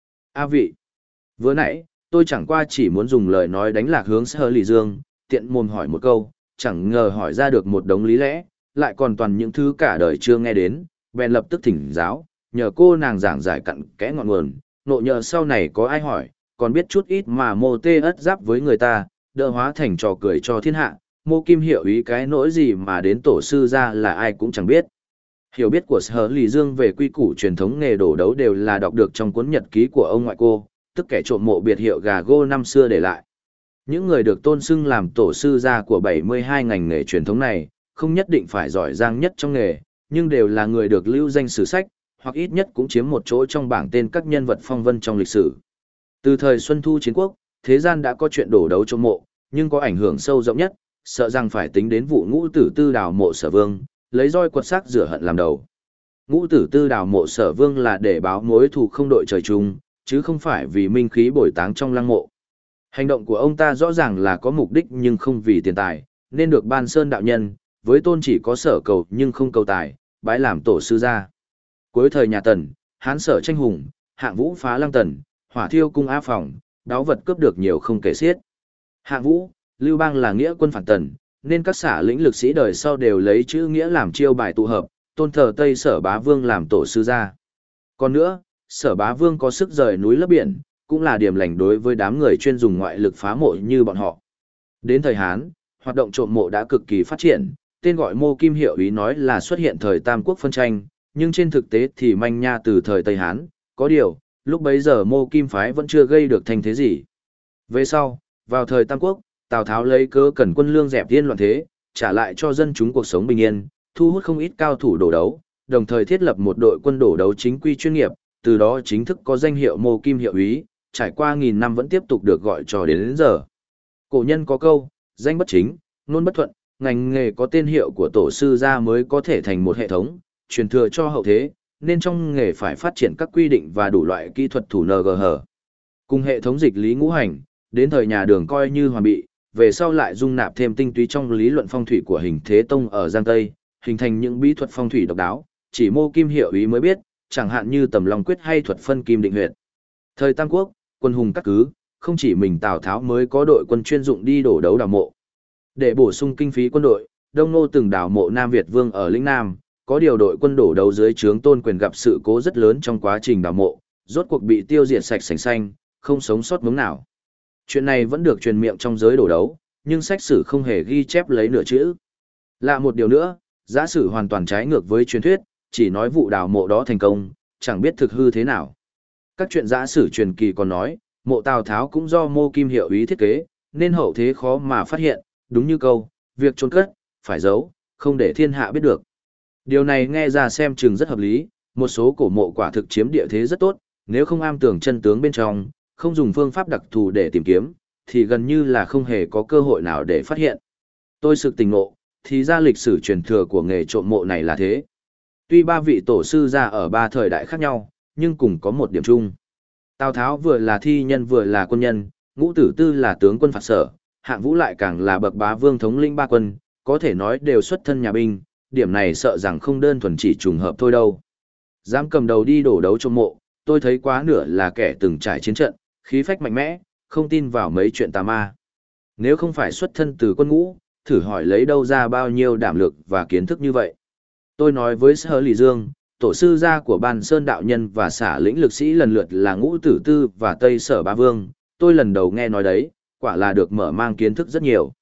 A vị. Vừa nãy, tôi chẳng qua chỉ muốn dùng lời nói đánh lạc hướng Sở Lý Dương, tiện mồm hỏi một câu, chẳng ngờ hỏi ra được một đống lý lẽ, lại còn toàn những thứ cả đời chưa nghe đến, bèn lập tức thỉnh giáo, nhờ cô nàng giảng giải cặn kẽ ngọn nguồn, nộ nhờ sau này có ai hỏi, còn biết chút ít mà mô tê ất giáp với người ta, đỡ hóa thành trò cười cho thiên hạ, Mô Kim hiệu ý cái nỗi gì mà đến tổ sư ra là ai cũng chẳng biết. Hiểu biết của Sở Lý Dương về quy củ truyền thống nghề đổ đấu đều là đọc được trong cuốn nhật ký của ông ngoại cô, tức kẻ trộm mộ biệt hiệu gà gô năm xưa để lại. Những người được tôn xưng làm tổ sư gia của 72 ngành nghề truyền thống này, không nhất định phải giỏi giang nhất trong nghề, nhưng đều là người được lưu danh sử sách, hoặc ít nhất cũng chiếm một chỗ trong bảng tên các nhân vật phong vân trong lịch sử. Từ thời Xuân Thu Chiến Quốc, thế gian đã có chuyện đổ đấu trộm mộ, nhưng có ảnh hưởng sâu rộng nhất, sợ rằng phải tính đến vụ Ngũ Tử Tư đào mộ Sở Vương, lấy roi quật xác rửa hận làm đầu. Ngũ Tử Tư đào mộ Sở Vương là để báo mối thù không đội trời chung, chứ không phải vì minh khí bồi táng trong lăng mộ. Hành động của ông ta rõ ràng là có mục đích nhưng không vì tiền tài, nên được Ban Sơn đạo nhân, với tôn chỉ có sở cầu nhưng không cầu tài, bái làm tổ sư gia. Cuối thời nhà Tần, Hán Sở tranh hùng, Hạng Vũ phá Lăng Tần, hỏa thiêu cung A Phòng, đáo vật cướp được nhiều không kể xiết. Hạng Vũ, Lưu Bang là nghĩa quân phản Tần, nên các xã lĩnh lực sĩ đời sau đều lấy chữ nghĩa làm chiêu bài tụ hợp, tôn thờ Tây Sở Bá Vương làm tổ sư gia. Còn nữa, Sở Bá Vương có sức rời núi lấp biển, cũng là điểm lành đối với đám người chuyên dùng ngoại lực phá mộ như bọn họ. Đến thời Hán, hoạt động trộm mộ đã cực kỳ phát triển, tên gọi Mô Kim hiệu ý nói là xuất hiện thời Tam Quốc phân tranh, nhưng trên thực tế thì manh nha từ thời Tây Hán, có điều, lúc bấy giờ Mô Kim phái vẫn chưa gây được thành thế gì. Về sau, vào thời Tam Quốc, Tào Tháo lấy cớ cần quân lương dẹp yên loạn thế, trả lại cho dân chúng cuộc sống bình yên, thu hút không ít cao thủ đổ đấu, đồng thời thiết lập một đội quân đổ đấu chính quy chuyên nghiệp, từ đó chính thức có danh hiệu Mô Kim hiệu úy, trải qua nghìn năm vẫn tiếp tục được gọi cho đến giờ. Cổ nhân có câu, danh bất chính, ngôn bất thuận, ngành nghề có tên hiệu của tổ sư gia mới có thể thành một hệ thống, truyền thừa cho hậu thế, nên trong nghề phải phát triển các quy định và đủ loại kỹ thuật thủ NGH. Cùng hệ thống dịch lý ngũ hành, đến thời nhà Đường coi như hoàn bị, về sau lại dung nạp thêm tinh túy trong lý luận phong thủy của Hình Thế Tông ở Giang Tây, hình thành những bí thuật phong thủy độc đáo, chỉ Mô Kim hiệu ý mới biết, chẳng hạn như Tầm Long Quyết hay thuật phân kim định huyệt. Thời Tam Quốc, quân hùng các cứ, không chỉ mình Tào Tháo mới có đội quân chuyên dụng đi đổ đấu đào mộ. Để bổ sung kinh phí quân đội, Đông Nô từng đào mộ Nam Việt Vương ở lĩnh Nam, có điều đội quân đổ đấu dưới trướng Tôn Quyền gặp sự cố rất lớn trong quá trình đào mộ, rốt cuộc bị tiêu diệt sạch sành xanh, không sống sót mống nào. Chuyện này vẫn được truyền miệng trong giới đổ đấu, nhưng sách sử không hề ghi chép lấy nửa chữ. Lạ một điều nữa, giả sử hoàn toàn trái ngược với truyền thuyết, chỉ nói vụ đào mộ đó thành công, chẳng biết thực hư thế nào. Các chuyện giả sử truyền kỳ còn nói, mộ Tào Tháo cũng do Mô Kim hiệu ý thiết kế, nên hậu thế khó mà phát hiện, đúng như câu, việc chôn cất, phải giấu, không để thiên hạ biết được. Điều này nghe ra xem chừng rất hợp lý, một số cổ mộ quả thực chiếm địa thế rất tốt, nếu không am tường chân tướng bên trong, không dùng phương pháp đặc thù để tìm kiếm, thì gần như là không hề có cơ hội nào để phát hiện. Tôi sực tỉnh ngộ, thì ra lịch sử truyền thừa của nghề trộm mộ này là thế. Tuy ba vị tổ sư ra ở ba thời đại khác nhau, nhưng cùng có một điểm chung. Tào Tháo vừa là thi nhân vừa là quân nhân, Ngũ Tử Tư là tướng quân phạt Sở, Hạng Vũ lại càng là bậc bá vương thống lĩnh ba quân, có thể nói đều xuất thân nhà binh, điểm này sợ rằng không đơn thuần chỉ trùng hợp thôi đâu. Dám cầm đầu đi đổ đấu trộm mộ, tôi thấy quá nửa là kẻ từng trải chiến trận, khí phách mạnh mẽ, không tin vào mấy chuyện tà ma. Nếu không phải xuất thân từ quân ngũ, thử hỏi lấy đâu ra bao nhiêu đảm lực và kiến thức như vậy. Tôi nói với Sở Lý Dương, tổ sư gia của Ban Sơn đạo nhân và xả lĩnh lực sĩ lần lượt là Ngũ Tử Tư và Tây Sở Bá Vương, tôi lần đầu nghe nói đấy, quả là được mở mang kiến thức rất nhiều.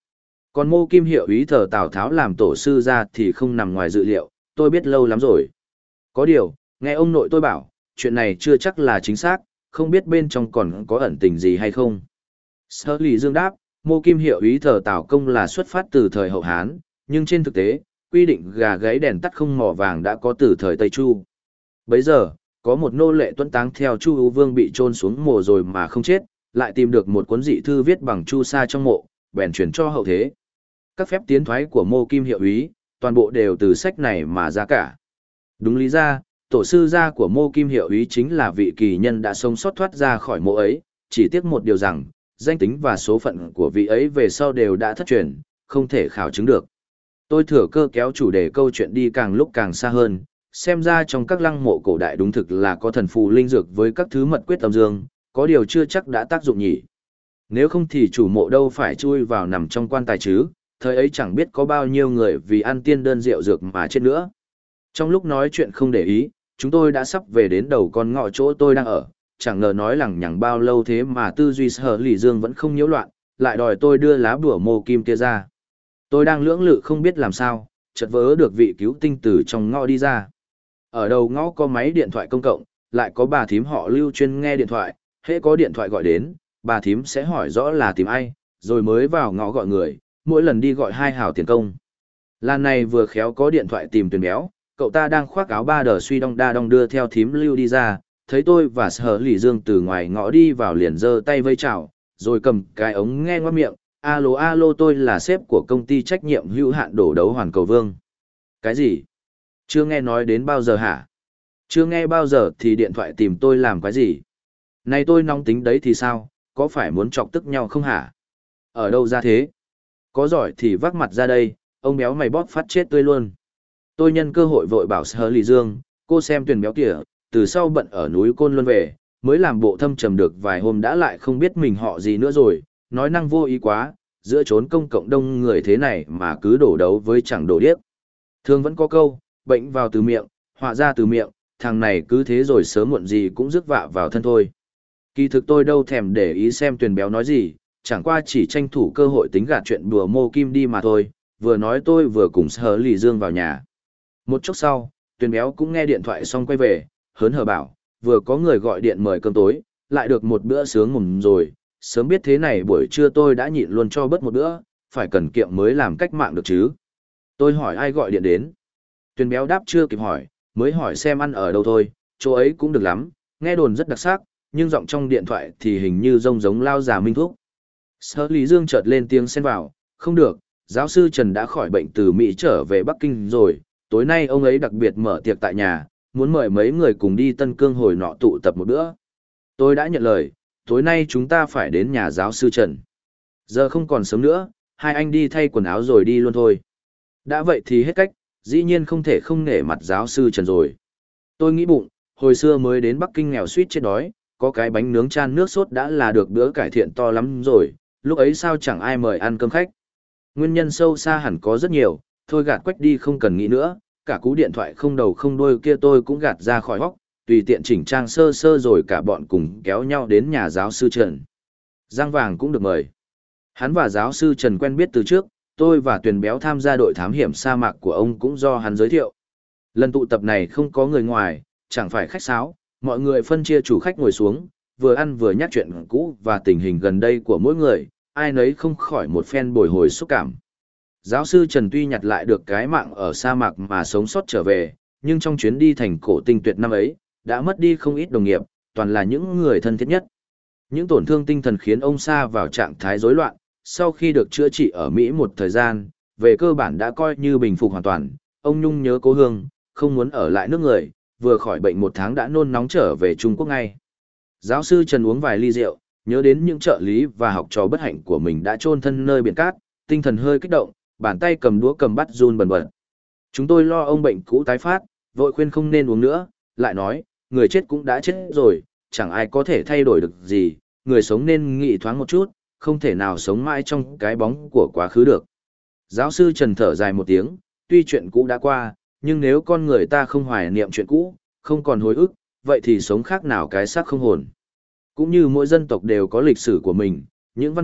Còn Mô Kim Hiệu úy thờ Tào Tháo làm tổ sư ra thì không nằm ngoài dự liệu, tôi biết lâu lắm rồi. Có điều, nghe ông nội tôi bảo, chuyện này chưa chắc là chính xác, không biết bên trong còn có ẩn tình gì hay không. Sở Lý Dương đáp, Mô Kim Hiệu úy thờ Tào Công là xuất phát từ thời hậu Hán, nhưng trên thực tế, quy định gà gáy đèn tắt không mỏ vàng đã có từ thời Tây Chu. Bấy giờ, có một nô lệ tuấn táng theo Chu Ú Vương bị chôn xuống mồ rồi mà không chết, lại tìm được một cuốn dị thư viết bằng Chu sa trong mộ, bèn truyền cho hậu thế. Các phép tiến thoái của Mô Kim Hiệu úy, toàn bộ đều từ sách này mà ra cả. Đúng lý ra, tổ sư gia của Mô Kim Hiệu úy chính là vị kỳ nhân đã sống sót thoát ra khỏi mộ ấy, chỉ tiếc một điều rằng, danh tính và số phận của vị ấy về sau đều đã thất truyền, không thể khảo chứng được. Tôi thừa cơ kéo chủ đề câu chuyện đi càng lúc càng xa hơn, xem ra trong các lăng mộ cổ đại đúng thực là có thần phù linh dược với các thứ mật quyết âm dương, có điều chưa chắc đã tác dụng nhỉ. Nếu không thì chủ mộ đâu phải chui vào nằm trong quan tài chứ, thời ấy chẳng biết có bao nhiêu người vì ăn tiên đơn rượu dược mà chết nữa. Trong lúc nói chuyện không để ý, chúng tôi đã sắp về đến đầu con ngõ chỗ tôi đang ở, chẳng ngờ nói lằng nhằng bao lâu thế mà tư duy Sở Lý Dương vẫn không nhiễu loạn, lại đòi tôi đưa lá bùa Mô Kim kia ra. Tôi đang lưỡng lự không biết làm sao, chợt vớ được vị cứu tinh từ trong ngõ đi ra. Ở đầu ngõ có máy điện thoại công cộng, lại có bà thím họ Lưu chuyên nghe điện thoại, hễ có điện thoại gọi đến, bà thím sẽ hỏi rõ là tìm ai, rồi mới vào ngõ gọi người, mỗi lần đi gọi 2 hào tiền công. Lần này vừa khéo có điện thoại tìm Tuyền Béo, cậu ta đang khoác áo ba đờ suy đong đa đong đưa theo thím Lưu đi ra, thấy tôi và Sở Lý Dương từ ngoài ngõ đi vào liền giơ tay vây chào, rồi cầm cái ống nghe ngoác miệng, alo alo, tôi là sếp của công ty trách nhiệm hữu hạn đổ đấu Hoàn Cầu Vương. Cái gì? Chưa nghe nói đến bao giờ hả? Chưa nghe bao giờ thì điện thoại tìm tôi làm cái gì? Này tôi nóng tính đấy thì sao, có phải muốn chọc tức nhau không hả? Ở đâu ra thế? Có giỏi thì vác mặt ra đây, ông béo mày bóp phát chết tươi luôn. Tôi nhân cơ hội vội bảo Sở Lý Dương, cô xem Tuyền Béo kìa, từ sau bận ở núi Côn Luân về, mới làm bộ thâm trầm được vài hôm đã lại không biết mình họ gì nữa rồi, nói năng vô ý quá, giữa chốn công cộng đông người thế này mà cứ đổ đấu với chẳng đổ điếc. Thường vẫn có câu, bệnh vào từ miệng, họa ra từ miệng, thằng này cứ thế rồi sớm muộn gì cũng rước vạ vào thân thôi. Kỳ thực tôi đâu thèm để ý xem Tuyền Béo nói gì, chẳng qua chỉ tranh thủ cơ hội tính gạt chuyện đùa Mô Kim đi mà thôi, vừa nói tôi vừa cùng Sở Lý Dương vào nhà. Một chốc sau, Tuyền Béo cũng nghe điện thoại xong quay về, hớn hở bảo, vừa có người gọi điện mời cơm tối, lại được một bữa sướng mồm rồi, sớm biết thế này buổi trưa tôi đã nhịn luôn cho bớt một bữa, phải cần kiệm mới làm cách mạng được chứ. Tôi hỏi ai gọi điện đến. Tuyền Béo đáp chưa kịp hỏi, mới hỏi xem ăn ở đâu thôi, chỗ ấy cũng được lắm, nghe đồn rất đặc sắc, nhưng giọng trong điện thoại thì hình như giống lao già Minh Thúc. Sở Lý Dương chợt lên tiếng xen vào, không được, giáo sư Trần đã khỏi bệnh từ Mỹ trở về Bắc Kinh rồi, tối nay ông ấy đặc biệt mở tiệc tại nhà, muốn mời mấy người cùng đi Tân Cương hồi nọ tụ tập một bữa. Tôi đã nhận lời, tối nay chúng ta phải đến nhà giáo sư Trần. Giờ không còn sớm nữa, hai anh đi thay quần áo rồi đi luôn thôi. Đã vậy thì hết cách, dĩ nhiên không thể không nể mặt giáo sư Trần rồi. Tôi nghĩ bụng, hồi xưa mới đến Bắc Kinh nghèo suýt chết đói, có cái bánh nướng chan nước sốt đã là được bữa cải thiện to lắm rồi, lúc ấy sao chẳng ai mời ăn cơm khách. Nguyên nhân sâu xa hẳn có rất nhiều, thôi gạt quách đi không cần nghĩ nữa, cả cú điện thoại không đầu không đuôi kia tôi cũng gạt ra khỏi hốc, tùy tiện chỉnh trang sơ sơ rồi cả bọn cùng kéo nhau đến nhà giáo sư Trần. Giang Vàng cũng được mời. Hắn và giáo sư Trần quen biết từ trước, tôi và Tuyền Béo tham gia đội thám hiểm sa mạc của ông cũng do hắn giới thiệu. Lần tụ tập này không có người ngoài, chẳng phải khách sáo, mọi người phân chia chủ khách ngồi xuống, vừa ăn vừa nhắc chuyện cũ và tình hình gần đây của mỗi người, ai nấy không khỏi một phen bồi hồi xúc cảm. Giáo sư Trần tuy nhặt lại được cái mạng ở sa mạc mà sống sót trở về, nhưng trong chuyến đi thành cổ tinh tuyệt năm ấy, đã mất đi không ít đồng nghiệp, toàn là những người thân thiết nhất. Những tổn thương tinh thần khiến ông sa vào trạng thái rối loạn, sau khi được chữa trị ở Mỹ một thời gian, về cơ bản đã coi như bình phục hoàn toàn, ông nhung nhớ cố hương, không muốn ở lại nước người, vừa khỏi bệnh 1 tháng đã nôn nóng trở về Trung Quốc ngay. Giáo sư Trần uống vài ly rượu, nhớ đến những trợ lý và học trò bất hạnh của mình đã chôn thân nơi biển cát, tinh thần hơi kích động, bàn tay cầm đũa cầm bắt run bần bật. Chúng tôi lo ông bệnh cũ tái phát, vội khuyên không nên uống nữa, lại nói, người chết cũng đã chết rồi, chẳng ai có thể thay đổi được gì, người sống nên nghĩ thoáng một chút, không thể nào sống mãi trong cái bóng của quá khứ được. Giáo sư Trần thở dài một tiếng, tuy chuyện cũ đã qua, nhưng nếu con người ta không hoài niệm chuyện cũ, không còn hồi ức, vậy thì sống khác nào cái xác không hồn. Cũng như mỗi dân tộc đều có lịch sử của mình, những văn vật,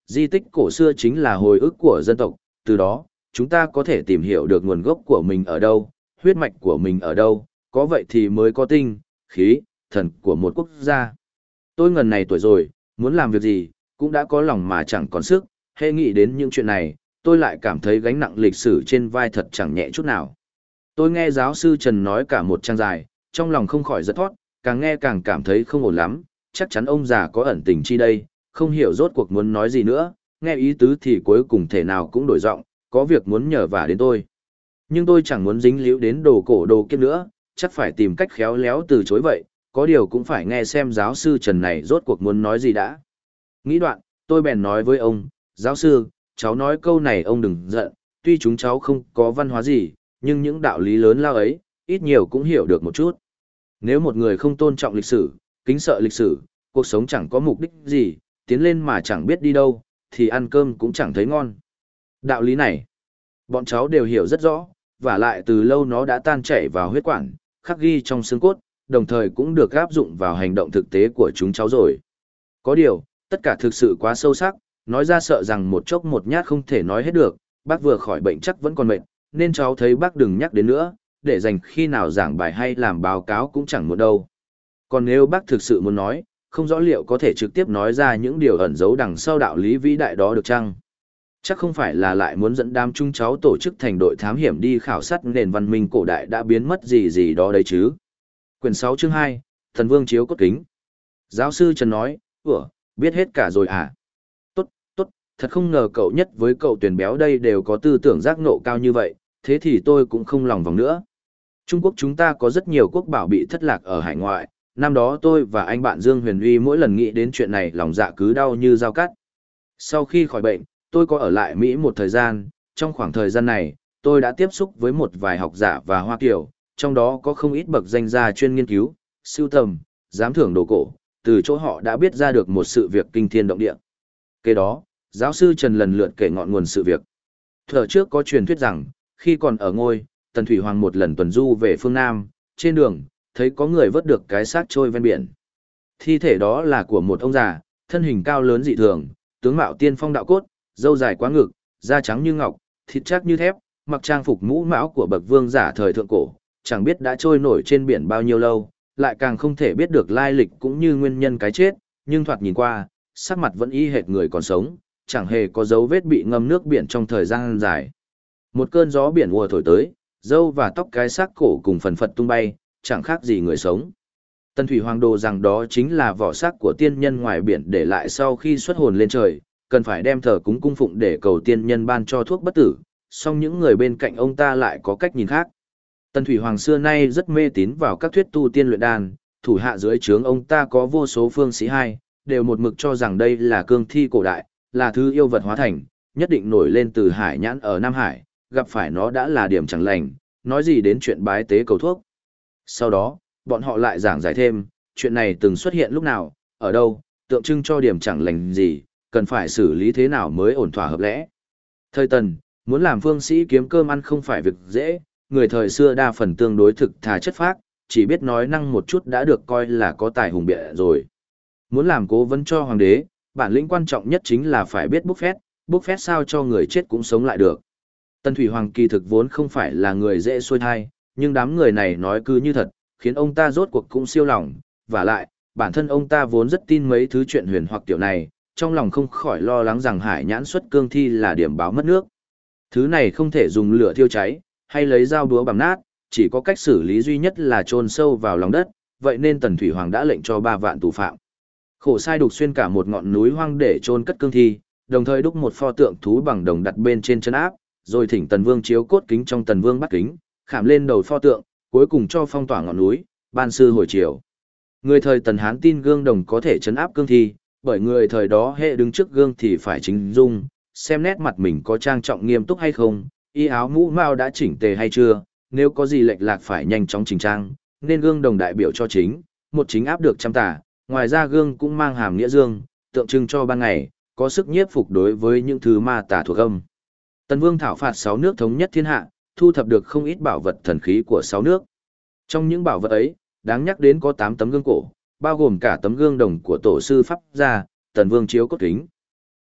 di tích cổ xưa chính là hồi ức của dân tộc, từ đó, chúng ta có thể tìm hiểu được nguồn gốc của mình ở đâu, huyết mạch của mình ở đâu, có vậy thì mới có tinh, khí, thần của một quốc gia. Tôi ngần này tuổi rồi, muốn làm việc gì, cũng đã có lòng mà chẳng còn sức, hễ nghĩ đến những chuyện này, tôi lại cảm thấy gánh nặng lịch sử trên vai thật chẳng nhẹ chút nào. Tôi nghe giáo sư Trần nói cả một trang dài, trong lòng không khỏi giật thót, càng nghe càng cảm thấy không ổn lắm, chắc chắn ông già có ẩn tình chi đây, không hiểu rốt cuộc muốn nói gì nữa, nghe ý tứ thì cuối cùng thể nào cũng đổi giọng, có việc muốn nhờ vả đến tôi. Nhưng tôi chẳng muốn dính líu đến đồ cổ đồ kiếp nữa, chắc phải tìm cách khéo léo từ chối vậy, có điều cũng phải nghe xem giáo sư Trần này rốt cuộc muốn nói gì đã. Nghĩ đoạn, tôi bèn nói với ông, giáo sư, cháu nói câu này ông đừng giận, tuy chúng cháu không có văn hóa gì, nhưng những đạo lý lớn lao ấy, ít nhiều cũng hiểu được một chút. Nếu một người không tôn trọng lịch sử, kính sợ lịch sử, cuộc sống chẳng có mục đích gì, tiến lên mà chẳng biết đi đâu, thì ăn cơm cũng chẳng thấy ngon. Đạo lý này, bọn cháu đều hiểu rất rõ, và lại từ lâu nó đã tan chảy vào huyết quản, khắc ghi trong xương cốt, đồng thời cũng được áp dụng vào hành động thực tế của chúng cháu rồi. Có điều, tất cả thực sự quá sâu sắc, nói ra sợ rằng một chốc một nhát không thể nói hết được, bác vừa khỏi bệnh chắc vẫn còn mệt, nên cháu thấy bác đừng nhắc đến nữa, để dành khi nào giảng bài hay làm báo cáo cũng chẳng muộn đâu. Còn nếu bác thực sự muốn nói, không rõ liệu có thể trực tiếp nói ra những điều ẩn giấu đằng sau đạo lý vĩ đại đó được chăng? Chắc không phải là lại muốn dẫn đám chúng cháu tổ chức thành đội thám hiểm đi khảo sát nền văn minh cổ đại đã biến mất gì gì đó đấy chứ. Quyển 6 chương 2, Thần Vương Chiếu Cốt Kính. Giáo sư Trần nói, biết hết cả rồi à? Tốt, thật không ngờ cậu nhất với cậu tuyển béo đây đều có tư tưởng giác ngộ cao như vậy, thế thì tôi cũng không lòng vòng nữa. Trung Quốc chúng ta có rất nhiều quốc bảo bị thất lạc ở hải ngoại, năm đó tôi và anh bạn Dương Huyền Uy mỗi lần nghĩ đến chuyện này lòng dạ cứ đau như dao cắt. Sau khi khỏi bệnh, tôi có ở lại Mỹ một thời gian, trong khoảng thời gian này, tôi đã tiếp xúc với một vài học giả và Hoa Kiều, trong đó có không ít bậc danh gia chuyên nghiên cứu, sưu tầm, giám thưởng đồ cổ, từ chỗ họ đã biết ra được một sự việc kinh thiên động địa. Kế đó, giáo sư Trần lần lượt kể ngọn nguồn sự việc. Thuở trước có truyền thuyết rằng, khi còn ở ngôi, Tần Thủy Hoàng một lần tuần du về phương Nam, trên đường, thấy có người vớt được cái xác trôi ven biển. Thi thể đó là của một ông già, thân hình cao lớn dị thường, tướng mạo tiên phong đạo cốt, râu dài quá ngực, da trắng như ngọc, thịt chắc như thép, mặc trang phục mũ mão của bậc vương giả thời thượng cổ, chẳng biết đã trôi nổi trên biển bao nhiêu lâu, lại càng không thể biết được lai lịch cũng như nguyên nhân cái chết, nhưng thoạt nhìn qua, sắc mặt vẫn y hệt người còn sống, chẳng hề có dấu vết bị ngâm nước biển trong thời gian dài. Một cơn gió biển ùa thổi tới, râu và tóc cái xác cổ cùng phần phật tung bay, chẳng khác gì người sống. Tần Thủy Hoàng đồ rằng đó chính là vỏ xác của tiên nhân ngoài biển để lại sau khi xuất hồn lên trời, cần phải đem thờ cúng cung phụng để cầu tiên nhân ban cho thuốc bất tử, song những người bên cạnh ông ta lại có cách nhìn khác. Tần Thủy Hoàng xưa nay rất mê tín vào các thuyết tu tiên luyện đan, thủ hạ dưới trướng ông ta có vô số phương sĩ hai, đều một mực cho rằng đây là cương thi cổ đại, là thứ yêu vật hóa thành, nhất định nổi lên từ hải nhãn ở Nam Hải, gặp phải nó đã là điểm chẳng lành, nói gì đến chuyện bái tế cầu thuốc. Sau đó, bọn họ lại giảng giải thêm, chuyện này từng xuất hiện lúc nào, ở đâu, tượng trưng cho điểm chẳng lành gì, cần phải xử lý thế nào mới ổn thỏa hợp lẽ. Thời Tần, muốn làm phương sĩ kiếm cơm ăn không phải việc dễ, người thời xưa đa phần tương đối thực thà chất phác, chỉ biết nói năng một chút đã được coi là có tài hùng biện rồi. Muốn làm cố vấn cho hoàng đế, bản lĩnh quan trọng nhất chính là phải biết bốc phét sao cho người chết cũng sống lại được. Tần Thủy Hoàng kỳ thực vốn không phải là người dễ xuôi thai, nhưng đám người này nói cứ như thật, khiến ông ta rốt cuộc cũng siêu lòng, và lại, bản thân ông ta vốn rất tin mấy thứ chuyện huyền hoặc tiểu này, trong lòng không khỏi lo lắng rằng hải nhãn xuất cương thi là điểm báo mất nước. Thứ này không thể dùng lửa thiêu cháy, hay lấy dao búa bằm nát, chỉ có cách xử lý duy nhất là chôn sâu vào lòng đất, vậy nên Tần Thủy Hoàng đã lệnh cho 3 vạn tù phạm. Khổ sai đục xuyên cả một ngọn núi hoang để chôn cất cương thi, đồng thời đúc một pho tượng thú bằng đồng đặt bên trên chân áp, rồi thỉnh Tần Vương chiếu cốt kính trong Tần Vương bắt kính, khảm lên đầu pho tượng, cuối cùng cho phong tỏa ngọn núi, ban sư hồi chiều. Người thời Tần Hán tin gương đồng có thể trấn áp cương thi, bởi người thời đó hệ đứng trước gương thì phải chính dung, xem nét mặt mình có trang trọng nghiêm túc hay không, y áo mũ mao đã chỉnh tề hay chưa, nếu có gì lệch lạc phải nhanh chóng chỉnh trang, nên gương đồng đại biểu cho chính, một chính áp được trăm tà, ngoài ra gương cũng mang hàm nghĩa dương, tượng trưng cho ban ngày, có sức nhiếp phục đối với những thứ ma tà thuộc âm. Tần Vương thảo phạt 6 nước thống nhất thiên hạ, thu thập được không ít bảo vật thần khí của 6 nước. Trong những bảo vật ấy, đáng nhắc đến có 8 tấm gương cổ, bao gồm cả tấm gương đồng của tổ sư Pháp gia, Tần Vương chiếu cốt kính.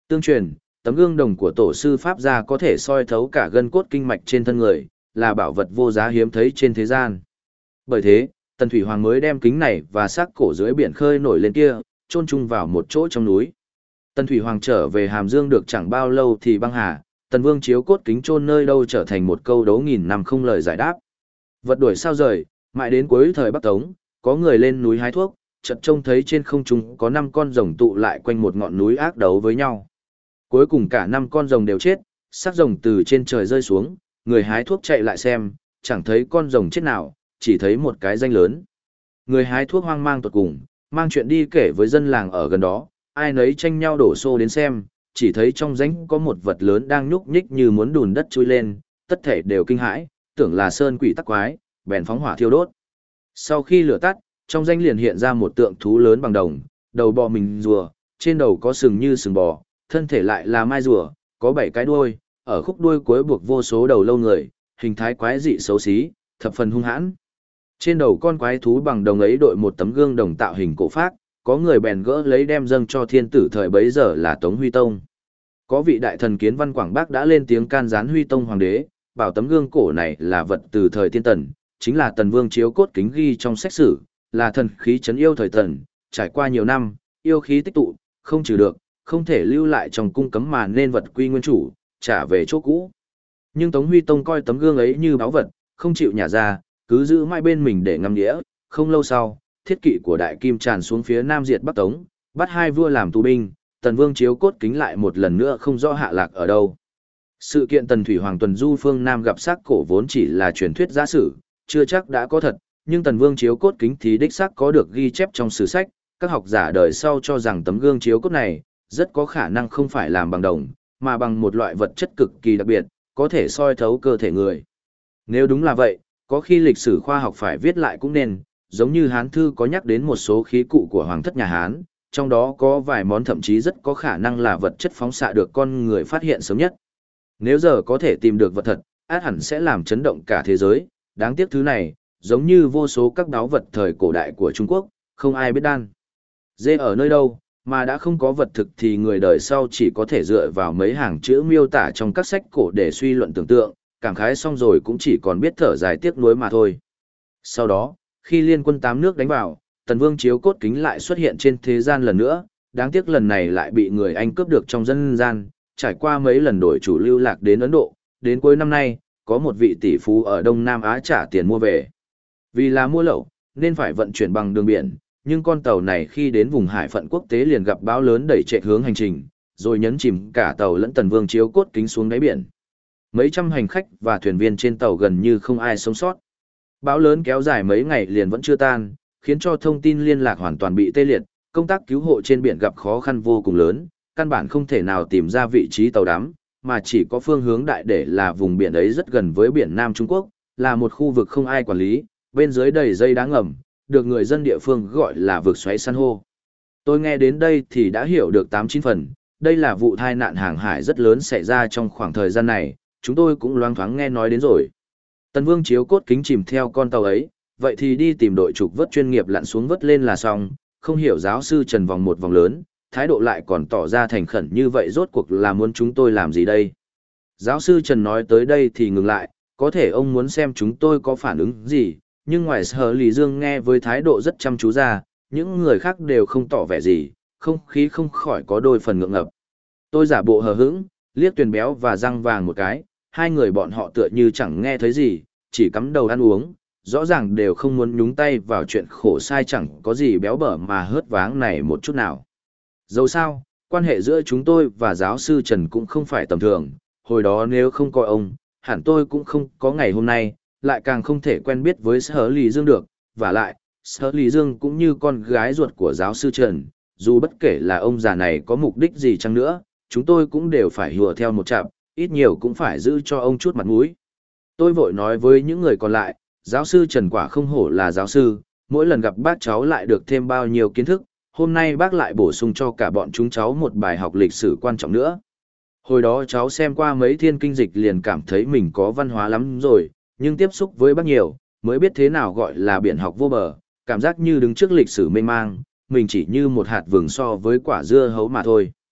Tương truyền, tấm gương đồng của tổ sư Pháp gia có thể soi thấu cả gân cốt kinh mạch trên thân người, là bảo vật vô giá hiếm thấy trên thế gian. Bởi thế, Tần Thủy Hoàng mới đem kính này và xác cổ dưới biển khơi nổi lên kia, chôn chung vào một chỗ trong núi. Tần Thủy Hoàng trở về Hàm Dương được chẳng bao lâu thì băng hà, Tần Vương chiếu cốt kính chôn nơi đâu trở thành một câu đố nghìn năm không lời giải đáp. Vật đuổi sao rời, mãi đến cuối thời Bắc Tống, có người lên núi hái thuốc, chợt trông thấy trên không trung có 5 con rồng tụ lại quanh một ngọn núi ác đấu với nhau. Cuối cùng cả 5 con rồng đều chết, xác rồng từ trên trời rơi xuống, người hái thuốc chạy lại xem, chẳng thấy con rồng chết nào, chỉ thấy một cái danh lớn. Người hái thuốc hoang mang tột cùng, mang chuyện đi kể với dân làng ở gần đó, ai nấy tranh nhau đổ xô đến xem, chỉ thấy trong rãnh có một vật lớn đang nhúc nhích như muốn đùn đất chui lên, tất thể đều kinh hãi, tưởng là sơn quỷ tắc quái, bèn phóng hỏa thiêu đốt. Sau khi lửa tắt, trong rãnh liền hiện ra một tượng thú lớn bằng đồng, đầu bò mình rùa, trên đầu có sừng như sừng bò, thân thể lại là mai rùa, có 7 cái đuôi, ở khúc đuôi cuối buộc vô số đầu lâu người, hình thái quái dị xấu xí, thập phần hung hãn. Trên đầu con quái thú bằng đồng ấy đội một tấm gương đồng tạo hình cổ phác, có người bèn gỡ lấy đem dâng cho thiên tử thời bấy giờ là Tống Huy Tông. Có vị đại thần Kiến Văn Quảng Bắc đã lên tiếng can gián Huy Tông hoàng đế, bảo tấm gương cổ này là vật từ thời tiên tần, chính là Tần Vương chiếu cốt kính ghi trong sách sử, là thần khí trấn yêu thời tần, trải qua nhiều năm, yêu khí tích tụ, không trừ được, không thể lưu lại trong cung cấm mà nên vật quy nguyên chủ, trả về chỗ cũ. Nhưng Tống Huy Tông coi tấm gương ấy như báu vật, không chịu nhả ra, cứ giữ mãi bên mình để ngắm nghĩa. Không lâu sau, thiết kỵ của Đại Kim tràn xuống phía Nam diệt Bắc Tống, bắt 2 vua làm tù binh, Tần Vương chiếu cốt kính lại một lần nữa không rõ hạ lạc ở đâu. Sự kiện Tần Thủy Hoàng tuần du phương Nam gặp xác cổ vốn chỉ là truyền thuyết giả sử, chưa chắc đã có thật, nhưng Tần Vương chiếu cốt kính thì đích xác có được ghi chép trong sử sách. Các học giả đời sau cho rằng tấm gương chiếu cốt này rất có khả năng không phải làm bằng đồng, mà bằng một loại vật chất cực kỳ đặc biệt, có thể soi thấu cơ thể người. Nếu đúng là vậy, có khi lịch sử khoa học phải viết lại cũng nên, giống như Hán Thư có nhắc đến một số khí cụ của Hoàng thất nhà Hán, trong đó có vài món thậm chí rất có khả năng là vật chất phóng xạ được con người phát hiện sớm nhất. Nếu giờ có thể tìm được vật thật, át hẳn sẽ làm chấn động cả thế giới, đáng tiếc thứ này, giống như vô số các đáo vật thời cổ đại của Trung Quốc, không ai biết đan. Dê ở nơi đâu, mà đã không có vật thực thì người đời sau chỉ có thể dựa vào mấy hàng chữ miêu tả trong các sách cổ để suy luận tưởng tượng, cảm khái xong rồi cũng chỉ còn biết thở dài tiếc nuối mà thôi. Sau đó, khi liên quân 8 nước đánh vào, Tần Vương chiếu cốt kính lại xuất hiện trên thế gian lần nữa, đáng tiếc lần này lại bị người Anh cướp được trong dân gian, trải qua mấy lần đổi chủ lưu lạc đến Ấn Độ, đến cuối năm nay, có một vị tỷ phú ở Đông Nam Á trả tiền mua về. Vì là mua lậu, nên phải vận chuyển bằng đường biển, nhưng con tàu này khi đến vùng hải phận quốc tế liền gặp bão lớn đẩy trệ hướng hành trình, rồi nhấn chìm cả tàu lẫn Tần Vương chiếu cốt kính xuống đáy biển. Mấy trăm hành khách và thuyền viên trên tàu gần như không ai sống sót. Bão lớn kéo dài mấy ngày liền vẫn chưa tan, khiến cho thông tin liên lạc hoàn toàn bị tê liệt, công tác cứu hộ trên biển gặp khó khăn vô cùng lớn, căn bản không thể nào tìm ra vị trí tàu đắm, mà chỉ có phương hướng đại để là vùng biển ấy rất gần với biển Nam Trung Quốc, là một khu vực không ai quản lý, bên dưới đầy dây đá ngầm, được người dân địa phương gọi là vực xoáy san hô. Tôi nghe đến đây thì đã hiểu được 8-9 phần, đây là vụ tai nạn hàng hải rất lớn xảy ra trong khoảng thời gian này, chúng tôi cũng loáng thoáng nghe nói đến rồi. Tần Vương chiếu cốt kính chìm theo con tàu ấy, vậy thì đi tìm đội trục vớt chuyên nghiệp lặn xuống vớt lên là xong, không hiểu giáo sư Trần vòng một vòng lớn, thái độ lại còn tỏ ra thành khẩn như vậy rốt cuộc là muốn chúng tôi làm gì đây? Giáo sư Trần nói tới đây thì ngừng lại, có thể ông muốn xem chúng tôi có phản ứng gì, nhưng ngoài Sở Lý Dương nghe với thái độ rất chăm chú ra, những người khác đều không tỏ vẻ gì, không khí không khỏi có đôi phần ngượng ngập. Tôi giả bộ hờ hững, liếc Tuyền Béo và Răng Vàng một cái, hai người bọn họ tựa như chẳng nghe thấy gì, chỉ cắm đầu ăn uống, rõ ràng đều không muốn nhúng tay vào chuyện khổ sai chẳng có gì béo bở mà hớt váng này một chút nào. Dẫu sao, quan hệ giữa chúng tôi và giáo sư Trần cũng không phải tầm thường, hồi đó nếu không có ông, hẳn tôi cũng không có ngày hôm nay, lại càng không thể quen biết với Sở Lý Dương được, và lại, Sở Lý Dương cũng như con gái ruột của giáo sư Trần, dù bất kể là ông già này có mục đích gì chăng nữa, chúng tôi cũng đều phải hùa theo một chặp, ít nhiều cũng phải giữ cho ông chút mặt mũi. Tôi vội nói với những người còn lại, giáo sư Trần quả không hổ là giáo sư, mỗi lần gặp bác cháu lại được thêm bao nhiêu kiến thức, hôm nay bác lại bổ sung cho cả bọn chúng cháu một bài học lịch sử quan trọng nữa. Hồi đó cháu xem qua mấy thiên kinh dịch liền cảm thấy mình có văn hóa lắm rồi, nhưng tiếp xúc với bác nhiều, mới biết thế nào gọi là biển học vô bờ, cảm giác như đứng trước lịch sử mênh mang, mình chỉ như một hạt vừng so với quả dưa hấu mà thôi.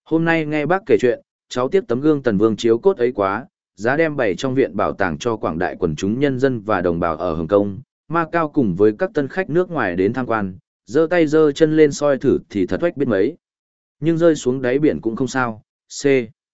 Hôm nay nghe bác kể chuyện, cháu tiếc tấm gương Tần Vương chiếu cốt ấy quá, giá đem bày trong viện bảo tàng cho quảng đại quần chúng nhân dân và đồng bào ở Hồng Kông, Macau cùng với các tân khách nước ngoài đến tham quan, giơ tay giơ chân lên soi thử thì thật oách biết mấy. Nhưng rơi xuống đáy biển cũng không sao, C.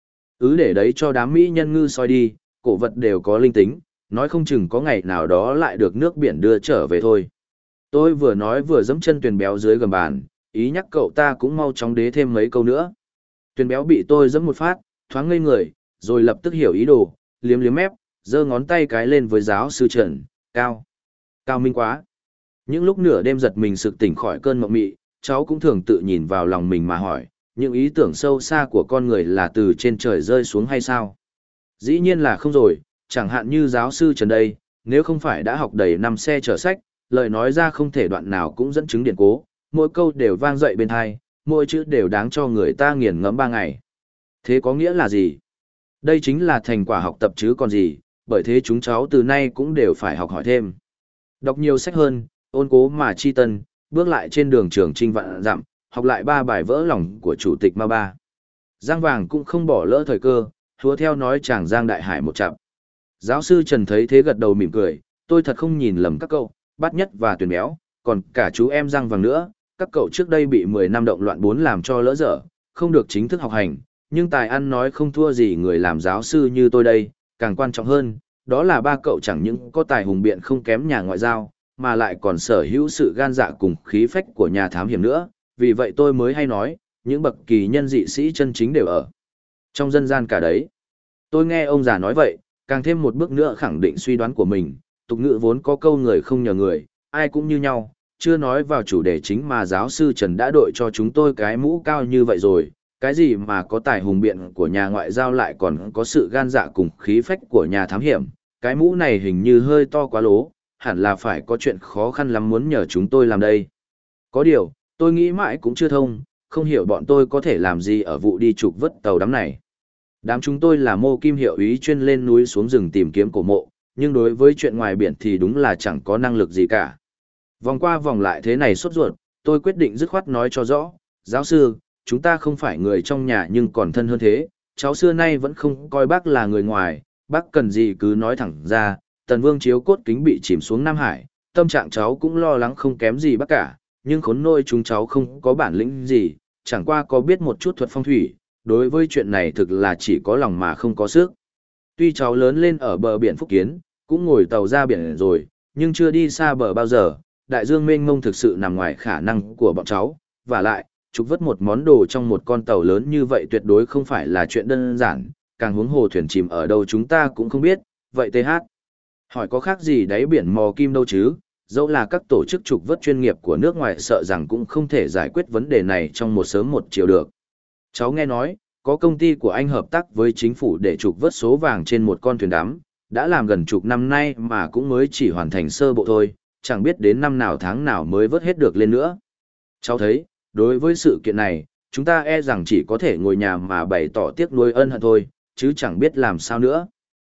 Để đấy cho đám mỹ nhân ngư soi đi, cổ vật đều có linh tính, nói không chừng có ngày nào đó lại được nước biển đưa trở về thôi. Tôi vừa nói vừa giẫm chân Tuyền Béo dưới gầm bàn, ý nhắc cậu ta cũng mau chóng đế thêm mấy câu nữa. Tuyền Béo bị tôi giẫm một phát, thoáng ngây người, rồi lập tức hiểu ý đồ, liếm liếm mép, giơ ngón tay cái lên với giáo sư Trần, cao. Cao minh quá. Những lúc nửa đêm giật mình sực tỉnh khỏi cơn mộng mị, cháu cũng thường tự nhìn vào lòng mình mà hỏi, những ý tưởng sâu xa của con người là từ trên trời rơi xuống hay sao? Dĩ nhiên là không rồi, chẳng hạn như giáo sư Trần đây, nếu không phải đã học đầy năm xe chở sách, lời nói ra không thể đoạn nào cũng dẫn chứng điển cố, mỗi câu đều vang dậy bên tai, mỗi chữ đều đáng cho người ta nghiền ngẫm 3 ngày. Thế có nghĩa là gì? Đây chính là thành quả học tập chứ còn gì, bởi thế chúng cháu từ nay cũng đều phải học hỏi thêm. Đọc nhiều sách hơn, ôn cố mà chi tân, bước lại trên đường trường chinh vạn dặm, học lại 3 bài vỡ lòng của Chủ tịch Mao Ba. Giang Vàng cũng không bỏ lỡ thời cơ, hứa theo nói chàng Giang Đại Hải một chặp. Giáo sư Trần thấy thế gật đầu mỉm cười, tôi thật không nhìn lầm các cậu, Bát Nhất và Tuyền Béo, còn cả chú em Giang Vàng nữa, các cậu trước đây bị 10 năm động loạn 4 làm cho lỡ dở, không được chính thức học hành, nhưng tài ăn nói không thua gì người làm giáo sư như tôi đây, càng quan trọng hơn, đó là 3 cậu chẳng những có tài hùng biện không kém nhà ngoại giao, mà lại còn sở hữu sự gan dạ cùng khí phách của nhà thám hiểm nữa, vì vậy tôi mới hay nói, những bậc kỳ nhân dị sĩ chân chính đều ở trong dân gian cả đấy. Tôi nghe ông già nói vậy, càng thêm một bước nữa khẳng định suy đoán của mình, tục ngữ vốn có câu người không nhờ người, ai cũng như nhau, chưa nói vào chủ đề chính mà giáo sư Trần đã đội cho chúng tôi cái mũ cao như vậy rồi, cái gì mà có tài hùng biện của nhà ngoại giao lại còn có sự gan dạ cùng khí phách của nhà thám hiểm, cái mũ này hình như hơi to quá lố, hẳn là phải có chuyện khó khăn lắm muốn nhờ chúng tôi làm đây. Có điều, tôi nghĩ mãi cũng chưa thông, không hiểu bọn tôi có thể làm gì ở vụ đi trục vớt tàu đắm này. Đám chúng tôi là mô kim hiệu úy chuyên lên núi xuống rừng tìm kiếm cổ mộ, nhưng đối với chuyện ngoài biển thì đúng là chẳng có năng lực gì cả. Vòng qua vòng lại thế này sốt ruột, tôi quyết định dứt khoát nói cho rõ, giáo sư, chúng ta không phải người trong nhà nhưng còn thân hơn thế, cháu xưa nay vẫn không coi bác là người ngoài, bác cần gì cứ nói thẳng ra, Tần Vương chiếu cốt kính bị chìm xuống Nam Hải, tâm trạng cháu cũng lo lắng không kém gì bác cả, nhưng khốn nôi chúng cháu không có bản lĩnh gì, chẳng qua có biết một chút thuật phong thủy, đối với chuyện này thực là chỉ có lòng mà không có sức. Tuy cháu lớn lên ở bờ biển Phúc Kiến, cũng ngồi tàu ra biển rồi, nhưng chưa đi xa bờ bao giờ, đại dương mênh mông thực sự nằm ngoài khả năng của bọn cháu, và lại, trục vớt một món đồ trong một con tàu lớn như vậy tuyệt đối không phải là chuyện đơn giản, càng huống hồ thuyền chìm ở đâu chúng ta cũng không biết, vậy TH. Hỏi có khác gì đáy biển mò kim đâu chứ, dẫu là các tổ chức trục vớt chuyên nghiệp của nước ngoài sợ rằng cũng không thể giải quyết vấn đề này trong một sớm một chiều được. Cháu nghe nói, có công ty của anh hợp tác với chính phủ để trục vớt số vàng trên một con thuyền đắm, đã làm gần chục năm nay mà cũng mới chỉ hoàn thành sơ bộ thôi, chẳng biết đến năm nào tháng nào mới vớt hết được lên nữa. Cháu thấy, đối với sự kiện này, chúng ta e rằng chỉ có thể ngồi nhà mà bày tỏ tiếc nuối ân hận thôi, chứ chẳng biết làm sao nữa.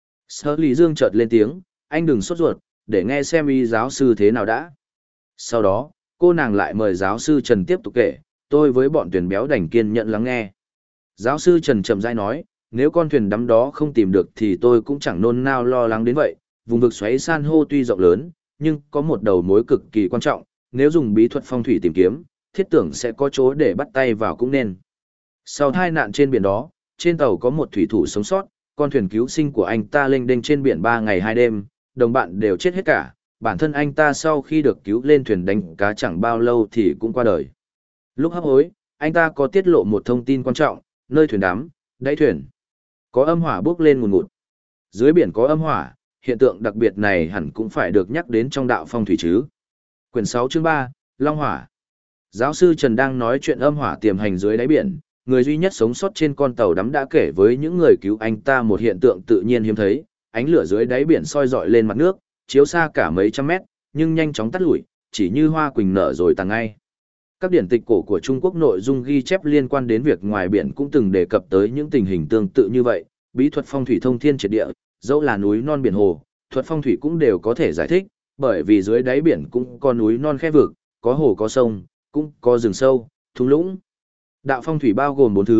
Sở Lý Dương chợt lên tiếng, anh đừng sốt ruột, để nghe xem ý giáo sư thế nào đã. Sau đó, cô nàng lại mời giáo sư Trần tiếp tục kể, tôi với bọn Tuyền Béo đành kiên nhẫn lắng nghe. Giáo sư Trần chậm rãi nói, nếu con thuyền đắm đó không tìm được thì tôi cũng chẳng nôn nao lo lắng đến vậy, vùng vực xoáy san hô tuy rộng lớn, nhưng có một đầu mối cực kỳ quan trọng, nếu dùng bí thuật phong thủy tìm kiếm, thiết tưởng sẽ có chỗ để bắt tay vào cũng nên. Sau tai nạn trên biển đó, trên tàu có một thủy thủ sống sót, con thuyền cứu sinh của anh ta lênh đênh trên biển 3 ngày 2 đêm, đồng bạn đều chết hết cả, bản thân anh ta sau khi được cứu lên thuyền đánh cá chẳng bao lâu thì cũng qua đời. Lúc hấp hối, anh ta có tiết lộ một thông tin quan trọng, nơi thuyền đắm, đáy thuyền có âm hỏa bốc lên ngùn ngụt. Dưới biển có âm hỏa, hiện tượng đặc biệt này hẳn cũng phải được nhắc đến trong đạo phong thủy chứ. Quyển 6 chương 3, Long Hỏa. Giáo sư Trần đang nói chuyện âm hỏa tiềm hành dưới đáy biển, người duy nhất sống sót trên con tàu đắm đã kể với những người cứu anh ta một hiện tượng tự nhiên hiếm thấy, ánh lửa dưới đáy biển soi rọi lên mặt nước, chiếu xa cả mấy trăm mét, nhưng nhanh chóng tắt lụi, chỉ như hoa quỳnh nở rồi tàn ngay. Các điển tịch cổ của Trung Quốc nội dung ghi chép liên quan đến việc ngoài biển cũng từng đề cập tới những tình hình tương tự như vậy, bí thuật phong thủy thông thiên triệt địa, dẫu là núi non biển hồ, thuật phong thủy cũng đều có thể giải thích, bởi vì dưới đáy biển cũng có núi non khe vực, có hồ có sông, cũng có rừng sâu, thung lũng. Đạo phong thủy bao gồm 4 thứ,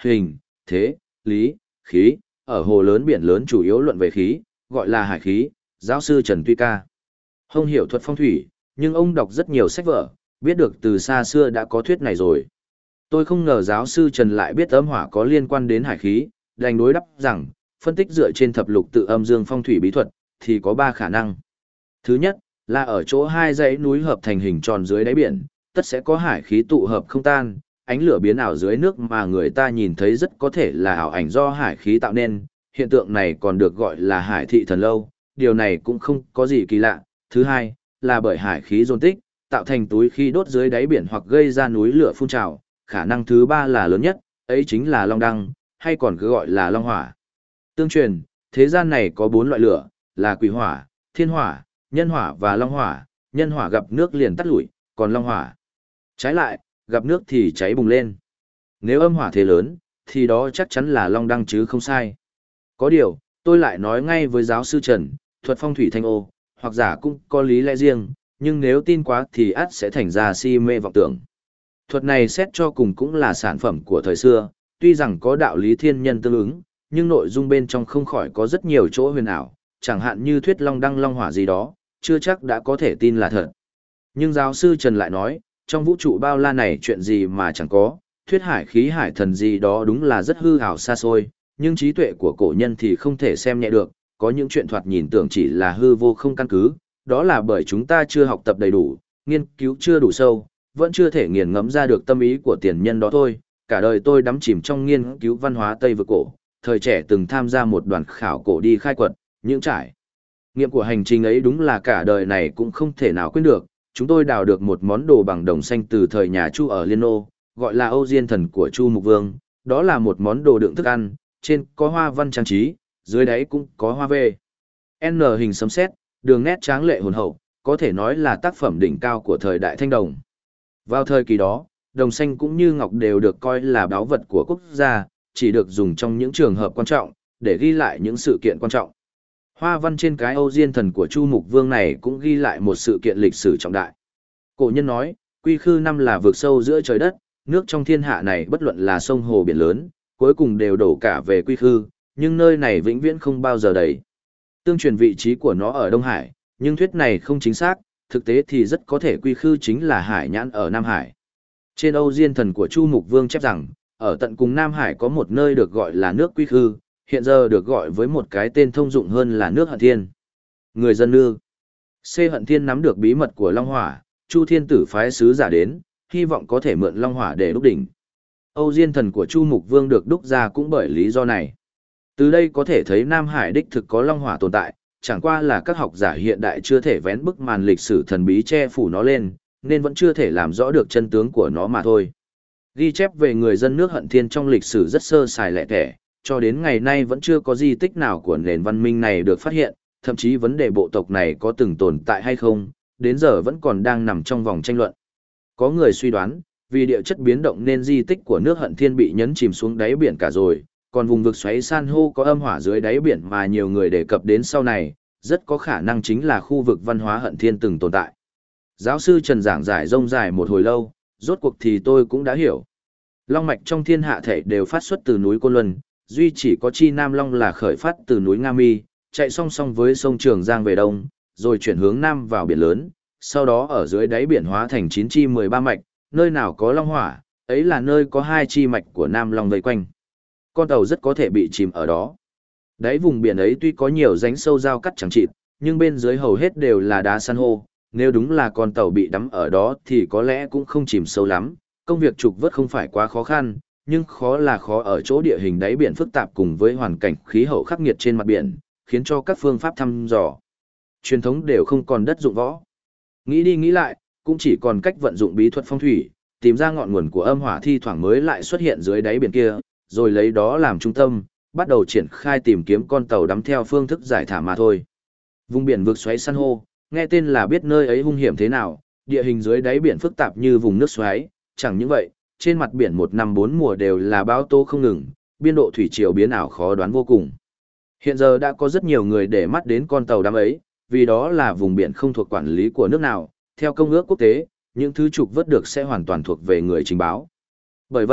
hình, thế, lý, khí, ở hồ lớn biển lớn chủ yếu luận về khí, gọi là hải khí, giáo sư Trần Tuy Ca. Không hiểu thuật phong thủy, nhưng ông đọc rất nhiều sách vở, biết được từ xa xưa đã có thuyết này rồi. Tôi không ngờ giáo sư Trần lại biết âm hỏa có liên quan đến hải khí, đành đối đáp rằng, phân tích dựa trên thập lục tự âm dương phong thủy bí thuật, thì có 3 khả năng. Thứ nhất, là ở chỗ hai dãy núi hợp thành hình tròn dưới đáy biển, tất sẽ có hải khí tụ hợp không tan, ánh lửa biến ảo dưới nước mà người ta nhìn thấy rất có thể là ảo ảnh do hải khí tạo nên, hiện tượng này còn được gọi là hải thị thần lâu, điều này cũng không có gì kỳ lạ. Thứ hai, là bởi hải khí dồn tích, tạo thành túi khí đốt dưới đáy biển hoặc gây ra núi lửa phun trào. Khả năng thứ 3 là lớn nhất, ấy chính là long đăng, hay còn cứ gọi là long hỏa. Tương truyền, thế gian này có 4 loại lửa, là quỷ hỏa, thiên hỏa, nhân hỏa và long hỏa. Nhân hỏa gặp nước liền tắt lụi, còn long hỏa trái lại, gặp nước thì cháy bùng lên. Nếu âm hỏa thế lớn, thì đó chắc chắn là long đăng chứ không sai. Có điều, tôi lại nói ngay với giáo sư Trần, thuật phong thủy thanh ô, hoặc giả cũng có lý lẽ riêng, nhưng nếu tin quá thì ắt sẽ thành ra si mê vọng tưởng. Thuật này xét cho cùng cũng là sản phẩm của thời xưa, tuy rằng có đạo lý thiên nhân tương ứng, nhưng nội dung bên trong không khỏi có rất nhiều chỗ huyền ảo, chẳng hạn như thuyết long đăng long hỏa gì đó, chưa chắc đã có thể tin là thật. Nhưng giáo sư Trần lại nói, trong vũ trụ bao la này chuyện gì mà chẳng có, thuyết hải khí hải thần gì đó đúng là rất hư ảo xa xôi, nhưng trí tuệ của cổ nhân thì không thể xem nhẹ được, có những chuyện thoạt nhìn tưởng chỉ là hư vô không căn cứ, đó là bởi chúng ta chưa học tập đầy đủ, nghiên cứu chưa đủ sâu, vẫn chưa thể nghiền ngẫm ra được tâm ý của tiền nhân đó thôi. Cả đời tôi đắm chìm trong nghiên cứu văn hóa Tây vực cổ, thời trẻ từng tham gia một đoàn khảo cổ đi khai quật, những trải nghiệm của hành trình ấy đúng là cả đời này cũng không thể nào quên được. Chúng tôi đào được một món đồ bằng đồng xanh từ thời nhà Chu ở Liên Ô, gọi là Âu Diên Thần của Chu Mục Vương, đó là một món đồ đựng thức ăn, trên có hoa văn trang trí, dưới đáy cũng có hoa về. N hình sấm sét, đường nét tráng lệ hồn hậu, có thể nói là tác phẩm đỉnh cao của thời đại Thanh Đồng. Vào thời kỳ đó, đồng xanh cũng như ngọc đều được coi là báu vật của quốc gia, chỉ được dùng trong những trường hợp quan trọng, để ghi lại những sự kiện quan trọng. Hoa văn trên cái Âu Diên Thần của Chu Mục Vương này cũng ghi lại một sự kiện lịch sử trọng đại. Cổ nhân nói, Quy Khư năm là vực sâu giữa trời đất, nước trong thiên hạ này bất luận là sông hồ biển lớn, cuối cùng đều đổ cả về Quy Khư, nhưng nơi này vĩnh viễn không bao giờ đầy. Tương truyền vị trí của nó ở Đông Hải, nhưng thuyết này không chính xác, thực tế thì rất có thể Quy Khư chính là Hải Nhãn ở Nam Hải. Trên Âu Diên Thần của Chu Mục Vương chép rằng, ở tận cùng Nam Hải có một nơi được gọi là nước Quy Khư, hiện giờ được gọi với một cái tên thông dụng hơn là nước Hận Thiên. Người dân nư C. Hận Thiên nắm được bí mật của Long Hỏa, Chu Thiên Tử phái sứ giả đến, hy vọng có thể mượn Long Hỏa để đúc đỉnh. Âu Diên Thần của Chu Mục Vương được đúc ra cũng bởi lý do này. Từ đây có thể thấy Nam Hải đích thực có Long Hỏa tồn tại, chẳng qua là các học giả hiện đại chưa thể vén bức màn lịch sử thần bí che phủ nó lên, nên vẫn chưa thể làm rõ được chân tướng của nó mà thôi. Ghi chép về người dân nước Hận Thiên trong lịch sử rất sơ sài lẻ tẻ, cho đến ngày nay vẫn chưa có di tích nào của nền văn minh này được phát hiện, thậm chí vấn đề bộ tộc này có từng tồn tại hay không, đến giờ vẫn còn đang nằm trong vòng tranh luận. Có người suy đoán, vì địa chất biến động nên di tích của nước Hận Thiên bị nhấn chìm xuống đáy biển cả rồi, còn vùng vực xoáy san hô có âm hỏa dưới đáy biển mà nhiều người đề cập đến sau này, rất có khả năng chính là khu vực văn hóa Hận Thiên từng tồn tại. Giáo sư Trần giảng giải rông dài một hồi lâu, rốt cuộc thì tôi cũng đã hiểu. Long mạch trong thiên hạ thể đều phát xuất từ núi Côn Luân, duy chỉ có chi Nam Long là khởi phát từ núi Nga Mi, chạy song song với sông Trường Giang về đông, rồi chuyển hướng nam vào biển lớn, sau đó ở dưới đáy biển hóa thành 9 chi 13 mạch, nơi nào có long hỏa, ấy là nơi có 2 chi mạch của Nam Long vây quanh. Con tàu rất có thể bị chìm ở đó. Đáy vùng biển ấy tuy có nhiều rãnh sâu giao cắt chẳng chịt, nhưng bên dưới hầu hết đều là đá san hô, nếu đúng là con tàu bị đắm ở đó thì có lẽ cũng không chìm sâu lắm, công việc trục vớt không phải quá khó khăn, nhưng khó là khó ở chỗ địa hình đáy biển phức tạp cùng với hoàn cảnh khí hậu khắc nghiệt trên mặt biển, khiến cho các phương pháp thăm dò truyền thống đều không còn đất dụng võ. Nghĩ đi nghĩ lại, cũng chỉ còn cách vận dụng bí thuật phong thủy, tìm ra ngọn nguồn của âm hỏa thi thoảng mới lại xuất hiện dưới đáy biển kia, rồi lấy đó làm trung tâm, bắt đầu triển khai tìm kiếm con tàu đắm theo phương thức giải thả mà thôi. Vùng biển vực xoáy san hô, nghe tên là biết nơi ấy hung hiểm thế nào, địa hình dưới đáy biển phức tạp như vùng nước xoáy, chẳng những vậy, trên mặt biển 1 năm 4 mùa đều là bão tố không ngừng, biên độ thủy triều biến ảo khó đoán vô cùng. Hiện giờ đã có rất nhiều người để mắt đến con tàu đắm ấy, vì đó là vùng biển không thuộc quản lý của nước nào, theo công ước quốc tế, những thứ trục vớt được sẽ hoàn toàn thuộc về người trình báo. Bởi vậy,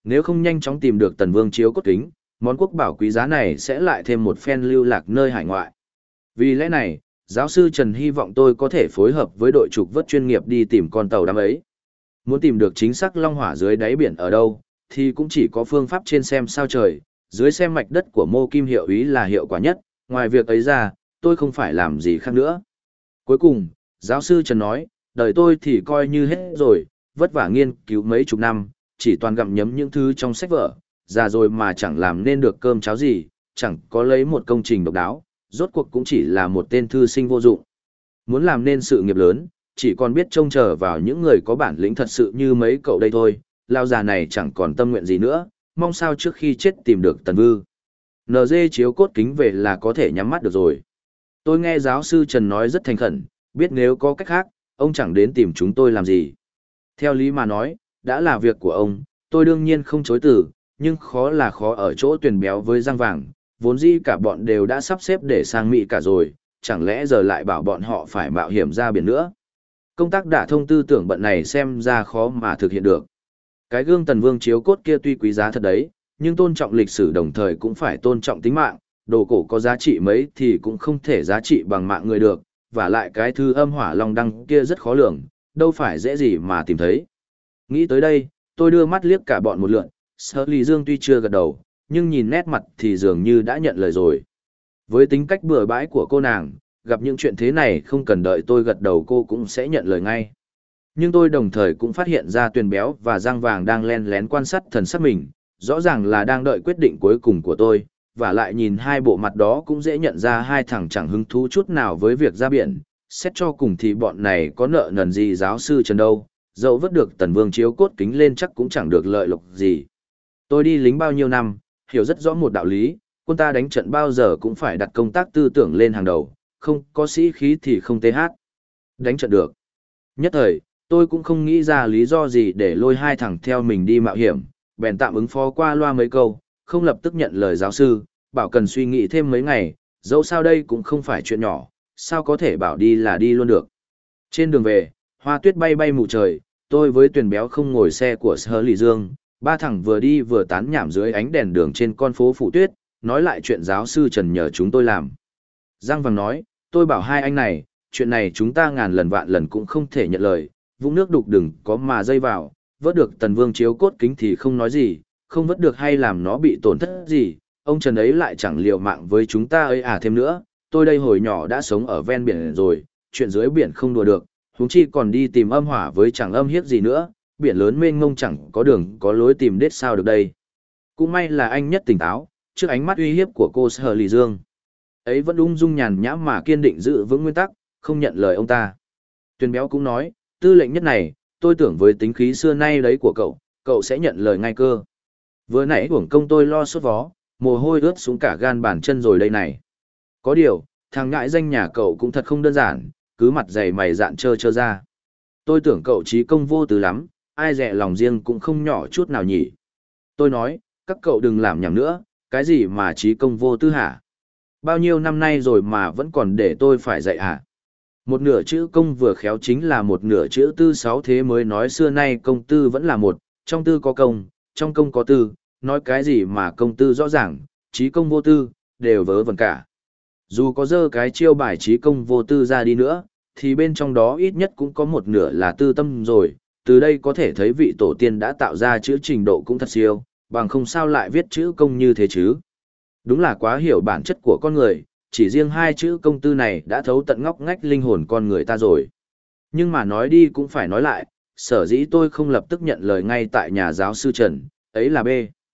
Nếu không nhanh chóng tìm được Tần Vương chiếu cốt kính, món quốc bảo quý giá này sẽ lại thêm một phen lưu lạc nơi hải ngoại. Vì lẽ này, giáo sư Trần hy vọng tôi có thể phối hợp với đội trục vớt chuyên nghiệp đi tìm con tàu đám ấy. Muốn tìm được chính xác long hỏa dưới đáy biển ở đâu, thì cũng chỉ có phương pháp trên xem sao trời, dưới xem mạch đất của Mô Kim hiệu úy là hiệu quả nhất, ngoài việc ấy ra, tôi không phải làm gì khác nữa. Cuối cùng, giáo sư Trần nói, đời tôi thì coi như hết rồi, vất vả nghiên cứu mấy chục năm, chỉ toàn gặm nhấm những thứ trong sách vở, già rồi mà chẳng làm nên được cơm cháo gì, chẳng có lấy một công trình độc đáo, rốt cuộc cũng chỉ là một tên thư sinh vô dụng. Muốn làm nên sự nghiệp lớn, chỉ còn biết trông chờ vào những người có bản lĩnh thật sự như mấy cậu đây thôi, lao già này chẳng còn tâm nguyện gì nữa, mong sao trước khi chết tìm được Tần Vư. NG chiếu cốt kính về là có thể nhắm mắt được rồi. Tôi nghe giáo sư Trần nói rất thành khẩn, biết nếu có cách khác, ông chẳng đến tìm chúng tôi làm gì. Theo lý mà nói, đã là việc của ông, tôi đương nhiên không chối từ, nhưng khó là khó ở chỗ Tuyền Béo với Giang Vàng, vốn dĩ cả bọn đều đã sắp xếp để sang Mỹ cả rồi, chẳng lẽ giờ lại bảo bọn họ phải mạo hiểm ra biển nữa. Công tác đả thông tư tưởng bận này xem ra khó mà thực hiện được. Cái gương Tần Vương chiếu cốt kia tuy quý giá thật đấy, nhưng tôn trọng lịch sử đồng thời cũng phải tôn trọng tính mạng, đồ cổ có giá trị mấy thì cũng không thể giá trị bằng mạng người được, và lại cái thư âm hỏa long đăng kia rất khó lường, đâu phải dễ gì mà tìm thấy. Nghĩ tới đây, tôi đưa mắt liếc cả bọn một lượt, Sở Lý Dương tuy chưa gật đầu, nhưng nhìn nét mặt thì dường như đã nhận lời rồi. Với tính cách bừa bãi của cô nàng, gặp những chuyện thế này không cần đợi tôi gật đầu cô cũng sẽ nhận lời ngay. Nhưng tôi đồng thời cũng phát hiện ra Tuyền Béo và Giang Vàng đang len lén quan sát thần sắc mình, rõ ràng là đang đợi quyết định cuối cùng của tôi, và lại nhìn hai bộ mặt đó cũng dễ nhận ra hai thằng chẳng hứng thú chút nào với việc ra biển. Xét cho cùng thì bọn này có nợ nần gì giáo sư Trần đâu, dẫu vớt được Tần Vương chiếu cốt kính lên chắc cũng chẳng được lợi lộc gì. Tôi đi lính bao nhiêu năm, hiểu rất rõ một đạo lý, quân ta đánh trận bao giờ cũng phải đặt công tác tư tưởng lên hàng đầu, không có sĩ khí thì không TH. Đánh trận được. Nhất thời, tôi cũng không nghĩ ra lý do gì để lôi hai thằng theo mình đi mạo hiểm, bèn tạm ứng phó qua loa mấy câu, không lập tức nhận lời giáo sư, bảo cần suy nghĩ thêm mấy ngày, dẫu sao đây cũng không phải chuyện nhỏ, sao có thể bảo đi là đi luôn được. Trên đường về, hoa tuyết bay bay mù trời, tôi với Tuyền Béo không ngồi xe của Sở Lý Dương, ba thằng vừa đi vừa tán nhảm dưới ánh đèn đường trên con phố phủ tuyết, nói lại chuyện giáo sư Trần nhờ chúng tôi làm. Giang Vàng nói, tôi bảo hai anh này, chuyện này chúng ta ngàn lần vạn lần cũng không thể nhận lời, vũng nước đục đừng có mà dây vào, vớt được Tần Vương chiếu cốt kính thì không nói gì, không vớt được hay làm nó bị tổn thất gì, ông Trần ấy lại chẳng liều mạng với chúng ta ấy thêm nữa, tôi đây hồi nhỏ đã sống ở ven biển rồi, chuyện dưới biển không đùa được, huống chi còn đi tìm âm hỏa với chẳng âm hiếp gì nữa, biển lớn mênh mông chẳng có đường có lối tìm đết sao được đây. Cũng may là anh nhất tỉnh táo, trước ánh mắt uy hiếp của cô Sở Lý Dương. Ấy vẫn ung dung nhàn nhã mà kiên định giữ vững nguyên tắc, không nhận lời ông ta. Tuyền Béo cũng nói, tư lệnh nhất này, tôi tưởng với tính khí xưa nay đấy của cậu sẽ nhận lời ngay cơ. Vừa nãy uổng công tôi lo sốt vó, mồ hôi ướt xuống cả gan bàn chân rồi đây này. Có điều, thằng ngại danh nhà cậu cũng thật không đơn giản, cứ mặt dày mày dạn trơ ra. Tôi tưởng cậu trí công vô tư lắm, ai dè lòng riêng cũng không nhỏ chút nào nhỉ. Tôi nói, các cậu đừng làm nhảm nữa, cái gì mà trí công vô tư hả? Bao nhiêu năm nay rồi mà vẫn còn để tôi phải dạy hả? Một nửa chữ công vừa khéo chính là một nửa chữ tư sáu thế mới nói xưa nay công tư vẫn là một, trong tư có công, trong công có tư, nói cái gì mà công tư rõ ràng, trí công vô tư, đều vớ vẩn cả. Dù có dơ cái chiêu bài trí công vô tư ra đi nữa, thì bên trong đó ít nhất cũng có một nửa là tư tâm rồi, từ đây có thể thấy vị tổ tiên đã tạo ra chữ trình độ cũng thật siêu, bằng không sao lại viết chữ công như thế chứ. Đúng là quá hiểu bản chất của con người, chỉ riêng hai chữ công tư này đã thấu tận ngóc ngách linh hồn con người ta rồi. Nhưng mà nói đi cũng phải nói lại, sở dĩ tôi không lập tức nhận lời ngay tại nhà giáo sư Trần, ấy là B.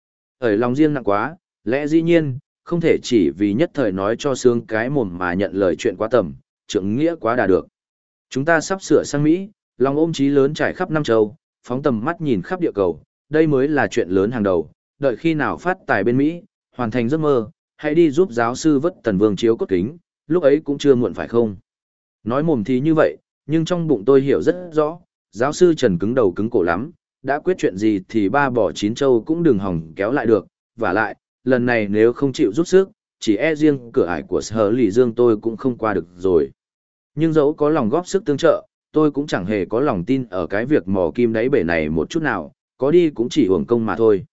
Ở lòng riêng nặng quá, lẽ dĩ nhiên, không thể chỉ vì nhất thời nói cho sướng cái mồm mà nhận lời chuyện quá tầm, trượng nghĩa quá đà được. Chúng ta sắp sửa sang Mỹ, lòng ôm chí lớn trải khắp năm châu, phóng tầm mắt nhìn khắp địa cầu, đây mới là chuyện lớn hàng đầu, đợi khi nào phát tài bên Mỹ, hoàn thành giấc mơ, hãy đi giúp giáo sư vớt Tần Vương chiếu cốt kính, lúc ấy cũng chưa muộn phải không? Nói mồm thì như vậy, nhưng trong bụng tôi hiểu rất rõ, giáo sư Trần cứng đầu cứng cổ lắm, đã quyết chuyện gì thì ba bỏ chín châu cũng đừng hòng kéo lại được, và lại, lần này nếu không chịu giúp sức, chỉ e riêng cửa ải của Sở Lý Dương tôi cũng không qua được rồi. Nhưng dẫu có lòng góp sức tương trợ, tôi cũng chẳng hề có lòng tin ở cái việc mò kim đáy bể này một chút nào, có đi cũng chỉ uổng công mà thôi.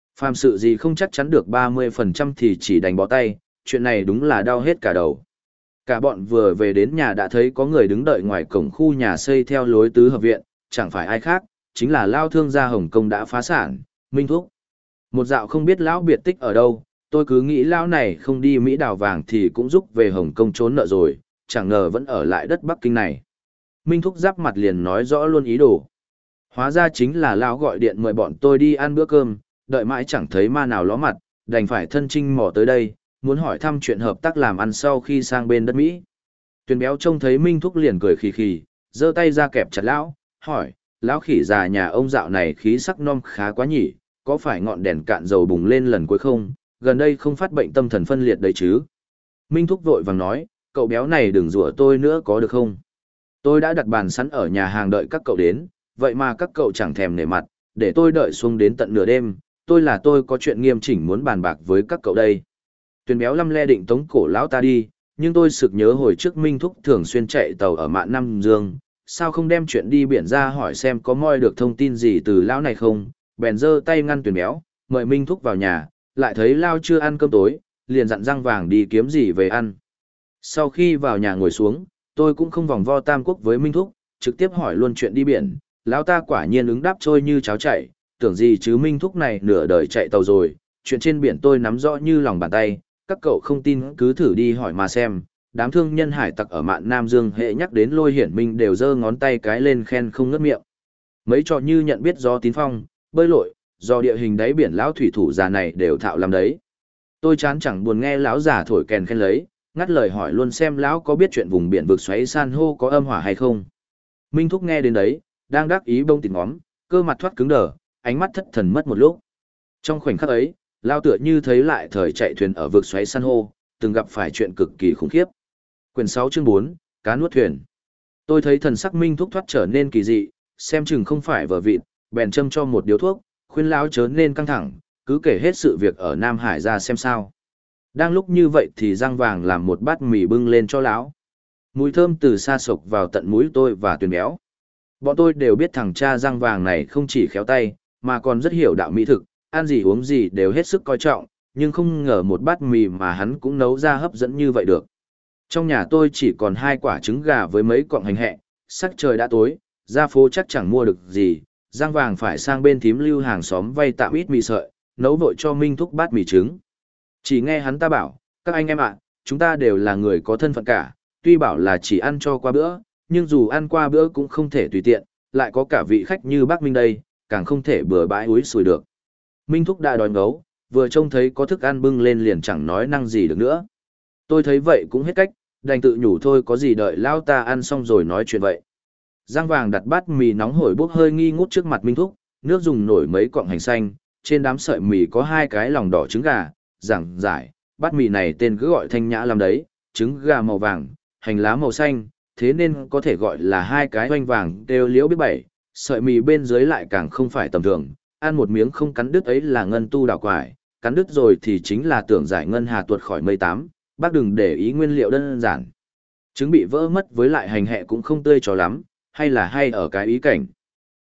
Phàm sự gì không chắc chắn được 30% thì chỉ đành bó tay, chuyện này đúng là đau hết cả đầu. Cả bọn vừa về đến nhà đã thấy có người đứng đợi ngoài cổng khu nhà xây theo lối tứ hợp viện, chẳng phải ai khác, chính là Lao thương gia Hồng Kông đã phá sản, Minh Thúc. Một dạo không biết lão biệt tích ở đâu, tôi cứ nghĩ lão này không đi Mỹ đào vàng thì cũng giúp về Hồng Kông trốn nợ rồi, chẳng ngờ vẫn ở lại đất Bắc Kinh này. Minh Thúc giáp mặt liền nói rõ luôn ý đồ. Hóa ra chính là lão gọi điện mời bọn tôi đi ăn bữa cơm, đợi mãi chẳng thấy ma nào ló mặt, đành phải thân chinh mò tới đây, muốn hỏi thăm chuyện hợp tác làm ăn sau khi sang bên đất Mỹ. Tuyền béo trông thấy Minh Thúc liền cười khì khì, giơ tay ra kẹp chặt lão, hỏi, lão khỉ già nhà ông dạo này khí sắc non khá quá nhỉ, có phải ngọn đèn cạn dầu bùng lên lần cuối không, gần đây không phát bệnh tâm thần phân liệt đấy chứ. Minh Thúc vội vàng nói, cậu béo này đừng rủa tôi nữa có được không? Tôi đã đặt bàn sẵn ở nhà hàng đợi các cậu đến, vậy mà các cậu chẳng thèm nể mặt, để tôi đợi xuống đến tận nửa đêm, tôi có chuyện nghiêm chỉnh muốn bàn bạc với các cậu đây. Tuyền béo lăm le định tống cổ lão ta đi, nhưng tôi sực nhớ hồi trước Minh Thúc thường xuyên chạy tàu ở mạn Nam Dương, sao không đem chuyện đi biển ra hỏi xem có moi được thông tin gì từ lão này không, bèn giơ tay ngăn Tuyền béo, mời Minh Thúc vào nhà, lại thấy lão chưa ăn cơm tối, liền dặn răng vàng đi kiếm gì về ăn. Sau khi vào nhà ngồi xuống, tôi cũng không vòng vo tam quốc với Minh Thúc, trực tiếp hỏi luôn chuyện đi biển, lão ta quả nhiên ứng đáp trôi như cháo chảy, tưởng gì chứ Minh Thúc này nửa đời chạy tàu rồi, chuyện trên biển tôi nắm rõ như lòng bàn tay, các cậu không tin cứ thử đi hỏi mà xem, đám thương nhân hải tặc ở mạn Nam Dương hệ nhắc đến Lôi Hiển Minh đều giơ ngón tay cái lên khen không ngớt miệng. Mấy trò như nhận biết do tín phong, bơi lội, do địa hình đáy biển lão thủy thủ già này đều thạo làm đấy. Tôi chán chẳng buồn nghe lão già thổi kèn khen lấy, ngắt lời hỏi luôn xem lão có biết chuyện vùng biển vực xoáy san hô có âm hỏa hay không. Minh Thúc nghe đến đấy, đang đắc ý bông tịt ngóm, cơ mặt thoát cứng đờ, ánh mắt thất thần mất một lúc. Trong khoảnh khắc ấy, lao tựa như thấy lại thời chạy thuyền ở vực xoáy san hô, từng gặp phải chuyện cực kỳ khủng khiếp. Quyển 6 chương 4, cá nuốt thuyền. Tôi thấy thần sắc Minh Thúc thoát trở nên kỳ dị, xem chừng không phải vờ vịt, bèn châm cho một điếu thuốc, khuyên lão chớ nên căng thẳng, cứ kể hết sự việc ở Nam Hải ra xem sao. Đang lúc như vậy thì răng vàng làm một bát mì bưng lên cho lão. Mùi thơm từ xa sộc vào tận mũi tôi và Tuyền béo. Bọn tôi đều biết thằng cha răng vàng này không chỉ khéo tay, mà còn rất hiểu đạo mỹ thực, ăn gì uống gì đều hết sức coi trọng, nhưng không ngờ một bát mì mà hắn cũng nấu ra hấp dẫn như vậy được. Trong nhà tôi chỉ còn 2 quả trứng gà với mấy cọng hành hẹ, sắc trời đã tối, ra phố chắc chẳng mua được gì, răng vàng phải sang bên thím Lưu hàng xóm vay tạm ít mì sợi, nấu vội cho Minh Thúc bát mì trứng. Chỉ nghe hắn ta bảo, các anh em ạ, chúng ta đều là người có thân phận cả, tuy bảo là chỉ ăn cho qua bữa, nhưng dù ăn qua bữa cũng không thể tùy tiện, lại có cả vị khách như bác Minh đây, càng không thể bừa bãi úi xùi được. Minh Thúc đã đói ngấu, vừa trông thấy có thức ăn bưng lên liền chẳng nói năng gì được nữa. Tôi thấy vậy cũng hết cách, đành tự nhủ thôi có gì đợi lao ta ăn xong rồi nói chuyện vậy. Giang vàng đặt bát mì nóng hổi bốc hơi nghi ngút trước mặt Minh Thúc, nước dùng nổi mấy cọng hành xanh, trên đám sợi mì có 2 cái lòng đỏ trứng gà, giảng giải, bát mì này tên cứ gọi thanh nhã làm đấy, trứng gà màu vàng, hành lá màu xanh, thế nên có thể gọi là 2 cái oanh vàng đều liễu biết bảy, sợi mì bên dưới lại càng không phải tầm thường, ăn một miếng không cắn đứt ấy là ngân tu đào quải, cắn đứt rồi thì chính là tưởng giải ngân hà tuột khỏi mây tám, bác đừng để ý nguyên liệu đơn giản. Trứng bị vỡ mất với lại hành hẹ cũng không tươi cho lắm, hay là hay ở cái ý cảnh.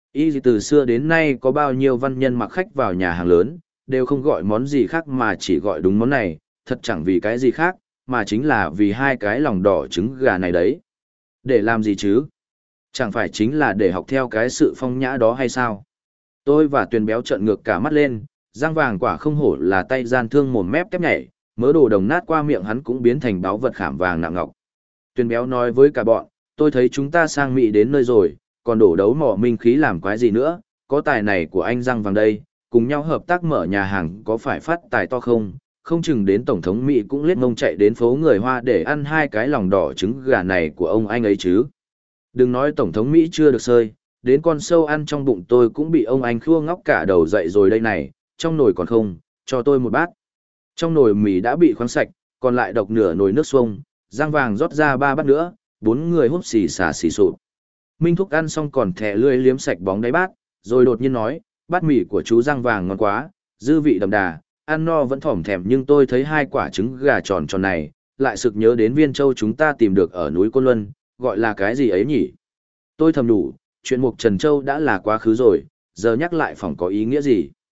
Ý từ xưa đến nay có bao nhiêu văn nhân mặc khách vào nhà hàng lớn, đều không gọi món gì khác mà chỉ gọi đúng món này, thật chẳng vì cái gì khác, mà chính là vì 2 cái lòng đỏ trứng gà này đấy. Để làm gì chứ? Chẳng phải chính là để học theo cái sự phong nhã đó hay sao? Tôi và Tuyền béo trợn ngược cả mắt lên, răng vàng quả không hổ là tay gian thương mồm mép tép nhảy, mớ đồ đồng nát qua miệng hắn cũng biến thành báu vật khảm vàng nặng ngọc. Tuyền béo nói với cả bọn, tôi thấy chúng ta sang Mỹ đến nơi rồi, còn đổ đấu mỏ minh khí làm quái gì nữa, có tài này của anh răng vàng đây, cùng nhau hợp tác mở nhà hàng có phải phát tài to không? Không chừng đến Tổng thống Mỹ cũng liếc mông chạy đến phố người Hoa để ăn 2 cái lòng đỏ trứng gà này của ông anh ấy chứ. Đừng nói Tổng thống Mỹ chưa được sơi, đến con sâu ăn trong bụng tôi cũng bị ông anh khua ngóc cả đầu dậy rồi đây này, trong nồi còn không, cho tôi một bát. Trong nồi mì đã bị khoáng sạch, còn lại độc nửa nồi nước xuông, răng vàng rót ra 3 bát nữa, 4 người húp xì xà xì sụp. Minh Thúc ăn xong còn thẻ lưỡi liếm sạch bóng đáy bát, rồi đột nhiên nói, bát mì của chú răng vàng ngon quá, dư vị đậm đà, ăn no vẫn thỏm thèm nhưng tôi thấy 2 quả trứng gà tròn tròn này, lại sực nhớ đến viên châu chúng ta tìm được ở núi Côn Luân, gọi là cái gì ấy nhỉ? Tôi thầm đủ, chuyện Mục Trần Châu đã là quá khứ rồi, giờ nhắc lại phỏng có ý nghĩa gì?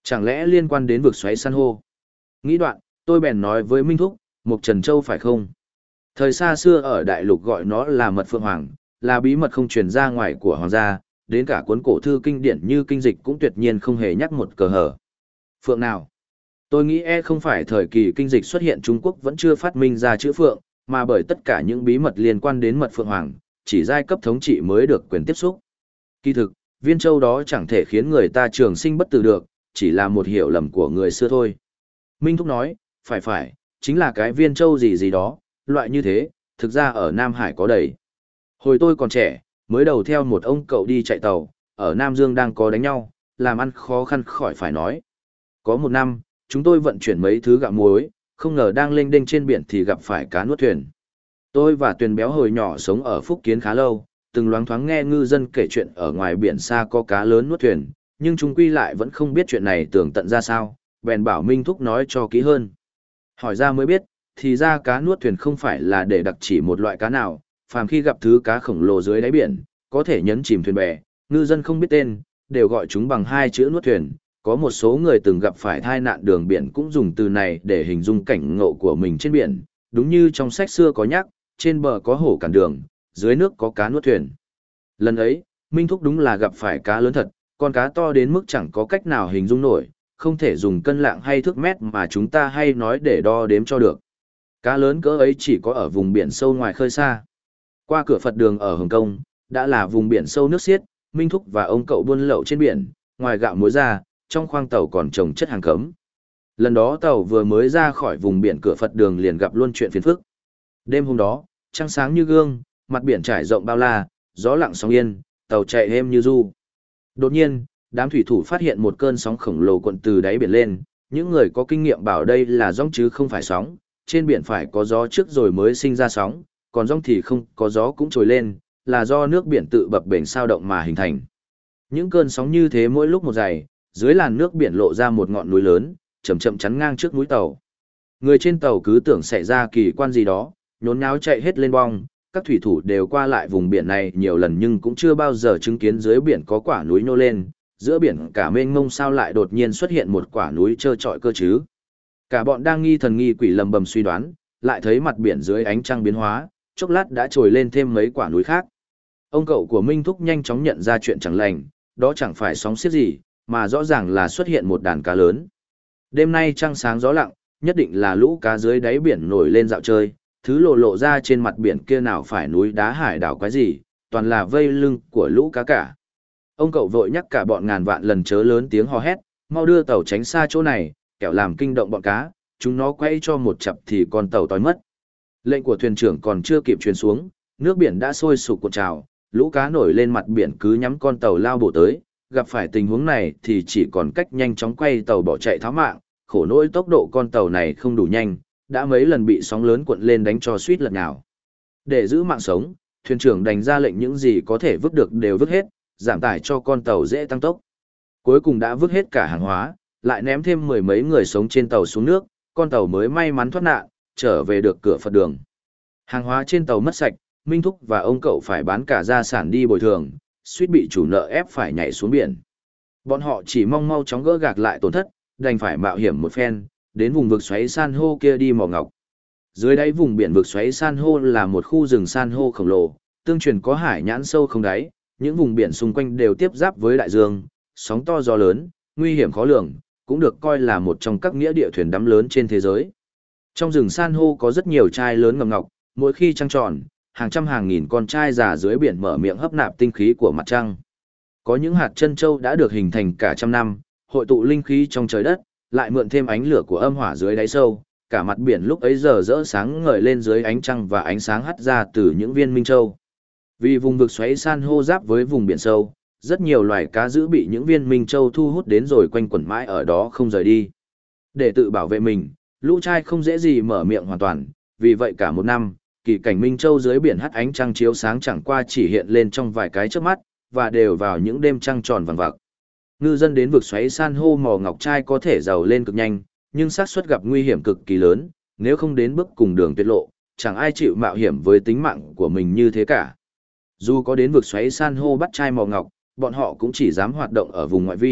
Chẳng lẽ liên quan đến vực xoáy san hô? Nghĩ đoạn, tôi bèn nói với Minh Thúc, Mộc Trần Châu phải không? Thời xa xưa ở đại lục gọi nó là mật phượng hoàng, là bí mật không truyền ra ngoài của hoàng gia, đến cả cuốn cổ thư kinh điển như kinh dịch cũng tuyệt nhiên không hề nhắc một cờ hở. Phượng nào? Tôi nghĩ không phải thời kỳ kinh dịch xuất hiện Trung Quốc vẫn chưa phát minh ra chữ phượng, mà bởi tất cả những bí mật liên quan đến mật phượng hoàng, chỉ giai cấp thống trị mới được quyền tiếp xúc. Kỳ thực, viên châu đó chẳng thể khiến người ta trường sinh bất tử được, chỉ là một hiểu lầm của người xưa thôi. Minh Thúc nói, phải, chính là cái viên châu gì gì đó, loại như thế, thực ra ở Nam Hải có đầy. Hồi tôi còn trẻ, mới đầu theo một ông cậu đi chạy tàu, ở Nam Dương đang có đánh nhau, làm ăn khó khăn khỏi phải nói. Có một năm, chúng tôi vận chuyển mấy thứ gạo muối, không ngờ đang lênh đênh trên biển thì gặp phải cá nuốt thuyền. Tôi và Tuyền Béo hồi nhỏ sống ở Phúc Kiến khá lâu, từng loáng thoáng nghe ngư dân kể chuyện ở ngoài biển xa có cá lớn nuốt thuyền, nhưng chúng quy lại vẫn không biết chuyện này tường tận ra sao, bèn bảo Minh Thúc nói cho kỹ hơn. Hỏi ra mới biết, thì ra cá nuốt thuyền không phải là để đặc chỉ một loại cá nào, phàm khi gặp thứ cá khổng lồ dưới đáy biển, có thể nhấn chìm thuyền bè, ngư dân không biết tên, đều gọi chúng bằng hai chữ nuốt thuyền. Có một số người từng gặp phải tai nạn đường biển cũng dùng từ này để hình dung cảnh ngộ của mình trên biển, đúng như trong sách xưa có nhắc, trên bờ có hổ cản đường, dưới nước có cá nuốt thuyền. Lần ấy, Minh Thúc đúng là gặp phải cá lớn thật, con cá to đến mức chẳng có cách nào hình dung nổi, không thể dùng cân lạng hay thước mét mà chúng ta hay nói để đo đếm cho được. Cá lớn cỡ ấy chỉ có ở vùng biển sâu ngoài khơi xa. Qua cửa Phật đường ở Hồng Kông, đã là vùng biển sâu nước xiết, Minh Thúc và ông cậu buôn lậu trên biển, ngoài gạo muối ra, trong khoang tàu còn trồng chất hàng cấm. Lần đó tàu vừa mới ra khỏi vùng biển cửa Phật đường liền gặp luôn chuyện phiền phức. Đêm hôm đó, trăng sáng như gương, mặt biển trải rộng bao la, gió lặng sóng yên, tàu chạy êm như du. Đột nhiên, đám thủy thủ phát hiện một cơn sóng khổng lồ cuộn từ đáy biển lên, những người có kinh nghiệm bảo đây là giông chứ không phải sóng, trên biển phải có gió trước rồi mới sinh ra sóng, còn giông thì không có gió cũng trồi lên, là do nước biển tự bập bềnh sao động mà hình thành. Những cơn sóng như thế mỗi lúc một dày, dưới làn nước biển lộ ra một ngọn núi lớn, chậm chậm chắn ngang trước mũi tàu. Người trên tàu cứ tưởng xảy ra kỳ quan gì đó, nhốn nháo chạy hết lên bong, các thủy thủ đều qua lại vùng biển này nhiều lần nhưng cũng chưa bao giờ chứng kiến dưới biển có quả núi nhô lên, giữa biển cả mênh mông sao lại đột nhiên xuất hiện một quả núi trơ trọi cơ chứ. Cả bọn đang nghi thần nghi quỷ lầm bầm suy đoán, lại thấy mặt biển dưới ánh trăng biến hóa, chốc lát đã trồi lên thêm mấy quả núi khác. Ông cậu của Minh Thúc nhanh chóng nhận ra chuyện chẳng lành, đó chẳng phải sóng xiết gì, mà rõ ràng là xuất hiện một đàn cá lớn. Đêm nay trăng sáng gió lặng, nhất định là lũ cá dưới đáy biển nổi lên dạo chơi, thứ lộ ra trên mặt biển kia nào phải núi đá hải đảo quái gì, toàn là vây lưng của lũ cá cả. Ông cậu vội nhắc cả bọn ngàn vạn lần chớ lớn tiếng hò hét, mau đưa tàu tránh xa chỗ này, kẻo làm kinh động bọn cá, chúng nó quay cho một chập thì con tàu tói mất. Lệnh của thuyền trưởng còn chưa kịp truyền xuống, nước biển đã sôi sục cuộn trào, lũ cá nổi lên mặt biển cứ nhắm con tàu lao bổ tới, gặp phải tình huống này thì chỉ còn cách nhanh chóng quay tàu bỏ chạy tháo mạng, khổ nỗi tốc độ con tàu này không đủ nhanh, đã mấy lần bị sóng lớn cuộn lên đánh cho suýt lật nhào. Để giữ mạng sống, thuyền trưởng đành ra lệnh những gì có thể vứt được đều vứt hết, giảm tải cho con tàu dễ tăng tốc. Cuối cùng đã vứt hết cả hàng hóa, lại ném thêm mười mấy người sống trên tàu xuống nước, con tàu mới may mắn thoát nạn, trở về được cửa Phật đường. Hàng hóa trên tàu mất sạch, Minh Thúc và ông cậu phải bán cả gia sản đi bồi thường, suýt bị chủ nợ ép phải nhảy xuống biển. Bọn họ chỉ mong mau chóng gỡ gạc lại tổn thất, đành phải mạo hiểm một phen, đến vùng vực xoáy san hô kia đi mò ngọc. Dưới đáy vùng biển vực xoáy san hô là một khu rừng san hô khổng lồ, tương truyền có hải nhãn sâu không đáy, những vùng biển xung quanh đều tiếp giáp với đại dương, sóng to gió lớn, nguy hiểm khó lường, cũng được coi là một trong các nghĩa địa thuyền đắm lớn trên thế giới. Trong rừng san hô có rất nhiều trai lớn ngầm ngọc, mỗi khi trăng tròn, hàng trăm hàng nghìn con trai già dưới biển mở miệng hấp nạp tinh khí của mặt trăng. Có những hạt chân châu đã được hình thành cả trăm năm, hội tụ linh khí trong trời đất, lại mượn thêm ánh lửa của âm hỏa dưới đáy sâu, cả mặt biển lúc ấy giờ rỡ sáng ngời lên dưới ánh trăng và ánh sáng hắt ra từ những viên minh châu. Vì vùng vực xoáy san hô giáp với vùng biển sâu, rất nhiều loài cá dữ bị những viên minh châu thu hút đến rồi quanh quẩn mãi ở đó không rời đi. Để tự bảo vệ mình, lũ trai không dễ gì mở miệng hoàn toàn, vì vậy cả một năm, kỳ cảnh minh châu dưới biển hắt ánh trăng chiếu sáng chẳng qua chỉ hiện lên trong vài cái chớp mắt, và đều vào những đêm trăng tròn vằng vặc. Ngư dân đến vực xoáy san hô mò ngọc trai có thể giàu lên cực nhanh, nhưng xác suất gặp nguy hiểm cực kỳ lớn, nếu không đến bước cùng đường tuyệt lộ, chẳng ai chịu mạo hiểm với tính mạng của mình như thế cả. Dù có đến vực xoáy san hô bắt trai mò ngọc, bọn họ cũng chỉ dám hoạt động ở vùng ngoại vi,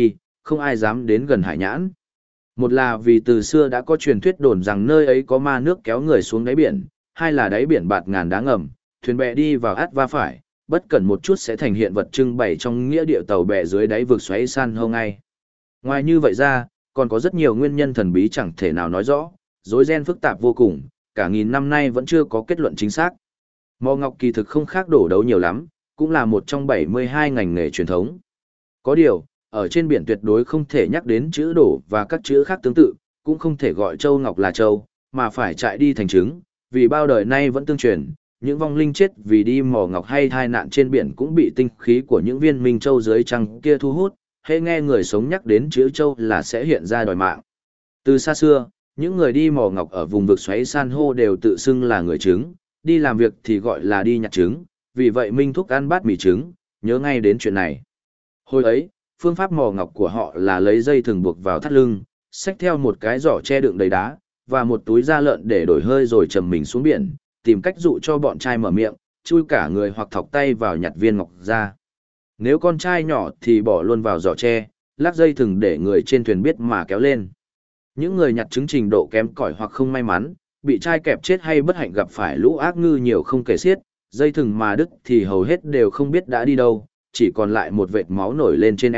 không ai dám đến gần hải nhãn. Một là vì từ xưa đã có truyền thuyết đồn rằng nơi ấy có ma nước kéo người xuống đáy biển, hai là đáy biển bạt ngàn đá ngầm, thuyền bè đi vào át va phải, bất cẩn một chút sẽ thành hiện vật trưng bày trong nghĩa địa tàu bè dưới đáy vực xoáy san hô ngay. Ngoài như vậy ra, còn có rất nhiều nguyên nhân thần bí chẳng thể nào nói rõ, rối ren phức tạp vô cùng, cả nghìn năm nay vẫn chưa có kết luận chính xác. Mỏ ngọc kỳ thực không khác đổ đấu nhiều lắm, cũng là một trong 72 ngành nghề truyền thống. Có điều, ở trên biển tuyệt đối không thể nhắc đến chữ đổ và các chữ khác tương tự, cũng không thể gọi châu ngọc là châu, mà phải chạy đi thành trứng, vì bao đời nay vẫn tương truyền, những vong linh chết vì đi mỏ ngọc hay tai nạn trên biển cũng bị tinh khí của những viên minh châu dưới trăng kia thu hút, hễ nghe người sống nhắc đến chữ châu là sẽ hiện ra đòi mạng. Từ xa xưa, những người đi mỏ ngọc ở vùng vực xoáy san hô đều tự xưng là người trứng, đi làm việc thì gọi là đi nhặt trứng, vì vậy Minh Thúc ăn bát mì trứng, nhớ ngay đến chuyện này. Hồi ấy, phương pháp mỏ ngọc của họ là lấy dây thừng buộc vào thắt lưng, xách theo một cái giỏ che đựng đầy đá, và một túi da lợn để đổi hơi rồi trầm mình xuống biển, tìm cách dụ cho bọn trai mở miệng, chui cả người hoặc thọc tay vào nhặt viên ngọc ra. Nếu con trai nhỏ thì bỏ luôn vào giỏ tre, lắc dây thừng để người trên thuyền biết mà kéo lên. Những người nhặt trứng trình độ kém cỏi hoặc không may mắn, bị trai kẹp chết hay bất hạnh gặp phải lũ ác ngư nhiều không kể xiết, dây thừng mà đứt thì hầu hết đều không biết đã đi đâu, chỉ còn lại một vệt máu nổi lên trên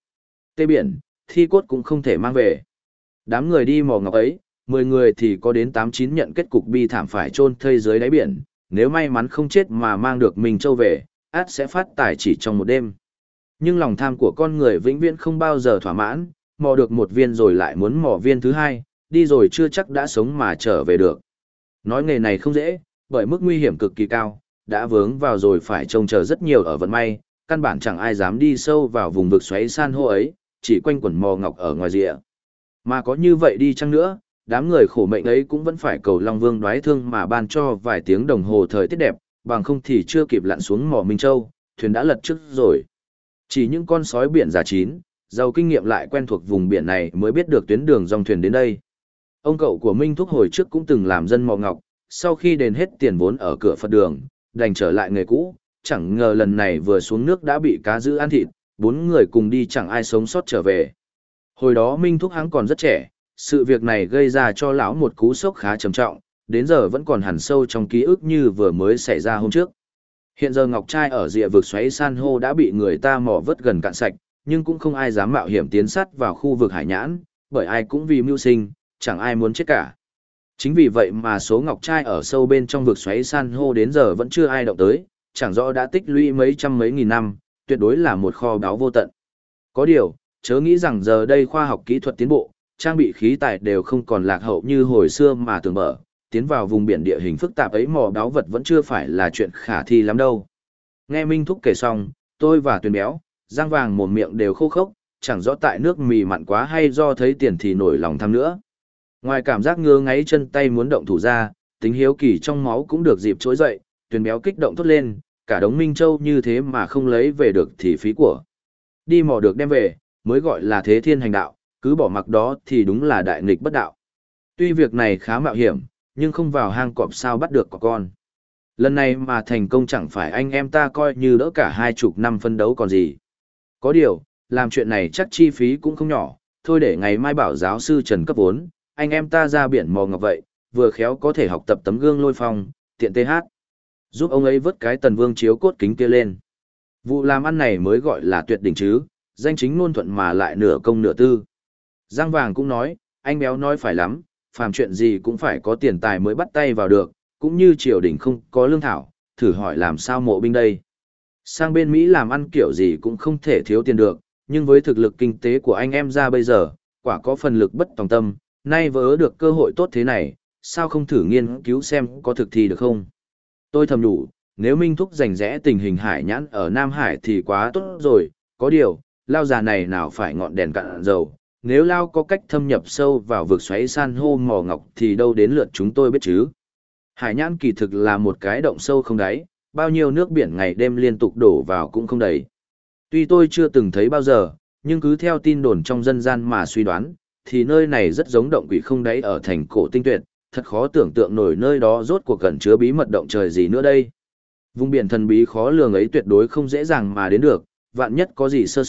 tê biển, thi cốt cũng không thể mang về. Đám người đi mò ngọc ấy, 10 người thì có đến 8-9 nhận kết cục bi thảm phải chôn thây dưới đáy biển, nếu may mắn không chết mà mang được Minh Châu về, ắt sẽ phát tài chỉ trong một đêm. Nhưng lòng tham của con người vĩnh viễn không bao giờ thỏa mãn, mò được một viên rồi lại muốn mò viên thứ hai, đi rồi chưa chắc đã sống mà trở về được. Nói nghề này không dễ, bởi mức nguy hiểm cực kỳ cao, đã vướng vào rồi phải trông chờ rất nhiều ở vận may, căn bản chẳng ai dám đi sâu vào vùng vực xoáy san hô ấy, chỉ quanh quẩn mò ngọc ở ngoài rìa. Mà có như vậy đi chăng nữa, đám người khổ mệnh ấy cũng vẫn phải cầu Long Vương đoái thương mà ban cho vài tiếng đồng hồ thời tiết đẹp, bằng không thì chưa kịp lặn xuống mỏ Minh Châu, thuyền đã lật trước rồi. Chỉ những con sói biển già chín, giàu kinh nghiệm lại quen thuộc vùng biển này mới biết được tuyến đường dòng thuyền đến đây. Ông cậu của Minh Thúc hồi trước cũng từng làm dân mỏ ngọc, sau khi đền hết tiền vốn ở cửa Phật đường, đành trở lại nghề cũ, chẳng ngờ lần này vừa xuống nước đã bị cá giữ ăn thịt, 4 người cùng đi chẳng ai sống sót trở về. Hồi đó Minh Thúc hắn còn rất trẻ, sự việc này gây ra cho lão một cú sốc khá trầm trọng, đến giờ vẫn còn hằn sâu trong ký ức như vừa mới xảy ra hôm trước. Hiện giờ ngọc trai ở rìa vực xoáy san hô đã bị người ta mò vớt gần cạn sạch, nhưng cũng không ai dám mạo hiểm tiến sát vào khu vực hải nhãn, bởi ai cũng vì mưu sinh, chẳng ai muốn chết cả. Chính vì vậy mà số ngọc trai ở sâu bên trong vực xoáy san hô đến giờ vẫn chưa ai động tới, chẳng rõ đã tích lũy mấy trăm mấy nghìn năm, tuyệt đối là một kho báu vô tận. Có điều, chớ nghĩ rằng giờ đây khoa học kỹ thuật tiến bộ, trang bị khí tài đều không còn lạc hậu như hồi xưa mà tưởng bở, tiến vào vùng biển địa hình phức tạp ấy mò báu vật vẫn chưa phải là chuyện khả thi lắm đâu. Nghe Minh Thúc kể xong, tôi và Tuyền Béo, Giang Vàng mồm miệng đều khô khốc, chẳng rõ tại nước mì mặn quá hay do thấy tiền thì nổi lòng tham nữa. Ngoài cảm giác ngứa ngáy chân tay muốn động thủ ra, tính hiếu kỳ trong máu cũng được dịp trỗi dậy, Tuyền Béo kích động thốt lên, cả đống Minh Châu như thế mà không lấy về được thì phí của. Đi mò được đem về, mới gọi là thế thiên hành đạo, cứ bỏ mặc đó thì đúng là đại nghịch bất đạo. Tuy việc này khá mạo hiểm, nhưng không vào hang cọp sao bắt được có con. Lần này mà thành công chẳng phải anh em ta coi như đỡ cả 20 năm phân đấu còn gì. Có điều, làm chuyện này chắc chi phí cũng không nhỏ, thôi để ngày mai bảo giáo sư Trần cấp vốn, anh em ta ra biển mò ngọc vậy, vừa khéo có thể học tập tấm gương Lôi Phong, tiện TH. Giúp ông ấy vớt cái Tần Vương chiếu cốt kính kia lên. Vụ làm ăn này mới gọi là tuyệt đỉnh chứ, danh chính ngôn thuận mà lại nửa công nửa tư. Giang Vàng cũng nói, anh Béo nói phải lắm, phàm chuyện gì cũng phải có tiền tài mới bắt tay vào được, cũng như triều đình không có lương thảo, thử hỏi làm sao mộ binh đây. Sang bên Mỹ làm ăn kiểu gì cũng không thể thiếu tiền được, nhưng với thực lực kinh tế của anh em ra bây giờ, quả có phần lực bất tòng tâm, nay vớ được cơ hội tốt thế này, sao không thử nghiên cứu xem có thực thi được không. Tôi thầm đủ, nếu Minh Thúc rành rẽ tình hình hải nhãn ở Nam Hải thì quá tốt rồi, có điều, Lao già này nào phải ngọn đèn cạn dầu, nếu Lao có cách thâm nhập sâu vào vực xoáy san hô mò ngọc thì đâu đến lượt chúng tôi biết chứ. Hải nhãn kỳ thực là một cái động sâu không đáy, bao nhiêu nước biển ngày đêm liên tục đổ vào cũng không đầy. Tuy tôi chưa từng thấy bao giờ, nhưng cứ theo tin đồn trong dân gian mà suy đoán, thì nơi này rất giống động quỷ không đáy ở thành cổ tinh tuyệt, thật khó tưởng tượng nổi nơi đó rốt cuộc cẩn chứa bí mật động trời gì nữa đây. Vùng biển thần bí khó lường ấy tuyệt đối không dễ dàng mà đến được, vạn nhất có gì sơ sót,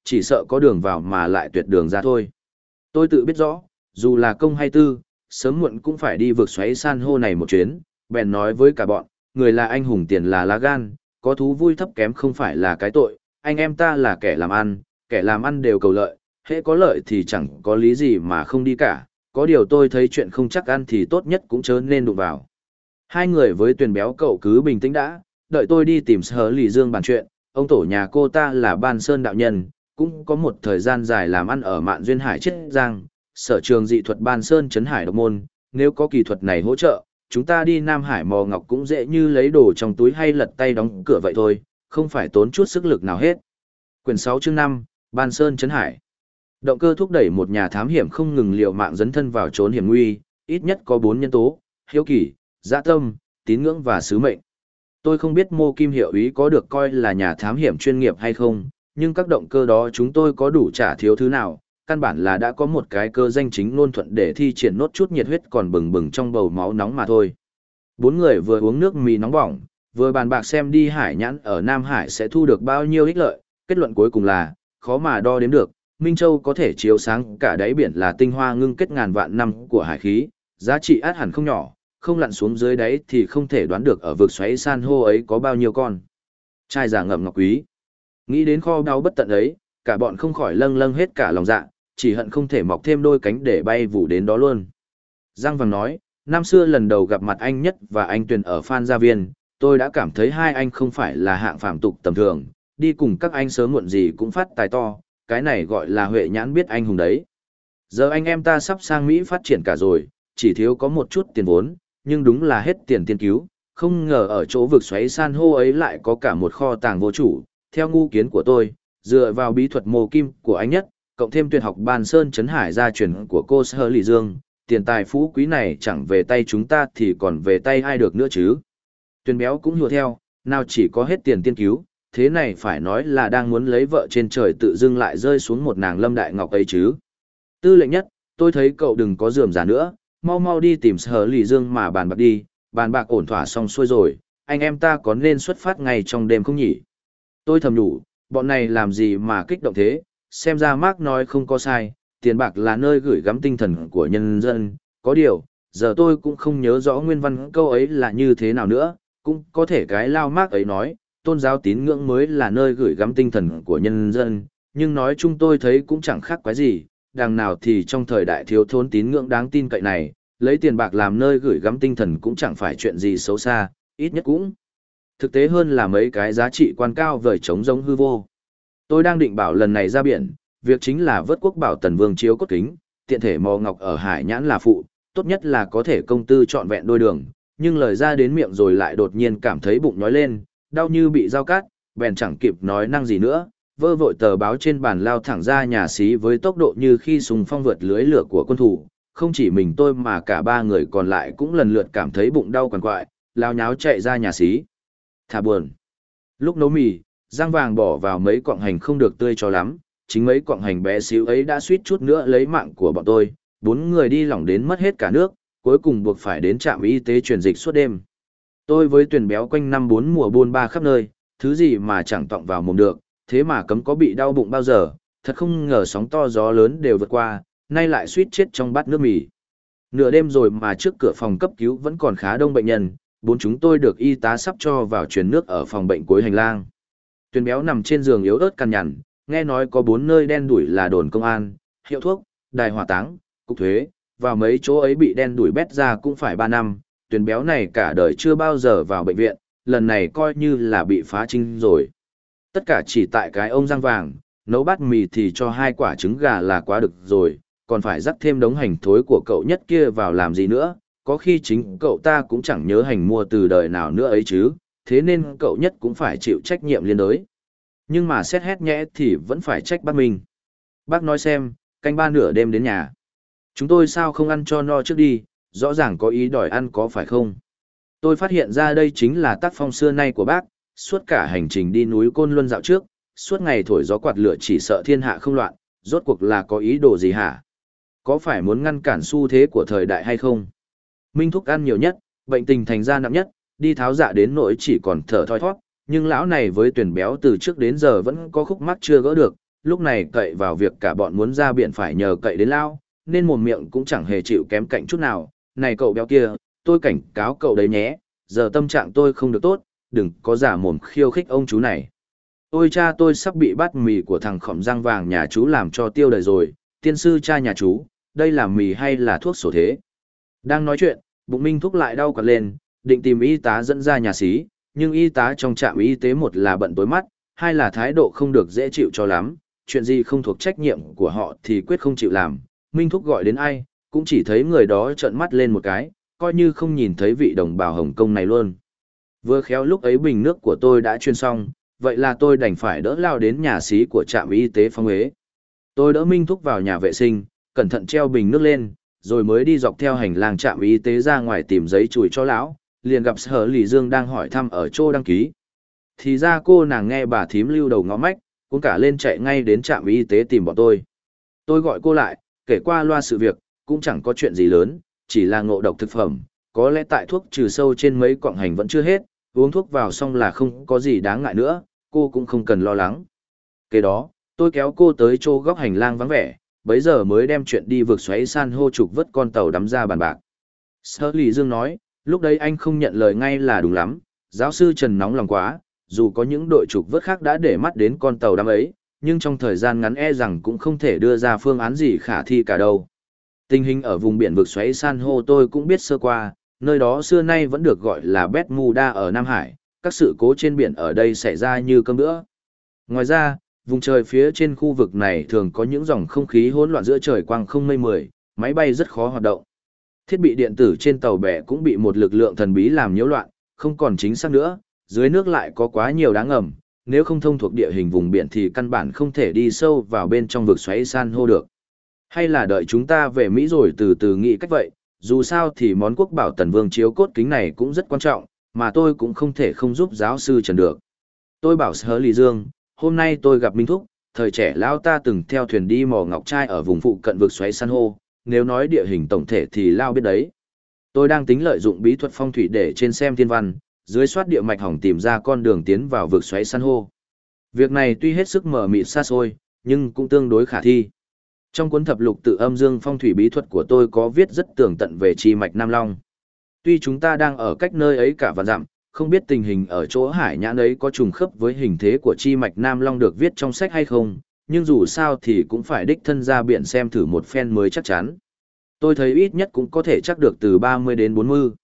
chỉ sợ có đường vào mà lại tuyệt đường ra thôi. Tôi tự biết rõ, dù là công hay tư, sớm muộn cũng phải đi vượt xoáy san hô này một chuyến, bèn nói với cả bọn, người là anh hùng tiền là lá gan, có thú vui thấp kém không phải là cái tội, anh em ta là kẻ làm ăn đều cầu lợi, hễ có lợi thì chẳng có lý gì mà không đi cả, có điều tôi thấy chuyện không chắc ăn thì tốt nhất cũng chớ nên đụng vào. Hai người với Tuyền béo cậu cứ bình tĩnh đã, đợi tôi đi tìm Sở Lì Dương bàn chuyện, ông tổ nhà cô ta là Ban Sơn đạo nhân, cũng có một thời gian dài làm ăn ở Mạn Duyên Hải Chiết Giang, sở trường dị thuật Ban Sơn Trấn Hải độc môn, nếu có kỳ thuật này hỗ trợ, chúng ta đi Nam Hải mò ngọc cũng dễ như lấy đồ trong túi hay lật tay đóng cửa vậy thôi, không phải tốn chút sức lực nào hết. Quyển 6 chương 5, Ban Sơn Trấn Hải. Động cơ thúc đẩy một nhà thám hiểm không ngừng liều mạng dấn thân vào chốn hiểm nguy, ít nhất có 4 nhân tố: hiếu kỳ, dã tâm, tín ngưỡng và sứ mệnh. Tôi không biết Mô Kim Hiệu úy có được coi là nhà thám hiểm chuyên nghiệp hay không, nhưng các động cơ đó chúng tôi có đủ trả thiếu thứ nào, căn bản là đã có một cái cơ danh chính ngôn thuận để thi triển nốt chút nhiệt huyết còn bừng bừng trong bầu máu nóng mà thôi. 4 người vừa uống nước mì nóng bỏng, vừa bàn bạc xem đi hải nhãn ở Nam Hải sẽ thu được bao nhiêu ích lợi, kết luận cuối cùng là, khó mà đo đếm được, Minh Châu có thể chiếu sáng cả đáy biển là tinh hoa ngưng kết ngàn vạn năm của hải khí, giá trị át hẳn không nhỏ, không lặn xuống dưới đáy thì không thể đoán được ở vực xoáy san hô ấy có bao nhiêu con trai giả ngậm ngọc quý. Nghĩ đến kho báu bất tận ấy, cả bọn không khỏi lâng lâng hết cả lòng dạ, chỉ hận không thể mọc thêm đôi cánh để bay vụ đến đó luôn. Giang Vàng nói, năm xưa lần đầu gặp mặt anh Nhất và anh Tuyền ở Phan Gia Viên, tôi đã cảm thấy hai anh không phải là hạng phàm tục tầm thường, đi cùng các anh sớm muộn gì cũng phát tài to, cái này gọi là huệ nhãn biết anh hùng đấy. Giờ anh em ta sắp sang Mỹ phát triển cả rồi, chỉ thiếu có một chút tiền vốn, nhưng đúng là hết tiền tiên cứu, không ngờ ở chỗ vực xoáy san hô ấy lại có cả một kho tàng vô chủ. Theo ngu kiến của tôi, dựa vào bí thuật mồ kim của anh Nhất, cộng thêm tuyệt học Ban Sơn Trấn Hải gia truyền của cô Sở Lì Dương, tiền tài phú quý này chẳng về tay chúng ta thì còn về tay ai được nữa chứ. Tuyền béo cũng hùa theo, nào chỉ có hết tiền tiên cứu, thế này phải nói là đang muốn lấy vợ trên trời tự dưng lại rơi xuống một nàng Lâm Đại Ngọc ấy chứ. Tư lệnh Nhất, tôi thấy cậu đừng có rườm rà nữa, mau mau đi tìm Sở Lì Dương mà bàn bạc đi, bàn bạc ổn thỏa xong xuôi rồi, anh em ta có nên xuất phát ngay trong đêm không nhỉ? Tôi thầm nhủ, bọn này làm gì mà kích động thế, xem ra Mark nói không có sai, tiền bạc là nơi gửi gắm tinh thần của nhân dân, có điều, giờ tôi cũng không nhớ rõ nguyên văn câu ấy là như thế nào nữa, cũng có thể cái lao Mark ấy nói, tôn giáo tín ngưỡng mới là nơi gửi gắm tinh thần của nhân dân, nhưng nói chung tôi thấy cũng chẳng khác quái gì, đằng nào thì trong thời đại thiếu thốn tín ngưỡng đáng tin cậy này, lấy tiền bạc làm nơi gửi gắm tinh thần cũng chẳng phải chuyện gì xấu xa, ít nhất cũng thực tế hơn là mấy cái giá trị quan cao vời trống giống hư vô. Tôi đang định bảo lần này ra biển, việc chính là vớt quốc bảo Tần Vương chiếu cốt kính, tiện thể mò ngọc ở hải nhãn là phụ, tốt nhất là có thể công tư trọn vẹn đôi đường, nhưng lời ra đến miệng rồi lại đột nhiên cảm thấy bụng nhói lên, đau như bị dao cát, bèn chẳng kịp nói năng gì nữa, vơ vội tờ báo trên bàn lao thẳng ra nhà xí với tốc độ như khi sùng phong vượt lưới lửa của quân thủ. Không chỉ mình tôi mà cả ba người còn lại cũng lần lượt cảm thấy bụng đau quằn quại, lao nháo chạy ra nhà xí. Thả buồn. Lúc nấu mì, Giang Vàng bỏ vào mấy quặng hành không được tươi cho lắm, chính mấy quặng hành bé xíu ấy đã suýt chút nữa lấy mạng của bọn tôi, 4 người đi lỏng đến mất hết cả nước, cuối cùng buộc phải đến trạm y tế truyền dịch suốt đêm. Tôi với Tuyền béo quanh năm 4 mùa buôn ba khắp nơi, thứ gì mà chẳng tọng vào mồm được, thế mà cấm có bị đau bụng bao giờ, thật không ngờ sóng to gió lớn đều vượt qua, nay lại suýt chết trong bát nước mì. Nửa đêm rồi mà trước cửa phòng cấp cứu vẫn còn khá đông bệnh nhân, 4 chúng tôi được y tá sắp cho vào truyền nước ở phòng bệnh cuối hành lang. Tuyền béo nằm trên giường yếu ớt cằn nhằn, nghe nói có 4 nơi đen đủi là đồn công an, hiệu thuốc, đài hỏa táng, cục thuế, vào mấy chỗ ấy bị đen đủi bét ra cũng phải 3 năm. Tuyền béo này cả đời chưa bao giờ vào bệnh viện, lần này coi như là bị phá trinh rồi. Tất cả chỉ tại cái ông Giang Vàng, nấu bát mì thì cho 2 quả trứng gà là quá được rồi, còn phải dắt thêm đống hành thối của cậu Nhất kia vào làm gì nữa, có khi chính cậu ta cũng chẳng nhớ hành mua từ đời nào nữa ấy chứ, thế nên cậu Nhất cũng phải chịu trách nhiệm liên đới. Nhưng mà xét hét nhẽ thì vẫn phải trách bác mình. Bác nói xem, canh 3 nửa đêm đến nhà. Chúng tôi sao không ăn cho no trước đi, rõ ràng có ý đòi ăn có phải không? Tôi phát hiện ra đây chính là tác phong xưa nay của bác, suốt cả hành trình đi núi Côn Luân dạo trước, suốt ngày thổi gió quạt lửa chỉ sợ thiên hạ không loạn, rốt cuộc là có ý đồ gì hả? Có phải muốn ngăn cản xu thế của thời đại hay không? Minh Thúc ăn nhiều nhất, bệnh tình thành ra nặng nhất, đi tháo dạ đến nỗi chỉ còn thở thoi thoát, nhưng lão này với Tuyền béo từ trước đến giờ vẫn có khúc mắc chưa gỡ được, lúc này cậy vào việc cả bọn muốn ra biển phải nhờ cậy đến Lao, nên mồm miệng cũng chẳng hề chịu kém cạnh chút nào. Này cậu béo kia, tôi cảnh cáo cậu đấy nhé, giờ tâm trạng tôi không được tốt, đừng có giả mồm khiêu khích ông chú này. Ôi cha, tôi sắp bị bát mì của thằng khổng răng vàng nhà chú làm cho tiêu đời rồi, tiên sư cha nhà chú, đây là mì hay là thuốc sổ thế? Đang nói chuyện, bụng Minh Thúc lại đau quặn lên, định tìm y tá dẫn ra nhà xí, nhưng y tá trong trạm y tế một là bận tối mắt, hai là thái độ không được dễ chịu cho lắm, chuyện gì không thuộc trách nhiệm của họ thì quyết không chịu làm. Minh Thúc gọi đến ai, cũng chỉ thấy người đó trợn mắt lên một cái, coi như không nhìn thấy vị đồng bào Hồng Kông này luôn. Vừa khéo lúc ấy bình nước của tôi đã chuyên xong, vậy là tôi đành phải đỡ lao đến nhà xí của trạm y tế Phong Huế. Tôi đỡ Minh Thúc vào nhà vệ sinh, cẩn thận treo bình nước lên, rồi mới đi dọc theo hành lang trạm y tế ra ngoài tìm giấy chùi cho lão, liền gặp Sở Lì Dương đang hỏi thăm ở chỗ đăng ký. Thì ra cô nàng nghe bà thím lưu đầu ngõ mách, cũng cả lên chạy ngay đến trạm y tế tìm bọn tôi. Tôi gọi cô lại, kể qua loa sự việc, cũng chẳng có chuyện gì lớn, chỉ là ngộ độc thực phẩm, có lẽ tại thuốc trừ sâu trên mấy quặng hành vẫn chưa hết, uống thuốc vào xong là không có gì đáng ngại nữa, cô cũng không cần lo lắng. Kế đó, tôi kéo cô tới chỗ góc hành lang vắng vẻ, bấy giờ mới đem chuyện đi vực xoáy san hô trục vớt con tàu đắm ra bàn bạc. Sở Lì Dương nói, lúc đấy anh không nhận lời ngay là đúng lắm, giáo sư Trần nóng lòng quá, dù có những đội trục vớt khác đã để mắt đến con tàu đắm ấy, nhưng trong thời gian ngắn e rằng cũng không thể đưa ra phương án gì khả thi cả đâu. Tình hình ở vùng biển vực xoáy san hô tôi cũng biết sơ qua, nơi đó xưa nay vẫn được gọi là Bermuda ở Nam Hải, các sự cố trên biển ở đây xảy ra như cơm bữa. Ngoài ra, vùng trời phía trên khu vực này thường có những dòng không khí hỗn loạn giữa trời quang không mây mười, máy bay rất khó hoạt động. Thiết bị điện tử trên tàu bè cũng bị một lực lượng thần bí làm nhiễu loạn, không còn chính xác nữa, dưới nước lại có quá nhiều đá ngầm, nếu không thông thuộc địa hình vùng biển thì căn bản không thể đi sâu vào bên trong vực xoáy san hô được. Hay là đợi chúng ta về Mỹ rồi từ từ nghĩ cách vậy, dù sao thì món quốc bảo Tần Vương chiếu cốt kính này cũng rất quan trọng, mà tôi cũng không thể không giúp giáo sư Trần được. Tôi bảo Sở Lì Dương, hôm nay tôi gặp Minh Thúc, thời trẻ lão ta từng theo thuyền đi mò ngọc trai ở vùng phụ cận vực xoáy san hô, nếu nói địa hình tổng thể thì lao biết đấy. Tôi đang tính lợi dụng bí thuật phong thủy để trên xem thiên văn, dưới soát địa mạch hỏng tìm ra con đường tiến vào vực xoáy san hô. Việc này tuy hết sức mờ mịt xa xôi, nhưng cũng tương đối khả thi. Trong cuốn thập lục tự âm dương phong thủy bí thuật của tôi có viết rất tường tận về chi mạch Nam Long. Tuy chúng ta đang ở cách nơi ấy cả vạn dặm, không biết tình hình ở chỗ hải nhãn ấy có trùng khớp với hình thế của chi mạch Nam Long được viết trong sách hay không, nhưng dù sao thì cũng phải đích thân ra biển xem thử một phen mới chắc chắn. Tôi thấy ít nhất cũng có thể chắc được từ 30 đến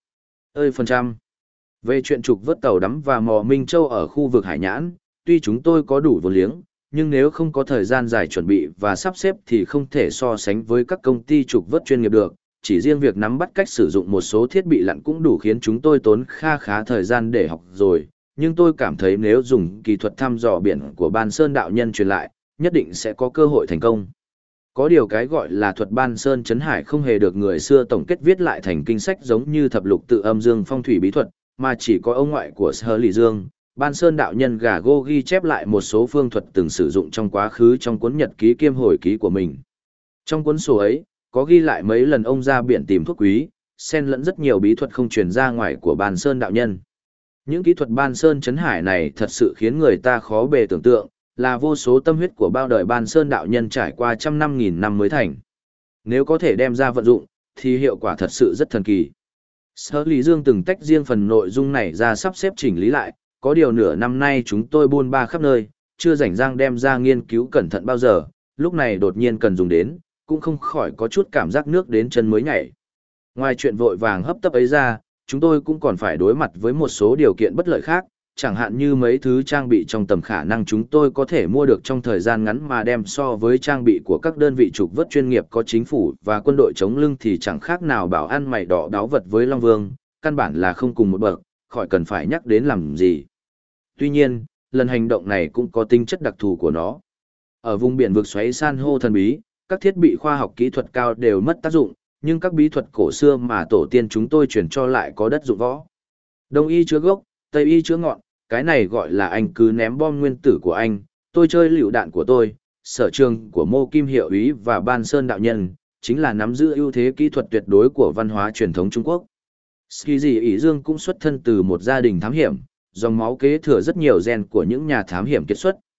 40%. Về chuyện trục vớt tàu đắm và mò Minh Châu ở khu vực hải nhãn, tuy chúng tôi có đủ vốn liếng, nhưng nếu không có thời gian dài chuẩn bị và sắp xếp thì không thể so sánh với các công ty trục vớt chuyên nghiệp được. Chỉ riêng việc nắm bắt cách sử dụng một số thiết bị lặn cũng đủ khiến chúng tôi tốn khá thời gian để học rồi, nhưng tôi cảm thấy nếu dùng kỹ thuật thăm dò biển của Ban Sơn đạo nhân truyền lại, nhất định sẽ có cơ hội thành công. Có điều cái gọi là thuật Ban Sơn chấn hải không hề được người xưa tổng kết viết lại thành kinh sách giống như thập lục tự âm dương phong thủy bí thuật, mà chỉ có ông ngoại của Sở Lì Dương, Ban Sơn đạo nhân Gà Gô ghi chép lại một số phương thuật từng sử dụng trong quá khứ trong cuốn nhật ký kiêm hồi ký của mình. Trong cuốn sổ ấy, có ghi lại mấy lần ông ra biển tìm thuốc quý, xen lẫn rất nhiều bí thuật không truyền ra ngoài của Ban Sơn đạo nhân. Những kỹ thuật Ban Sơn chấn hải này thật sự khiến người ta khó bề tưởng tượng, là vô số tâm huyết của bao đời Ban Sơn đạo nhân trải qua trăm năm nghìn năm mới thành. Nếu có thể đem ra vận dụng, thì hiệu quả thật sự rất thần kỳ. Sở Lý Dương từng tách riêng phần nội dung này ra sắp xếp chỉnh lý lại, có điều nửa năm nay chúng tôi buôn ba khắp nơi, chưa rảnh rang đem ra nghiên cứu cẩn thận bao giờ, lúc này đột nhiên cần dùng đến, cũng không khỏi có chút cảm giác nước đến chân mới nhảy. Ngoài chuyện vội vàng hấp tấp ấy ra, chúng tôi cũng còn phải đối mặt với một số điều kiện bất lợi khác, chẳng hạn như mấy thứ trang bị trong tầm khả năng chúng tôi có thể mua được trong thời gian ngắn mà đem so với trang bị của các đơn vị trục vớt chuyên nghiệp có chính phủ và quân đội chống lưng thì chẳng khác nào bảo ăn mày đỏ đáo vật với Long Vương, căn bản là không cùng một bậc, khỏi cần phải nhắc đến làm gì. Tuy nhiên, lần hành động này cũng có tính chất đặc thù của nó. Ở vùng biển vực xoáy san hô thần bí, các thiết bị khoa học kỹ thuật cao đều mất tác dụng, nhưng các bí thuật cổ xưa mà tổ tiên chúng tôi truyền cho lại có đất dụng võ. Đông y chữa gốc, Tây y chữa ngọn, cái này gọi là anh cứ ném bom nguyên tử của anh, tôi chơi lựu đạn của tôi, sở trường của Mô Kim Hiệu Úy và Ban Sơn đạo nhân, chính là nắm giữ ưu thế kỹ thuật tuyệt đối của văn hóa truyền thống Trung Quốc. Ski Dị ỷ Dương cũng xuất thân từ một gia đình thám hiểm, dòng máu kế thừa rất nhiều gen của những nhà thám hiểm kiệt xuất,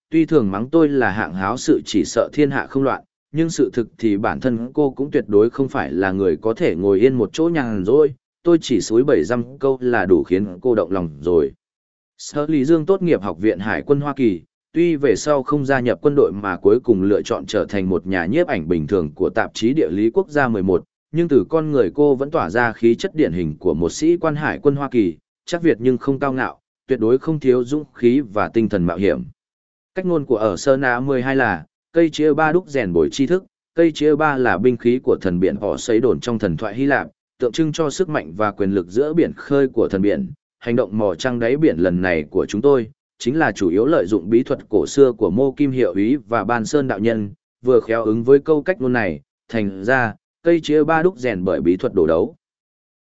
tuy thường mắng tôi là hạng háo sự chỉ sợ thiên hạ không loạn, nhưng sự thực thì bản thân cô cũng tuyệt đối không phải là người có thể ngồi yên một chỗ nhàn rỗi, tôi chỉ xúi 700 câu là đủ khiến cô động lòng rồi. Sở Lý Dương tốt nghiệp Học viện Hải quân Hoa Kỳ, tuy về sau không gia nhập quân đội mà cuối cùng lựa chọn trở thành một nhà nhiếp ảnh bình thường của tạp chí Địa lý Quốc gia 11, nhưng từ con người cô vẫn tỏa ra khí chất điển hình của một sĩ quan hải quân Hoa Kỳ, chắc Việt nhưng không cao ngạo, tuyệt đối không thiếu dũng khí và tinh thần mạo hiểm. Cách ngôn của ở Sơ Na 12 là, cây chia ba đúc rèn bồi tri thức, cây chia ba là binh khí của thần biển họ xây đồn trong thần thoại Hy Lạp, tượng trưng cho sức mạnh và quyền lực giữa biển khơi của thần biển. Hành động mò trăng đáy biển lần này của chúng tôi, chính là chủ yếu lợi dụng bí thuật cổ xưa của Mô Kim Hiệu Úy và Ban Sơn Đạo Nhân, vừa khéo ứng với câu cách ngôn này, thành ra, cây chia ba đúc rèn bởi bí thuật đổ đấu.